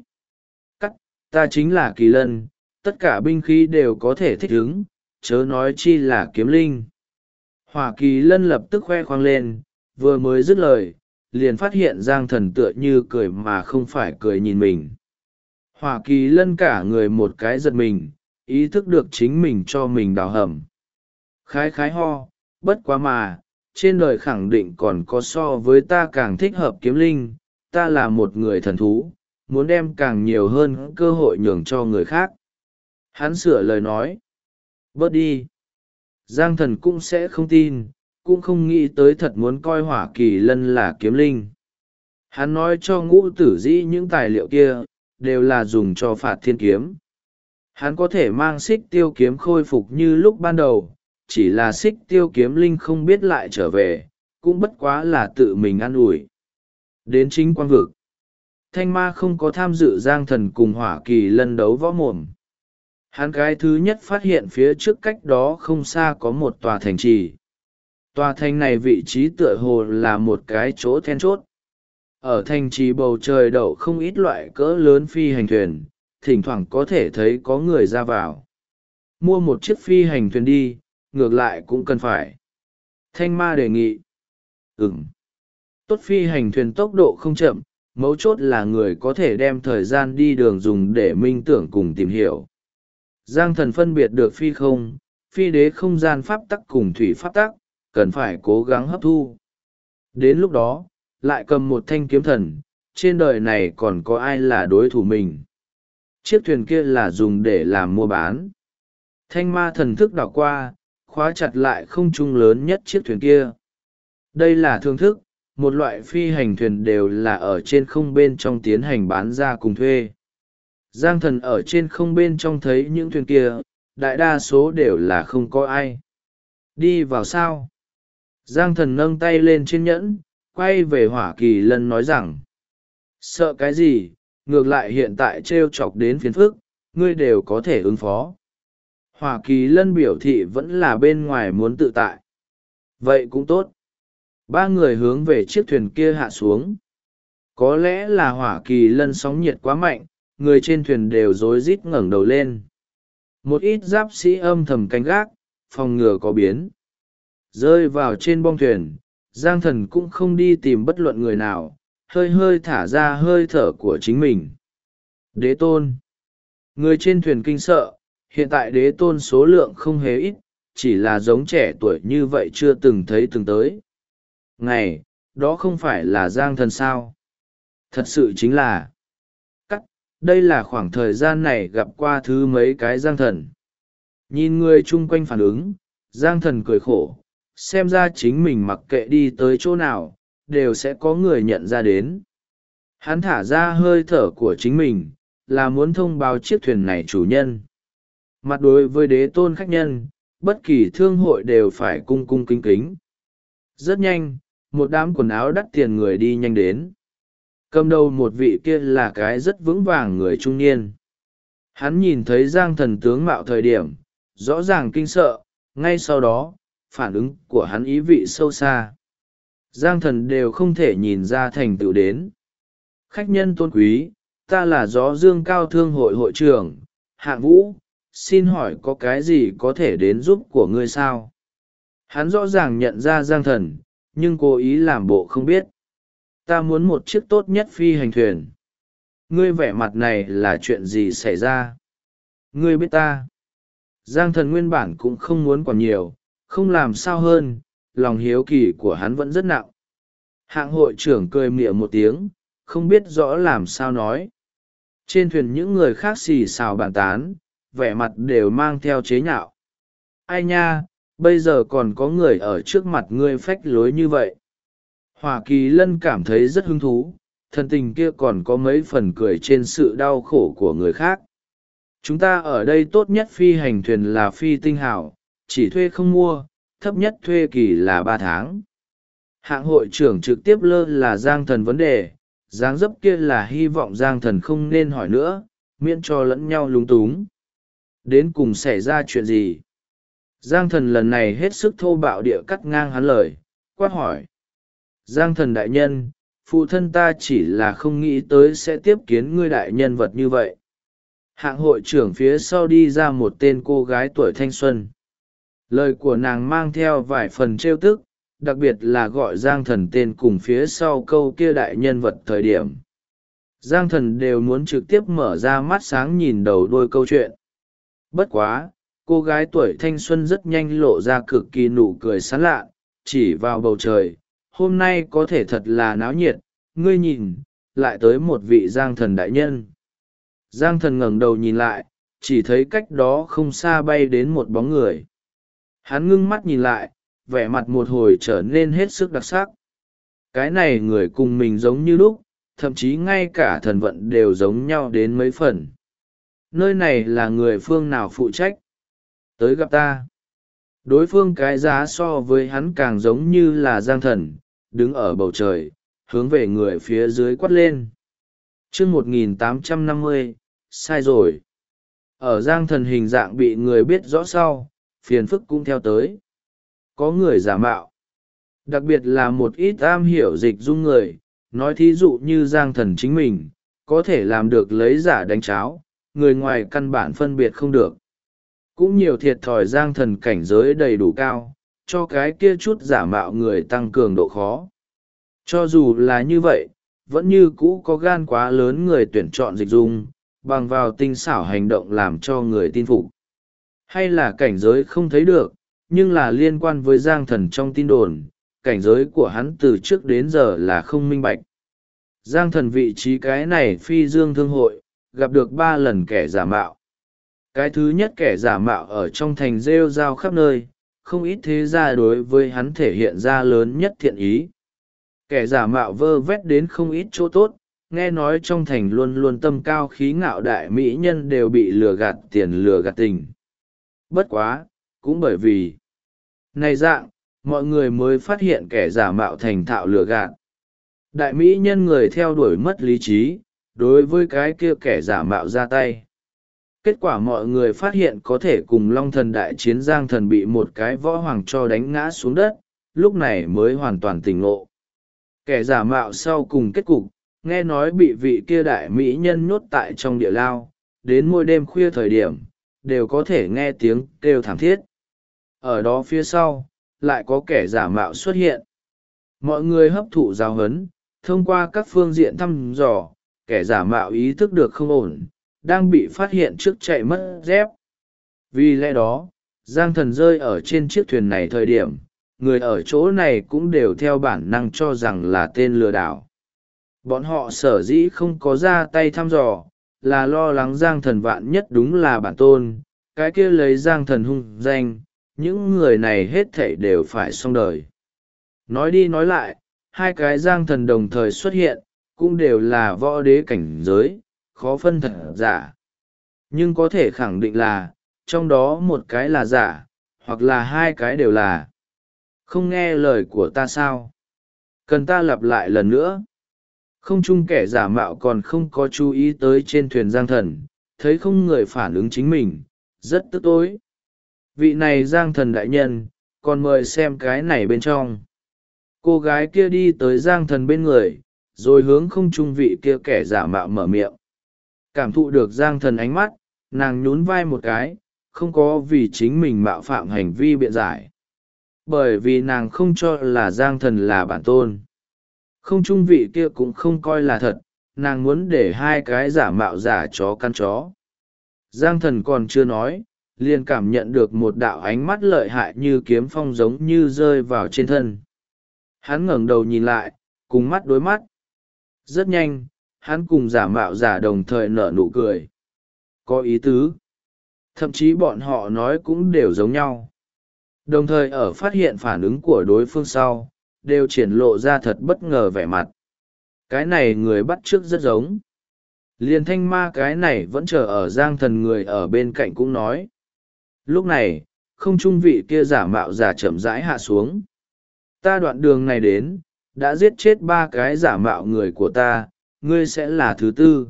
Ta chính là Kỳ Lân, tất cả binh khí đều có thể thích ứng, chớ nói chi là kiếm linh. Hỏa Kỳ Lân lập tức khoe khoang lên, vừa mới dứt lời, liền phát hiện Giang Thần tựa như cười mà không phải cười nhìn mình. Hỏa Kỳ Lân cả người một cái giật mình, ý thức được chính mình cho mình đào hầm. Khái khái ho, bất quá mà, trên đời khẳng định còn có so với ta càng thích hợp kiếm linh, ta là một người thần thú, muốn đem càng nhiều hơn cơ hội nhường cho người khác. Hắn sửa lời nói. Bớt đi. Giang Thần cũng sẽ không tin, cũng không nghĩ tới thật muốn coi Hỏa Kỳ Lân là kiếm linh. Hắn nói cho Ngũ Tử Dĩ những tài liệu kia, đều là dùng cho phạt thiên kiếm. Hắn có thể mang xích tiêu kiếm khôi phục như lúc ban đầu, chỉ là xích tiêu kiếm linh không biết lại trở về, cũng bất quá là tự mình ăn ủi. Đến chính quan vực, Thanh Ma không có tham dự Giang Thần cùng Hỏa Kỳ Lân đấu võ mồm. Hắn cái thứ nhất phát hiện phía trước cách đó không xa có một tòa thành trì. Tòa thành này vị trí tựa hồ là một cái chỗ then chốt. Ở thành trì bầu trời đậu không ít loại cỡ lớn phi hành thuyền, thỉnh thoảng có thể thấy có người ra vào. Mua một chiếc phi hành thuyền đi, ngược lại cũng cần phải. Thanh Ma đề nghị. Tốt, phi hành thuyền tốc độ không chậm, mấu chốt là người có thể đem thời gian đi đường dùng để minh tưởng cùng tìm hiểu. Giang Thần phân biệt được phi không, phi đế không gian pháp tắc cùng thủy pháp tắc, cần phải cố gắng hấp thu. Đến lúc đó, lại cầm một thanh kiếm thần, trên đời này còn có ai là đối thủ mình. Chiếc thuyền kia là dùng để làm mua bán. Thanh Ma thần thức đảo qua, khóa chặt lại không trung lớn nhất chiếc thuyền kia. Đây là thương thức, một loại phi hành thuyền đều là ở trên không bên trong tiến hành bán ra cùng thuê. Giang Thần ở trên không bên trong thấy những thuyền kia, đại đa số đều là không có ai. Đi vào sao? Giang Thần nâng tay lên trên nhẫn, quay về Hỏa Kỳ Lân nói rằng. Sợ cái gì, ngược lại hiện tại t r e o chọc đến phiền phức, ngươi đều có thể ứng phó. Hỏa Kỳ Lân biểu thị vẫn là bên ngoài muốn tự tại. Vậy cũng tốt. Ba người hướng về chiếc thuyền kia hạ xuống. Có lẽ là Hỏa Kỳ Lân sóng nhiệt quá mạnh, người trên thuyền đều rối rít ngẩng đầu lên. Một ít giáp sĩ âm thầm canh gác, phòng ngừa có biến. Rơi vào trên bong thuyền, Giang Thần cũng không đi tìm bất luận người nào, hơi hơi thả ra hơi thở của chính mình. Đế tôn. Người trên thuyền kinh sợ, hiện tại đế tôn số lượng không hề ít, chỉ là giống trẻ tuổi như vậy chưa từng thấy từng tới. Ngày, đó không phải là Giang Thần sao? Thật sự chính là. Đây là khoảng thời gian này gặp qua thứ mấy cái Giang Thần. Nhìn người chung quanh phản ứng, Giang Thần cười khổ, xem ra chính mình mặc kệ đi tới chỗ nào, đều sẽ có người nhận ra đến. Hắn thả ra hơi thở của chính mình, là muốn thông báo chiếc thuyền này chủ nhân. Mặt đối với đế tôn khách nhân, bất kỳ thương hội đều phải cung cung kính kính. Rất nhanh, một đám quần áo đắt tiền người đi nhanh đến. Cầm đầu một vị kia là cái rất vững vàng người trung niên. Hắn nhìn thấy Giang Thần tướng mạo thời điểm, rõ ràng kinh sợ, ngay sau đó, phản ứng của hắn ý vị sâu xa. Giang Thần đều không thể nhìn ra thành tựu đến. Khách nhân tôn quý, ta là Gió Dương Cao Thương hội hội trưởng, Hạng Vũ, xin hỏi có cái gì có thể đến giúp của ngươi sao? Hắn rõ ràng nhận ra Giang Thần, nhưng cố ý làm bộ không biết. Ta muốn một chiếc tốt nhất phi hành thuyền. Ngươi vẻ mặt này là chuyện gì xảy ra? Ngươi biết ta. Giang Thần nguyên bản cũng không muốn còn nhiều, không làm sao hơn, lòng hiếu kỳ của hắn vẫn rất nặng. Hạng hội trưởng cười mỉa một tiếng, không biết rõ làm sao nói. Trên thuyền những người khác xì xào bàn tán, vẻ mặt đều mang theo chế nhạo. Ai nha, bây giờ còn có người ở trước mặt ngươi phách lối như vậy. Hỏa Kỳ Lân cảm thấy rất hứng thú, thần tình kia còn có mấy phần cười trên sự đau khổ của người khác. Chúng ta ở đây tốt nhất phi hành thuyền là phi tinh hảo, chỉ thuê không mua, thấp nhất thuê kỳ là 3 tháng. Hạng hội trưởng trực tiếp lơ là Giang Thần vấn đề, dáng dấp kia là hy vọng Giang Thần không nên hỏi nữa, miễn cho lẫn nhau lúng túng. Đến cùng xảy ra chuyện gì? Giang Thần lần này hết sức thô bạo địa cắt ngang hắn lời, quát hỏi. Giang Thần đại nhân, phụ thân ta chỉ là không nghĩ tới sẽ tiếp kiến ngươi đại nhân vật như vậy. Hạng hội trưởng phía sau đi ra một tên cô gái tuổi thanh xuân. Lời của nàng mang theo vài phần trêu tức, đặc biệt là gọi Giang Thần tên cùng phía sau câu kia đại nhân vật thời điểm. Giang Thần đều muốn trực tiếp mở ra mắt sáng nhìn đầu đuôi câu chuyện. Bất quá, cô gái tuổi thanh xuân rất nhanh lộ ra cực kỳ nụ cười sán lạ, chỉ vào bầu trời. Hôm nay có thể thật là náo nhiệt, ngươi nhìn, lại tới một vị Giang Thần đại nhân. Giang Thần ngẩng đầu nhìn lại, chỉ thấy cách đó không xa bay đến một bóng người. Hắn ngưng mắt nhìn lại, vẻ mặt một hồi trở nên hết sức đặc sắc. Cái này người cùng mình giống như lúc, thậm chí ngay cả thần vận đều giống nhau đến mấy phần. Nơi này là người phương nào phụ trách? Tới gặp ta. Đối phương cái giá so với hắn càng giống như là Giang Thần, đứng ở bầu trời, hướng về người phía dưới quát lên. Chương 1850, sai rồi. Ở Giang Thần hình dạng bị người biết rõ sau, phiền phức cũng theo tới. Có người giả mạo. Đặc biệt là một ít am hiểu dịch dung người, nói thí dụ như Giang Thần chính mình, có thể làm được lấy giả đánh cháo, người ngoài căn bản phân biệt không được. Cũng nhiều thiệt thòi Giang Thần cảnh giới đầy đủ cao, cho cái kia chút giả mạo người tăng cường độ khó. Cho dù là như vậy, vẫn như cũ có gan quá lớn người tuyển chọn dịch dung, bằng vào tinh xảo hành động làm cho người tin phục. Hay là cảnh giới không thấy được, nhưng là liên quan với Giang Thần trong tin đồn, cảnh giới của hắn từ trước đến giờ là không minh bạch. Giang Thần vị trí cái này phi dương thương hội, gặp được 3 lần kẻ giả mạo. Cái thứ nhất kẻ giả mạo ở trong thành rêu rao khắp nơi, không ít thế gia đối với hắn thể hiện ra lớn nhất thiện ý. Kẻ giả mạo vơ vét đến không ít chỗ tốt, nghe nói trong thành luôn luôn tâm cao khí ngạo đại mỹ nhân đều bị lừa gạt tiền lừa gạt tình. Bất quá, cũng bởi vì này dạng, mọi người mới phát hiện kẻ giả mạo thành thạo lừa gạt. Đại mỹ nhân người theo đuổi mất lý trí, đối với cái kia kẻ giả mạo ra tay. Kết quả mọi người phát hiện có thể cùng Long Thần đại chiến, Giang Thần bị một cái võ hoàng cho đánh ngã xuống đất, lúc này mới hoàn toàn tỉnh ngộ. Kẻ giả mạo sau cùng kết cục, nghe nói bị vị kia đại mỹ nhân nhốt tại trong địa lao, đến mỗi đêm khuya thời điểm, đều có thể nghe tiếng kêu thảm thiết. Ở đó phía sau, lại có kẻ giả mạo xuất hiện. Mọi người hấp thụ giáo huấn, thông qua các phương diện thăm dò, kẻ giả mạo ý thức được không ổn, đang bị phát hiện trước chạy mất dép. Vì lẽ đó, Giang Thần rơi ở trên chiếc thuyền này thời điểm, người ở chỗ này cũng đều theo bản năng cho rằng là tên lừa đảo. Bọn họ sở dĩ không có ra tay thăm dò, là lo lắng Giang Thần vạn nhất đúng là bản tôn, cái kia lấy Giang Thần hung danh, những người này hết thảy đều phải xong đời. Nói đi nói lại, hai cái Giang Thần đồng thời xuất hiện, cũng đều là võ đế cảnh giới, khó phân thật giả. Nhưng có thể khẳng định là, trong đó một cái là giả, hoặc là hai cái đều là. Không nghe lời của ta sao? Cần ta lặp lại lần nữa? Không chung kẻ giả mạo còn không có chú ý tới trên thuyền Giang Thần, thấy không người phản ứng chính mình, rất tức tối. Vị này Giang Thần đại nhân, còn mời xem cái này bên trong. Cô gái kia đi tới Giang Thần bên người, rồi hướng không trung vị kia kẻ giả mạo mở miệng. Cảm thụ được Giang Thần ánh mắt, nàng nhún vai một cái, không có vì chính mình mạo phạm hành vi biện giải. Bởi vì nàng không cho là Giang Thần là bản tôn. Không trung vị kia cũng không coi là thật, nàng muốn để hai cái giả mạo giả chó căn chó. Giang Thần còn chưa nói, liền cảm nhận được một đạo ánh mắt lợi hại như kiếm phong giống như rơi vào trên thân. Hắn ngẩng đầu nhìn lại, cùng mắt đối mắt. Rất nhanh, hắn cùng giả mạo giả đồng thời nở nụ cười. Có ý tứ. Thậm chí bọn họ nói cũng đều giống nhau. Đồng thời ở phát hiện phản ứng của đối phương sau, đều triển lộ ra thật bất ngờ vẻ mặt. Cái này người bắt chước rất giống. Liền thanh ma cái này vẫn chờ ở Giang Thần người ở bên cạnh cũng nói. Lúc này, không trung vị kia giả mạo giả chậm rãi hạ xuống. Ta đoạn đường này đến, đã giết chết 3 cái giả mạo người của ta, ngươi sẽ là thứ 4.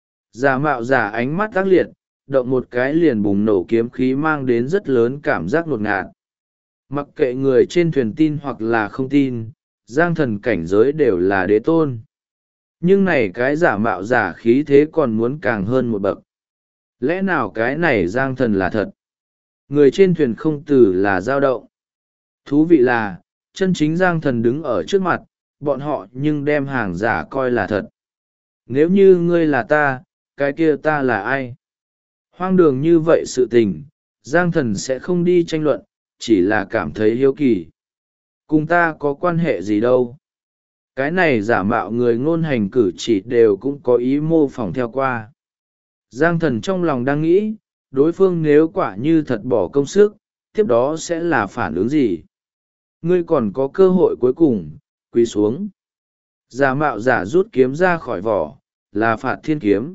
Giả mạo giả ánh mắt ác liệt, động một cái liền bùng nổ kiếm khí mang đến rất lớn cảm giác ngột ngạt. Mặc kệ người trên thuyền tin hoặc là không tin, Giang Thần cảnh giới đều là đế tôn. Nhưng này cái giả mạo giả khí thế còn muốn càng hơn một bậc. Lẽ nào cái này Giang Thần là thật? Người trên thuyền không từ là dao động. Thú vị là, chân chính Giang Thần đứng ở trước mặt, bọn họ nhưng đem hàng giả coi là thật. Nếu như ngươi là ta, cái kia ta là ai? Hoang đường như vậy sự tình, Giang Thần sẽ không đi tranh luận, chỉ là cảm thấy hiếu kỳ. Cùng ta có quan hệ gì đâu? Cái này giả mạo người ngôn hành cử chỉ đều cũng có ý mô phỏng theo qua. Giang Thần trong lòng đang nghĩ, đối phương nếu quả như thật bỏ công sức, tiếp đó sẽ là phản ứng gì? Ngươi còn có cơ hội cuối cùng, quỳ xuống. Giả mạo giả rút kiếm ra khỏi vỏ, là Phạt Thiên kiếm.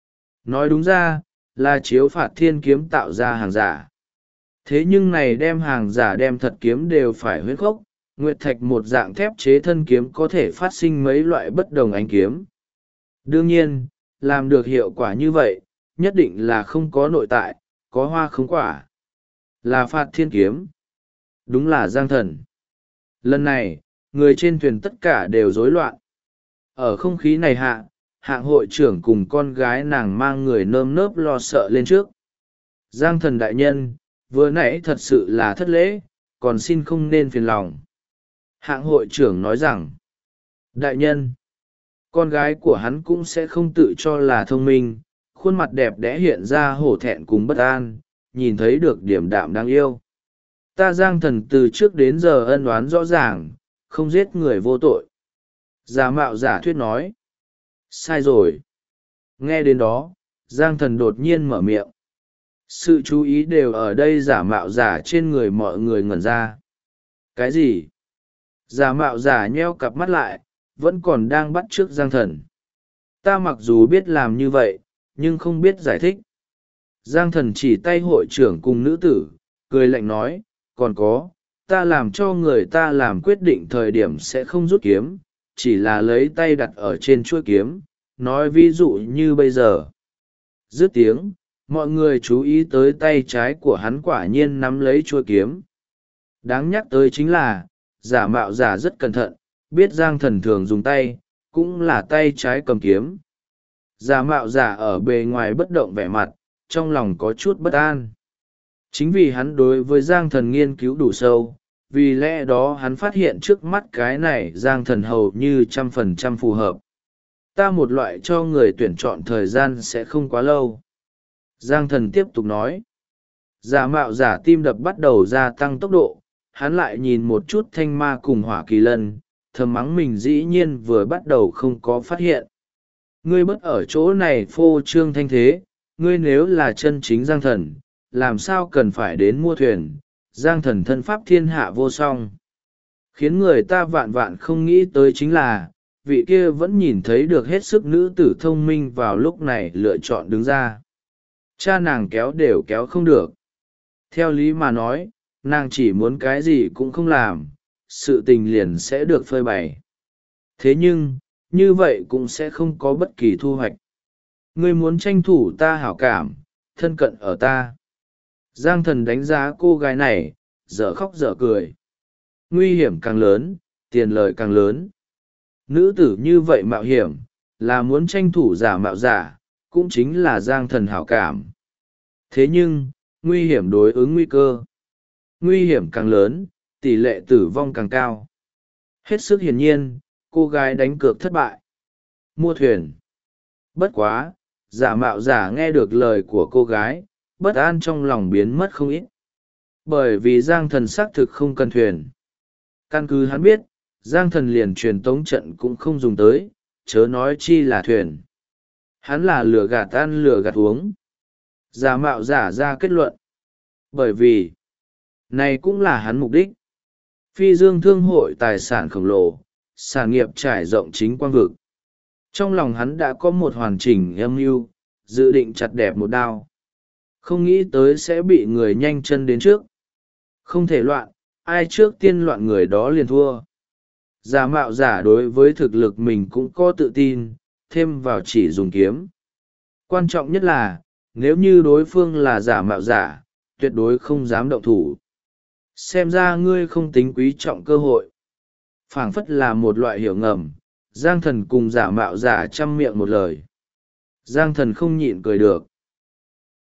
Nói đúng ra, là chiếu Phạt Thiên kiếm tạo ra hàng giả. Thế nhưng này đem hàng giả đem thật kiếm đều phải huyết khốc, nguyệt thạch một dạng thép chế thân kiếm có thể phát sinh mấy loại bất đồng ánh kiếm. Đương nhiên, làm được hiệu quả như vậy, nhất định là không có nội tại, có hoa không quả. Là Phạt Thiên kiếm. Đúng là Giang Thần. Lần này, người trên thuyền tất cả đều rối loạn. Ở không khí này hạ, hạng hội trưởng cùng con gái nàng mang người nơm nớp lo sợ lên trước. Giang Thần đại nhân, vừa nãy thật sự là thất lễ, còn xin không nên phiền lòng. Hạng hội trưởng nói rằng, đại nhân, con gái của hắn cũng sẽ không tự cho là thông minh, khuôn mặt đẹp đẽ hiện ra hổ thẹn cùng bất an, nhìn thấy được điểm đạm đáng yêu. Ta Giang Thần từ trước đến giờ ân oán rõ ràng, không giết người vô tội. Giả mạo giả thuyết nói. Sai rồi. Nghe đến đó, Giang Thần đột nhiên mở miệng. Sự chú ý đều ở đây giả mạo giả trên người mọi người ngẩn ra. Cái gì? Giả mạo giả nheo cặp mắt lại, vẫn còn đang bắt chước Giang Thần. Ta mặc dù biết làm như vậy, nhưng không biết giải thích. Giang Thần chỉ tay hội trưởng cùng nữ tử, cười lạnh nói, còn có, ta làm cho người ta làm quyết định thời điểm sẽ không rút kiếm, chỉ là lấy tay đặt ở trên chuôi kiếm, nói ví dụ như bây giờ. Dứt tiếng, mọi người chú ý tới tay trái của hắn quả nhiên nắm lấy chuôi kiếm. Đáng nhắc tới chính là, giả mạo giả rất cẩn thận, biết Giang Thần thường dùng tay, cũng là tay trái cầm kiếm. Giả mạo giả ở bề ngoài bất động vẻ mặt, trong lòng có chút bất an. Chính vì hắn đối với Giang Thần nghiên cứu đủ sâu, vì lẽ đó hắn phát hiện trước mắt cái này Giang Thần hầu như 100% phù hợp. Ta một loại cho người tuyển chọn thời gian sẽ không quá lâu. Giang Thần tiếp tục nói. Giả mạo giả tim đập bắt đầu gia tăng tốc độ, hắn lại nhìn một chút Thanh Ma cùng Hỏa Kỳ Lân, thầm mắng mình dĩ nhiên vừa bắt đầu không có phát hiện. Ngươi bất ở chỗ này phô trương thanh thế, ngươi nếu là chân chính Giang Thần, làm sao cần phải đến mua thuyền, Giang Thần thân pháp thiên hạ vô song. Khiến người ta vạn vạn không nghĩ tới chính là, vị kia vẫn nhìn thấy được hết sức nữ tử thông minh vào lúc này lựa chọn đứng ra. Cha nàng kéo đều kéo không được. Theo lý mà nói, nàng chỉ muốn cái gì cũng không làm, sự tình liền sẽ được phơi bày. Thế nhưng, như vậy cũng sẽ không có bất kỳ thu hoạch. Ngươi muốn tranh thủ ta hảo cảm, thân cận ở ta. Giang Thần đánh giá cô gái này, dở khóc dở cười. Nguy hiểm càng lớn, tiền lợi càng lớn. Nữ tử như vậy mạo hiểm, là muốn tranh thủ giả mạo giả, cũng chính là Giang Thần hảo cảm. Thế nhưng, nguy hiểm đối ứng nguy cơ. Nguy hiểm càng lớn, tỷ lệ tử vong càng cao. Hết sức hiển nhiên, cô gái đánh cược thất bại. Mua thuyền. Bất quá, giả mạo giả nghe được lời của cô gái, bất an trong lòng biến mất không ít. Bởi vì Giang Thần xác thực không cần thuyền. Căn cứ hắn biết, Giang Thần liền truyền tống trận cũng không dùng tới, chớ nói chi là thuyền. Hắn là lừa gạt ăn lừa gạt uống. Giả mạo giả ra kết luận. Bởi vì, này cũng là hắn mục đích. Phi Dương Thương hội tài sản khổng lồ, sản nghiệp trải rộng chính quang vực. Trong lòng hắn đã có một hoàn chỉnh âm mưu, dự định chặt đẹp một đao. Không nghĩ tới sẽ bị người nhanh chân đến trước. Không thể loạn, ai trước tiên loạn người đó liền thua. Giả mạo giả đối với thực lực mình cũng có tự tin, thêm vào chỉ dùng kiếm. Quan trọng nhất là, nếu như đối phương là giả mạo giả, tuyệt đối không dám động thủ. Xem ra ngươi không tính quý trọng cơ hội. Phảng phất là một loại hiểu ngầm, Giang Thần cùng giả mạo giả chăm miệng một lời. Giang Thần không nhịn cười được.